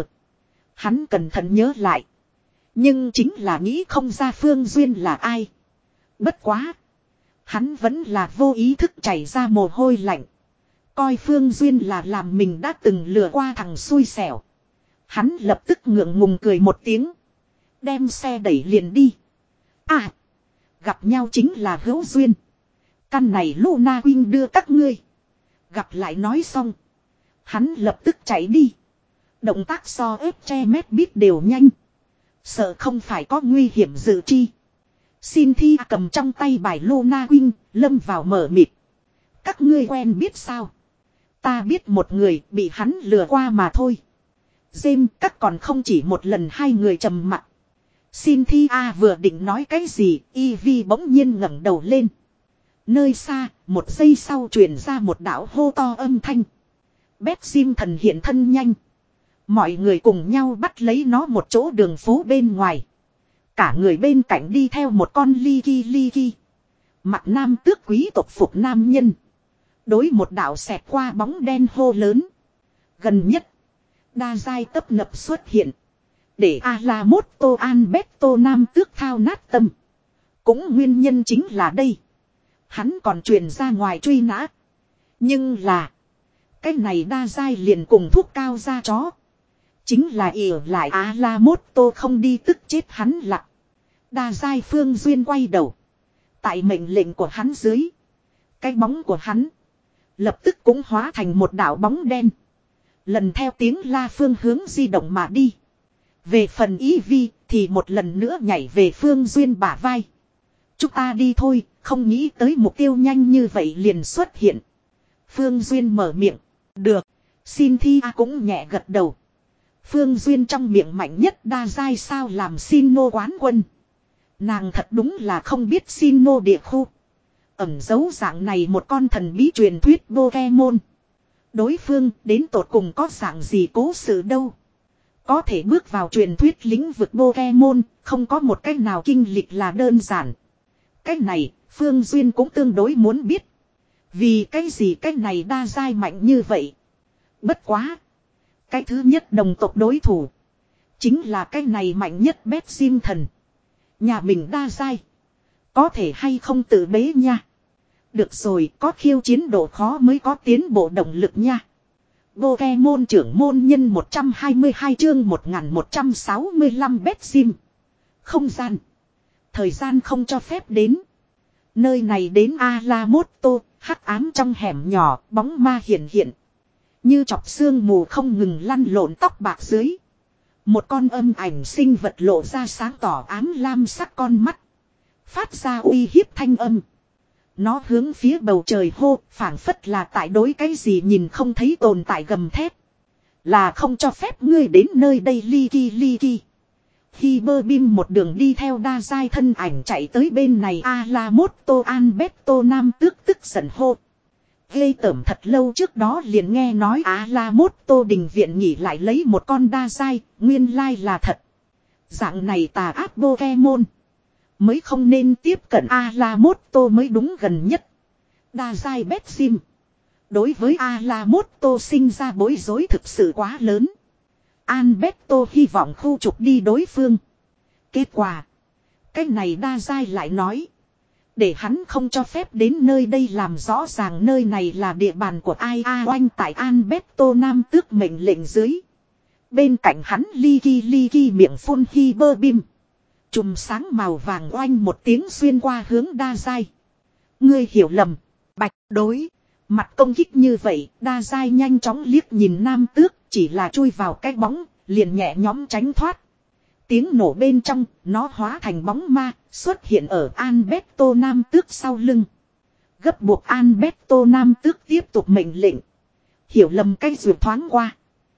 Hắn cẩn thận nhớ lại. Nhưng chính là nghĩ không ra Phương Duyên là ai. Bất quá. Hắn vẫn là vô ý thức chảy ra mồ hôi lạnh. Coi Phương Duyên là làm mình đã từng lừa qua thằng xui xẻo. Hắn lập tức ngượng ngùng cười một tiếng. Đem xe đẩy liền đi. À. Gặp nhau chính là hữu duyên. Căn này Luna Wing đưa các ngươi. Gặp lại nói xong. Hắn lập tức chạy đi. Động tác so ép che mét biết đều nhanh. Sợ không phải có nguy hiểm dự chi. Cynthia cầm trong tay bài Luna Wing, lâm vào mở mịt. Các ngươi quen biết sao? Ta biết một người bị hắn lừa qua mà thôi. James các còn không chỉ một lần hai người trầm mặc. Cynthia vừa định nói cái gì, Ivy bỗng nhiên ngẩng đầu lên. Nơi xa, một giây sau truyền ra một đạo hô to âm thanh. Bét Sim thần hiện thân nhanh. Mọi người cùng nhau bắt lấy nó một chỗ đường phố bên ngoài. Cả người bên cạnh đi theo một con Liki Liki. Mặt nam tước quý tộc phục nam nhân. Đối một đạo xẹt qua bóng đen hô lớn. Gần nhất. Đa giai tấp nập xuất hiện. Để Alamoto Alberto nam tước thao nát tâm. Cũng nguyên nhân chính là đây. Hắn còn truyền ra ngoài truy nã. Nhưng là. Cái này đa giai liền cùng thuốc cao ra chó. Chính là ỉa lại Alamoto không đi tức chết hắn lặng. Đa giai Phương Duyên quay đầu. Tại mệnh lệnh của hắn dưới. Cái bóng của hắn. Lập tức cũng hóa thành một đạo bóng đen. Lần theo tiếng la phương hướng di động mà đi. Về phần ý vi thì một lần nữa nhảy về Phương Duyên bả vai. Chúng ta đi thôi, không nghĩ tới mục tiêu nhanh như vậy liền xuất hiện. Phương Duyên mở miệng. Được. Cynthia cũng nhẹ gật đầu. Phương Duyên trong miệng mạnh nhất đa giai sao làm Sinnoh quán quân. Nàng thật đúng là không biết Sinnoh địa khu. Ẩn dấu dạng này một con thần bí truyền thuyết Pokemon. Đối phương đến tột cùng có dạng gì cố sự đâu. Có thể bước vào truyền thuyết lĩnh vực Pokemon, không có một cách nào kinh lịch là đơn giản. Cách này, Phương Duyên cũng tương đối muốn biết. Vì cái gì cách này đa giai mạnh như vậy? Bất quá. Cái thứ nhất đồng tộc đối thủ. Chính là cái này mạnh nhất Bét Sim thần. Nhà mình đa giai. Có thể hay không tự bế nha. Được rồi, có khiêu chiến độ khó mới có tiến bộ động lực nha. Pokemon trưởng môn nhân một trăm hai mươi hai chương một nghìn một trăm sáu mươi lăm bét sim. Không gian. Thời gian không cho phép đến. Nơi này đến Alamoto, hắc ám trong hẻm nhỏ, bóng ma hiện hiện. Như chọc xương mù không ngừng lăn lộn tóc bạc dưới. Một con âm ảnh sinh vật lộ ra sáng tỏ ám lam sắc con mắt. Phát ra uy hiếp thanh âm. Nó hướng phía bầu trời hô, phảng phất là tại đối cái gì nhìn không thấy tồn tại gầm thét. Là không cho phép ngươi đến nơi đây Liki Liki. Hyper Beam một đường đi theo đa giai thân ảnh chạy tới bên này Alamoto Alberto Nam tước tức giận hô. Ghê tởm thật lâu trước đó liền nghe nói Alamoto đình viện nghỉ lại lấy một con đa giai, nguyên lai là thật. Dạng này tà áp Pokemon. Mới không nên tiếp cận Alamoto mới đúng gần nhất. Đa giai bét sim. Đối với Alamoto sinh ra bối rối thực sự quá lớn. Alberto hy vọng khu trục đi đối phương. Kết quả. Cái này đa giai lại nói. Để hắn không cho phép đến nơi đây làm rõ ràng nơi này là địa bàn của ai a oanh tại Alberto Nam tước mệnh lệnh dưới. Bên cạnh hắn Liki Liki miệng phun Hyper Beam. Chùm sáng màu vàng oanh một tiếng xuyên qua hướng đa giai. Ngươi hiểu lầm. Bạch đối. Mặt công kích như vậy, đa giai nhanh chóng liếc nhìn Nam tước, chỉ là chui vào cái bóng, liền nhẹ nhõm tránh thoát. Tiếng nổ bên trong, nó hóa thành bóng ma, xuất hiện ở Alberto Nam tước sau lưng. Gấp buộc Alberto Nam tước tiếp tục mệnh lệnh. Hiểu lầm cái ruột thoáng qua.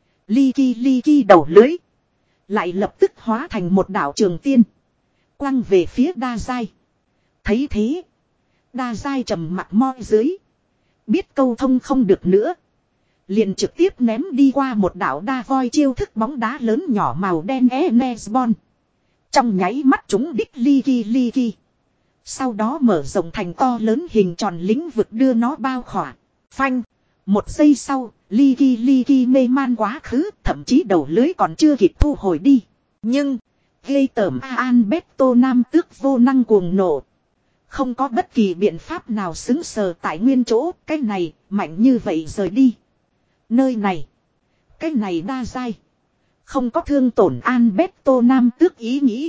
Liki Liki đầu lưới. Lại lập tức hóa thành một đảo trường tiên. Quăng về phía đa giai. Thấy thế. Đa giai trầm mặt moi dưới. Biết câu thông không được nữa. Liền trực tiếp ném đi qua một đảo đa voi chiêu thức bóng đá lớn nhỏ màu đen Enesbon. Trong nháy mắt chúng đích Liki Liki. Sau đó mở rộng thành to lớn hình tròn lĩnh vực đưa nó bao khỏa. Phanh. Một giây sau, Liki Liki mê man quá khứ, thậm chí đầu lưới còn chưa kịp thu hồi đi. Nhưng, gây tởm Alberto Nam tước vô năng cuồng nộ. Không có bất kỳ biện pháp nào xứng sờ tại nguyên chỗ, cái này, mạnh như vậy rời đi. Nơi này, cái này đa giai. Không có thương tổn Alberto Nam tước ý nghĩ.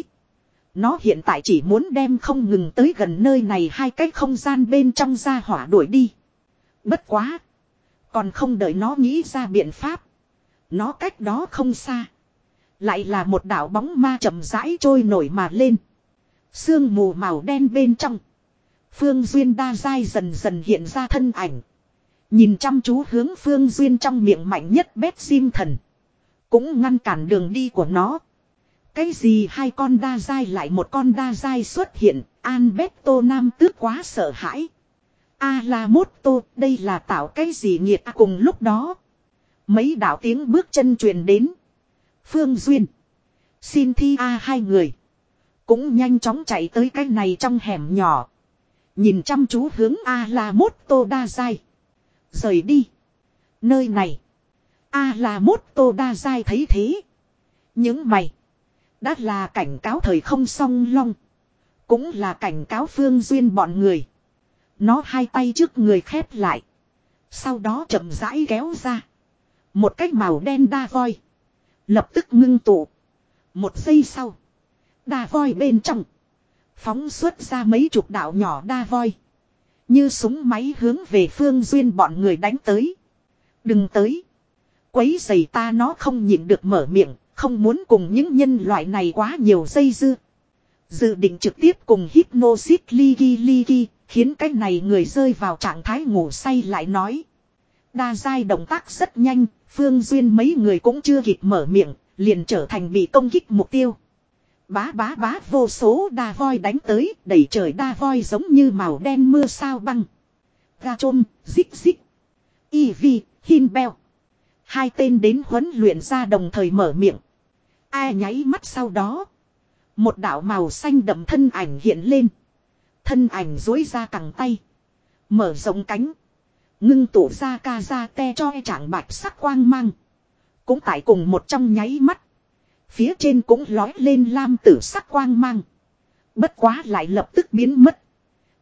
Nó hiện tại chỉ muốn đem không ngừng tới gần nơi này hai cái không gian bên trong ra hỏa đuổi đi. Bất quá. Còn không đợi nó nghĩ ra biện pháp. Nó cách đó không xa. Lại là một đảo bóng ma chậm rãi trôi nổi mà lên. Sương mù màu đen bên trong. Phương Duyên đa giai dần dần hiện ra thân ảnh. Nhìn chăm chú hướng Phương Duyên trong miệng mạnh nhất bét sim thần. Cũng ngăn cản đường đi của nó. Cái gì hai con đa giai lại một con đa giai xuất hiện. Alberto Nam tước quá sợ hãi. Alamoto đây là tạo cái gì nghiệt à, cùng lúc đó. Mấy đạo tiếng bước chân truyền đến. Phương Duyên. Cynthia hai người. Cũng nhanh chóng chạy tới cái này trong hẻm nhỏ. Nhìn chăm chú hướng Alamoto đa giai. Rời đi. Nơi này. Alamoto đa giai thấy thế. Những mày. Đã là cảnh cáo thời không song long. Cũng là cảnh cáo Phương Duyên bọn người. Nó hai tay trước người khép lại. Sau đó chậm rãi kéo ra. Một cái màu đen đa voi. Lập tức ngưng tụ. Một giây sau. Đa voi bên trong. Phóng xuất ra mấy chục đạo nhỏ đa voi. Như súng máy hướng về Phương Duyên bọn người đánh tới. Đừng tới. Quấy giày ta nó không nhịn được mở miệng. Không muốn cùng những nhân loại này quá nhiều dây dưa. Dự định trực tiếp cùng Hypnosis Liki Liki. Khiến cái này người rơi vào trạng thái ngủ say lại nói. Đa giai động tác rất nhanh. Phương Duyên mấy người cũng chưa kịp mở miệng. Liền trở thành bị công kích mục tiêu. Bá bá bá vô số đa voi đánh tới. Đẩy trời đa voi giống như màu đen mưa sao băng. Ga trôm, dích dích. Eevee, Hinbell. Hai tên đến huấn luyện ra đồng thời mở miệng. Ai nháy mắt sau đó. Một đạo màu xanh đậm thân ảnh hiện lên. Thân ảnh dối ra cẳng tay. Mở rộng cánh. Ngưng tụ ra ca ra te cho e trạng bạch sắc quang mang. Cũng tại cùng một trong nháy mắt. Phía trên cũng lói lên lam tử sắc quang mang. Bất quá lại lập tức biến mất.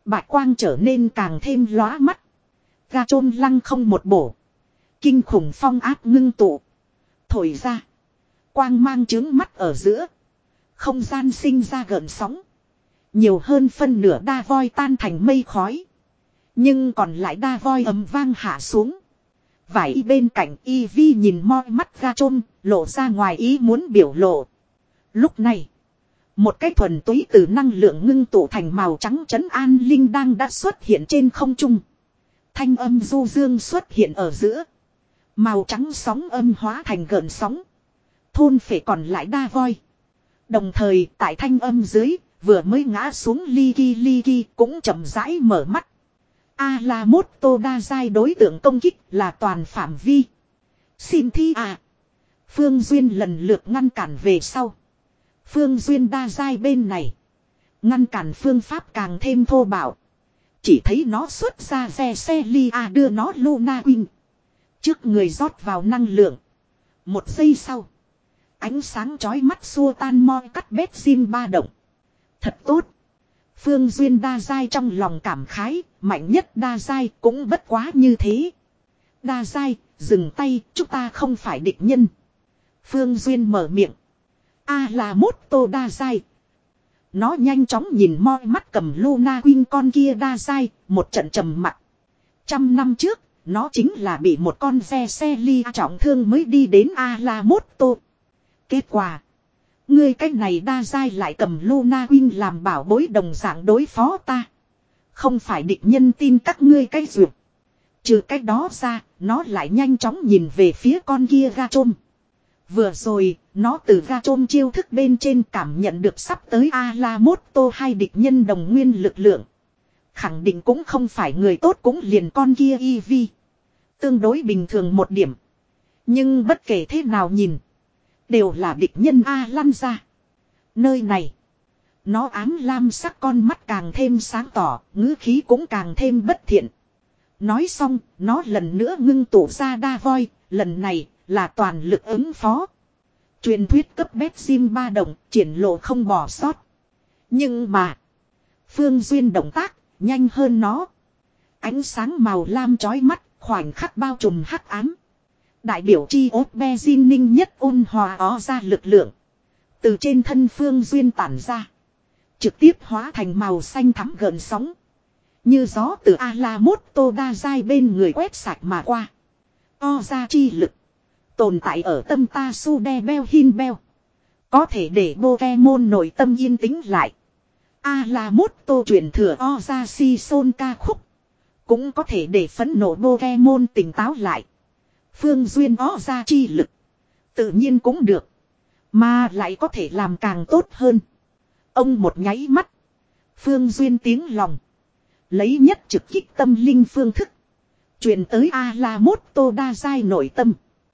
Bạch quang trở nên càng thêm lóa mắt. Ga chôn lăng không một bổ. Kinh khủng phong áp ngưng tụ. Thổi ra. Quang mang trướng mắt ở giữa. Không gian sinh ra gợn sóng. Nhiều hơn phân nửa đa voi tan thành mây khói. Nhưng còn lại đa voi ầm vang hạ xuống. Vải bên cạnh y vi nhìn moi mắt ga chôn, lộ ra ngoài ý muốn biểu lộ. Lúc này, một cái thuần túy từ năng lượng ngưng tụ thành màu trắng trấn an linh đang đã xuất hiện trên không trung. Thanh âm du dương xuất hiện ở giữa. Màu trắng sóng âm hóa thành gợn sóng. Thôn phệ còn lại đa voi. Đồng thời tại thanh âm dưới, vừa mới ngã xuống Liki Liki cũng chậm rãi mở mắt. Alamoto đa giai đối tượng công kích là toàn phạm vi. Xin thi à. Phương Duyên lần lượt ngăn cản về sau. Phương Duyên đa giai bên này. Ngăn cản phương pháp càng thêm thô bạo. Chỉ thấy nó xuất ra xe xe lia đưa nó Luna Wing. Trước người rót vào năng lượng. Một giây sau. Ánh sáng chói mắt xua tan moi cắt bét sim ba động. Thật tốt. Phương Duyên đa giai trong lòng cảm khái. Mạnh nhất đa giai cũng bất quá như thế. Đa giai, dừng tay, chúng ta không phải địch nhân. Phương Duyên mở miệng. A là mốt tô đa giai. Nó nhanh chóng nhìn moi mắt cầm Luna Wing con kia đa giai, một trận trầm mặc. Trăm năm trước, nó chính là bị một con ve xe ly trọng thương mới đi đến A la mốt tô. Kết quả, ngươi cách này đa giai lại cầm Luna Wing làm bảo bối đồng dạng đối phó ta. Không phải địch nhân tin các ngươi cái duyệt. Trừ cách đó ra, nó lại nhanh chóng nhìn về phía con kia ga trôm. Vừa rồi, nó từ ga trôm chiêu thức bên trên cảm nhận được sắp tới Alamoto hai địch nhân đồng nguyên lực lượng. Khẳng định cũng không phải người tốt cũng liền con kia Eevee. Tương đối bình thường một điểm. Nhưng bất kể thế nào nhìn, đều là địch nhân A lăn ra. Nơi này, nó ám lam sắc con mắt càng thêm sáng tỏ, ngữ khí cũng càng thêm bất thiện. Nói xong, nó lần nữa ngưng tụ ra đa voi, lần này là toàn lực ứng phó. Truyền thuyết cấp bét sim ba đồng, triển lộ không bỏ sót. Nhưng mà, Phương Duyên động tác, nhanh hơn nó. Ánh sáng màu lam chói mắt, khoảnh khắc bao trùm hắc ám. Đại biểu chi ốt be ninh nhất ôn hòa ó ra lực lượng. Từ trên thân Phương Duyên tản ra. Trực tiếp hóa thành màu xanh thắm gợn sóng. Như gió từ Alamoto đa giai bên người quét sạch mà qua. O ra chi lực. Tồn tại ở tâm ta su đe beo hin beo. Có thể để Pokemon nội tâm yên tĩnh lại. Alamoto truyền thừa O ra si son ca khúc. Cũng có thể để phẫn nộ Pokemon tỉnh táo lại. Phương Duyên O ra chi lực. Tự nhiên cũng được. Mà lại có thể làm càng tốt hơn. Ông một nháy mắt. Phương Duyên tiếng lòng. Lấy nhất trực kích tâm linh phương thức. Truyền tới Alamoto đa giai nội tâm.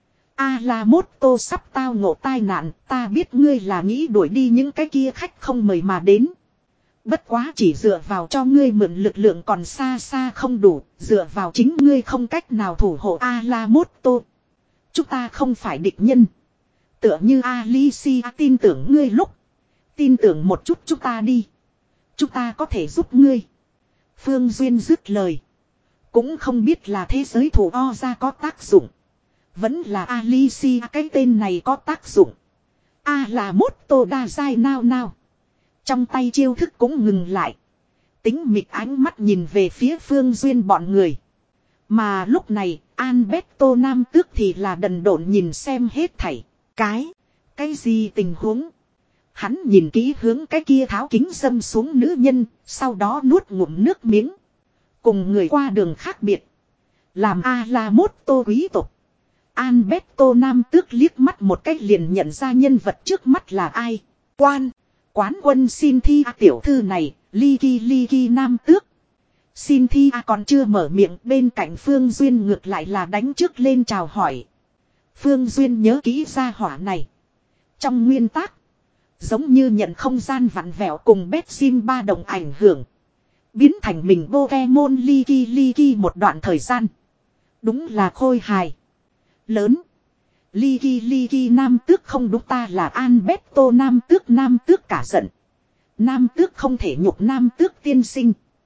Alamoto sắp tao ngộ tai nạn. Ta biết ngươi là nghĩ đuổi đi những cái kia khách không mời mà đến. Bất quá chỉ dựa vào cho ngươi mượn lực lượng còn xa xa không đủ. Dựa vào chính ngươi không cách nào thủ hộ Alamoto. Chúng ta không phải địch nhân. Tựa như Alicia tin tưởng ngươi lúc. Tin tưởng một chút chúng ta đi. Chúng ta có thể giúp ngươi. Phương Duyên dứt lời. Cũng không biết là thế giới thủ o ra có tác dụng. Vẫn là Alicia cái tên này có tác dụng. A là mốt tô đa dai nao nao. Trong tay chiêu thức cũng ngừng lại. Tính mịt ánh mắt nhìn về phía Phương Duyên bọn người. Mà lúc này Alberto Nam Tước thì là đần độn nhìn xem hết thảy. Cái. Cái gì tình huống. Hắn nhìn kỹ hướng cái kia tháo kính dâm xuống nữ nhân. Sau đó nuốt ngụm nước miếng. Cùng người qua đường khác biệt. Làm Alamoto quý tộc. Alberto Nam Tước liếc mắt một cách liền nhận ra nhân vật trước mắt là ai. Quan. Quán quân Cynthia tiểu thư này. Liki Liki Nam Tước. Cynthia còn chưa mở miệng. Bên cạnh Phương Duyên ngược lại là đánh trước lên chào hỏi. Phương Duyên nhớ kỹ ra hỏa này. Trong nguyên tắc. Giống như nhận không gian vặn vẹo cùng bét sim ba đồng ảnh hưởng. Biến thành mình Pokemon Liki Liki một đoạn thời gian. Đúng là khôi hài. Lớn. Liki Liki Nam Tước không đúng ta là Alberto Nam Tước Nam Tước cả giận. Nam Tước không thể nhục Nam Tước tiên sinh.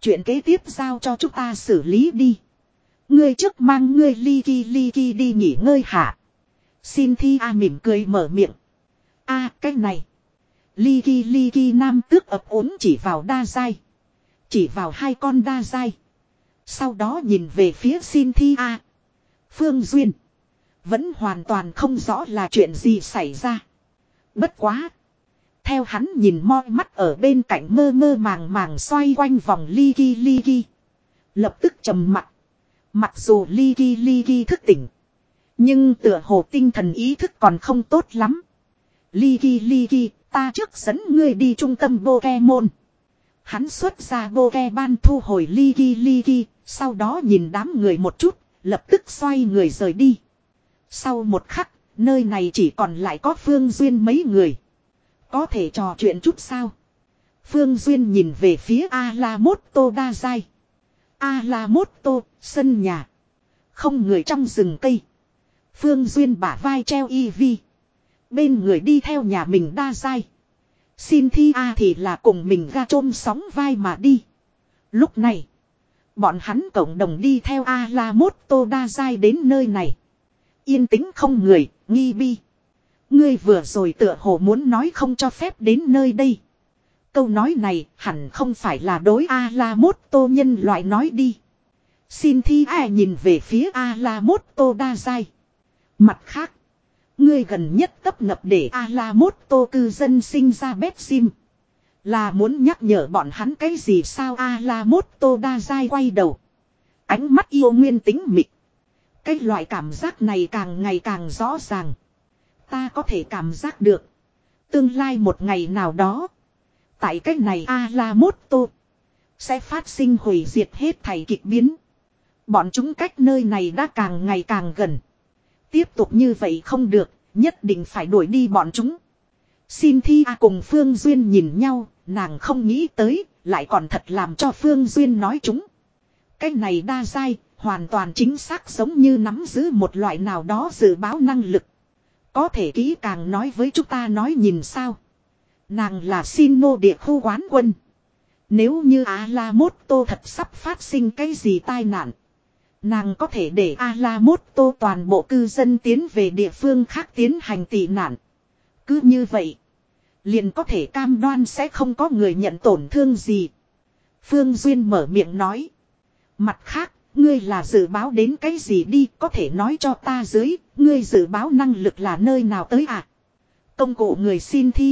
Chuyện kế tiếp giao cho chúng ta xử lý đi. Ngươi trước mang ngươi Liki Liki đi nghỉ ngơi hả? Cynthia mỉm cười mở miệng. A à, cái này. Liki Liki nam tước ập ốm chỉ vào đa dai. Chỉ vào hai con đa dai. Sau đó nhìn về phía Cynthia. Phương Duyên. Vẫn hoàn toàn không rõ là chuyện gì xảy ra. Bất quá. Theo hắn nhìn moi mắt ở bên cạnh mơ mơ màng màng xoay quanh vòng Liki Liki. Lập tức trầm mặt. Mặc dù Liki Liki thức tỉnh. Nhưng tựa hồ tinh thần ý thức còn không tốt lắm. Liki Liki, ta trước dẫn ngươi đi trung tâm Pokemon. Hắn xuất ra Pokeban thu hồi Liki Liki. Sau đó nhìn đám người một chút. Lập tức xoay người rời đi. Sau một khắc, nơi này chỉ còn lại có Phương Duyên mấy người. Có thể trò chuyện chút sao? Phương Duyên nhìn về phía Alamoto Dazai. Alamoto, sân nhà. Không người trong rừng cây. Phương Duyên bả vai treo Eevee. Bên người đi theo nhà mình Dazai. Cynthia thì là cùng mình ga trôm sóng vai mà đi. Lúc này, bọn hắn cộng đồng đi theo Alamoto Dazai đến nơi này. Yên tĩnh không người, nghi bi. Ngươi vừa rồi tựa hồ muốn nói không cho phép đến nơi đây. Câu nói này hẳn không phải là đối Alamoto nhân loại nói đi. Cynthia nhìn về phía Alamoto Dazai. Mặt khác, ngươi gần nhất tấp nập để Alamoto cư dân sinh ra bét sim. Là muốn nhắc nhở bọn hắn cái gì sao? Alamoto Dazai quay đầu. Ánh mắt yêu nguyên tính mịt. Cái loại cảm giác này càng ngày càng rõ ràng. Ta có thể cảm giác được. Tương lai một ngày nào đó. Tại cách này Alamoto. Sẽ phát sinh hủy diệt hết thảy kịch biến. Bọn chúng cách nơi này đã càng ngày càng gần. Tiếp tục như vậy không được. Nhất định phải đuổi đi bọn chúng. Cynthia cùng Phương Duyên nhìn nhau. Nàng không nghĩ tới. Lại còn thật làm cho Phương Duyên nói chúng. Cái này đa dai. Hoàn toàn chính xác giống như nắm giữ một loại nào đó dự báo năng lực. Có thể kỹ càng nói với chúng ta nói nhìn sao. Nàng là Sinnoh địa khu quán quân. Nếu như Alamoto thật sắp phát sinh cái gì tai nạn. Nàng có thể để Alamoto toàn bộ cư dân tiến về địa phương khác tiến hành tị nạn. Cứ như vậy. Liền có thể cam đoan sẽ không có người nhận tổn thương gì. Phương Duyên mở miệng nói. Mặt khác. Ngươi là dự báo đến cái gì đi có thể nói cho ta dưới. Ngươi dự báo năng lực là nơi nào tới à? Công cụ người Cynthia.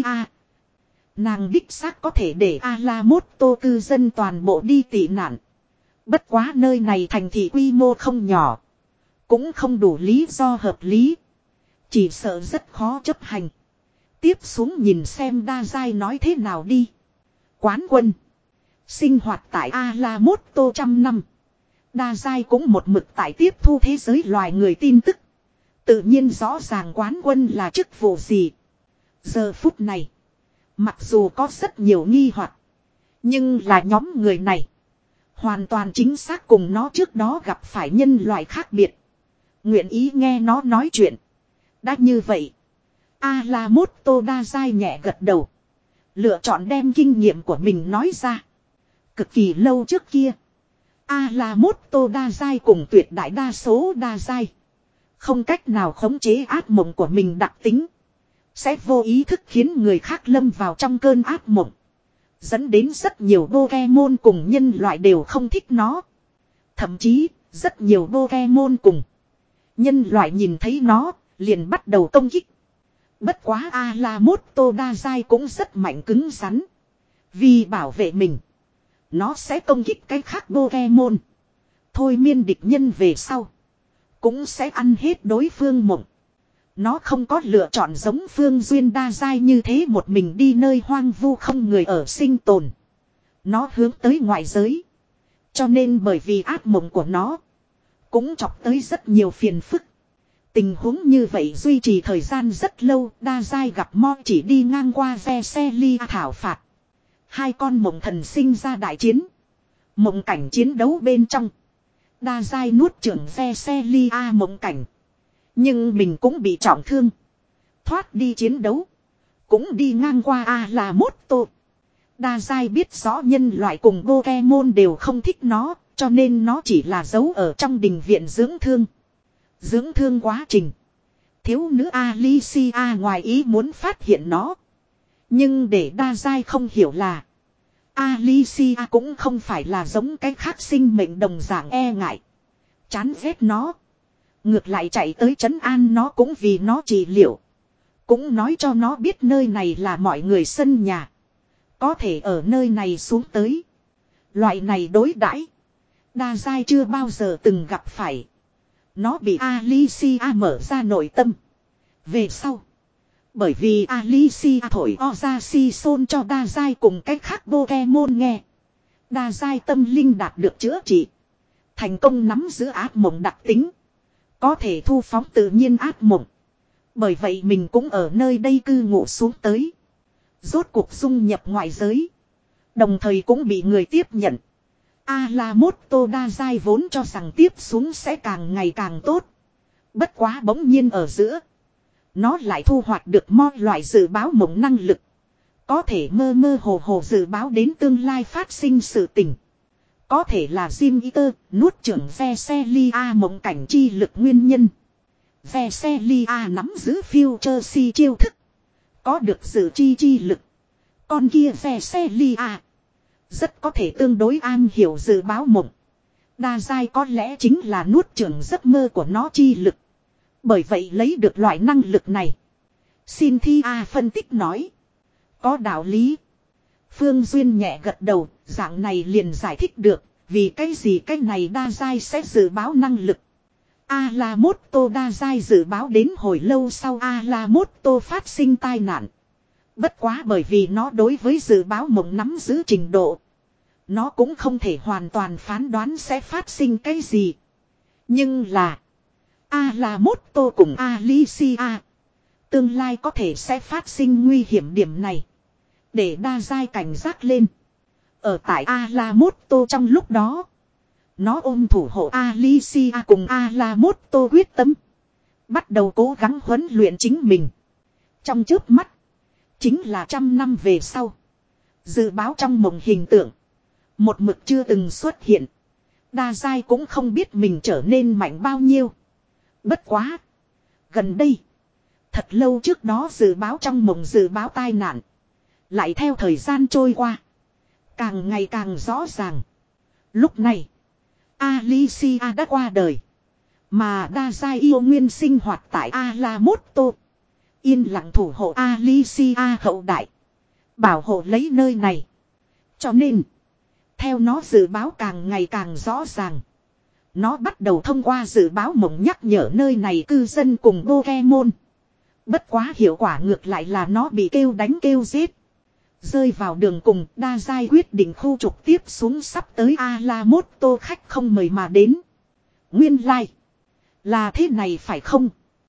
Nàng đích xác có thể để Alamoto cư dân toàn bộ đi tị nạn. Bất quá nơi này thành thị quy mô không nhỏ. Cũng không đủ lý do hợp lý. Chỉ sợ rất khó chấp hành. Tiếp xuống nhìn xem Dazai nói thế nào đi. Quán quân. Sinh hoạt tại Alamoto trăm năm. Dazai cũng một mực tại tiếp thu thế giới loài người tin tức. Tự nhiên rõ ràng quán quân là chức vụ gì. Giờ phút này. Mặc dù có rất nhiều nghi hoặc. Nhưng là nhóm người này. Hoàn toàn chính xác cùng nó trước đó gặp phải nhân loại khác biệt. Nguyện ý nghe nó nói chuyện. Đã như vậy. Alamoto Dazai nhẹ gật đầu. Lựa chọn đem kinh nghiệm của mình nói ra. Cực kỳ lâu trước kia. Alamoto Dazai cùng tuyệt đại đa số Dazai. Không cách nào khống chế ác mộng của mình đặc tính. Sẽ vô ý thức khiến người khác lâm vào trong cơn ác mộng. Dẫn đến rất nhiều Pokemon cùng nhân loại đều không thích nó. Thậm chí, rất nhiều Pokemon cùng nhân loại nhìn thấy nó, liền bắt đầu công kích. Bất quá Alamoto Dazai cũng rất mạnh cứng rắn. Vì bảo vệ mình. Nó sẽ công kích cái khác Pokemon. Thôi miên địch nhân về sau. Cũng sẽ ăn hết đối phương mộng. Nó không có lựa chọn giống Phương Duyên Dazai như thế một mình đi nơi hoang vu không người ở sinh tồn. Nó hướng tới ngoại giới. Cho nên bởi vì ác mộng của nó. Cũng chọc tới rất nhiều phiền phức. Tình huống như vậy duy trì thời gian rất lâu. Dazai gặp Mo chỉ đi ngang qua Veseli thảo phạt. Hai con mộng thần sinh ra đại chiến. Mộng cảnh chiến đấu bên trong. Dazai nuốt trưởng Veseli mộng cảnh. Nhưng mình cũng bị trọng thương. Thoát đi chiến đấu. Cũng đi ngang qua Alamoto. Đa giai biết rõ nhân loại cùng Pokemon đều không thích nó, cho nên nó chỉ là giấu ở trong đình viện dưỡng thương. Dưỡng thương quá trình. Thiếu nữ Alicia ngoài ý muốn phát hiện nó. Nhưng để đa giai không hiểu là Alicia cũng không phải là giống cái khác sinh mệnh đồng dạng e ngại. Chán ghét nó. Ngược lại chạy tới trấn an nó cũng vì nó trị liệu. Cũng nói cho nó biết nơi này là mọi người sân nhà. Có thể ở nơi này xuống tới. Loại này đối đãi đa giai chưa bao giờ từng gặp phải. Nó bị Alicia mở ra nội tâm. Về sau. Bởi vì Alicia thổi Ozaxi cho đa giai cùng cách khác Pokemon nghe. Đa giai tâm linh đạt được chữa trị. Thành công nắm giữ ác mộng đặc tính. Có thể thu phóng tự nhiên ác mộng. Bởi vậy mình cũng ở nơi đây cư ngụ xuống tới. Rốt cuộc dung nhập ngoại giới. Đồng thời cũng bị người tiếp nhận. Alamoto đa giai vốn cho rằng tiếp xuống sẽ càng ngày càng tốt. Bất quá bỗng nhiên ở giữa. Nó lại thu hoạch được mọi loại dự báo mộng năng lực. Có thể mơ mơ hồ hồ dự báo đến tương lai phát sinh sự tình. Có thể là Jim Eater nuốt chửng Veselia mộng cảnh chi lực nguyên nhân. Veselia nắm giữ Future chiêu thức. Có được dự chi chi lực. Con kia Veselia rất có thể tương đối an hiểu dự báo mộng. Đa giai có lẽ chính là nuốt chửng giấc mơ của nó chi lực. Bởi vậy lấy được loại năng lực này. Cynthia phân tích nói. Có đạo lý. Phương Duyên nhẹ gật đầu, dạng này liền giải thích được. Vì cái gì cái này đa giai sẽ dự báo năng lực. Alamoto đa giai dự báo đến hồi lâu sau Alamoto phát sinh tai nạn. Bất quá bởi vì nó đối với dự báo mộng nắm giữ trình độ. Nó cũng không thể hoàn toàn phán đoán sẽ phát sinh cái gì. Nhưng là Alamoto cùng Alicia tương lai có thể sẽ phát sinh nguy hiểm điểm này. Để đa giai cảnh giác lên. Ở tại Alamoto trong lúc đó. Nó ôm thủ hộ Alicia cùng Alamoto quyết tâm. Bắt đầu cố gắng huấn luyện chính mình. Trong chớp mắt. Chính là trăm năm về sau. Dự báo trong mộng hình tượng. Một mực chưa từng xuất hiện. Đa giai cũng không biết mình trở nên mạnh bao nhiêu. Bất quá. Gần đây. Thật lâu trước đó dự báo trong mộng dự báo tai nạn. Lại theo thời gian trôi qua. Càng ngày càng rõ ràng. Lúc này. Alicia đã qua đời. Mà đa giai yêu nguyên sinh hoạt tại Alamoto. Yên lặng thủ hộ Alicia hậu đại. Bảo hộ lấy nơi này. Cho nên. Theo nó dự báo càng ngày càng rõ ràng. Nó bắt đầu thông qua dự báo mộng nhắc nhở nơi này cư dân cùng Pokemon. Bất quá hiệu quả ngược lại là nó bị kêu đánh kêu giết. Rơi vào đường cùng đa giai quyết định khu trục tiếp xuống sắp tới Alamoto khách không mời mà đến. Nguyên lai. Like. Là thế này phải không?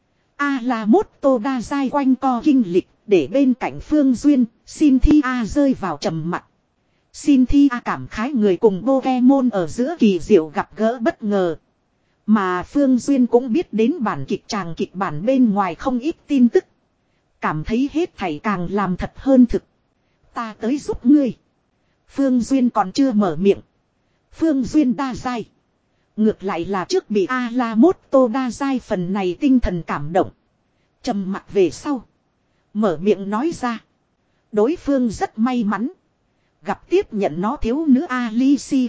Alamoto đa giai quanh co kinh lịch để bên cạnh Phương Duyên, Cynthia rơi vào trầm mặc. Cynthia cảm khái người cùng Pokemon ở giữa kỳ diệu gặp gỡ bất ngờ. Mà Phương Duyên cũng biết đến bản kịch tràng kịch bản bên ngoài không ít tin tức. Cảm thấy hết thảy càng làm thật hơn thực. Ta tới giúp ngươi. Phương Duyên còn chưa mở miệng. Phương Duyên đa giai. Ngược lại là trước bị Alamoto đa giai phần này tinh thần cảm động. Trầm mặc về sau. Mở miệng nói ra. Đối phương rất may mắn. Gặp tiếp nhận nó thiếu nữ Alicia.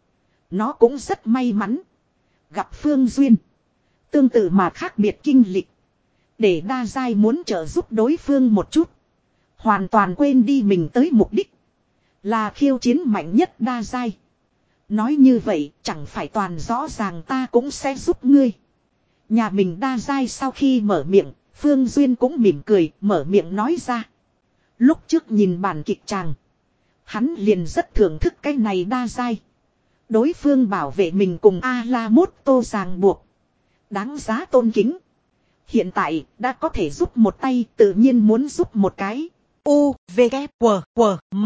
Nó cũng rất may mắn. Gặp Phương Duyên. Tương tự mà khác biệt kinh lịch. Để đa giai muốn trợ giúp đối phương một chút. Hoàn toàn quên đi mình tới mục đích. Là khiêu chiến mạnh nhất đa giai. Nói như vậy chẳng phải toàn rõ ràng ta cũng sẽ giúp ngươi. Nhà mình đa giai sau khi mở miệng. Phương Duyên cũng mỉm cười mở miệng nói ra. Lúc trước nhìn bản kịch tràng. Hắn liền rất thưởng thức cái này đa giai. Đối phương bảo vệ mình cùng Alamoto ràng buộc. Đáng giá tôn kính. Hiện tại đã có thể giúp một tay tự nhiên muốn giúp một cái. U, V, K, W, W, M.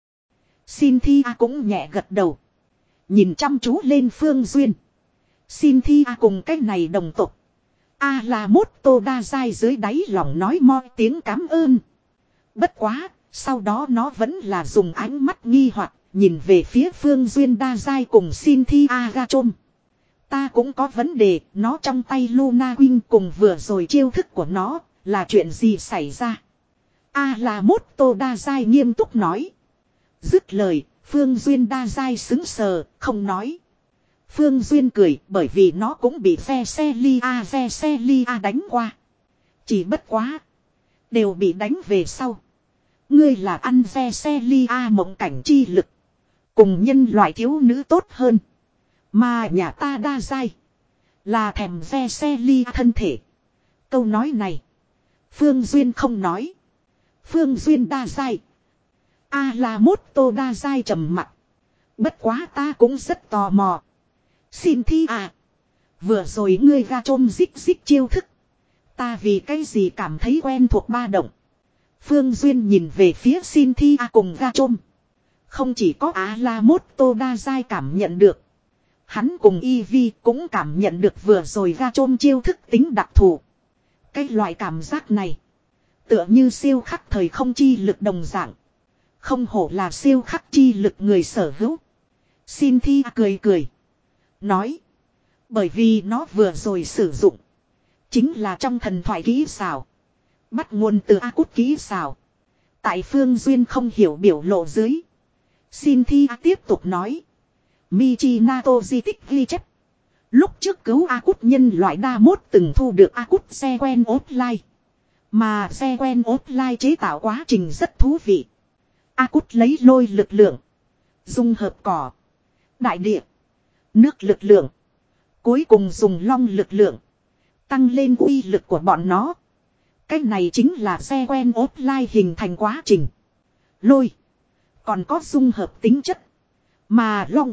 Cynthia cũng nhẹ gật đầu. Nhìn chăm chú lên Phương Duyên. Cynthia cùng cái này đồng tục. Alamoto đa giai dưới đáy lòng nói moi tiếng cảm ơn. Bất quá, Sau đó nó vẫn là dùng ánh mắt nghi hoặc nhìn về phía Phương Duyên Đa Giai cùng Cynthia Gachom. Ta cũng có vấn đề, nó trong tay Luna Wing cùng vừa rồi chiêu thức của nó, là chuyện gì xảy ra? A là mốt tô Đa Giai nghiêm túc nói. Dứt lời, Phương Duyên Đa Giai xứng sờ, không nói. Phương Duyên cười bởi vì nó cũng bị Veselia Veselia đánh qua. Chỉ bất quá. Đều bị đánh về sau. Ngươi là ăn Veselia mộng cảnh chi lực. Cùng nhân loại thiếu nữ tốt hơn. Mà nhà ta Đa Giai. Là thèm Veselia thân thể. Câu nói này. Phương Duyên không nói. Phương Duyên Đa Giai. A là mốt tô Đa Giai trầm mặt. Bất quá ta cũng rất tò mò. Xin thi à. Vừa rồi ngươi ga trôm dích dích chiêu thức. Ta vì cái gì cảm thấy quen thuộc ba động. Phương Duyên nhìn về phía xin thi à cùng ga trôm. Không chỉ có Á La Mốt Tô Đa Giai cảm nhận được. Hắn cùng Y Vi cũng cảm nhận được vừa rồi ga trôm chiêu thức tính đặc thù. Cái loại cảm giác này. Tựa như siêu khắc thời không chi lực đồng dạng. Không hổ là siêu khắc chi lực người sở hữu. Xin thi à cười cười. Nói. Bởi vì nó vừa rồi sử dụng. Chính là trong thần thoại kỹ xảo. Bắt nguồn từ A Cút kỹ xảo. Tại Phương Duyên không hiểu biểu lộ dưới. Xin thi A tiếp tục nói. Michinato di tích ghi chép. Lúc trước cứu A Cút nhân loại đa mốt từng thu được A Cút xe quen ốt lai. Mà xe quen ốt lai chế tạo quá trình rất thú vị. A Cút lấy lôi lực lượng. Dung hợp cỏ. Đại địa. Nước lực lượng. Cuối cùng dùng long lực lượng. Tăng lên uy lực của bọn nó. Cái này chính là xe quen ốt lai hình thành quá trình. Lôi. Còn có dung hợp tính chất. Mà long.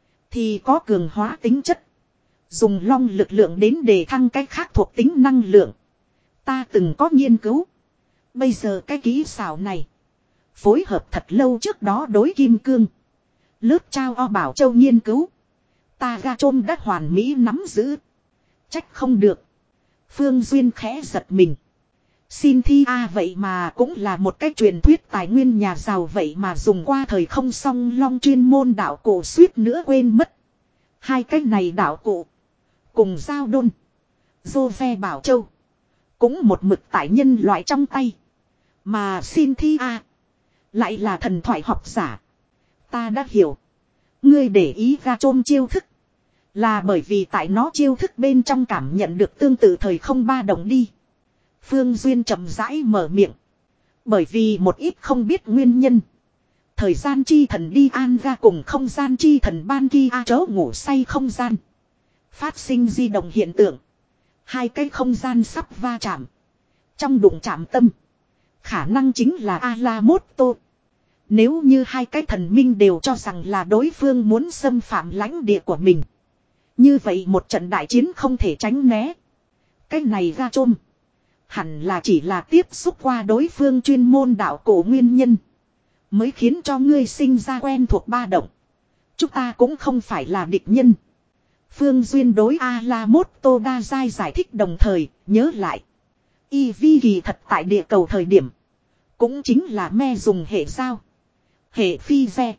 Thì có cường hóa tính chất. Dùng long lực lượng đến để thăng cái khác thuộc tính năng lượng. Ta từng có nghiên cứu. Bây giờ cái kỹ xảo này. Phối hợp thật lâu trước đó đối kim cương. Lớp trao o bảo châu nghiên cứu. Ta ga trôm đã hoàn mỹ nắm giữ. Trách không được. Phương Duyên khẽ giật mình. Xin thi a vậy mà cũng là một cái truyền thuyết tài nguyên nhà giàu vậy mà dùng qua thời không song long chuyên môn đạo cổ suýt nữa quên mất. Hai cái này đạo cụ. Cùng giao đôn. Dô ve bảo châu. Cũng một mực tại nhân loại trong tay. Mà xin thi a lại là thần thoại học giả. Ta đã hiểu. Ngươi để ý ga trôm chiêu thức. Là bởi vì tại nó chiêu thức bên trong cảm nhận được tương tự thời không ba động đi. Phương Duyên chậm rãi mở miệng. Bởi vì một ít không biết nguyên nhân. Thời gian chi thần đi an ga cùng không gian chi thần ban kia chớ ngủ say không gian. Phát sinh di động hiện tượng. Hai cái không gian sắp va chạm. Trong đụng chạm tâm. Khả năng chính là Alamoto. Nếu như hai cái thần minh đều cho rằng là đối phương muốn xâm phạm lãnh địa của mình. Như vậy một trận đại chiến không thể tránh né. Cái này ra trôm. Hẳn là chỉ là tiếp xúc qua đối phương chuyên môn đạo cổ nguyên nhân. Mới khiến cho ngươi sinh ra quen thuộc ba động. Chúng ta cũng không phải là địch nhân. Phương Duyên đối Alamoto Đa Giai giải thích đồng thời, nhớ lại. Y vi kỳ thật tại địa cầu thời điểm. Cũng chính là me dùng hệ sao. Hệ phi ve.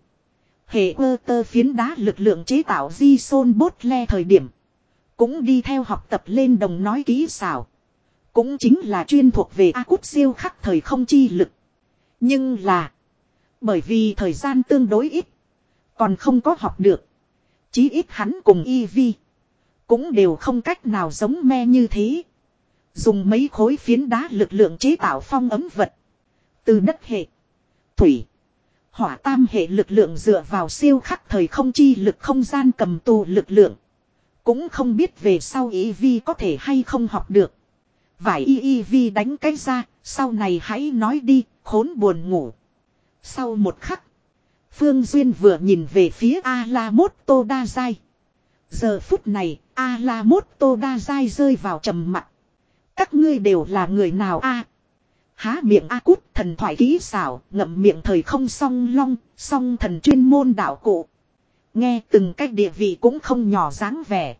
Hệ ơ tơ phiến đá lực lượng chế tạo di sôn bốt le thời điểm. Cũng đi theo học tập lên đồng nói kỹ xảo. Cũng chính là chuyên thuộc về A Cút siêu khắc thời không chi lực. Nhưng là. Bởi vì thời gian tương đối ít. Còn không có học được. Chí ít hắn cùng Y Vi. Cũng đều không cách nào giống me như thế. Dùng mấy khối phiến đá lực lượng chế tạo phong ấm vật. Từ đất hệ. Thủy. Hỏa tam hệ lực lượng dựa vào siêu khắc thời không chi lực không gian cầm tù lực lượng. Cũng không biết về sau Y Vi có thể hay không học được. Vải y y vi đánh cái ra, sau này hãy nói đi, khốn buồn ngủ. Sau một khắc, Phương Duyên vừa nhìn về phía Alamoto Đa Giai. Giờ phút này, Alamoto Đa Giai rơi vào trầm mặc. Các ngươi đều là người nào a? Há miệng A Cút thần thoại kỹ xảo, ngậm miệng thời không song long, song thần chuyên môn đạo cụ. Nghe từng cách địa vị cũng không nhỏ dáng vẻ.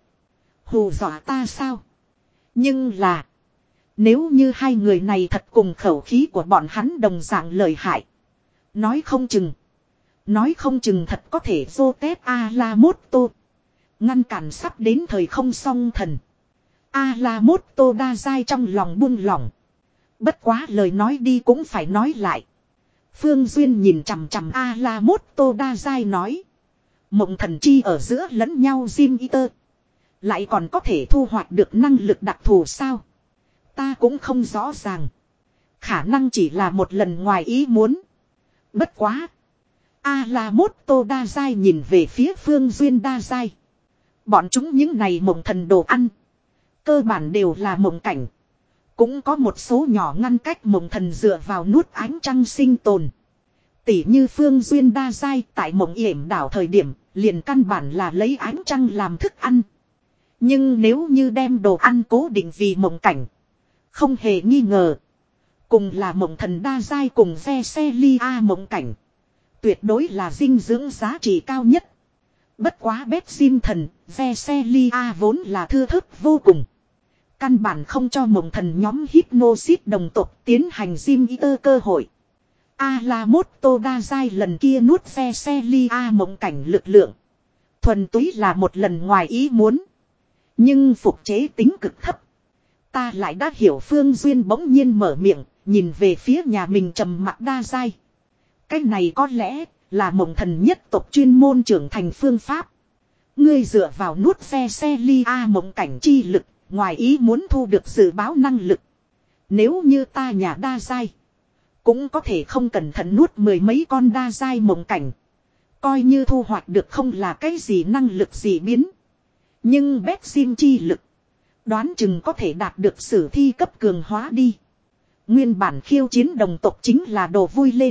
Hù dọa ta sao? Nhưng là... Nếu như hai người này thật cùng khẩu khí của bọn hắn đồng dạng lợi hại. Nói không chừng. Nói không chừng thật có thể dô tép Alamoto. Ngăn cản sắp đến thời không song thần. Alamoto đa dai trong lòng buông lỏng. Bất quá lời nói đi cũng phải nói lại. Phương Duyên nhìn chằm chằm Alamoto đa dai nói. Mộng thần chi ở giữa lẫn nhau Jim Eater. Lại còn có thể thu hoạch được năng lực đặc thù sao? Ta cũng không rõ ràng. Khả năng chỉ là một lần ngoài ý muốn. Bất quá. Alamoto đa dai nhìn về phía Phương Duyên đa dai. Bọn chúng những này mộng thần đồ ăn. Cơ bản đều là mộng cảnh. Cũng có một số nhỏ ngăn cách mộng thần dựa vào nuốt ánh trăng sinh tồn. Tỉ như Phương Duyên đa dai tại mộng yểm đảo thời điểm, liền căn bản là lấy ánh trăng làm thức ăn. Nhưng nếu như đem đồ ăn cố định vì mộng cảnh, không hề nghi ngờ. Cùng là mộng thần đa dai cùng Veselia mộng cảnh. Tuyệt đối là dinh dưỡng giá trị cao nhất. Bất quá bếp sim thần, Veselia vốn là thưa thớt vô cùng. Căn bản không cho mộng thần nhóm Hypnosis đồng tộc tiến hành Jim Eater cơ hội. Alamoto đa dai lần kia nuốt Veselia mộng cảnh lực lượng. Thuần túy là một lần ngoài ý muốn. Nhưng phục chế tính cực thấp. Ta lại đã hiểu Phương Duyên bỗng nhiên mở miệng, nhìn về phía nhà mình trầm mặc đa dai. Cái này có lẽ là mộng thần nhất tộc chuyên môn trưởng thành phương pháp. Ngươi dựa vào nuốt Veselia mộng cảnh chi lực, ngoài ý muốn thu được dự báo năng lực. Nếu như ta nhà đa dai, cũng có thể không cẩn thận nuốt mười mấy con đa dai mộng cảnh. Coi như thu hoạch được không là cái gì năng lực gì biến. Nhưng bét sim chi lực, đoán chừng có thể đạt được sử thi cấp cường hóa đi. Nguyên bản khiêu chiến đồng tộc chính là đồ vui lên.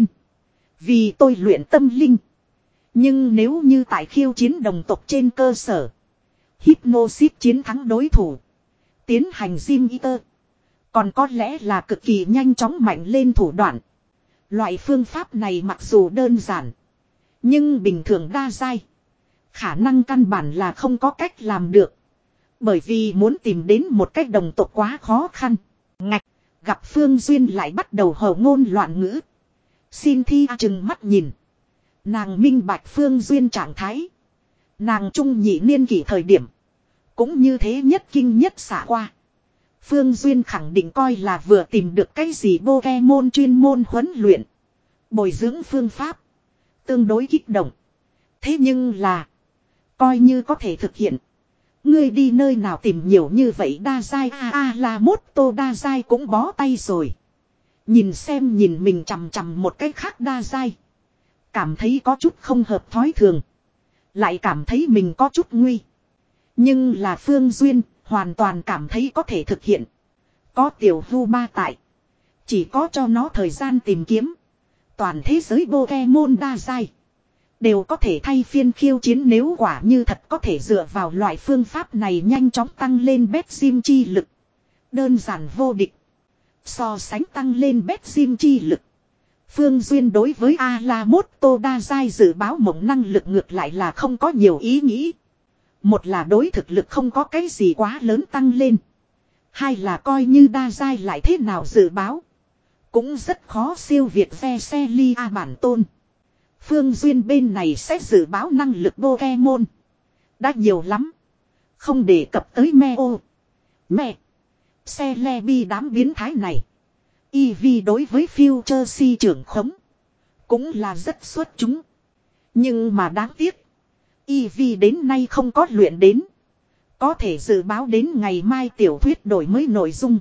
Vì tôi luyện tâm linh. Nhưng nếu như tại khiêu chiến đồng tộc trên cơ sở, Hypnosis chiến thắng đối thủ, tiến hành Jim Eater, còn có lẽ là cực kỳ nhanh chóng mạnh lên thủ đoạn. Loại phương pháp này mặc dù đơn giản, nhưng bình thường đa dai, khả năng căn bản là không có cách làm được. Bởi vì muốn tìm đến một cách đồng tộc quá khó khăn. Ngạch, gặp Phương Duyên lại bắt đầu hầu ngôn loạn ngữ. Cynthia trừng mắt nhìn. Nàng minh bạch Phương Duyên trạng thái. Nàng trung nhị niên kỷ thời điểm, cũng như thế nhất kinh nhất xả qua. Phương Duyên khẳng định coi là vừa tìm được cái gì Pokemon chuyên môn huấn luyện, bồi dưỡng phương pháp. Tương đối kích động. Thế nhưng là, coi như có thể thực hiện, ngươi đi nơi nào tìm nhiều như vậy đa dai a a là mốt tô đa dai cũng bó tay rồi. Nhìn xem nhìn mình chằm chằm một cái khác đa dai, cảm thấy có chút không hợp thói thường. Lại cảm thấy mình có chút nguy. Nhưng là Phương Duyên hoàn toàn cảm thấy có thể thực hiện. Có tiểu hưu ba tại, chỉ có cho nó thời gian tìm kiếm. Toàn thế giới Pokemon đa dai đều có thể thay phiên khiêu chiến, nếu quả như thật có thể dựa vào loại phương pháp này nhanh chóng tăng lên bét sim chi lực. Đơn giản vô địch. So sánh tăng lên bét sim chi lực, Phương Duyên đối với Alamoto đa dai dự báo mộng năng lực ngược lại là không có nhiều ý nghĩ. Một là đối thực lực không có cái gì quá lớn tăng lên. Hai là coi như đa dai lại thế nào dự báo, cũng rất khó siêu việt Veselia bản tôn. Phương Duyên bên này sẽ dự báo năng lực Pokemon đã nhiều lắm. Không đề cập tới Meo, Mẹ, Celebi đám biến thái này. Eevee đối với Future si trưởng khống cũng là rất xuất chúng. Nhưng mà đáng tiếc, Eevee đến nay không có luyện đến. Có thể dự báo đến ngày mai tiểu thuyết đổi mới nội dung,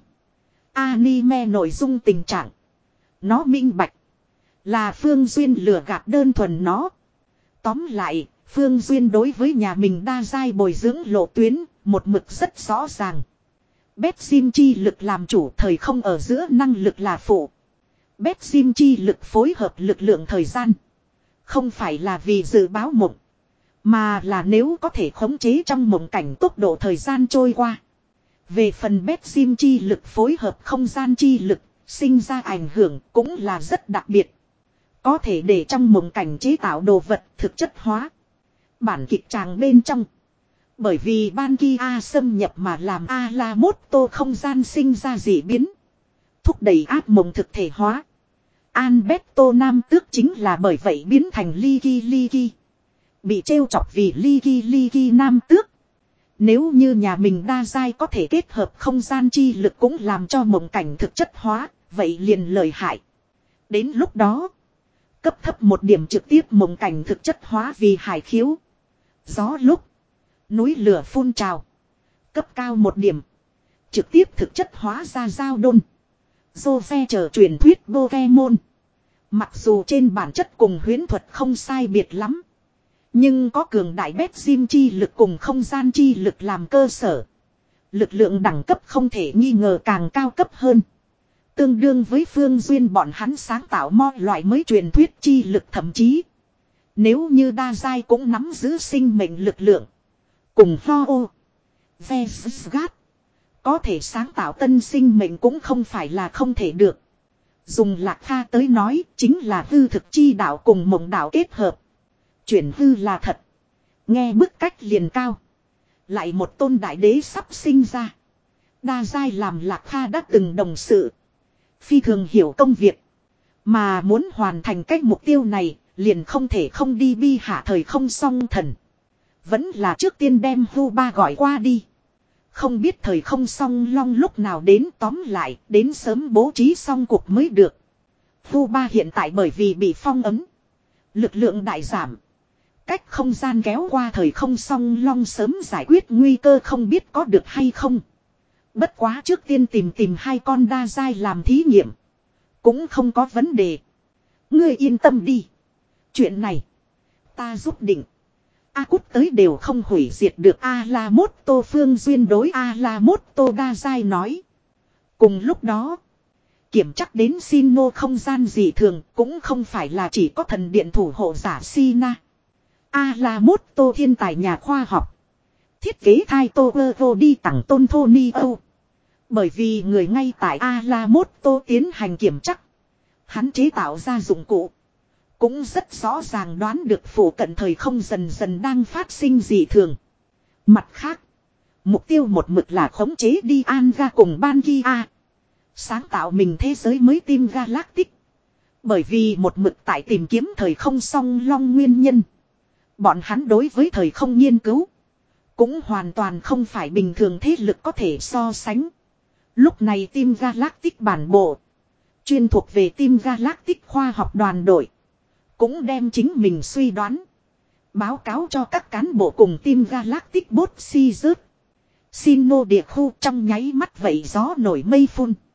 anime nội dung tình trạng. Nó minh bạch là Phương Duyên lừa gạt đơn thuần nó. Tóm lại, Phương Duyên đối với nhà mình đa dai bồi dưỡng lộ tuyến, một mực rất rõ ràng. Bét sim chi lực làm chủ, thời không ở giữa năng lực là phụ. Bét sim chi lực phối hợp lực lượng thời gian. Không phải là vì dự báo mộng, mà là nếu có thể khống chế trong mộng cảnh tốc độ thời gian trôi qua. Về phần bét sim chi lực phối hợp không gian chi lực, sinh ra ảnh hưởng cũng là rất đặc biệt. Có thể để trong mộng cảnh chế tạo đồ vật thực chất hóa. Bản kịch tràng bên trong, bởi vì ban kia xâm nhập mà làm Alamoto không gian sinh ra dị biến, thúc đẩy ác mộng thực thể hóa. Alberto Nam Tước chính là bởi vậy biến thành Liki Liki. Bị trêu chọc vì Liki Liki Nam Tước. Nếu như nhà mình đa giai có thể kết hợp không gian chi lực cũng làm cho mộng cảnh thực chất hóa, vậy liền lợi hại. Đến lúc đó, cấp thấp một điểm trực tiếp mộng cảnh thực chất hóa vì hải khiếu. Gió lúc, núi lửa phun trào. Cấp cao một điểm, trực tiếp thực chất hóa ra giao đôn. Dô phe chờ truyền thuyết Pokemon. Mặc dù trên bản chất cùng huyễn thuật không sai biệt lắm. Nhưng có cường đại bét sim chi lực cùng không gian chi lực làm cơ sở. Lực lượng đẳng cấp không thể nghi ngờ càng cao cấp hơn. Tương đương với Phương Duyên bọn hắn sáng tạo mo loại mới truyền thuyết chi lực thậm chí. Nếu như đa giai cũng nắm giữ sinh mệnh lực lượng. Cùng Ho-Oh, Vesgat. Có thể sáng tạo tân sinh mệnh cũng không phải là không thể được. Dùng Lạc Kha tới nói chính là hư thực chi đạo cùng mộng đạo kết hợp. Chuyển hư là thật. Nghe bức cách liền cao. Lại một tôn đại đế sắp sinh ra. Đa giai làm Lạc Kha đã từng đồng sự. Phi thường hiểu công việc. Mà muốn hoàn thành cách mục tiêu này, liền không thể không đi bi hạ thời không song thần. Vẫn là trước tiên đem Vu Ba gọi qua đi. Không biết thời không song long lúc nào đến, tóm lại, đến sớm bố trí xong cuộc mới được. Vu Ba hiện tại bởi vì bị phong ấn. Lực lượng đại giảm. Cách không gian kéo qua thời không song long sớm giải quyết nguy cơ không biết có được hay không. Bất quá trước tiên tìm tìm hai con đa giai làm thí nghiệm. Cũng không có vấn đề. Ngươi yên tâm đi. Chuyện này. Ta giúp định. A Cút tới đều không hủy diệt được A-la-mốt-tô Phương Duyên đối A-la-mốt-tô đa giai nói. Cùng lúc đó. Kiểm chắc đến Sinnoh không gian dị thường cũng không phải là chỉ có thần điện thủ hộ giả Sina. A-la-mốt-tô thiên tài nhà khoa học. Thiết kế thai tô ơ vô đi tặng tôn thô ni âu. Bởi vì người ngay tại A-la-mốt-tô tiến hành kiểm chắc. Hắn chế tạo ra dụng cụ. Cũng rất rõ ràng đoán được phủ cận thời không dần dần đang phát sinh dị thường. Mặt khác. Mục tiêu một mực là khống chế đi Anga cùng Ban Kia. Sáng tạo mình thế giới mới Team Galactic. Bởi vì một mực tại tìm kiếm thời không song long nguyên nhân. Bọn hắn đối với thời không nghiên cứu. Cũng hoàn toàn không phải bình thường thế lực có thể so sánh. Lúc này Team Galactic bản bộ. Chuyên thuộc về Team Galactic khoa học đoàn đội. Cũng đem chính mình suy đoán. Báo cáo cho các cán bộ cùng Team Galactic bốt si rớt. Sinnoh địa khu trong nháy mắt vậy gió nổi mây phun.